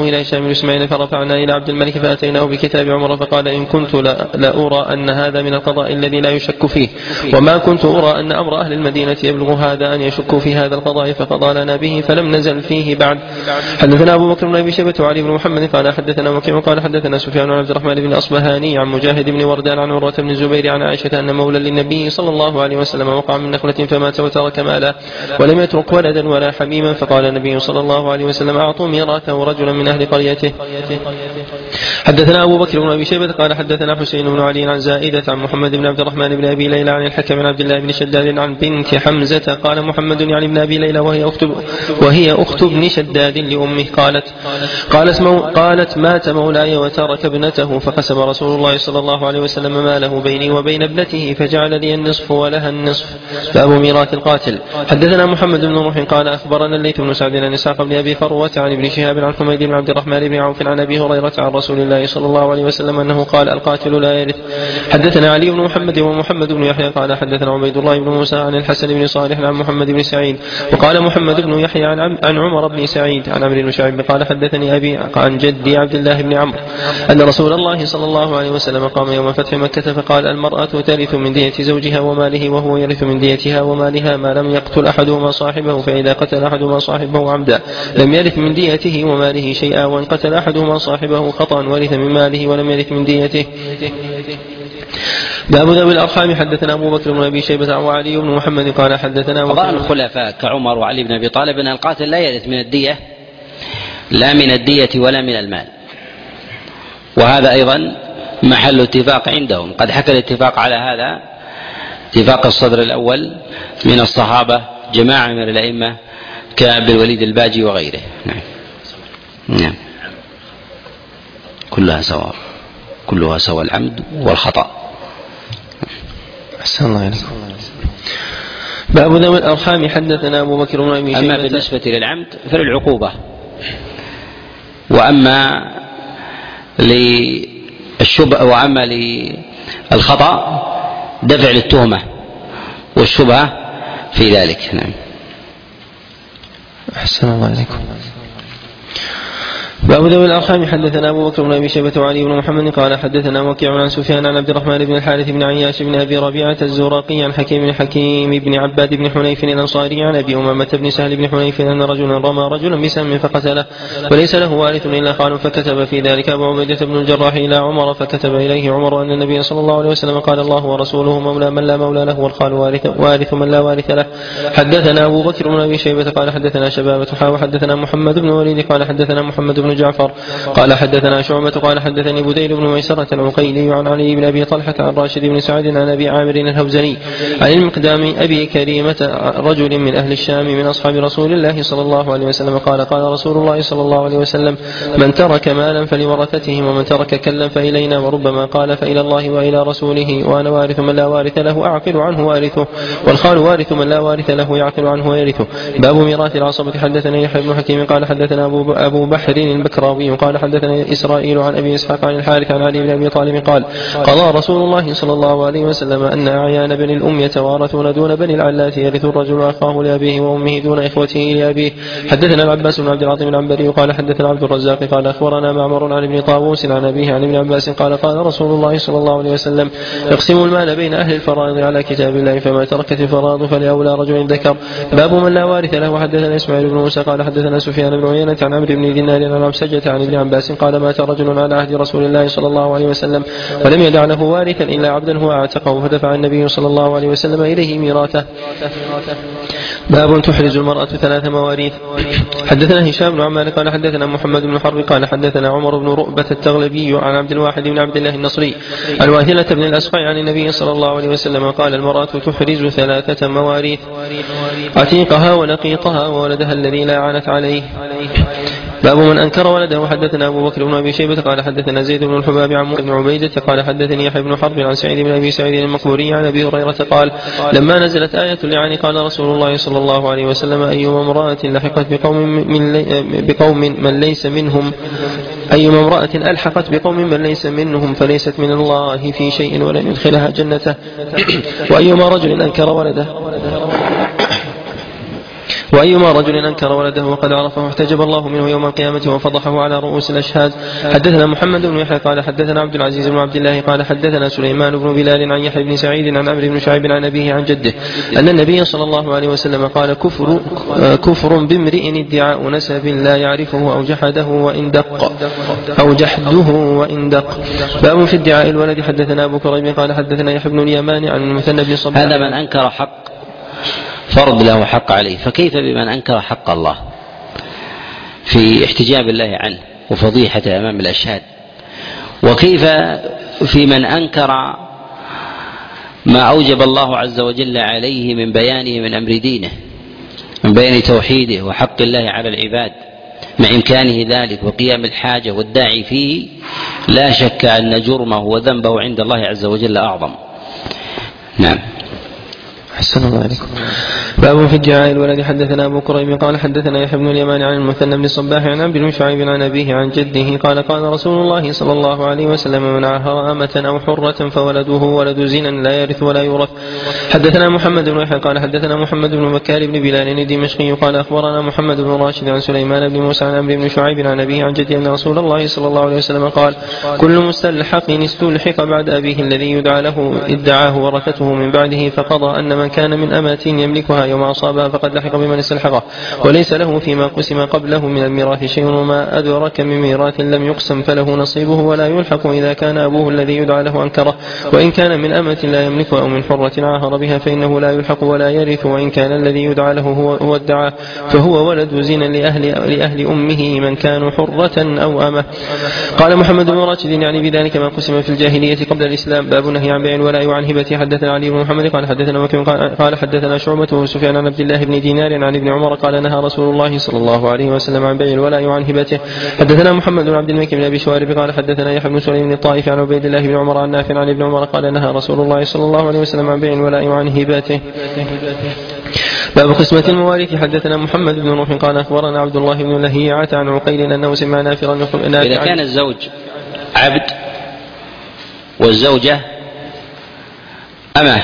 فأرسله إلى هشام بن إسماعيل فرفعنا إلى عبد الملك فأتيناه بكتاب عمر فقال إن كنت لأرى أن هذا من القضاء الذي لا يشك فيه، وما كنت أرى أن أمر أهل المدينة يبلغ هذا أن يشكوا في هذا القضاء، فقضى لنا به فلم نزل فيه بعد. حدثنا أبو بكر بن أبي شيبة وعلي بن محمد قال حدثنا وكيع قال حدثنا سفيان بن عبد الرحمن بن الأصبهاني عن مجاهد بن وردان عن عروة بن الزبير عن عائشة أن مولى للنبي صلى الله عليه وسلم وقع من نخلة فمات وترك مالا ولم يترك ولدا ولا حميما، فقال النبي صلى الله عليه وسلم أعطوا ميراثه رجلا من أهل قريته. حدثنا أبو بكر بن أبي شيبة قال حدثنا حسين بن علي عن زائدة عن محمد بن عبد الرحمن بن أبي ليلى عن الحكم بن عبد الله بن شداد عن بنت حمزة قال محمد يعني ابن أبي ليلى وهي أخت وهي أخت ابن شداد لأمه قالت قالت, مو قالت مات مولاي وترك ابنته فقسم رسول الله صلى الله عليه وسلم ماله بيني وبين ابنته فجعل لي النصف ولها النصف. باب ميراث القاتل. حدثنا محمد بن روح قال أخبرنا الليث بن سعد عن إسحاق بن أبي فروة عن ابن شهاب عن حميد بن عبد الرحمن بن عوف عن أبي هريرة عن رسول الله صلى الله عليه وسلم أنه قال القاتل لا يرث. حدثنا علي بن محمد ومحمد بن يحيى قال حدثنا عبيد الله بن موسى عن الحسن بن صالح عن محمد بن سعيد وقال محمد بن يحيى عن, عن عمر بن سعيد عن عمرو بن شعيب قال حدثني أبي عن جدي عبد الله بن عمرو أن رسول الله صلى الله عليه وسلم قام يوم فتح مكة فقال المرأة ترث من دية زوجها وماله وهو يرث من ديتها ومالها ما لم يقتل أحدهما صاحبه، فإذا قتل أحدهما صاحبه عمدا لم يرث من ديته وماله شيئا، وإن قتل أحدهما صاحبه خطأ ورث من ماله ولم يرث من ديته. باب ذوي الأرحام. حدثنا أبو بكر بن أبي شيبة وعلي بن محمد قال حدثنا قضاء الخلفاء كعمر وعلي بن أبي طالب أن القاتل لا يرث من الدية لا من الدية ولا من المال، وهذا أيضا محل اتفاق عندهم. قد حكى الاتفاق على هذا اتفاق الصدر الأول من الصحابة جماعة من الأئمة كعبد الوليد الباجي وغيره. نعم. نعم. كلها سواء كلها سواء العمد والخطأ. أحسن الله عليكم. باب ذوي الأرحام. حدثنا أبو بكر بن أبي شيبة. أما بالنسبة للعمد فللعقوبة، وأما للشبهة وأما للخطأ دفع للتهمة والشبهة في ذلك. نعم. أحسن الله عليكم. باب ذوي الأرحام. حدثنا أبو بكر بن أبي شيبة وعلي بن محمد قال حدثنا وكيع عن سفيان عن عبد الرحمن بن الحارث بن عياش بن أبي ربيعة الزراقي عن حكيم بن حكيم بن عباد بن حنيف الأنصاري عن أبي أمامة بن سهل بن حنيف أن رجلا رمى رجلا بسهم فقتله وليس له وارث إلا خال، فكتب في ذلك أبو عبيدة بن الجراح إلى عمر فكتب إليه عمر أن النبي صلى الله عليه وسلم قال الله ورسوله مولى من لا مولى له والخال وارث, وارث من لا وارث له. حدثنا أبو بكر بن أبي شيبة قال حدثنا شبابة حاوى حدثنا محمد بن وليد قال حدثنا محمد بن جعفر قال حدثنا شعبة قال حدثني بديل بن ميسرة العقيلي عن علي بن أبي طلحة عن راشد بن سعد عن أبي عامر الهوزني عن المقدام أبي كريمة رجل من أهل الشام من أصحاب رسول الله صلى الله عليه وسلم قال قال رسول الله صلى الله عليه وسلم من ترك مالا فلورثته ومن ترك كلا فإلينا، وربما قال فإلى الله وإلى رسوله، وأنا وارث من لا وارث له أعقل عنه وارثه، والخال وارث من لا وارث له يعقل عنه ويرثه. باب ميراث العصبة. حدثنا يحيى بن حكيم قال حدثنا أبو, أبو بحر البكراوي قال حدثنا إسرائيل عن أبي إسحاق عن الحارث عن علي بن أبي طالب قال قضى رسول الله صلى الله عليه وسلم أن أعيان بني الأم يتوارثون دون بني العلات، يرث الرجل أخاه لأبيه وأمه دون إخوته لأبيه. حدثنا العباس بن عبد العظيم العنبري قال حدثنا عبد الرزاق قال أخبرنا معمر عن ابن طاووس عن أبيه عن ابن عباس قال قال رسول الله صلى الله عليه وسلم اقسموا المال بين أهل الفرائض على كتاب الله، فما تركت الفرائض فلأولى رجل ذكر. باب من لا وارث له. حدثنا إسماعيل بن موسى قال حدثنا سفيان بن عيينة عن عمرو بن دينار عن عبسجة عن ابن عباس قال مات رجل على عهد رسول الله صلى الله عليه وسلم ولم يدع له وارثا إلا عبدا هو اعتقه، فدفع النبي صلى الله عليه وسلم إليه ميراثه. باب تحرز المرأة ثلاث مواريث. حدثنا هشام بن عمار قال حدثنا محمد بن حرب قال حدثنا عمر بن رؤبة التغلبي عن عبد الواحد بن عبد الله النصري عن واثلة بن الأسقع عن النبي صلى الله عليه وسلم قال المرأة تحرز ثلاثة مواريث عتيقها ولقيطها وولدها الذي لا عنت عليه. باب من أنكر ولده. حدثنا أبو بكر بن أبي شيبة قال حدثنا زيد بن الحباب عن بن عبيدة قال حدثني يحيى بن حرب عن سعيد بن أبي سعيد المقبوري عن أبي هريرة قال لما نزلت آية اللعان قال رسول الله صلى الله عليه وسلم أيما امرأة لحقت بقوم من, بقوم من ليس منهم أيما امرأة ألحقت بقوم من ليس منهم فليست من الله في شيء ولن يدخلها جنته. وأيما رجل أنكر ولده وأيما رجل أنكر ولده وقد عرفه احتجب الله منه يوم القيامة وفضحه على رؤوس الأشهاد. حدثنا محمد بن يحيى قال حدثنا عبد العزيز بن عبد الله قال حدثنا سليمان بن بلال عن يحيى بن سعيد عن عمرو بن شعيب عن أبيه عن جده أن النبي صلى الله عليه وسلم قال كفر, كفر بامرئ ادعاء نسب لا يعرفه أو جحده وإن دق أو جحده وإن دق. باب في ادعاء الولد. حدثنا أبو كريم قال حدثنا يحيى بن اليمان عن المثنى بن صباح. هذا من أنكر حق فرض له حق عليه، فكيف بمن أنكر حق الله في احتجاب الله عنه وفضيحته أمام الأشهاد؟ وكيف في من أنكر ما أوجب الله عز وجل عليه من بيانه من أمر دينه، من بيان توحيده وحق الله على العباد مع إمكانه ذلك وقيام الحاجة والداعي فيه؟ لا شك أن جرمه وذنبه عند الله عز وجل أعظم. نعم. أحسن الله عليكم. باب في ادعاء الولد. حدثنا أبو كريم قال حدثنا يحيى بن اليمان عن المثنى بن صباح عن عمرو بن شعيب عن أبيه عن جده قال قال رسول الله صلى الله عليه وسلم من عاهر أمة أو حرة فولده ولد زنا لا يرث ولا يورث. حدثنا محمد بن يحيى قال حدثنا محمد بن بكار بن بلال الدمشقي قال أخبرنا محمد بن راشد عن سليمان بن موسى عن عمرو بن شعيب عن أبيه عن جده أن رسول الله صلى الله عليه وسلم قال كل مستلحق استلحق بعد أبيه الذي يدعى له ادعاه ورثته من بعده فقضى أن من كان من أمة يملكها يوم أصابها فقد لحق بمن استلحقه وليس له فيما قسم قبله من الميراث شيء وما أدرك من ميراث لم يقسم فله نصيبه ولا يلحق إذا كان أبوه الذي يدعى له أنكره. وإن كان من أمة لا يملكها أو من حرة عاهر بها فإنه لا يلحق ولا يرث. وإن كان الذي يدعى له هو, هو ادعى فهو ولد زنا لأهل, لأهل أمه من كانوا حرة أو أمة. قال محمد بن راشد يعني بذلك ما قسم في الجاهلية قبل الإسلام. باب النهي عن بيع الولاء وعن هبته. حدثنا علي بن محمد قال حدثنا وكيع قال حدثنا شعبة وسفيان عن عبد الله بن دينار عن ابن عمر قال نهى رسول الله صلى الله عليه وسلم عن بيع الولاء وعن هبته. حدثنا محمد بن عبد الملك بن أبي شوارب قال حدثنا يحيى بن سليم الطائفي عن عبيد الله بن عمر عن نافع عن ابن عمر قال نهى رسول الله صلى الله عليه وسلم عن بيع الولاء وعن هبته. باب قسمة المواريث. حدثنا محمد بن روح قال أخبرنا عبد الله بن لهيعة عن عقيل أنه سمع نافعا يقول إذا كان الزوج عبد والزوجة أمه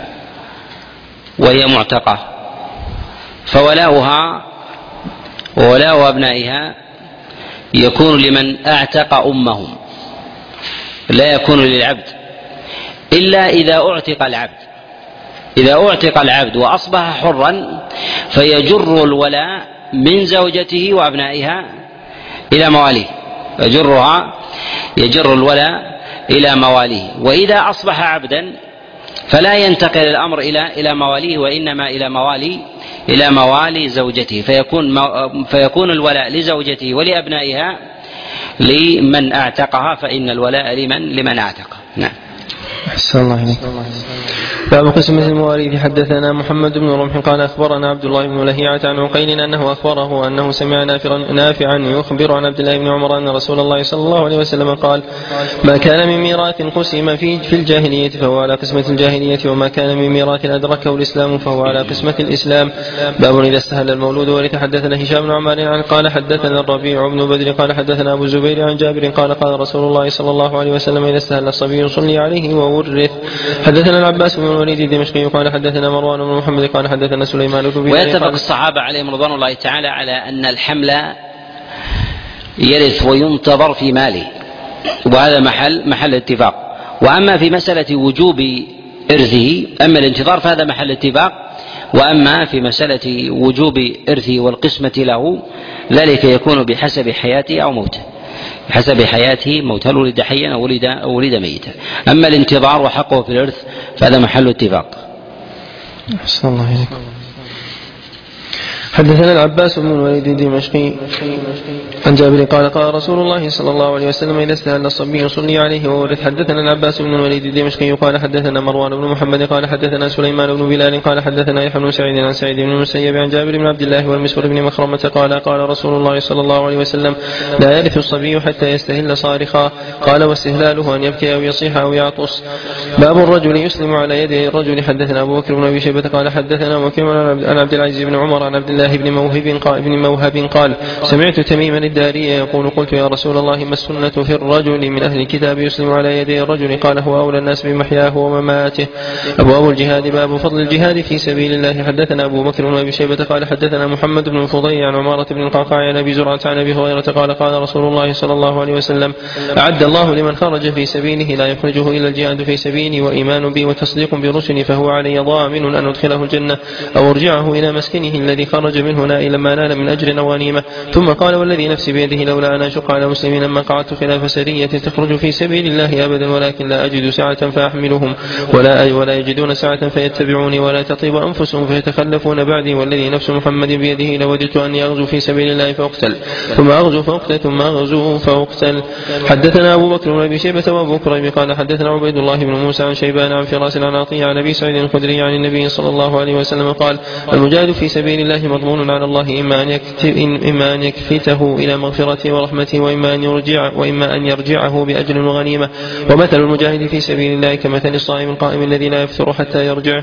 وهي معتقة فولاؤها وولاء أبنائها يكون لمن أعتق أمهم لا يكون للعبد إلا إذا أعتق العبد. إذا أعتق العبد وأصبح حرا فيجر الولاء من زوجته وأبنائها إلى مواليه، يجرها يجر الولاء إلى مواليه. وإذا أصبح عبدا فلا ينتقل الأمر إلى إلى مواليه وإنما إلى موالي إلى موالي زوجته، فيكون فيكون الولاء لزوجته ولأبنائها لمن أعتقها، فإن الولاء لمن لمن أعتق. نعم. أحسن الله عليك. باب قسمة المواريث. حدثنا محمد بن رمح قال أخبرنا عبد الله بن لهيعة عن عقيل أنه أخبره أنه سمع نافعا يخبر عن عبد الله بن عمر أن رسول الله صلى الله عليه وسلم قال ما كان من ميراث قسم في في الجاهلية فهو على قسمة الجاهلية وما كان من ميراث أدركه الإسلام فهو على قسمة الإسلام. باب إذا استهل المولود ورث. حدثنا هشام بن عمار عن قال حدثنا الربيع بن بدر قال حدثنا أبو الزبير عن جابر قال قال رسول الله صلى الله عليه وسلم إذا استهل الصبي صلي عليه وورث. حدثنا العباس بن الوليد الدمشقي قال حدثنا مروان بن محمد قال حدثنا سليمان بن بلال. ويتفق الصحابة عليهم رضوان الله تعالى على أن الحمل يرث وينتظر في ماله، وهذا محل محل اتفاق. وأما في مسألة وجوب إرثه أما الانتظار فهذا محل اتفاق. وأما في مسألة وجوب إرثه والقسمة له ذلك يكون بحسب حياته أو موته، بحسب حياته موت، هل ولد حيا أو ولد, أو ولد ميتا. أما الانتظار وحقه في الإرث فهذا محل اتفاق. أحسن الله عليكم. حدثنا العباس بن الوليد الدمشقي عن جابر قال قال رسول الله صلى الله عليه وسلم إذا استهل الصبي صلي عليه وورث. حدثنا العباس بن الوليد الدمشقي قال حدثنا مروان بن محمد قال حدثنا سليمان بن بلال قال حدثنا يحيى بن سعيد عن سعيد بن المسيب عن جابر بن عبد الله والمسور بن مخرمة قال قال رسول الله صلى الله عليه وسلم لا يرث الصبي حتى يستهل صارخا. قال واستهلاله أن يبكي أو يصيح أو يعطس. باب الرجل يسلم على يد الرجل. حدثنا أبو بكر بن أبي شيبة قال حدثنا وكيع عن عبد العزيز بن عمر عن عبد الله الله بن موهب قال, بن موهب قال سمعت تميما الداري يقول قلت يا رسول الله ما السنة في الرجل من أهل الكتاب يسلم على يدي الرجل؟ قال هو أولى الناس بمحياه ومماته. أبواب الجهاد. باب فضل الجهاد في سبيل الله. حدثنا أبو بكر وأبي شيبة قال حدثنا محمد بن الفضيل عن عمارة بن القعقاع عن أبي زرعة عن أبي هريرة قال قال رسول الله صلى الله عليه وسلم أعد الله لمن خرج في سبيله لا يخرجه إلا الجهاد في سبيلي وإيمان بي وتصديق برسلي فهو علي ضامن أن أدخله الجنة أو أرجعه إلى مسكنه الذي خرج منه نائلا ما نال من أجر أو غنيمة. ثم قال والذي نفسي بيده لولا أن أشق على مسلمين ما قعدت خلاف سرية تخرج في سبيل الله أبدا ولكن لا أجد سعة فأحملهم ولا ولا يجدون سعة فيتبعوني ولا تطيب أنفسهم فيتخلفون بعدي والذي نفس محمد بيده لوددت أني أغزو في سبيل الله فأقتل ثم أغزو فأقتل ثم أغزو فأقتل. حدثنا أبو بكر بن أبي شيبة وأبو كريب قال حدثنا عبيد الله بن موسى عن شيبان عن فراس عن عطية عن أبي سعيد الخدري عن النبي صلى الله عليه وسلم قال المجاهد في سبيل الله مضمون على الله إما أن, إما أن يكفته إلى مغفرته ورحمته وإما أن يرجع وإما أن يرجعه بأجر وغنيمة. ومثل المجاهد في سبيل الله كمثل الصائم القائم الذي لا يفطر حتى يرجع.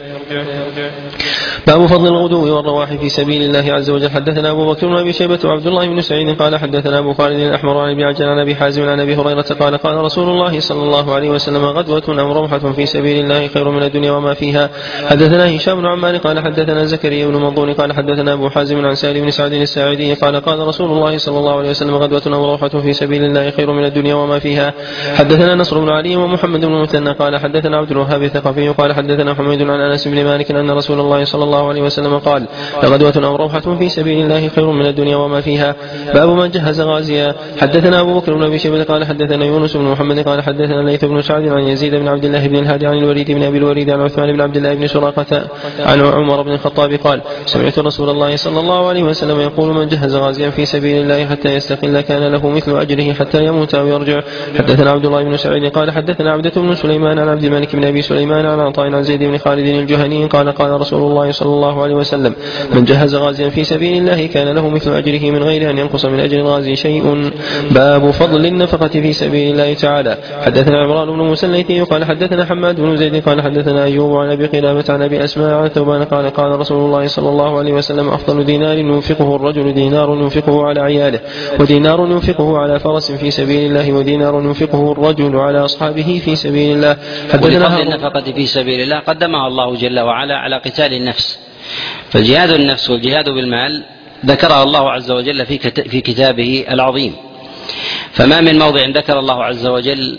باب فضل الغدو والرواح في سبيل الله عز وجل. حدثنا أبو بكر بن أبي شيبة وعبد الله بن سعيد قال حدثنا أبو خالد الأحمر عن أبي عجل عن أبي حازم عن أبي هريرة قال قال رسول الله صلى الله عليه وسلم غدوة أو روحة في سبيل الله خير من الدنيا وما فيها. حدثنا هشام بن عمار قال حدثنا زكريا بن منظور قال حدثنا أبو حازم عن سالم بن سعد الساعدي قال قال رسول الله صلى الله عليه وسلم غدوة أو روحة في سبيل الله خير من الدنيا وما فيها. حدثنا نصر بن علي ومحمد بن مثنى قال حدثنا عبد الوهاب الثقفي قال حدثنا حميد عن أنس بن مالك أن رسول الله صلى الله عليه وسلم قال غدوة أو روحة في سبيل الله خير من الدنيا وما فيها. باب من جهز غازيا. حدثنا أبو بكر بن أبي شيبة قال حدثنا يونس بن محمد قال حدثنا ليث بن سعد عن يزيد بن عبد الله بن الهادي عن الوليد بن أبي الوليد عن عثمان بن عبد الله بن سراقة عن عمر بن الخطاب قال سمعت رسول الله صلى الله عليه وسلم يقول من جهز غازيا في سبيل الله حتى يستقل كان له مثل أجره حتى يموت أو يرجع. حدثنا عبد الله بن سعيد قال حدثنا عبدة بن سليمان عن عبد الملك بن أبي سليمان عن عطاء عن زيد بن خالد الجهني قال قال رسول الله صلى الله عليه وسلم من جهز غازيا في سبيل الله كان له مثل أجره من غير أن ينقص من أجر الغازي شيء. باب فضل النفقة في سبيل الله تعالى. حدثنا عمران بن موسى الليثي قال حدثنا حماد بن زيد قال حدثنا أيوب عن أبي قلابة عن أبي أسماء عن ثوبان قال قال رسول الله صلى الله عليه وسلم أفضل دينار ينفقه الرجل دينار ينفقه على عياله ودينار ينفقه على فرس في سبيل الله ودينار ينفقه الرجل على أصحابه في سبيل الله. حدثنا النفقة في سبيل الله قدمها الله جل وعلا على قتال النفس. فالجهاد النفس والجهاد بالمال ذكرها الله عز وجل في كتابه العظيم. فما من موضع ذكر الله عز وجل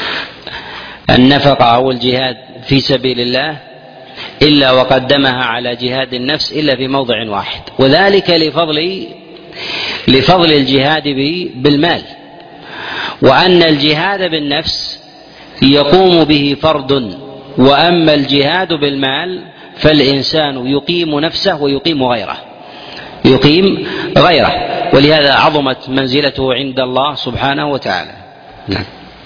النفقة أو الجهاد في سبيل الله إلا وقدمها على جهاد النفس إلا في موضع واحد وذلك لفضل لفضل الجهاد بالمال وأن الجهاد بالنفس يقوم به فرد وأما الجهاد بالمال فالإنسان يقيم نفسه ويقيم غيره يقيم غيره ولهذا عظمت منزلته عند الله سبحانه وتعالى. نعم.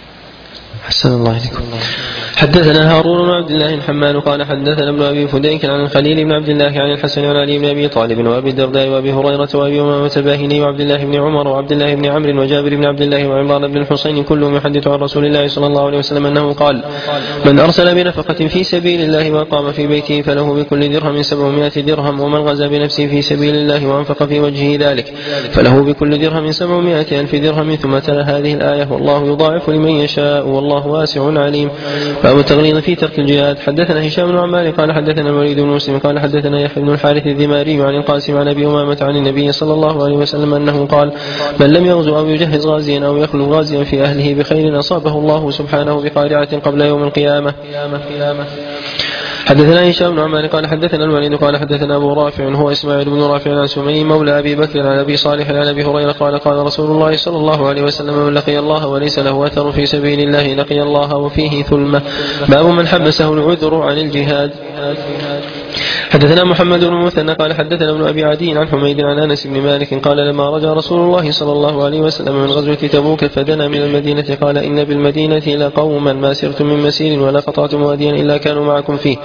حسن الله عليكم. حدثنا هارون بن عبد الله الحمال قال حدثنا ابن ابي فديك عن الخليل بن عبد الله عن الحسن عن علي بن ابي طالب وابي الدرداء وابي هريره وابي امامه الباهلي وعبد الله بن عمر وعبد الله بن عمرو وجابر بن عبد الله وعمران بن الحصين كلهم يحدث عن رسول الله صلى الله عليه وسلم انه قال من ارسل بنفقه في سبيل الله وقام في بيته فله بكل درهم سبعمائة درهم ومن غزا بنفسه في سبيل الله وانفق في وجهه ذلك فله بكل درهم سبعمائة ألف درهم. ثم تلا هذه الآية والله يضاعف لمن يشاء والله واسع عليم. باب التغليظ في ترك الجهاد. حدثنا هشام بن عمار قال حدثنا الوليد بن مسلم قال حدثنا يحيى بن الحارث الذماري عن القاسم عن ابي امامه عن النبي صلى الله عليه وسلم انه قال من لم يغزو او يجهز غازيا او يخلو غازيا في اهله بخير اصابه الله سبحانه بقارعه قبل يوم القيامه. حدثنا هشام بن عمار قال حدثنا الوليد قال حدثنا ابو رافع هو اسماعيل بن رافع عن سمي مولى ابي بكر عن ابي صالح عن ابي هريره قال قال رسول الله صلى الله عليه وسلم من لقي الله وليس له اثر في سبيل الله لقي الله وفيه ثلمه. باب من حبسه العذر عن الجهاد. حدثنا محمد بن مثنى قال حدثنا ابن ابي عدي عن حميد عن انس بن مالك قال لما رجع رسول الله صلى الله عليه وسلم من غزوه تبوك فدنا من المدينه قال ان بالمدينه لقوما ما سرتم من مسير ولا قطعتم واديا الا كانوا معكم فيه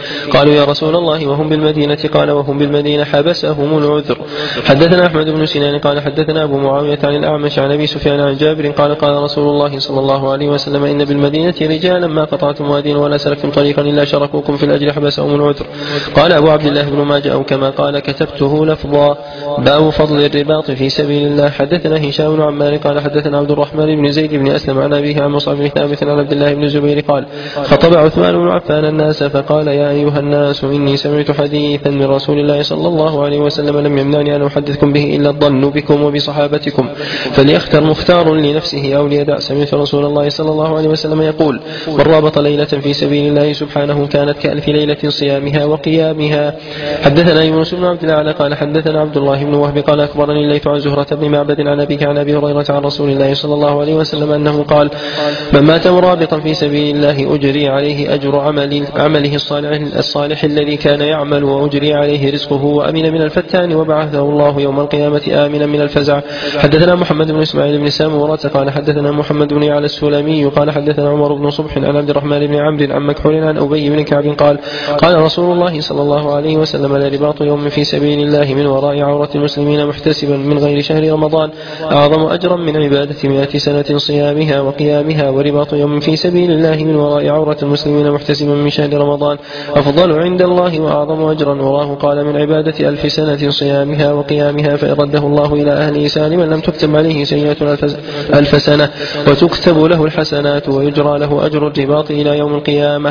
قالوا يا رسول الله وهم بالمدينة؟ قال وهم بالمدينة حبسهم العذر. حدثنا أحمد بن سنان قال حدثنا أبو معاوية عن الأعمش عن أبي سفيان عن جابر قال قال رسول الله صلى الله عليه وسلم إن بالمدينة رجالا ما قطعتم واديا ولا سلكتم طريقا إلا شركوكم في الأجر حبسهم العذر. قال أبو عبد الله بن ماجه أو كما قال كتبته لفظا. باب فضل الرباط في سبيل الله. حدثنا هشام بن عمار قال حدثنا عبد الرحمن بن زيد بن أسلم عن أبيه عن مصعب بن ثابت عن عبد الله بن الزبير قال خطب عثمان بن عفان الناس فقال يا أيها الناس إني سمعت حديثا من رسول الله صلى الله عليه وسلم لم يمنعني أن أحدثكم به إلا الظن بكم وبصحابتكم فليختر مختار لنفسه أو ليدع. سمعت رسول الله صلى الله عليه وسلم يقول من رابط ليلة في سبيل الله سبحانه كانت كألف ليلة صيامها وقيامها. حدثنا يونس بن عبد الأعلى قال حدثنا عبد الله بن وهب قال أخبرني الليث عن زهرة بن معبد عن أبيه عن أبي هريرة عن رسول الله صلى الله عليه وسلم أنه قال من مات مرابطا في سبيل الله أجري عليه أجر عمل عمله الصالح, الصالح الذي كان يعمل وأجري عليه رزقه وأمن من الفتان وبعثه الله يوم القيامة آمنا من الفزع. حدثنا محمد بن إسماعيل بن سامورة قال حدثنا محمد بن علي السلمي قال حدثنا عمر بن صبح عن عبد الرحمن بن عمرو عن مكحول عن أبي بن كعب قال قال رسول الله صلى الله عليه وسلم لرباط يوم في سبيل الله من وراء عورة المسلمين محتسبا من غير شهر رمضان أعظم أجرا من عبادة مئة سنة صيامها وقيامها ورباط يوم في سبيل الله من وراء عورة المسلمين محتسبا من شهر رمضان أفضل عند الله وأعظم أجرا وراه قال من عبادة ألف سنة صيامها وقيامها فإن رده الله إلى أهله سالما لم تكتب عليه سيئة ألف سنة وتكتب له الحسنات ويجرى له أجر الرباط إلى يوم القيامة.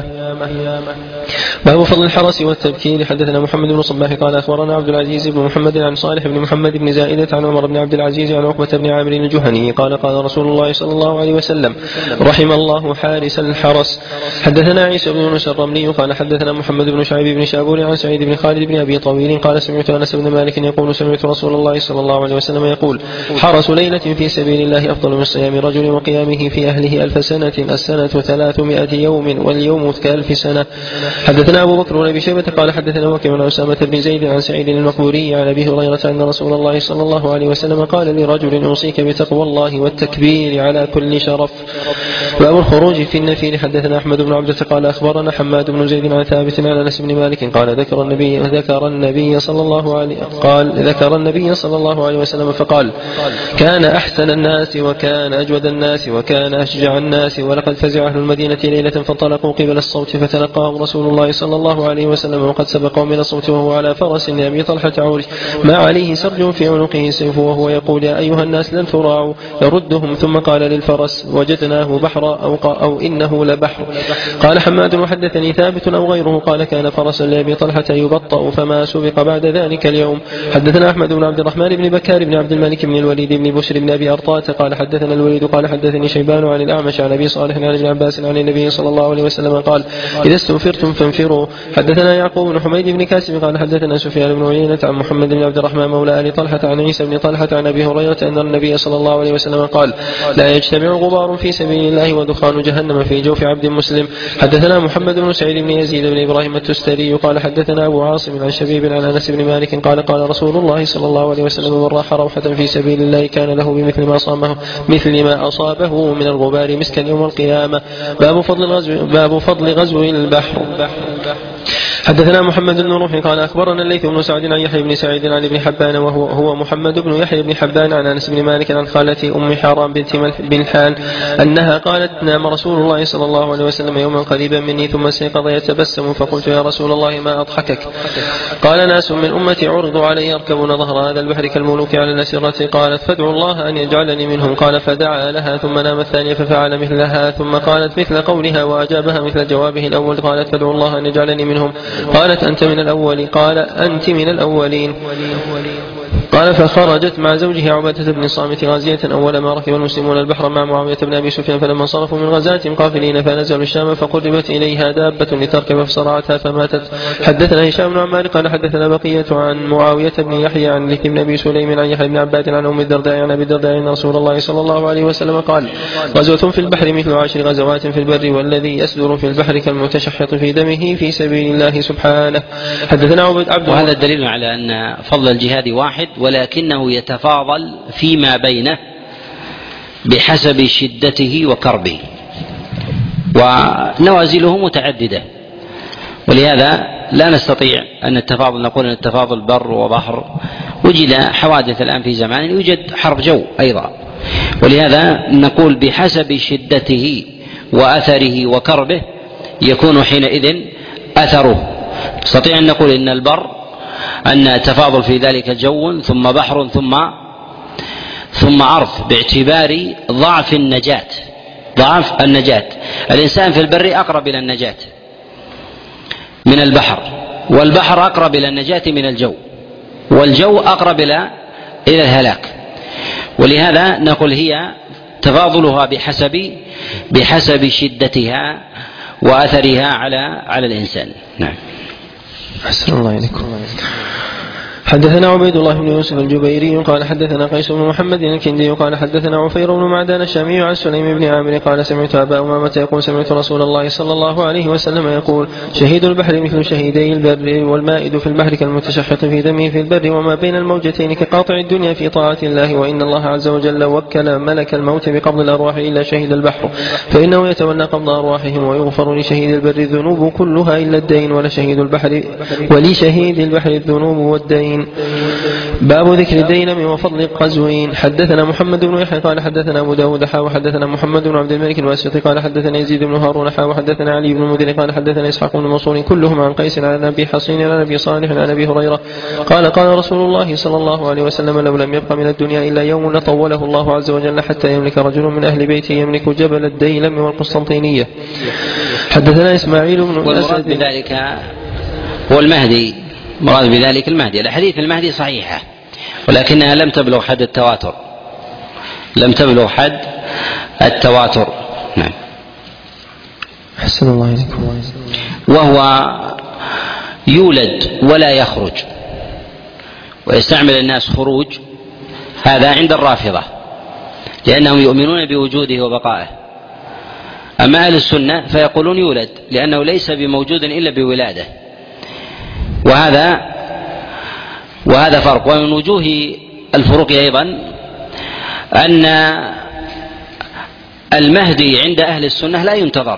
باب فضل الحرس والتبكير. حدثنا محمد بن صباح قال أخبرنا عبد العزيز بن محمد عن صالح بن محمد بن زائدة عن عمر بن عبد العزيز عن عقبة بن عامر الجهني قال قال رسول الله صلى الله عليه وسلم رحم الله حارس الحرس. حدثنا عيسى بن يونس الرملي قال حدثنا محمد بن شعيب بن شابور عن سعيد بن خالد بن أبي طويل قال سمعت أنس بن مالك يقول سمعت رسول الله صلى الله عليه وسلم يقول حرس ليلة في سبيل الله أفضل من صيام رجل وقيامه في أهله ألف سنة السنة ثلاثمائة يوم واليوم كألف سنة. حدثنا أبو بكر بن أبي شيبة قال حدثنا وكيع عن أسامة بن زيد عن سعيد المقبوري عن أبي هريرة أن رسول الله صلى الله عليه وسلم قال لرجل أوصيك بتقوى الله والتكبير على كل شرف. باب الخروج في النفير. حدثنا أحمد بن عبدة قال أخبرنا حماد بن زيد عن ثابت عن أنس بن مالك قال ذكر النبي ذكر النبي صلى الله عليه قال ذكر النبي صلى الله عليه وسلم فقال كان أحسن الناس وكان أجود الناس وكان أشجع الناس ولقد فزع أهل المدينة ليلة فانطلقوا قبل الصوت فتلقاهم رسول الله صلى الله عليه وسلم وقد سبقوا من الصوت وهو على فرس لأبي طلحة عوري ما عليه سرج في عنقه سيف وهو يقول يا أيها الناس لن تراعوا يردهم ثم قال للفرس وجدناه بحرا أو, أو إنه لبحر. قال حماد وحدثني ثابت أو غيره قال كان فرسا لأبي طلحة يبطأ فما سبق بعد ذلك اليوم. حدثنا أحمد بن عبد الرحمن بن بكار بن عبد الملك بن الوليد بن بشر بن أبي أرطاة قال حدثنا الوليد قال حدثني شيبان عن الأعمش عن أبي صالح عن ابن عباس عن النبي صلى الله عليه وسلم قال إذا استنفرتم فانفروا. حدثنا يعقوب بن حميد بن كاسب قال حدثنا سفيان بن عيينة عن محمد بن عبد الرحمن مولى آل طلحة عن عيسى بن طلحة عن أبي هريرة أن النبي صلى الله عليه وسلم قال لا يجتمع غبار في سبيل الله ودخان جهنم في جوف عبد مسلم. حدثنا محمد بن سعيد بن يزيد بن إبراهيم التستري قال حدثنا أبو عاصم عن شبيب عن أنس بن مالك قال قال رسول الله صلى الله عليه وسلم من راح روحة في سبيل الله كان له بمثل ما صامه مثل ما أصابه من الغبار مسكا يوم القيامة. باب فضل الغزو باب فضل غزو البحر. حدثنا محمد بن روح قال أخبرنا الليث بن سعد عن يحيى بن سعيد عن ابن حبان وهو هو محمد بن يحيى بن حبان عن أنس بن مالك عن خالتي أم حرام بنت بن حان أنها قالت نام رسول الله صلى الله عليه وسلم يوما قريبا مني ثم استيقظ يتبسم فقلت يا رسول الله ما أضحكك؟ قال ناس من أمتي عرضوا علي يركبون ظهر هذا البحر كالملوك على الأسرة. قالت فادعوا الله أن يجعلني منهم. قال فدعا لها ثم نام الثانية ففعل مثلها ثم قالت مثل قولها وأجابها مثل جوابه الأول. قالت فادعوا الله أن يجعلني منهم. قالت أنت من الأول قال أنت من الأولين. قال فخرجت مع زوجها عبادة بن الصامت غازية أول ما ركب المسلمون البحر مع معاوية بن أبي سفيان فلما انصرفوا من غزاتهم قافلين فنزلوا الشام فقربت إليها دابة لتركب فصرعتها فماتت. حدثنا هشام بن عمار قال حدثنا بقية عن معاوية بن يحيى عن لث بن أبي سليم عن يحيى بن عباد عن أم الدرداء عن أبي الدرداء أن رسول الله صلى الله عليه وسلم قال غزوة في البحر مثل عشر غزوات في البر والذي يسدر في البحر كالمتشحط في دمه في سبيل الله سبحانه. حدثنا عبد وهذا دليل على أن فضل الجهاد واحد ولكنه يتفاضل فيما بينه بحسب شدته وكربه ونوازله متعددة. ولهذا لا نستطيع أن التفاضل نقول أن التفاضل بر وبحر. وجد حوادث الآن في زمان يوجد حرب جو أيضا، ولهذا نقول بحسب شدته وأثره وكربه يكون حينئذ أثره. نستطيع أن نقول إن البر أن التفاضل في ذلك جو ثم بحر ثم ثم أرض باعتبار ضعف النجاة ضعف النجاة. الإنسان في البر أقرب إلى النجاة من البحر، والبحر أقرب إلى النجاة من الجو، والجو أقرب إلى إلى الهلاك. ولهذا نقول هي تفاضلها بحسب بحسب شدتها وأثرها على على الإنسان. نعم. أحسن الله إليكم. حدثنا عبيد الله بن يوسف الجبيري قال حدثنا قيس بن محمد الكندي قال حدثنا عفير بن معدان الشامي عن سليم بن عامر قال سمعت أبا أمامة يقول سمعت رسول الله صلى الله عليه وسلم يقول شهيد البحر مثل شهيدي البر، والمائد في البحر كالمتشحط في دمه في البر، وما بين الموجتين كقاطع الدنيا في طاعة الله. وإن الله عز وجل وكل ملك الموت بقبض الأرواح إلا شهيد البحر، فإنه يتولى قبض أرواحهم. ويغفر لشهيد البر الذنوب كلها إلا الدين، ولشهيد البحر ولشهيد البحر الذنوب والدين. باب ذكر الدينم وفضل القزوين. حدثنا محمد بن يحيى قال حدثنا أبو داود حا وحدثنا محمد بن عبد الملك الواسطي قال حدثنا يزيد بن هارون حا وحدثنا علي بن المدير قال حدثنا إسحاق بن منصور كلهم عن قيس عن أبي حصين عن أبي صالح عن أبي هريرة قال قال رسول الله صلى الله عليه وسلم لو لم يبق من الدنيا إلا يوم لطوله الله عز وجل حتى يملك رجل من أهل بيته يملك جبل الديلم والقسطنطينية. حدثنا إسماعيل بن والمراد بذلك هو المهدي، مراد بذلك المهدي. الأحاديث المهدي صحيحة ولكنها لم تبلغ حد التواتر لم تبلغ حد التواتر. نعم. أحسن الله إليكم. وهو يولد ولا يخرج، ويستعمل الناس خروج، هذا عند الرافضة لأنهم يؤمنون بوجوده وبقائه. أما أهل السنة فيقولون يولد لأنه ليس بموجود إلا بولاده، وهذا وهذا فرق. ومن وجوه الفروق أيضا أن المهدي عند أهل السنة لا ينتظر،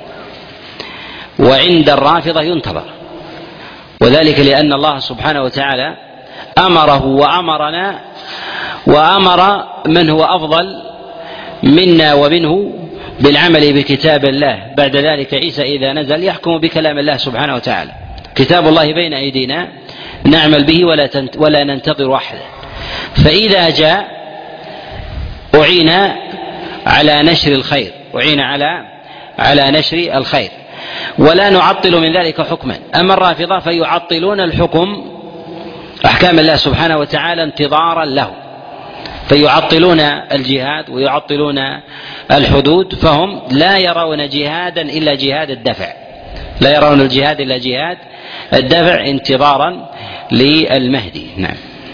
وعند الرافضة ينتظر، وذلك لأن الله سبحانه وتعالى أمره وأمرنا وأمر من هو أفضل منا ومنه بالعمل بكتاب الله. بعد ذلك عيسى إذا نزل يحكم بكلام الله سبحانه وتعالى. كتاب الله بين أيدينا نعمل به ولا ولا ننتظر أحدا. فإذا جاء أعين على نشر الخير أعين على على نشر الخير ولا نعطل من ذلك حكما. أما الرافضة فيعطلون الحكم أحكام الله سبحانه وتعالى انتظارا له، فيعطلون الجهاد ويعطلون الحدود، فهم لا يرون جهادا إلا جهاد الدفع لا يرون الجهاد إلا جهاد الدفع انتظارا للمهدي. نعم.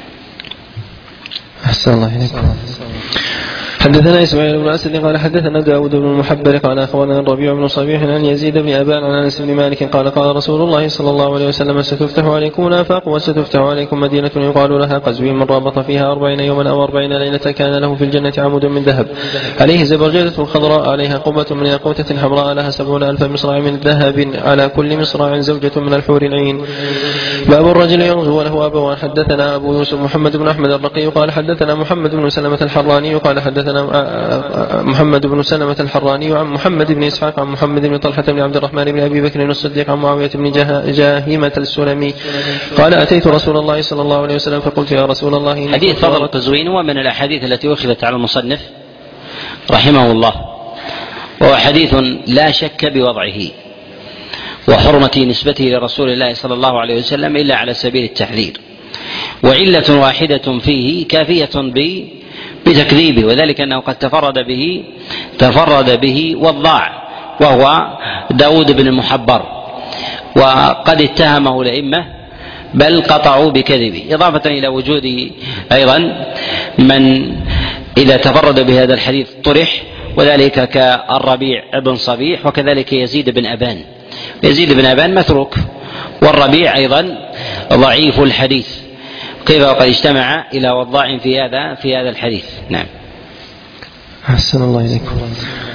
أحسن الله إليكم. حدثنا إسماعيل بن أسد قال حدثنا داود بن المحبر قال أخبرنا الربيع بن صبيح عن يزيد بن أبان عن أنس بن مالك قال قال رسول الله صلى الله عليه وسلم ستفتح عليكم الآفاق وستفتح عليكم مدينة يقال لها قزوين، من رابط فيها أربعين يوما أو أربعين ليلة كان له في الجنة عمود من ذهب عليه زبرجدة خضراء عليها قبة من ياقوتة حمراء لها سبعون ألف مصراع من ذهب على كل مصراع زوجة من الحور العين. باب الرجل يغزو وله أبوان. حدثنا أبو يوسف محمد بن أحمد الرقي قال حدثنا محمد بن سلمة الحراني قال حدثنا محمد بن سلمة الحراني عن محمد بن إسحاق عن محمد بن طلحة بن عبد الرحمن بن أبي بكر الصديق عن معاوية بن جاهمة السلمي قال أتيت رسول الله صلى الله عليه وسلم فقلت يا رسول الله. حديث فضل القزوين هو من الأحاديث التي أخذت على المصنف رحمه الله، وهو حديث لا شك بوضعه وحرمة نسبته لرسول الله صلى الله عليه وسلم إلا على سبيل التحذير، وعلة واحدة فيه كافية بتكذيبه، وذلك أنه قد تفرد به تفرد به وضاع وهو داود بن المحبر، وقد اتهمه الأئمة بل قطعوا بكذبه، إضافة إلى وجود أيضا من إذا تفرد بهذا الحديث طرح، وذلك كالربيع بن صبيح وكذلك يزيد بن أبان. يزيد بن أبان متروك، والربيع أيضا ضعيف الحديث، كيف وقد اجتمع إلى وضاع في هذا في هذا الحديث. نعم. أحسن الله إليكم.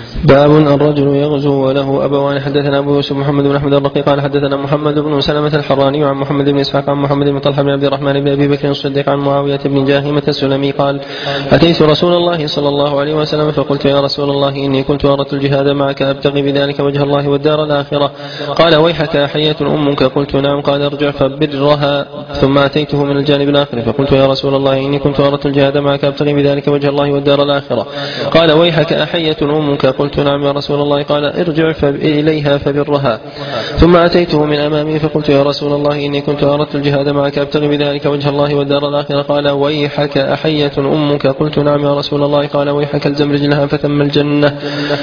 باب الرجل يغزو وله أبوان. حدثنا أبو يوسف محمد بن أحمد الرقي قال حدثنا محمد بن سلمة الحراني عن محمد بن إسحاق عن محمد بن طلحة بن عبد الرحمن بن أبي بكر الصديق عن معاوية بن جاهمة السلمي قال أتيت رسول الله صلى الله عليه وسلم فقلت يا رسول الله إني كنت أردت الجهاد معك أبتغي بذلك وجه الله والدار الآخرة. قال ويحك أحية أمك؟ قلت نعم. قال ارجع فبرها. ثم أتيته من الجانب الآخر فقلت يا رسول الله إني كنت أردت الجهاد معك أبتغي بذلك وجه الله والدار الآخرة. قال ويحك أحية أمك؟ قلت نعم يا رسول الله. قال ارجع إليها فبرها. ثم أتيته من أمامي فقلت يا رسول الله إني كنت أردت الجهاد معك أبتغي بذلك وجه الله والدار الآخرة. قال ويحك أحية أمك؟ قلت نعم يا رسول الله. قال ويحك الزم رجلها فتم الجنة.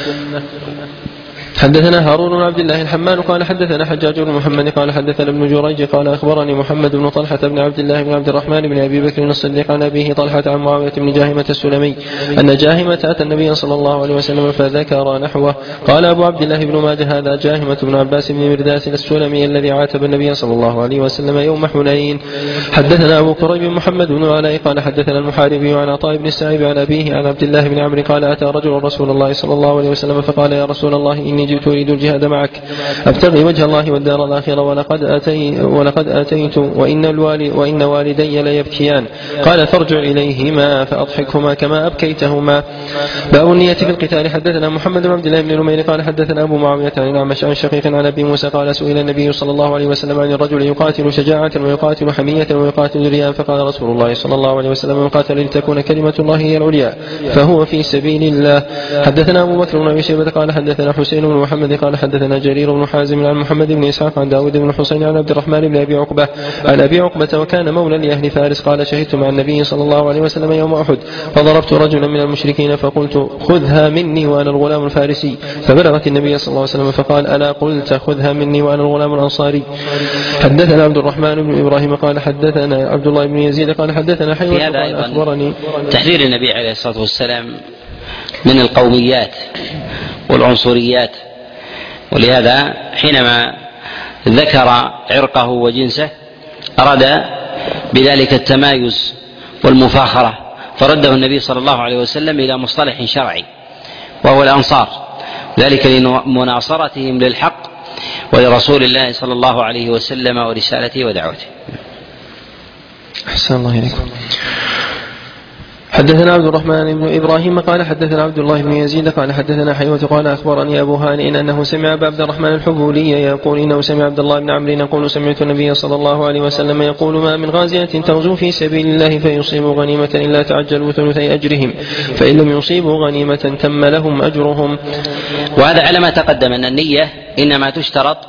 حدثنا هارون بن عبد الله الحمان قال حدثنا حجاج بن محمد قال حدثنا ابن جريج قال أخبرني محمد بن طلحة بن عبد الله بن عبد الرحمن بن أبي بكر الصديق عن أبيه طلحة عن معاوية بن جاهمة السلمي أن جاهمة أتى النبي صلى الله عليه وسلم فذكر نحوه. قال أبو عبد الله بن ماجه هذا جاهمة بن عباس بن مرداس السلمي الذي عاتب النبي صلى الله عليه وسلم يوم حنين. حدثنا أبو كريب محمد بن علاء قال حدثنا المحاربي عن عطاء بن السائب عن أبيه عن عبد الله بن عمرو قال أتى رجل رسول الله صلى الله عليه وسلم فقال يا رسول الله إني جئت أريد الجهاد معك أبتغي وجه الله والدار الآخرة ولقد أتيت, ولقد أتيت وإن, الوالي وإن والدي ليبكيان. قال فارجع إليهما فأضحكهما كما أبكيتهما. باب النية في القتال. حدثنا محمد بن عبد الله بن نمير قال حدثنا أبو معاوية عن الأعمش عن شقيق عن أبي موسى قال سئل النبي صلى الله عليه وسلم عن الرجل يقاتل شجاعة ويقاتل حمية ويقاتل رياء فقال رسول الله صلى الله عليه وسلم من قاتل لتكون كلمة الله هي العليا فهو في سبيل الله. حدثنا أبو بكر بن أبي شيبة قال حدثنا حسين بن محمد قال حدثنا جرير بن حازم عن محمد بن إسحاق عن داود بن حسين عن عبد الرحمن بن أبي عقبة عن أبي عقبة وكان مولى لأهل فارس قال شهدت مع النبي صلى الله عليه وسلم يوم أحد فضربت رجلا من المشركين فقلت خذها مني وأنا الغلام الفارسي فبلغت النبي صلى الله عليه وسلم فقال ألا قلت خذها مني وأنا الغلام الأنصاري. حدثنا عبد الرحمن بن إبراهيم قال حدثنا عبد الله بن يزيد قال حدثنا حيوان قال أخبرني. تحذير النبي عليه الصلاة والسلام من القوميات والعنصريات، ولهذا حينما ذكر عرقه وجنسه أراد بذلك التمايز والمفاخرة فرده النبي صلى الله عليه وسلم إلى مصطلح شرعي وهو الأنصار، ذلك لمناصرتهم للحق ولرسول الله صلى الله عليه وسلم ورسالته ودعوته. أحسن الله إليكم. حدثنا عبد الرحمن بن إبراهيم قال حدثنا عبد الله بن يزيد قال حدثنا حيوة قال أخبرني أبو هانئ أنه سمع أبا عبد الرحمن الحبولي يقول إنه سمع عبد الله بن عمرو يقول سمعت النبي صلى الله عليه وسلم يقول ما من غازية تغزو في سبيل الله فيصيبوا غنيمة إلا تعجلوا ثلثي أجرهم فإن لم يصيبوا غنيمة تم لهم أجرهم. وهذا على ما تقدم أن النية إنما تشترط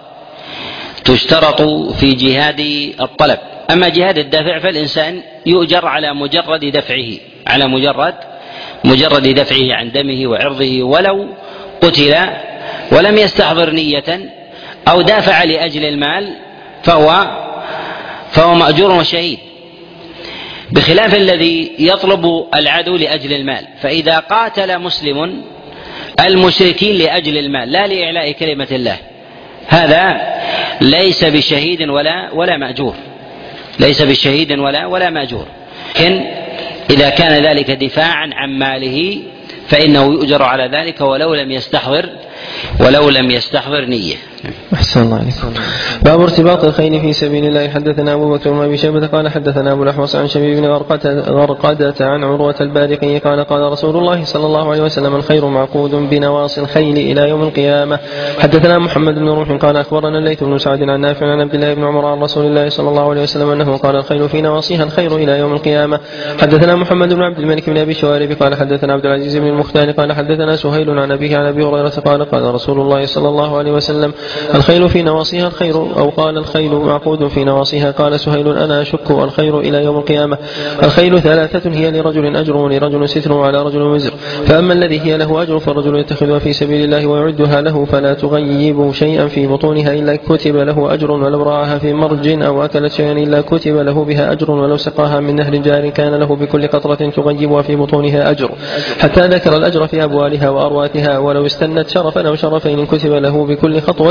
تشترط في جهاد الطلب. أما جهاد الدفع فالإنسان يؤجر على مجرد دفعه على مجرد مجرد دفعه عن دمه وعرضه، ولو قتل ولم يستحضر نية أو دافع لأجل المال فهو فهو مأجور وشهيد، بخلاف الذي يطلب العدو لأجل المال. فإذا قاتل مسلم المشركين لأجل المال لا لإعلاء كلمة الله هذا ليس بشهيد ولا ولا مأجور ليس بشهيد ولا ولا مأجور. لكن إذا كان ذلك دفاعا عن ماله فإنه يؤجر على ذلك ولو لم يستحضر ولو لم يستحضر نية. أحسن الله عليكم. باب ارتباط الخيل في سبيل الله. حدثنا أبو بكر بن أبي شيبة قال حدثنا أبو الأحوص عن شبيب بن غرقدة عن عروة البارقي قال قال رسول الله صلى الله عليه وسلم الخير معقود بنواصي الخيل إلى يوم القيامة. حدثنا محمد بن روح قال أخبرنا الليث بن سعد عن نافع عن عبد الله بن عمر عن رسول الله صلى الله عليه وسلم أنه قال الخيل في نواصيها الخير إلى يوم القيامة. حدثنا محمد بن عبد الملك بن أبي شوارب قال حدثنا عبد العزيز بن المختار قال حدثنا سهيل عن أبيه عن أبي هريرة قال قال رسول الله صلى الله عليه وسلم الخيل في نواصيها الخير أو قال الخيل معقود في نواصيها. قال سهيل أنا أشك الخير إلى يوم القيامة. الخيل ثلاثة هي لرجل أجر ولرجل ستر وعلى رجل وزر، فأما الذي هي له أجر فالرجل يتخذها في سبيل الله ويعدها له فلا تغيب شيئا في بطونها إلا كتب له أجر، ولو رعاها في مرج أو أكلت شيئا إلا كتب له بها أجر، ولو سقاها من نهر جار كان له بكل قطرة تغيبها في بطونها أجر، حتى ذكر الأجر في أبوالها وأرواتها، ولو استنت شرفا أو شرفين كتب له بكل خطوة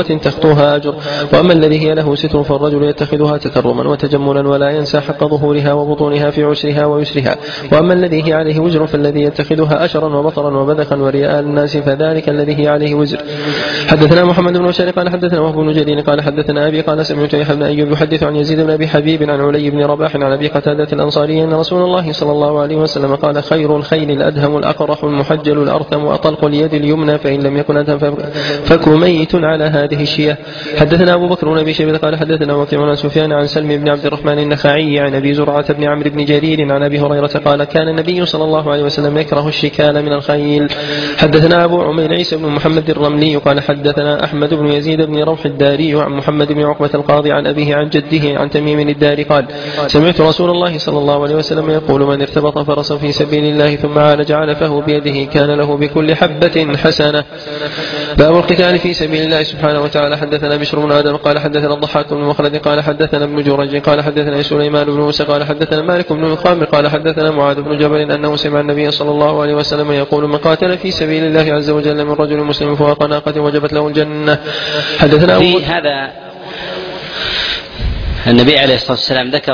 تخطوها أجر. وأما الذي هي له ستر فالرجل يتخذها تكرما وتجملا ولا ينسى حق ظهورها وبطونها في عسرها ويسرها. وأما الذي هي عليه وزر فالذي يتخذها أشرا وبطرا وبذخا ورياء الناس فذلك الذي هي عليه وزر. حدثنا محمد بن بشار قال حدثنا وهب بن جرير قال حدثنا أبي قال سمعت يحيى بن أيوب يحدث عن يزيد بن أبي حبيب عن علي بن رباح عن أبي قتادة الأنصاري أن رسول الله صلى الله عليه وسلم قال خير الخيل الأدهم الأقرح المحجل الأرثم وأطلق اليد اليمنى فإن لم يكن أدهم فكميت على هذه الشية. حدثنا أبو بكر بن أبي شيبة قال حدثنا وكيع عن سفيان عن سلم بن عبد الرحمن النخعي عن أبي زرعة بن عمرو بن جرير عن أبي هريرة قال كان النبي صلى الله عليه وسلم يكره الشكال من الخيل. حدثنا أبو عمير عيسى بن محمد الرملي قال حدثنا أحمد بن يزيد بن روح الداري عن محمد بن عقبة القاضي عن أبيه عن جده عن تميم الداري قال سمعت رسول الله صلى الله عليه وسلم يقول من ارتبط فرسا في سبيل الله ثم عالج علفه بيده كان له بكل حبة حسنة. باب القتال في سبيل الله سبحانه وتعالى. حدثنا بشر بن آدم قال حدثنا الضحاك بن مخلد قال حدثنا ابن جريج قال حدثنا سليمان بن موسى قال حدثنا مالك بن القامر قال حدثنا معاذ بن جبل أنه سمع النبي صلى الله عليه وسلم يقول من قاتل في سبيل الله عز وجل من رجل مسلم فوق ناقة وجبت له الجنة. حدثنا في هذا النبي عليه الصلاة والسلام ذكر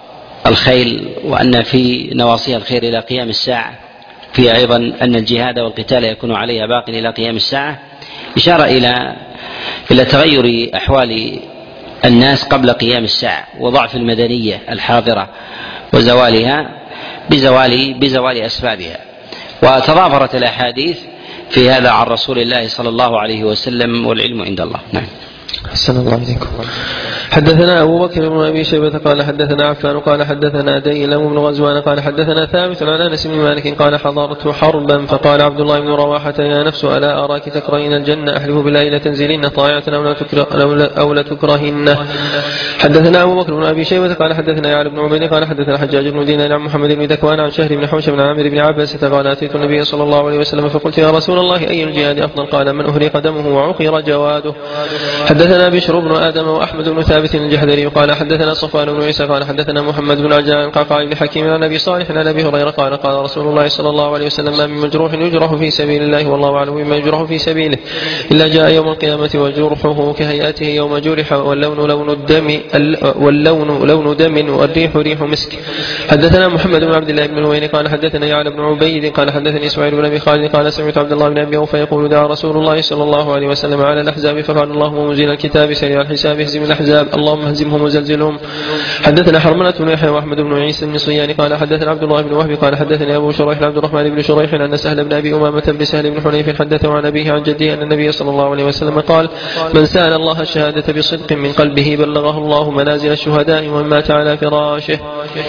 الخيل وأن في نواصيها الخير إلى قيام الساعة، في أيضا أن الجهاد والقتال يكون عليها باق إلى قيام الساعة، إشارة إلى إلى تغير أحوال الناس قبل قيام الساعة وضعف المدنية الحاضرة وزوالها بزوال بزوال أسبابها. وتضافرت الأحاديث في هذا عن رسول الله صلى الله عليه وسلم والعلم عند الله. نعم. أحسن الله عليكم. حدثنا أبو بكر بن أبي شيبة قال حدثنا عفان قال حدثنا ديلم بن غزوان قال حدثنا ثابت عن أنس بن مالك قال حضرت حربا فقال عبد الله بن رواحة يا نفس ألا أراك تكرهين الجنة أحلف بالله لتنزلين طاعة أو لتكرهن. حدثنا أبو بكر بن أبي شيبة قال حدثنا يعلى بن عبيد قال حدثنا حجاج بن دينار عن محمد بن ذكوان عن شهر بن حوشب بن عامر بن عباسة قال أتيت النبي صلى الله عليه وسلم فقلت يا رسول الله أي الجهاد أفضل؟ قال من أهرق دمه وعقر جواده. حدثنا بشر بن آدم وأحمد بن ثابت الجحدري قال حدثنا صفوان بن عيسى قال حدثنا محمد بن عجلان عن قعقاع بن حكيم عن أبي صالح عن أبي هريرة قال قال رسول الله صلى الله عليه وسلم ما من مجروح يجرح في سبيل الله والله أعلم بما يجرح في سبيله إلا جاء يوم القيامة وجرحه كهيئته يوم جرح واللون لون الدم واللون لون دم والريح ريح مسك. حدثنا محمد بن عبد الله بن الوين قال حدثنا يعلى بن عبيد قال حدثني إسماعيل بن أبي خالد قال سمعت عبد الله بن أبي أوفى يقول دعا رسول الله صلى الله عليه وسلم على الأحزاب فقال اللهم منزل الكتاب سريع الحساب اهزم الأحزاب اللهم اهزمهم وزلزلهم. حدثنا حرملة بن يحيى وأحمد بن عيسى بن صيان قال حدثنا عبد الله بن وهب قال حدثني أبو شريح عبد الرحمن بن شريح أن سهل بن أبي أمامة بن سهل بن حنيف حدثه عن أبيه عن جده أن النبي صلى الله عليه وسلم قال من سأل الله الشهادة بصدق من قلبه بلغه الله منازل الشهداء ومن مات على فراشه.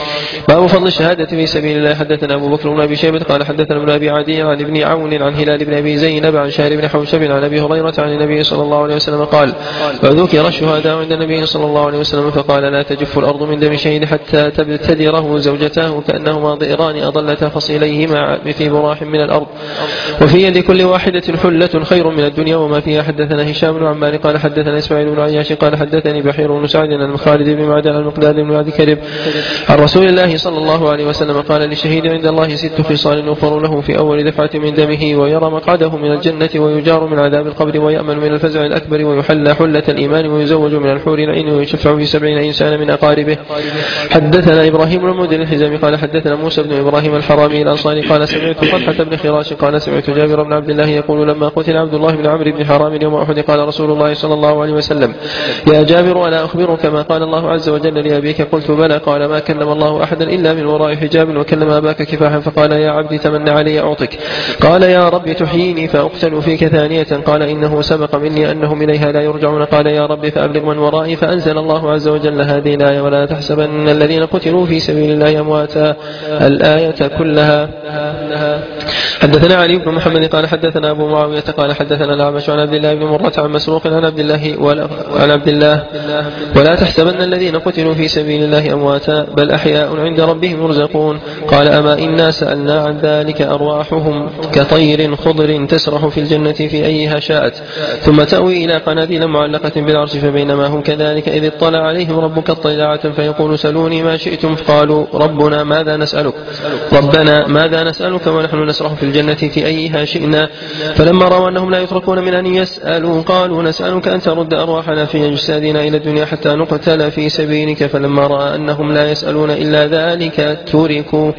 باب فضل الشهادة في سبيل الله. حدثنا أبو بكر بن أبي شيبة قال حدثنا ابن أبي عدي عن ابن عون عن هلال بن أبي زينب عن شهر بن حوشب عن أبي هريرة عن النبي صلى الله عليه وسلم قال وذكر الشهداء عند النبي صلى الله عليه وسلم فقال لا تجف الأرض من دم شهيد حتى تبتدره زوجتاه كأنهما ضئران أضلتا فصيليهما في براح من الأرض وفي يد كل واحدة حلة خير من الدنيا وما فيها. حدثنا هشام بن عمار قال حدثنا إسماعيل بن عياش قال حدثني بحير بن سعد عن خالد بن معدان عن المقداد بن معد كرب عن رسول الله صلى الله عليه وسلم قال للشهيد عند الله ست خصال يغفر له في أول دفعة من دمه ويرى مقعده من الجنة ويجار من عذاب القبر ويأمن من الفزع الأكبر ويحلى حلة الإيمان ويزوج من الحور العين ويشفع في سبعين إنسان من أقاربه. حدثنا إبراهيم بن المنذر الحزامي قال حدثنا موسى بن إبراهيم الحرامي الأنصاري قال سمعت طلحة بن خراش قال سمعت جابر بن عبد الله يقول لما قتل عبد الله بن عمرو بن حرام يوم أحد قال رسول الله صلى الله عليه وسلم يا جابر ألا أخبرك كما قال الله عز وجل لأبيك؟ قلت بلى. قال ما كلم الله أحدا إلا من وراء حجاب وكلم أباك كفاحا فقال يا عبدي تمنى علي أعطك. قال يا رب تحييني فأقتل فيك ثانية. قال إنه سبق مني أنهم إليها لا يرجعون. قال يا رب فأبلغ من ورائي. فأنزل الله عز وجل هذه الآية ولا تحسبن الذين قتلوا في سبيل الله أمواتا الآية كلها. حدثنا علي بن محمد قال حدثنا أبو معاوية قال حدثنا الأعمش عن عبد الله بن مرة عن مسروق عن عبد الله ولا عن عبد الله ولا تحسبن الذين قتلوا في سبيل الله أمواتا بل أحياء عند ربهم يرزقون. قال أما إنا سألنا عن ذلك أرواحهم كطير خضر تسرح في الجنة في أيها شاءت ثم تأوي إلى قناديل معلقة بالعرش فبينما هم كذلك ذلك إذ اطلع عليهم ربك اطلاعة فيقول سلوني ما شئتم قالوا ربنا ماذا نسألك ربنا ماذا نسألك ونحن نسرح في الجنة في أيها شئنا فلما رأوا أنهم لا يتركون من أن يسألوا قالوا نسألك أن ترد أرواحنا في أجسادنا إلى الدنيا حتى نقتل في سبيلك فلما رأى أنهم لا يسألون إلا ذلك تركوا.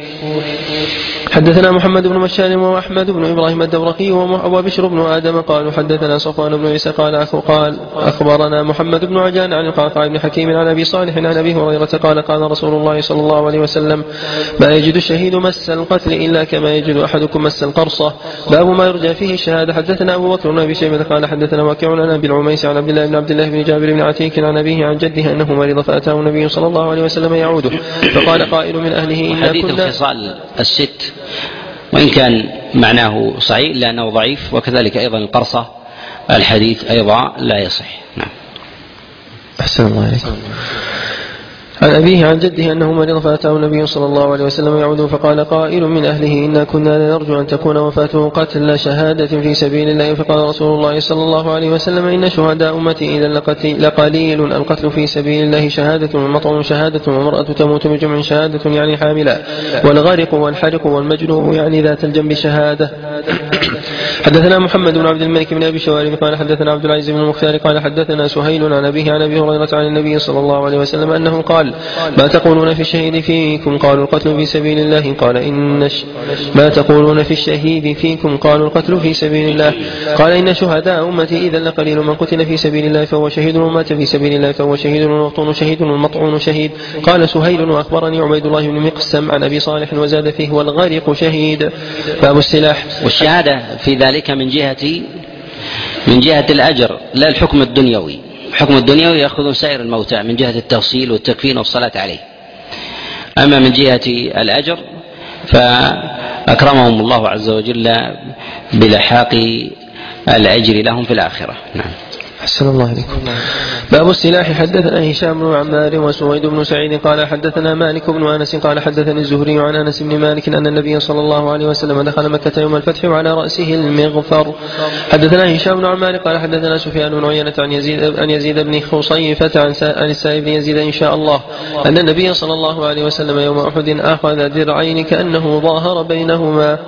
حدثنا محمد بن بشار وأحمد بن إبراهيم الدورقي وبشر بن آدم قالوا حدثنا صفوان بن عيسى قال أخو قال أخبرنا محمد بن عجان عن القعقاع بن حكيم عن أبي صالح عن أبي هريرة قال قال رسول الله صلى الله عليه وسلم ما يجد الشهيد مس القتل إلا كما يجد أحدكم مس القرصة باب ما يرجى فيه الشهادة. حدثنا أبو بكر بن أبي شيبة قال حدثنا واكع عن أبي العميس عن عبد الله بن عبد الله بن جابر بن عتيك عن أبيه عن جده أنه مرض فأتاه النبي صلى الله عليه وسلم يعوده فقال قائل من أهله إن حديث الخصال الست وإن كان معناه صحيح إلا أنه ضعيف وكذلك أيضا القرصة الحديث أيضا لا يصح. نعم. أحسن الله عليك. عن أبيه عن جده أنه مرض فأتاه النبي صلى الله عليه وسلم يعوده فقال قائل من أهله إنا كنا نرجو أن تكون وفاته قتل شهادة في سبيل الله فقال رسول الله صلى الله عليه وسلم إن شهداء أمتي إذا لقليل القتل في سبيل الله شهادة والمطعون شهادة والمرأة تموت بجمع شهادة يعني حاملا والغارق والحرق والمجروح يعني ذات الجنب شهادة. حدثنا محمد بن عبد الملك بن أبي شوارب قال حدثنا عبد العزيز بن المختار قال حدثنا سهيل عن أبيه عن أبي هريرة عن النبي صلى الله عليه وسلم أنه قال ما تقولون في الشهيد فيكم قالوا القتل في سبيل الله قال إن ش... ما تقولون في الشهيد فيكم قالوا القتل في سبيل الله قال إن شهداء أمتي إذا لقليل من قتل في سبيل الله فهو شهيد ومات في سبيل الله فهو شهيد والمطعون شهيد والمطعون شهيد. قال سهيل وأخبرني عبيد الله بن مقسم عن أبي صالح وزاد فيه والغارق شهيد. باب السلاح. والشهادة في ذلك من جهة من جهة الأجر لا الحكم الدنيوي. الحكم الدنيوي يأخذ سائر الموتى من جهة التغسيل والتكفين والصلاة عليه. أما من جهة الأجر فأكرمهم الله عز وجل بلحاق الأجر لهم في الآخرة. نعم. أحسن الله عليكم. باب السلاح. حدثنا هشام بن عمار وسويد بن سعيد قال حدثنا مالك بن أنس قال حدثني الزهري عن أنس بن مالك أن النبي صلى الله عليه وسلم دخل مكة يوم الفتح وعلى رأسه المغفر. حدثنا هشام بن عمار قال حدثنا سفيان بن عيينة عن يزيد عن يزيد بن خصيفة عن السائب بن يزيد إن شاء الله أن النبي صلى الله عليه وسلم يوم أحد أخذ درعين كأنه ظاهر بينهما.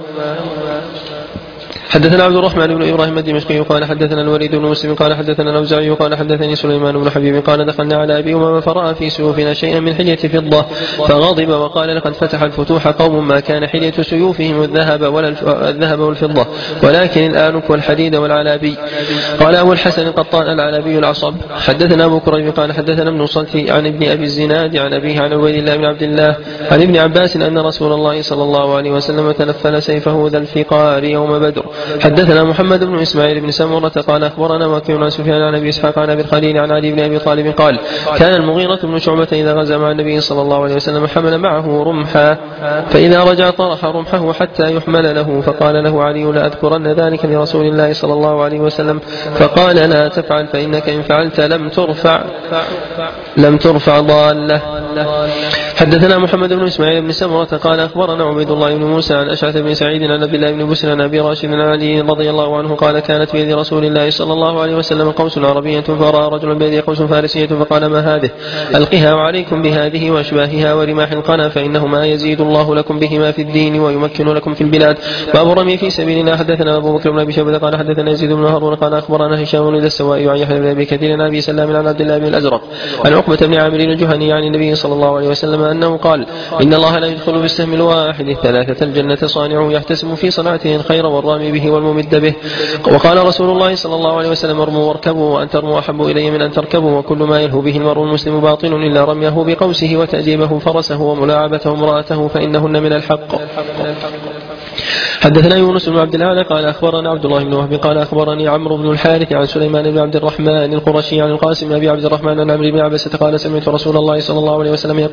حدثنا عبد الرحمن بن إبراهيم الدمشقي قال حدثنا الوليد بن مسلم قال حدثنا الأوزاعي قال حدثني سليمان بن حبيب قال دخلنا على أبي أمامة فرأى في سيوفنا شيئا من حلية فضة فغضب وقال لقد فتح الفتوح قوم ما كان حلية سيوفهم الذهب ولا الذهب والفضة ولكن الآنك والحديد والعلابي. قال أبو الحسن القطان العلابي العصب. حدثنا أبو كريب قال حدثنا ابن صلتي عن ابن أبي الزناد عن أبيه عن عبيد الله بن عبد الله عن ابن عباس أن رسول الله صلى الله عليه وسلم تنفل سيفه ذا الفقار يوم بدر. حدثنا محمد بن إسماعيل بن سمرة قال أخبرنا وكيع عن سفيان عن أبي إسحاق عن أبي الخليل عن علي بن أبي طالب قال كان المغيرة بن شعبة إذا غزا مع النبي صلى الله عليه وسلم حمل معه رمحا فإذا رجع طرح رمحه حتى يحمل له فقال له علي لا أذكرن ذلك لرسول الله صلى الله عليه وسلم فقال لا تفعل فإنك إن فعلت لم ترفع لم ترفع ضالة. حدثنا محمد بن إسماعيل بن سمرة قال أخبرنا عبيد الله بن موسى عن أشعث بن سعيد عن عبد الله بن بسر عن أبي راشد عن علي رضي الله عنه قال كانت بيد رسول الله صلى الله عليه وسلم قوس عربية فرأى رجلا بيده قوس فارسية فقال ما هذه ألقها وعليكم بهذه وأشباهها ورماح القنا فإنهما يزيد الله لكم بهما في الدين ويمكن لكم في البلاد. باب الرمي في سبيل الله. حدثنا أبو بكر بن أبي شيبة قال حدثنا يزيد بن هارون قال أخبرنا هشام بن السوائي عن يحيى بن أبي كثير عن أبي سلام عن عبد الله بن الأزرق عن عقبة بن عامر الجهني عن النبي صلى الله عليه وسلم أنه قال إن الله لا يدخل بالسهم الواحد الثلاثة الجنة صانع يحتسب في صنعته الخير والرامي به والممد به. وقال رسول الله صلى الله عليه وسلم ارموا واركبوا وأن ترموا أحب إلي من أن تركبوا وكل ما يلهو به المرء المسلم باطل إلا رميه بقوسه وتأديبه فرسه وملاعبته امرأته فإنهن من الحق. حدثنا يونس بن عبد الأعلى قال أخبرنا عبد الله بن وهب قال أخبرني عمرو بن الحارث عن سليمان بن عبد الرحمن القرشي عن القاسم بن أبي عبد الرحمن عن عمرو بن عبسة قال سمعت رسول الله صلى الله عليه وسلم يقول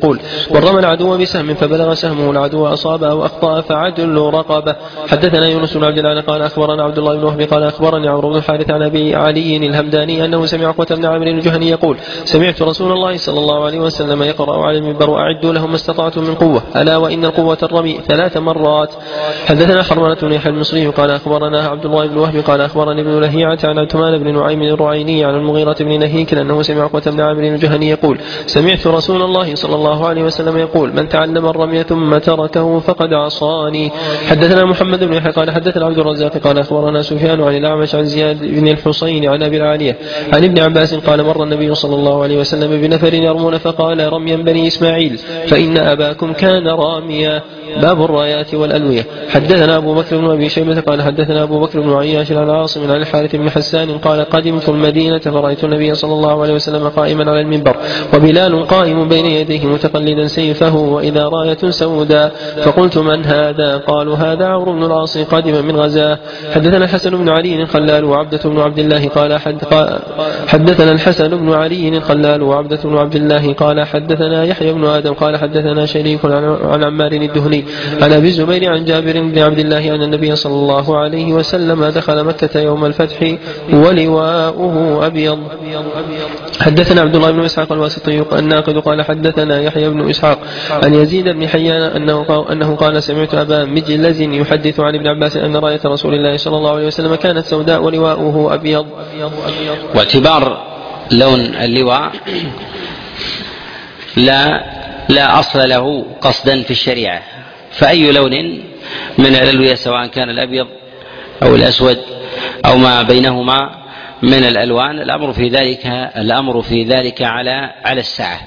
ورمى العدو بسهم فبلغ سهمه العدو أصاب أو أخطأ فعدل رقبة. حدثنا يونس بن عبد الله قال أخبرنا عبد الله بن وهب قال أخبرني عمرو بن الحارث عن أبي علي الهمداني أنه سمع عقبة بن عامر الجهني يقول سمعت رسول الله صلى الله عليه وسلم يقرأ على المنبر وأعدوا لهم ما استطعتم من قوة ألا وإن القوة الرمي ثلاث مرات. حدثنا حرملة بن يحيى المصري قال أخبرنا عبد الله بن وهب قال أخبرني ابن لهيعة عن عثمان بن نعيم الرعيني عن المغيرة بن نهيك أنه سمع عقبة بن عامر الجهني يقول سمعت رسول الله صلى الله عليه وسلم يقول من تعلم الرمي ثم تركه فقد عصاني. حدثنا محمد بن يحيى قال حدثنا عبد الرزاق قال أخبرنا سفيان عن الأعمش عن زياد بن الحصين عن أبي العالية عن ابن عباس قال مر النبي صلى الله عليه وسلم بنفر يرمون فقال رميا بني إسماعيل فإن أباكم كان راميا. باب الرايات والألوية. حدثنا أبو بكر بن أبي شيبة قال حدثنا أبو بكر بن عياش عن عاصم عن الحارث بن حسان قال قدمت المدينة فرأيت النبي صلى الله عليه وسلم قائما على المنبر وبلال قائم بين يديه متقلدا سيفه وإذا راية سوداء فقلت من هذا؟ قالوا هذا عمرو بن العاص قادم من غزاه. حدثنا الحسن بن علي الخلال وعبدة بن عبد الله قال حد حدثنا الحسن بن علي الخلال وعبدة بن عبد الله قال حدثنا يحيى بن آدم قال حدثنا شريك عن عمار الدهني عن أبي الزبير عن جابر بن عبد الله أن النبي صلى الله عليه وسلم دخل مكة يوم الفتح ولواؤه أبيض. حدثنا عبد الله بن إسحاق الواسطي الناقد قال حدثنا يحيى بن إسحاق عن يزيد بن حيان أنه, أنه قال سمعت أبا مجلز يحدث عن ابن عباس أن راية رسول الله صلى الله عليه وسلم كانت سوداء ولواؤه أبيض. واعتبار لون اللواء لا لا أصل له قصدا في الشريعة، فأي لون من الألوية سواء كان الأبيض أو الأسود أو ما بينهما من الألوان الأمر في ذلك الأمر في ذلك على على السعة.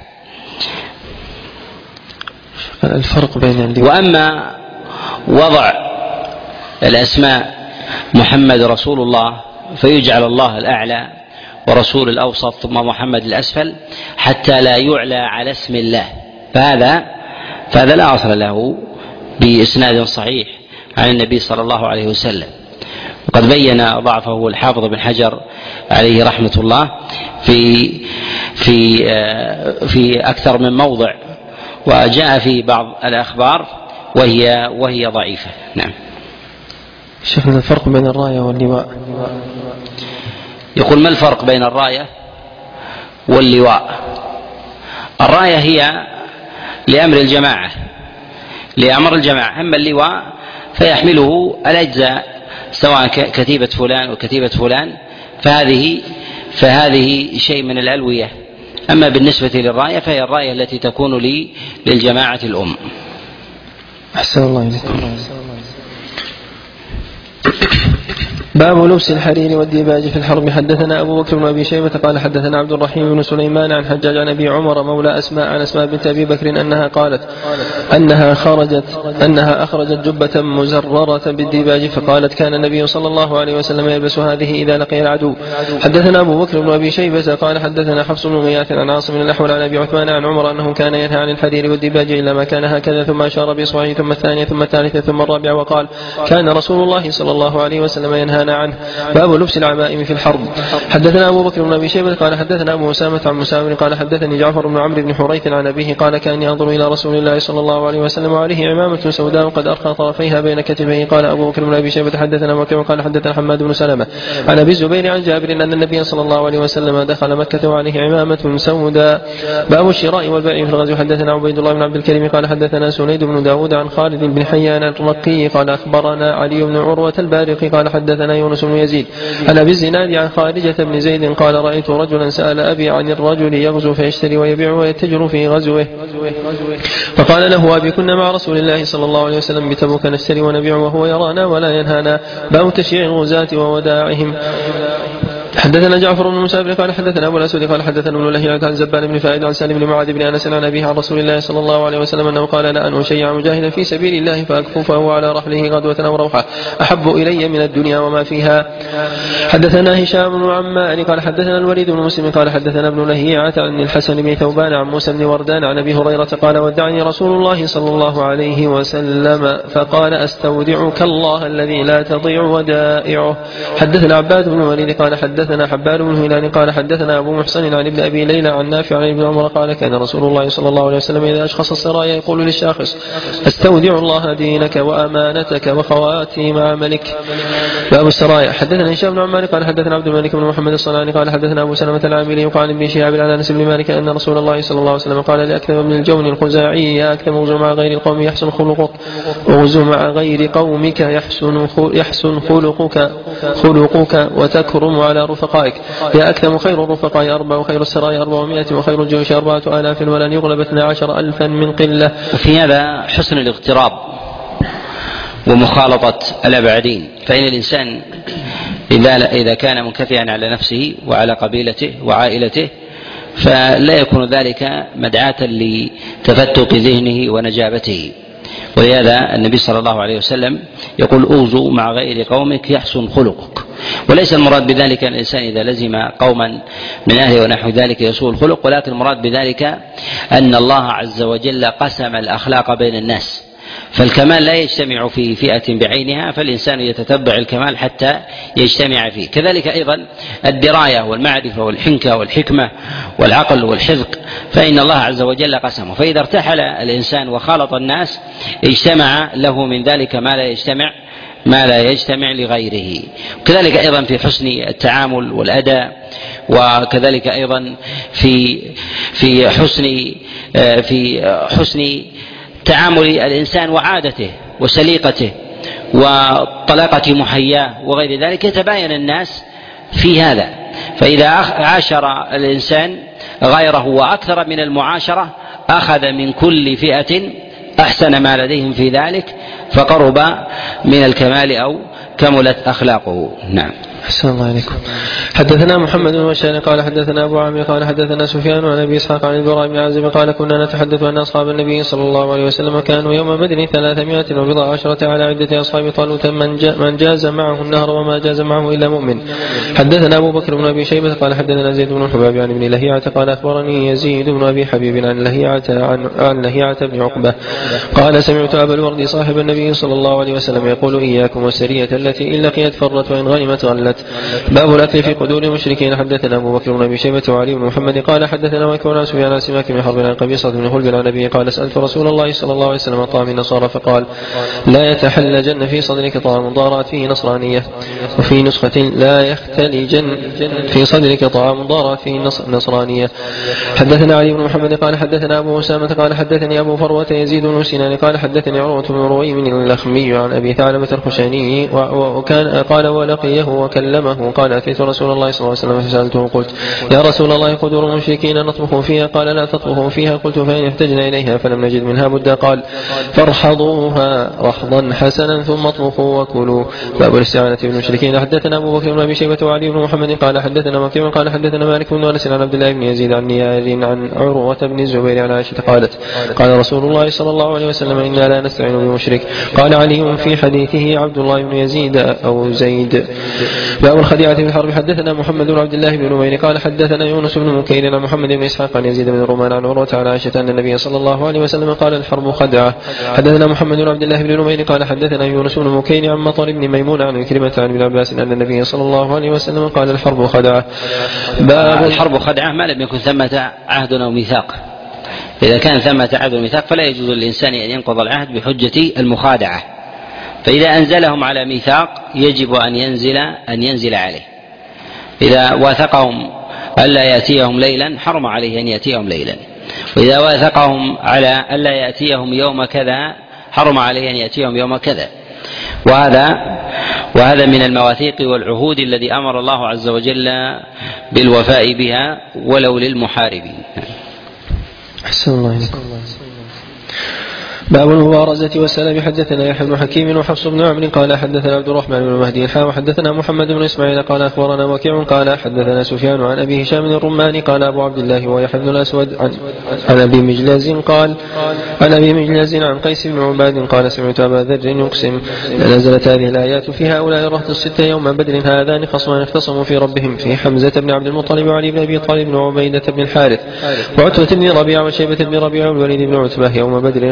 الفرق بين اللواء. وأما وضع الأسماء محمد رسول الله فيجعل الله الأعلى ورسول الأوسط ثم محمد الأسفل حتى لا يعلى على اسم الله، فهذا فهذا لا أصل له بإسناد صحيح عن النبي صلى الله عليه وسلم. وقد بين ضعفه الحافظ بن حجر عليه رحمة الله في في في أكثر من موضع، وجاء في بعض الأخبار وهي وهي ضعيفة. نعم. شيخنا الفرق بين الراية واللواء. يقول ما الفرق بين الراية واللواء؟ الراية هي لأمر الجماعة لأمر الجماعة أما اللواء فيحمله الأجزاء سواء كتيبة فلان وكتيبة فلان، فهذه فهذه شيء من الألوية. أما بالنسبة للراية فهي الراية التي تكون لي للجماعة الأم. أحسن الله إليكم. باب لبس الحرير والديباج في الحرب. حدثنا أبو بكر بن أبي شيبة قال حدثنا عبد الرحيم بن سليمان عن حجاج عن أبي عمر مولى أسماء عن أسماء بنت أبي بكر أنها قالت أنها خرجت أنها أخرجت جبة مزررة بالديباج فقالت كان النبي صلى الله عليه وسلم يلبس هذه إذا لقي العدو. حدثنا أبو بكر بن أبي شيبة قال حدثنا حفص بن غياث عن عاصم بن الأحول عن أبي عثمان عن عمر أنه كان ينهى عن الحرير والديباج إلا ما كان هكذا ثم أشار بإصبعه ثم الثانية ثم الثالثة ثم الرابعة وقال كان رسول الله صلى الله عليه وسلم ينهانا عنه. باب لبس العمائم في الحرب. حدثنا أبو بكر بن أبي شيبة قال حدثنا أبو أسامة عن مساور قال حدثني جعفر بن عمرو بن حريث عن أبيه قال كان ينظر إلى رسول الله صلى الله عليه وسلم وعليه عمامة سوداء قد أرخى طرفيها بين كتفيه. قال أبو بكر بن أبي شيبة حدثنا وكيع قال حدثنا حماد بن سلمة عن أبي الزبير عن جابر أن النبي صلى الله عليه وسلم دخل مكة وعليه عمامة سوداء. باب الشراء والبيع في الغزو. حدثنا عبيد الله بن عبد الكريم قال حدثنا سنيد بن داود عن خالد بن حيان الرقي قال أخبرنا علي بن عروة البارقي قال حدثنا يونس بن يزيد عن أبي الزناد عن خارجة بن زيد قال رأيت رجلا سأل أبي عن الرجل يغزو فيشتري ويبيع ويتجر في غزوه فقال له أبي كنا مع رسول الله صلى الله عليه وسلم بتبوك نشتري ونبيع وهو يرانا ولا ينهانا. باب تشييع الغزاة ووداعهم. حدثنا جعفر بن مسافر قال حدثنا أبو الأسود قال حدثنا ابن لهيعة عن زبان بن فائد عن سالم بن معاذ بن أنس عن أبيه عن رسول الله صلى الله عليه وسلم أنه قال لا أن أشيع مجاهدا في سبيل الله فأكففه على رحله غدوة أو روحة أحب إلي من الدنيا وما فيها. حدثنا هشام بن عمار قال حدثنا الوليد بن مسلم قال حدثنا ابن لهيعة عن الحسن بن ثوبان عن موسى بن وردان عن أبي هريرة قال ودعني رسول الله صلى الله عليه وسلم فقال أستودعك الله الذي لا تضيع ودائعه. حدثنا عباد بن الوليد قال حدثنا حدثنا حبان بن هلال قال حدثنا أبو محسن عن ابن أبي ليلى عن نافع عن ابن عمر قال كان رسول الله صلى الله عليه وسلم إذا أشخص السرايا يقول للشاخص استودع الله دينك وأمانتك وخواتيم عملك. باب السرايا. حدثنا هشام بن عمار قال حدثنا عبد الملك بن محمد الصنعاني قال حدثنا أبو سلمة العامري وقال ابن شهاب عن أنس بن مالك أن رسول الله صلى الله عليه وسلم قال لأكثم بن الجون الخزاعي يا أكثم اغزو مع غير القوم يحسن خلقك اغزو مع غير قومك يحسن يحسن خلقك خلقك وتكرم على رفقائك. يا أكثم خير الرفقاء أربع وخير السرايا أربعمائة وخير الجيوش أربعة آلاف ولن يغلب اثنا عشر ألفا من قلة. وفي هذا حسن الاغتراب ومخالطة الأبعدين، فإن الإنسان إذا إذا كان منكفئا على نفسه وعلى قبيلته وعائلته فلا يكون ذلك مدعاة لتفتق ذهنه ونجابته. ولهذا النبي صلى الله عليه وسلم يقول اوزوا مع غير قومك يحسن خلقك. وليس المراد بذلك أن الإنسان إذا لزم قوما من أهله ونحو ذلك يسوء الخلق، ولكن المراد بذلك أن الله عز وجل قسم الأخلاق بين الناس، فالكمال لا يجتمع في فئة بعينها، فالإنسان يتتبع الكمال حتى يجتمع فيه. كذلك أيضا الدراية والمعرفة والحنكة والحكمة والعقل والحذق فإن الله عز وجل قسمه، فإذا ارتحل الإنسان وخالط الناس اجتمع له من ذلك ما لا يجتمع ما لا يجتمع لغيره. وكذلك أيضا في حسن التعامل والأداء، وكذلك أيضا في في حسن في حسن تعامل الإنسان وعادته وسليقته وطلاقة محياه وغير ذلك يتباين الناس في هذا. فإذا عاشر الإنسان غيره وأكثر من المعاشرة أخذ من كل فئة أحسن ما لديهم في ذلك فقرب من الكمال أو كملت أخلاقه. نعم. أحسن الله عليكم. حدثنا محمد بن بشار قال حدثنا أبو عامر قال حدثنا سفيان عن أبي إسحاق عن البراء بن عازب قال كنا نتحدث أن أصحاب النبي صلى الله عليه وسلم كانوا يوم بدر ثلاثمائة وبضع عشرة على عدة أصحاب طالوت من جاز معه النهر وما جاز معه إلا مؤمن. حدثنا أبو بكر بن أبي شيبة قال حدثنا زيد بن حباب عن ابن لهيعة قال أخبرني يزيد بن أبي حبيب عن لهيعة عن, عن لهيعة بن عقبة قال سمعت أبا الورد صاحب النبي صلى الله عليه وسلم يقول إياكم والسرية التي إن لقيت فرت وإن غنمت غلت. باب الأكل في قدور المشركين. حدثنا أبو بكر بن أبي شيبة وعلي بن محمد قال حدثنا وكيع عن سفيان عن سماك بن حرب عن قبيصة بن خلد عن أبيه قال سألت رسول الله صلى الله عليه وسلم طعام النصارى فقال لا يتحلجن في صدرك طعام ضارت فيه نصرانية، وفي نسخة لا يختلجن في صدرك طعام ضارت فيه نصرانية. حدثنا علي بن محمد قال حدثنا أبو أسامة قال حدثني أبو فروة يزيد بن سنان قال حدثني عروة بن رويم اللخمي عن أبي ثعلبة الخشني وكان قال ولقيه وكلمه قال أتيت رسول الله صلى الله عليه وسلم فسألته قلت يا رسول الله قدور المشركين نطبخ فيها قال لا تطبخوا فيها قلت فإن احتجنا إليها فلم نجد منها بدا قال فارحضوها رحضا حسنا ثم اطبخوا وكلوا. باب الاستعانة بالمشركين. حدثنا أبو بكر بن أبي شيبة وعلي بن محمد قال حدثنا وكيع قال حدثنا مالك بن أنس عن عبد الله بن يزيد عن نيار عن عروة بن الزبير عن عائشة قالت قال رسول الله صلى الله عليه وسلم إنا لا نستعين بمشرك. قال علي في حديثه عبد الله بن يزيد أو زيد. باب الخديعة في الحرب. حدثنا محمد بن عبد الله بن نمير قال حدثنا يونس بن مكير عن محمد بن إسحاق عن يزيد بن الرومان عن عروة عن عائشة أن النبي صلى الله عليه وسلم قال الحرب خدعة. حدثنا محمد بن عبد الله بن نمير قال حدثنا يونس بن مكير عن مطر بن ميمون عن كلمة عن ابن عباس أن النبي صلى الله عليه وسلم قال الحرب خدعة. باب الحرب خدعة ما لم يكن ثمة عهد أو ميثاق. إذا كان ثمة عهد وميثاق فلا يجوز للإنسان أن ينقض العهد بحجة المخادعة، فإذا أنزلهم على ميثاق يجب أن ينزل أن ينزل عليه. إذا واثقهم ألا يأتيهم ليلا حرم عليه أن يأتيهم ليلا، وإذا واثقهم على ألا يأتيهم يوم كذا حرم عليه أن يأتيهم يوم كذا. وهذا وهذا من المواثيق والعهود الذي أمر الله عز وجل بالوفاء بها ولو للمحاربين. أحسن الله عليكم. باب المبارزة والسلام. حدثنا يحيى بن حكيم وحفص بن عمرو قال حدثنا عبد الرحمن بن مهدي حا وحدثنا محمد بن اسماعيل قال اخبرنا وكيع قال حدثنا سفيان عن ابي هشام الرماني قال ابو عبد الله ويحيى بن الاسود عن, عن ابي مجلز قال عن ابي مجلز عن قيس بن عباد قال سمعت ابا ذر يقسم نزلت هذه الايات في هؤلاء الرهط السته يوم بدر هذان خصمان اختصموا في ربهم في حمزه بن عبد المطلب وعلي بن ابي طالب وعبيده بن الحارث وعتبه بن ربيعه وشيبه بن ربيعه والوليد بن عتبه يوم بدر اختصموا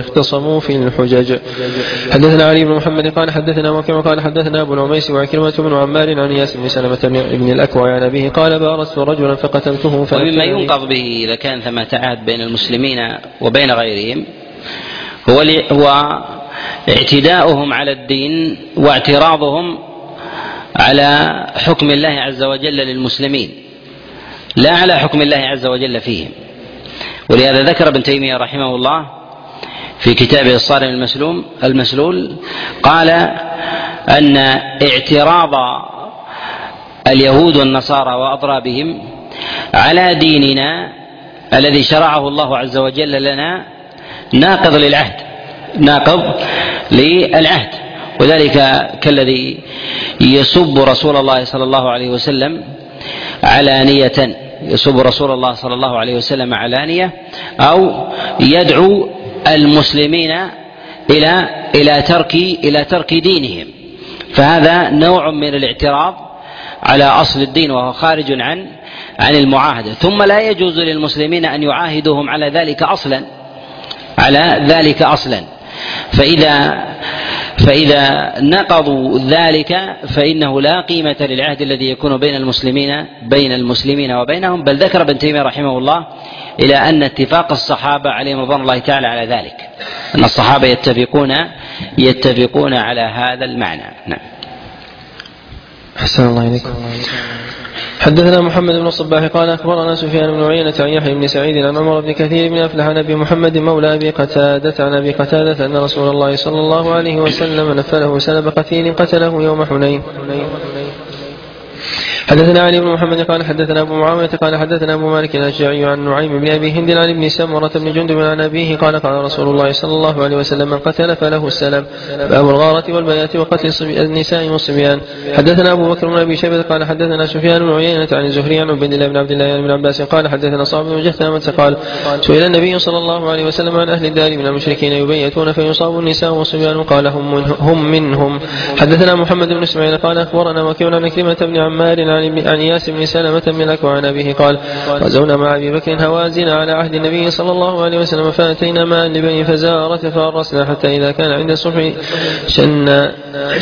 صروف الحجج. حدثنا علي بن محمد قال حدثنا وكيع قال حدثنا أبو العميس وعكرمة بن عمار عن ياس بن سلمة بن الأكوع عن أبيه قال بارزت رجلا فقتلته. ومما ينقض به إذا كان ثمة عهد بين المسلمين وبين غيرهم هو, هو اعتداؤهم على الدين واعتراضهم على حكم الله عز وجل للمسلمين لا على حكم الله عز وجل فيهم. ولهذا ذكر ابن تيمية رحمه الله في كتابه الصارم المسلوم المسلول قال أن اعتراض اليهود والنصارى وأضرابهم على ديننا الذي شرعه الله عز وجل لنا ناقض للعهد ناقض للعهد وذلك كالذي يسب رسول الله صلى الله عليه وسلم علانية يسب رسول الله صلى الله عليه وسلم علانية أو يدعو المسلمين إلى إلى ترك إلى ترك دينهم، فهذا نوع من الاعتراض على أصل الدين وهو خارج عن عن المعاهدة. ثم لا يجوز للمسلمين أن يعاهدوهم على ذلك أصلا على ذلك أصلا فإذا فإذا نقضوا ذلك فإنه لا قيمة للعهد الذي يكون بين المسلمين بين المسلمين وبينهم. بل ذكر ابن تيمية رحمه الله إلى أن اتفاق الصحابة عليهم رضوان الله تعالى على ذلك، أن الصحابة يتفقون يتفقون على هذا المعنى. نعم. أحسن الله إليكم. حدثنا محمد بن الصباح قال أخبرنا سفيان بن عيينة عن يحيى بن سعيد عن عمر بن كثير بن أفلح عن أبي محمد مولى أبي قتادة عن أبي قتادة أن رسول الله صلى الله عليه وسلم نفله سلب قتيل قتله يوم حنين. حدثنا علي بن محمد قال حدثنا أبو معاوية قال حدثنا أبو مالك الأشجعي عن نعيم بن أبي هند عن ابن سمرة بن جندب عن أبيه قال قال رسول الله صلى الله عليه وسلم من قتل فله السلام. باب الغارة والبيات وقتل النساء والصبيان. حدثنا أبو بكر بن أبي شيبة قال حدثنا سفيان بن عيينة عن الزهري عن عبيد الله بن عبد الله بن عباس قال حدثنا صعب بن جثامة قال سئل النبي صلى الله عليه وسلم عن أهل الدار من المشركين يبيتون فيصاب النساء والصبيان قال هم, من هم منهم. حدثنا محمد بن اسماعيل قال أخبرنا وكيع عن كلمة بن عمار عن ياس بن سلمة بن الأكوع عن أبيه قال غزونا مع أبي بكر هوازن على عهد النبي صلى الله عليه وسلم فأتينا ماء لبني فزارة فأرسنا حتى إذا كان عند الصبح شن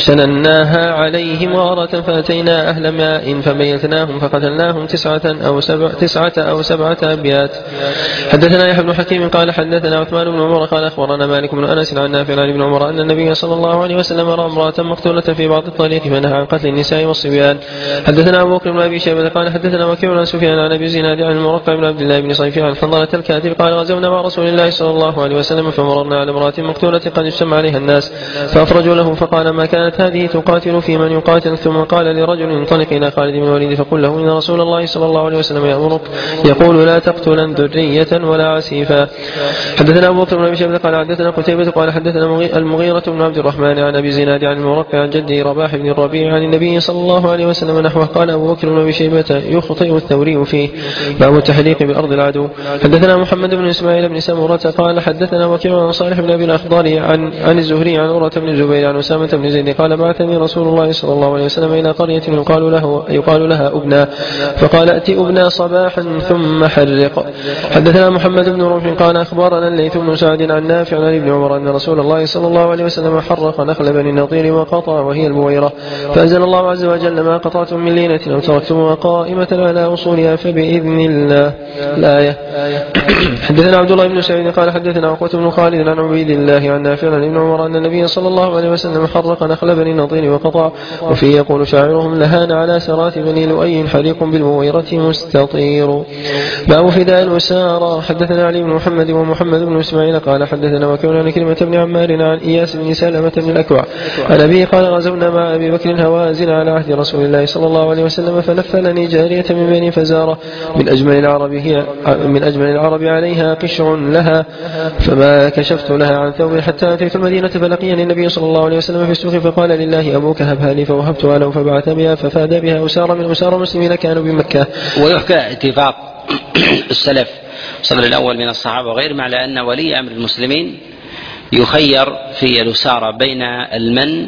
شنناها عليهم غارة فأتينا أهل ماء فبيتناهم فقتلناهم تسعة أو سبع تسعة أو سبعة أبيات. حدثنا يحيى بن حكيم قال حدثنا عثمان بن عمر قال أخبرنا مالك بن أنس عن نافع عن ابن عمر أن النبي صلى الله عليه وسلم رأى امرأة مقتولة في بعض الطريق فنهى عن قتل النساء والصبيان. حدثنا أبو بكر بن أبي شيبة قال حدثنا وكيع عن سفيان عن أبي زناد عن المرقع بن عبد الله بن صيفي عن حنظلة الكاتب قال غزونا مع رسول الله صلى الله عليه وسلم فمررنا على امرأة مقتولة قد اجتمع عليها الناس فأفرجوا له فقال ما كانت هذه تقاتل في من يقاتل. ثم قال لرجل انطلق إلى خالد بن الوليد فقل له إن رسول الله صلى الله عليه وسلم يأمرك يقول لا تقتلا ذرية ولا عسيفا. حدثنا أبو بكر بن أبي شيبة قال حدثنا قتيبة قال حدثنا المغيرة بن عبد الرحمن عن أبي زناد عن المرقع عن جده رباح بن الربيع عن النبي صلى الله عليه وسلم نحوه. قال أبو بكر بن أبي شيبة يخطئ الثوري فيه باب التحليق بالأرض العدو. حدثنا محمد بن إسماعيل بن سمرة قال حدثنا وكيع عن صالح بن أبي الأخضر عن عن الزهري عن عروة بن الزبير عن أسامة بن زيد قال بعثني رسول الله صلى الله عليه وسلم إلى قرية يقال له يقال لها أبنى فقال أتي أبنى صباحا ثم حرق. حدثنا محمد بن رمح قال أخبرنا الليث بن سعد عن نافع عن ابن عمر أن رسول الله صلى الله عليه وسلم حرق نخل بني النضير وقطع وهي البويرة فأنزل الله عز وجل ما قطعتم من لينة أو تركتموها قائمة على أصولها فبإذن الله الآية. حدثنا عبد الله بن سعيد قال حدثنا عقبة بن خالد عن عبيد الله عن نافع عن ابن عمر أن النبي صلى الله عليه وسلم حرق نخل بني النضير وقطع وفيه يقول شاعرهم لهان على سرات بني لؤي حريق بالبويرة مستطير. باب فداء الأسارى. حدثنا علي بن محمد ومحمد بن إسماعيل قال حدثنا وكيع عن كلمة بن عمار عن إياس بن سلمة بن الأكوع عن أبيه قال غزونا مع أبي بكر هوازن على عهد رسول الله صلى الله عليه وسلم فنفلني جارية من بني فزارة من أجمل العرب هي من أجمل العرب عليها قشع لها فما كشفت لها عن ثوب حتى أتيت المدينة فلقيني النبي صلى الله عليه وسلم في السوق فقال لله أبوك هبها لي فوهبتها له فبعث بها ففاد بها أسارى من أسارى المسلمين كانوا بمكة. ويحكى اتفاق السلف الصدر الأول من الصحابة وغيرهم على أن ولي أمر المسلمين يخير في الأسارى بين المن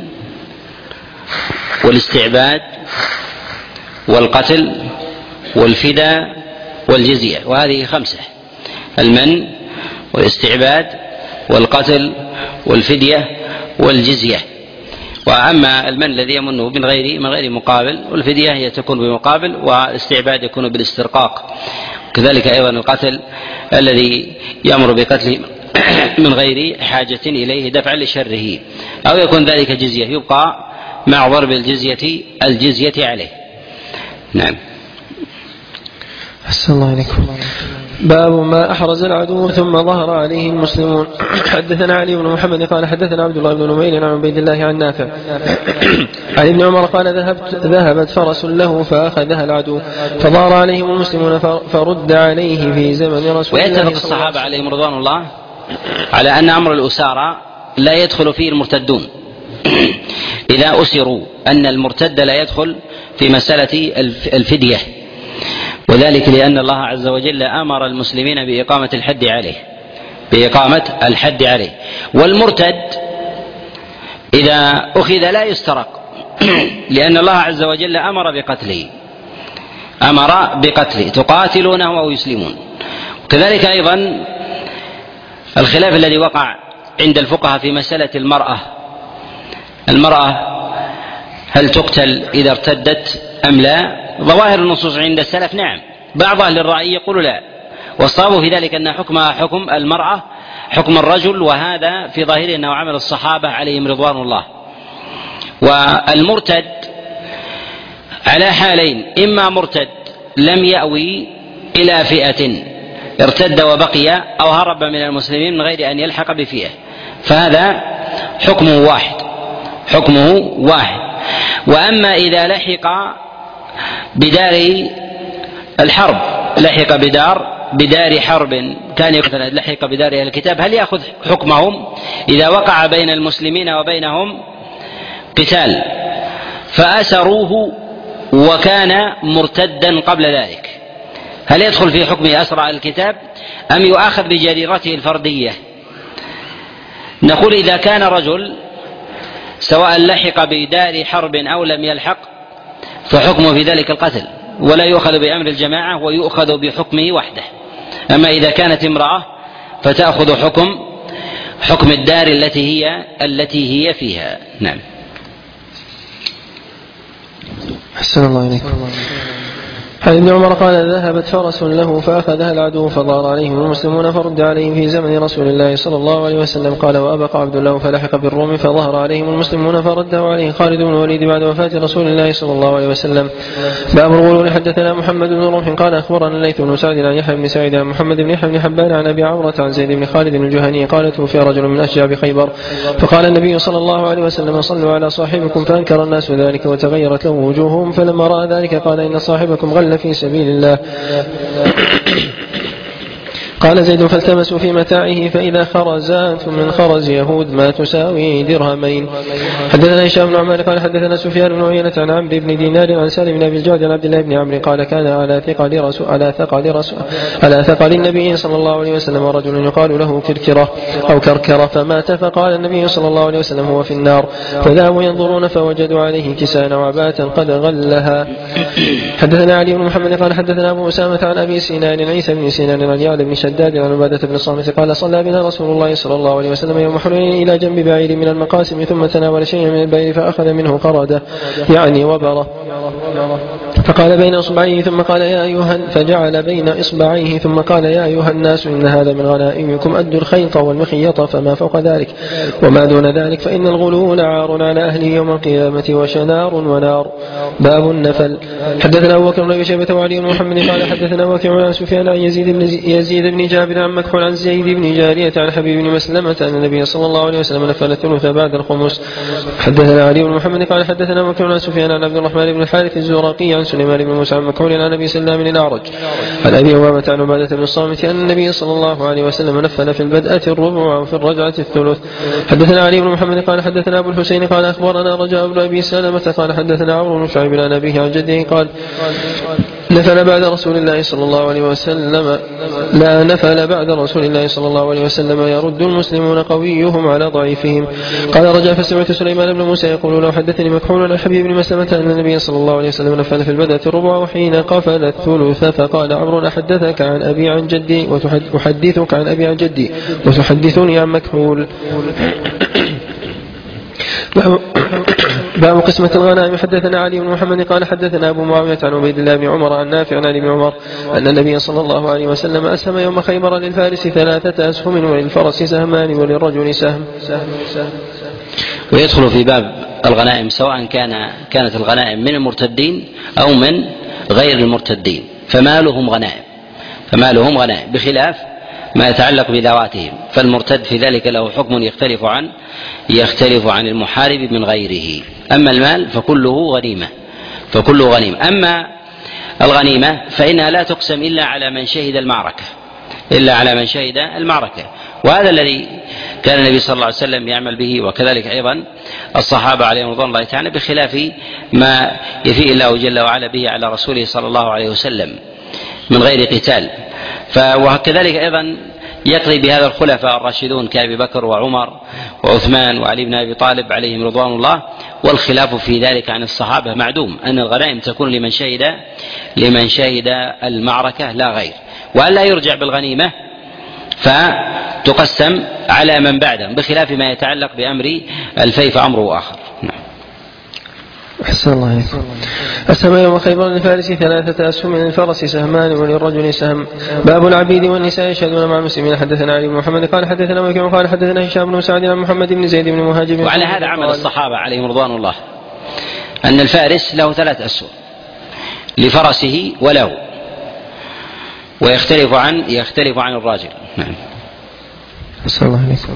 والاستعباد والقتل والفداء والجزية، وهذه خمسة: المن والاستعباد والقتل والفدية والجزية. وأما المن الذي يمنه من غير من غير مقابل، والفدية هي تكون بمقابل، والاستعباد يكون بالاسترقاق. كذلك أيضا القتل الذي يأمر بقتله من غير حاجة إليه دفعا لشره، أو يكون ذلك جزية يبقى مع ضرب الجزية الجزية عليه. نعم. أحسن الله عليكم. باب ما أحرز العدو ثم ظهر عليه المسلمون. حدثنا علي بن محمد قال حدثنا عبد الله بن نمير عن عبيد الله عن نافع عن ابن عمر قال ذهبت ذهبت فرس له فأخذها العدو فظهر عليهم المسلمون فرد عليه في زمن رسول الله. ويتفق الصحابة عليهم رضوان الله على أن أمر الأسارى لا يدخل فيه المرتدون إذا أسروا، أن المرتد لا يدخل في مسألة الفدية، وذلك لأن الله عز وجل أمر المسلمين بإقامة الحد عليه بإقامة الحد عليه والمرتد إذا أخذ لا يسترق لأن الله عز وجل أمر بقتله أمر بقتله تقاتلونه أو يسلمون. وكذلك أيضا الخلاف الذي وقع عند الفقهاء في مسألة المرأة المرأة هل تقتل إذا ارتدت أم لا؟ ظواهر النصوص عند السلف نعم، بعض أهل الرأي يقول لا، والصواب في ذلك أن حكمها حكم المرأة حكم الرجل، وهذا في ظاهره أنه عمل الصحابة عليهم رضوان الله. والمرتد على حالين، إما مرتد لم يأوي إلى فئة ارتد وبقي، أو هرب من المسلمين من غير أن يلحق بفئة، فهذا حكمه واحد حكمه واحد. وأما إذا لحق بدار الحرب لحق بدار بدار حرب كان يقتل لحق بدار أهل الكتاب، هل يأخذ حكمهم إذا وقع بين المسلمين وبينهم قتال فأسروه وكان مرتدا قبل ذلك، هل يدخل في حكم أسرى الكتاب أم يؤاخذ بجريرته الفردية؟ نقول إذا كان رجل سواء لحق بدار حرب أو لم يلحق فحكمه في ذلك القتل، ولا يؤخذ بأمر الجماعة ويؤخذ بحكمه وحده. أما إذا كانت امرأة فتأخذ حكم حكم الدار التي هي التي هي فيها. نعم. أحسن الله إليكم. عن ابن عمر قال ذهبت فرس له فأخذها العدو فظهر عليهم المسلمون فرد عليهم في زمن رسول الله صلى الله عليه وسلم. قال وأبقى عبد الله فلحق بالروم فظهر عليهم المسلمون فرده عليه خالد بن الوليد بعد وفاة رسول الله صلى الله عليه وسلم. باب الغلول. حدثنا محمد بن روح قال أخبرنا الليث بن سعد عن يحيى بن سعيد عن محمد بن يحيى بن حبان عن أبي عمرة عن زيد بن خالد الجهني قال توفي رجل من أشجاب خيبر فقال النبي صلى الله عليه وسلم صلوا على صاحبكم، فأنكر الناس ذلك وتغيرت له وجوههم، فلما رأى ذلك قال إن صاحبكم غل في سبيل الله. قال زيد فالتمسوا في متاعه فإذا خرزات من خرز يهود ما تساوي درهمين. حدثنا هشام بن عمار قال حدثنا سفيان بن عيينة عن عمرو بن دينار عن سالم بن أبي الجعد عن عبد الله بن عمرو قال كان على ثقل رسول على ثقل رسول على ثقل النبي صلى الله عليه وسلم رجل يقال له كركرة أو كركرة فمات، فقال النبي صلى الله عليه وسلم هو في النار، فذهبوا ينظرون فوجدوا عليه كساء وعباءة قد غلها. حدثنا علي بن محمد قال حدثنا أبو أسامة عن أبي سنان عيسى بن سنان عن يعلى بن شداد عن عبادة بن الصامت قال صلى بنا رسول الله صلى الله عليه وسلم يوم حنين إلى جنب بعير من المقاسم ثم تناول شيئا من البعير فأخذ منه قردة يعني وبرة فقال بين إصبعيه ثم قال يا أيها فجعل بين إصبعيه ثم قال يا أيها الناس إن هذا من غنائمكم أدوا الخيط والمخيط فما فوق ذلك وما دون ذلك فإن الغلول عار على أهله يوم القيامة وشنار ونار. باب النفل. حدثنا أبو بكر بن أبي شيبة وعلي بن محمد قال حدثنا وكيع عن سفيان عن يزيد بن يزيد بن جابر عن مكحول عن زيد بن جارية عن حبيب بن مسلمة أن النبي صلى الله عليه وسلم نفل الثلث بعد الخمس. حدثنا علي بن محمد قال حدثنا وكيع عن سفيان عن عبد الرحمن بن الحارث الزرقي عن سليمان بن موسى عن مكحول عن أبي سلام الأعرج عن أبي أمامة عن عبادة بن الصامت أن النبي صلى الله عليه وسلم نفل في البدءة الربع وفي الرجعة الثلث. حدثنا علي بن محمد قال حدثنا أبو الحسين قال أخبرنا رجاء بن أبي سلمة قال حدثنا عمرو بن شعيب عن أبيه عن جده قال نفل بعد رسول الله صلى الله عليه وسلم لا نفل بعد رسول الله صلى الله عليه وسلم يرد المسلمون قويهم على ضعيفهم. قال رجع فسمعت سليمان بن موسى يقول لو حدثني مكحول عن حبيب بن مسلمة أن النبي صلى الله عليه وسلم نفل في البدء الربع وحين قفل الثلث فقال عمرو أحدثك عن أبي عن جدي وأحدثك عن أبي عن جدي وتحدثني عن مكحول. باب قسمة الغنائم. حدثنا علي بن محمد قال حدثنا أبو معاوية عن عبيد الله بن عمر عن نافع عن ابن عمر أن النبي صلى الله عليه وسلم أسهم يوم خيبر للفارس ثلاثة أسهم وللفرس سهمان وللرجل سهم. ويدخل في باب الغنائم سواء كان كانت الغنائم من المرتدين أو من غير المرتدين فمالهم غنائم فمالهم غنائم بخلاف ما يتعلق بذواتهم، فالمرتد في ذلك له حكم يختلف عن يختلف عن المحارب من غيره. أما المال فكله غنيمة فكله غنيمة. أما الغنيمة فإنها لا تقسم إلا على من شهد المعركة إلا على من شهد المعركة وهذا الذي كان النبي صلى الله عليه وسلم يعمل به، وكذلك أيضا الصحابة عليهم رضوان الله تعالى، بخلاف ما يفيء الله جل وعلا به على رسوله صلى الله عليه وسلم من غير قتال. وكذلك أيضا يقضي بهذا الخلفاء الراشدون كأبي بكر وعمر وعثمان وعلي بن أبي طالب عليهم رضوان الله، والخلاف في ذلك عن الصحابة معدوم، أن الغنائم تكون لمن شهد لمن شهد المعركة لا غير، وأن لا يرجع بالغنيمة فتقسم على من بعدهم، بخلاف ما يتعلق بأمر الفيء فأمره آخر. أحسن الله عليكم. أسهم يوم خيبر للفارس ثلاثة أسهم للفرس سهمان وللرجل سهم. باب العبيد والنساء يشهدون مع المسلمين. حدثنا علي بن محمد قال حدثنا وكيع قال حدثنا هشام بن سعد عن محمد بن زيد بن مهاجر. وعلى هذا عمل الصحابة عليهم رضوان الله، أن الفارس له ثلاث أسهم لفرسه وله، ويختلف عن يختلف عن الراجل. نعم. أحسن الله عليكم.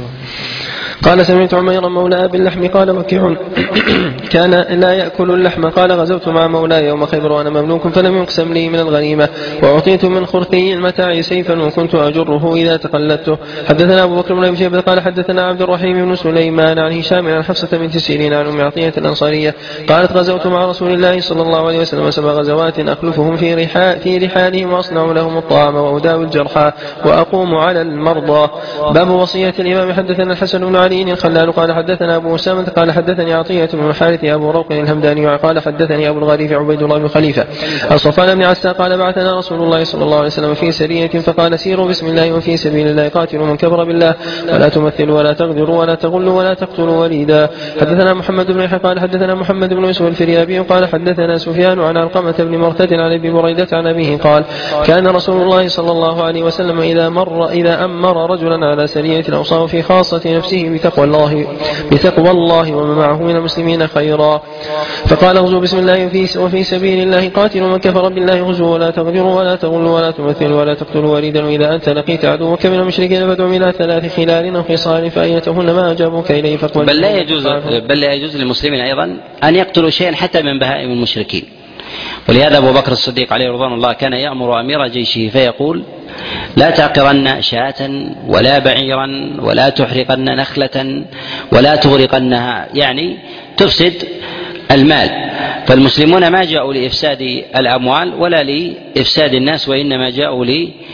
قال سمعت عميرا مولى أبي اللحم قال وكيع كان لا يأكل اللحم قال غزوت مع مولاي يوم خيبر وأنا مملوك فلم يقسم لي من الغنيمة وأعطيت من خرقي المتاع سيفا وكنت أجره إذا تقلدته. حدثنا أبو بكر بن أبي شيبة قال حدثنا عبد الرحيم بن سليمان عن هشام عن حفصة بنت سيرين عن أم عطية الأنصارية قالت غزوت مع رسول الله صلى الله عليه وسلم سبع غزوات أخلفهم في رحال في رحالهم وأصنع لهم الطعام وأداوي الجرحى وأقوم على المرضى. باب وصية الإمام. حدثنا الحسن بن علي الخلال قال حدثنا أبو أسامة قال حدثني عطية بن الحارث أبو روق الهمداني قال حدثني أبو الغريف عبيد الله بن خليفة عن صفوان بن عسى قال بعثنا رسول الله صلى الله عليه وسلم في سرية فقال سيروا بسم الله وفي سبيل الله قاتلوا من كفر بالله ولا تمثلوا ولا تغدروا ولا تغلوا ولا تقتلوا وليدا. حدثنا محمد بن يحيى قال حدثنا محمد بن يوسف الفريابي قال حدثنا سفيان عن علقمة بن مرتد عن أبي بريدة عن أبيه قال كان رسول الله صلى الله عليه وسلم إذا مر إذا أمر رجلا على سرية أوصاه في خاصة نفسه بتقوى الله بتقوى الله وما معه من المسلمين خيرا فقال اغزوا بسم الله وفي, وفي سبيل الله قاتلوا من كفر بالله غزوا ولا تغدروا ولا تغلوا ولا تمثلوا ولا تقتلوا وليدا وإذا أنت لقيت عدوك من المشركين فادعوا إلى ثلاث خلال أو خصال فأيتهن ما أجابوك إليه فاقبل. بل لا يجوز بل لا يجوز للمسلمين أيضا أن يقتلوا شيئا حتى من بهائم المشركين، ولهذا أبو بكر الصديق عليه رضوان الله كان يأمر أمير جيشه فيقول لا تعقرن شاة ولا بعيرا ولا تحرقن نخلة ولا تغرقنها، يعني تفسد المال. فالمسلمون ما جاءوا لإفساد الأموال ولا لإفساد الناس، وإنما جاءوا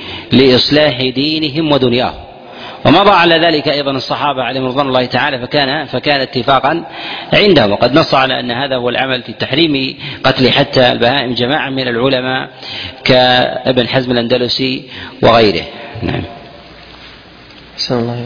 لإصلاح دينهم ودنياهم. ومضى على ذلك أيضا الصحابة عليهم رضوان الله تعالى فكان فكان اتفاقا عندهم، وقد نص على أن هذا هو العمل في تحريم قتل حتى البهائم جماعة من العلماء كابن حزم الأندلسي وغيره. نعم. بسم الله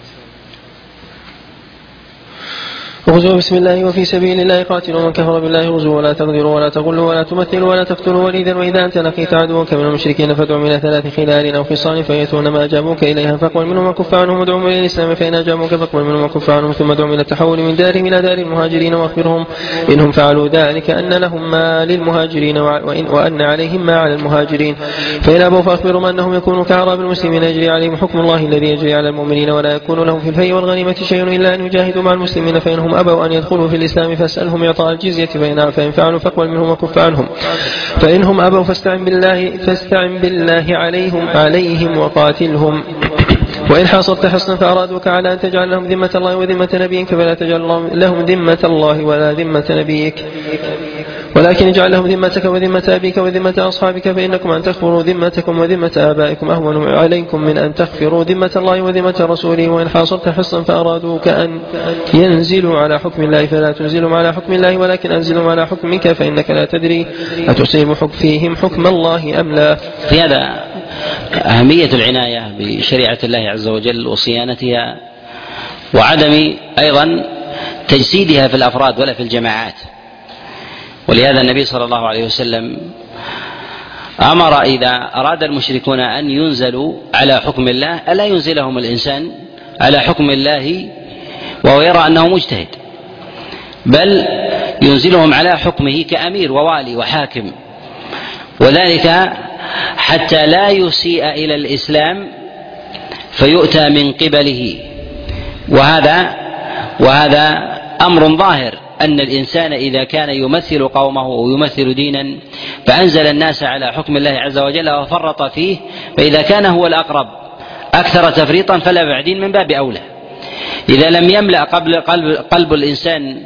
غزوا بسم الله وفي سبيل الله قاتلوا من كفر بالله غزوا ولا تغدروا ولا تغلوا ولا تمثلوا ولا تقتلوا وليدا وإذا أنت لقيت عدوك من المشركين فادعوا إلى ثلاث خلال أو خصال فيأتون ما أجابوك إليها فاقبل منهم وكف عنهم وادعوهم إلى الإسلام فإن أجابوك فاقبل منهم وكف عنهم ثم ادعوهم إلى التحول من دارهم إلى دار المهاجرين وأخبرهم إنهم فعلوا ذلك أن لهم ما للمهاجرين وإن وأن عليهم ما على المهاجرين فإن أبوا فأخبرهم أنهم يكونوا كأعراب المسلمين يجري عليهم حكم الله الذي يجري على المؤمنين ولا يكون لهم في الفيء والغنيمة شيء إلا أن يجاهدوا مع المسلمين فإنهم أبوا أن يدخلوا في الإسلام فاسألهم إعطاء الجزية فإن فإن فعلوا فاقبل منهم وكف عنهم فإنهم أبوا فاستعن بالله فاستعن بالله عليهم عليهم وقاتلهم وإن حاصرت حصنا فأرادوك على أن تجعل لهم ذمة الله وذمة نبيك فلا تجعل لهم ذمة الله ولا ذمة نبيك ولكن اجعل لهم ذمتك وذمة أبيك وذمة أصحابك، فإنكم أن تغفروا ذمتكم وذمة آبائكم أهون عليكم من أن تغفروا ذمة الله وذمة رسوله. وإن حاصرت حصا فأرادوك أن ينزلوا على حكم الله فلا تنزلهم على حكم الله، ولكن أنزلهم على حكمك، فإنك لا تدري أتصيب فيهم حكم الله أم لا. في هذا أهمية العناية بشريعة الله عز وجل وصيانتها، وعدم أيضا تجسيدها في الأفراد ولا في الجماعات. ولهذا النبي صلى الله عليه وسلم أمر إذا أراد المشركون أن ينزلوا على حكم الله ألا ينزلهم الإنسان على حكم الله وهو يرى أنه مجتهد، بل ينزلهم على حكمه كأمير ووالي وحاكم، وذلك حتى لا يسيء إلى الإسلام فيؤتى من قبله. وهذا وهذا أمر ظاهر، أن الإنسان إذا كان يمثل قومه ويمثل دينا فأنزل الناس على حكم الله عز وجل وفرط فيه، فإذا كان هو الأقرب أكثر تفريطا فلا بعدين من باب أولى. إذا لم يملأ قلب, قلب, قلب الإنسان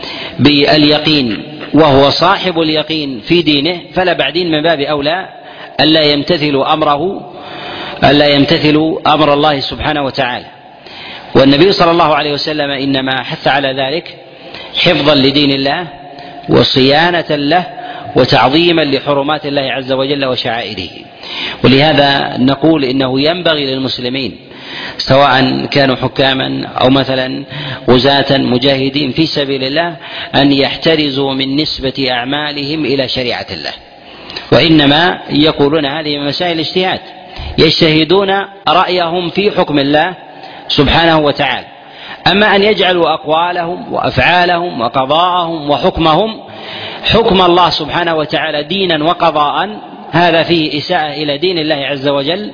باليقين وهو صاحب اليقين في دينه فلا بعدين من باب أولى ألا يمتثل أمره ألا يمتثل أمر الله سبحانه وتعالى. والنبي صلى الله عليه وسلم إنما حث على ذلك حفظا لدين الله وصيانة له وتعظيما لحرمات الله عز وجل وشعائره. ولهذا نقول إنه ينبغي للمسلمين سواء كانوا حكاما أو مثلا غزاة مجاهدين في سبيل الله أن يحترزوا من نسبة أعمالهم إلى شريعة الله، وإنما يقولون هذه مسائل اجتهاد، يجتهدون رأيهم في حكم الله سبحانه وتعالى. أما أن يجعلوا أقوالهم وأفعالهم وقضاءهم وحكمهم حكم الله سبحانه وتعالى دينا وقضاء، هذا فيه إساءة إلى دين الله عز وجل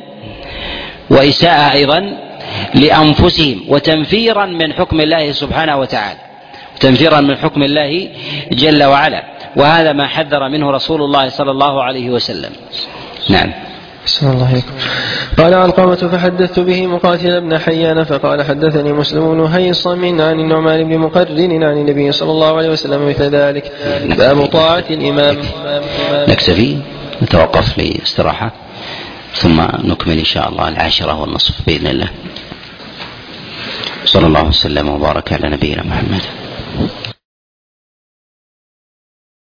وإساءة أيضا لأنفسهم وتنفيرا من حكم الله سبحانه وتعالى، تنفيرا من حكم الله جل وعلا. وهذا ما حذر منه رسول الله صلى الله عليه وسلم. نعم. بسم الله عليكم. قال علقمة فحدثت به مقاتل بن حيان فقال حدثني مسلم بن هيصم عن النعمان بن مقرن عن النبي صلى الله عليه وسلم مثل ذلك. باب طاعة الإمام. نكتفي نتوقف لاستراحة ثم نكمل إن شاء الله العاشرة والنصف بإذن الله. صلى الله وسلم وبارك على نبينا محمد.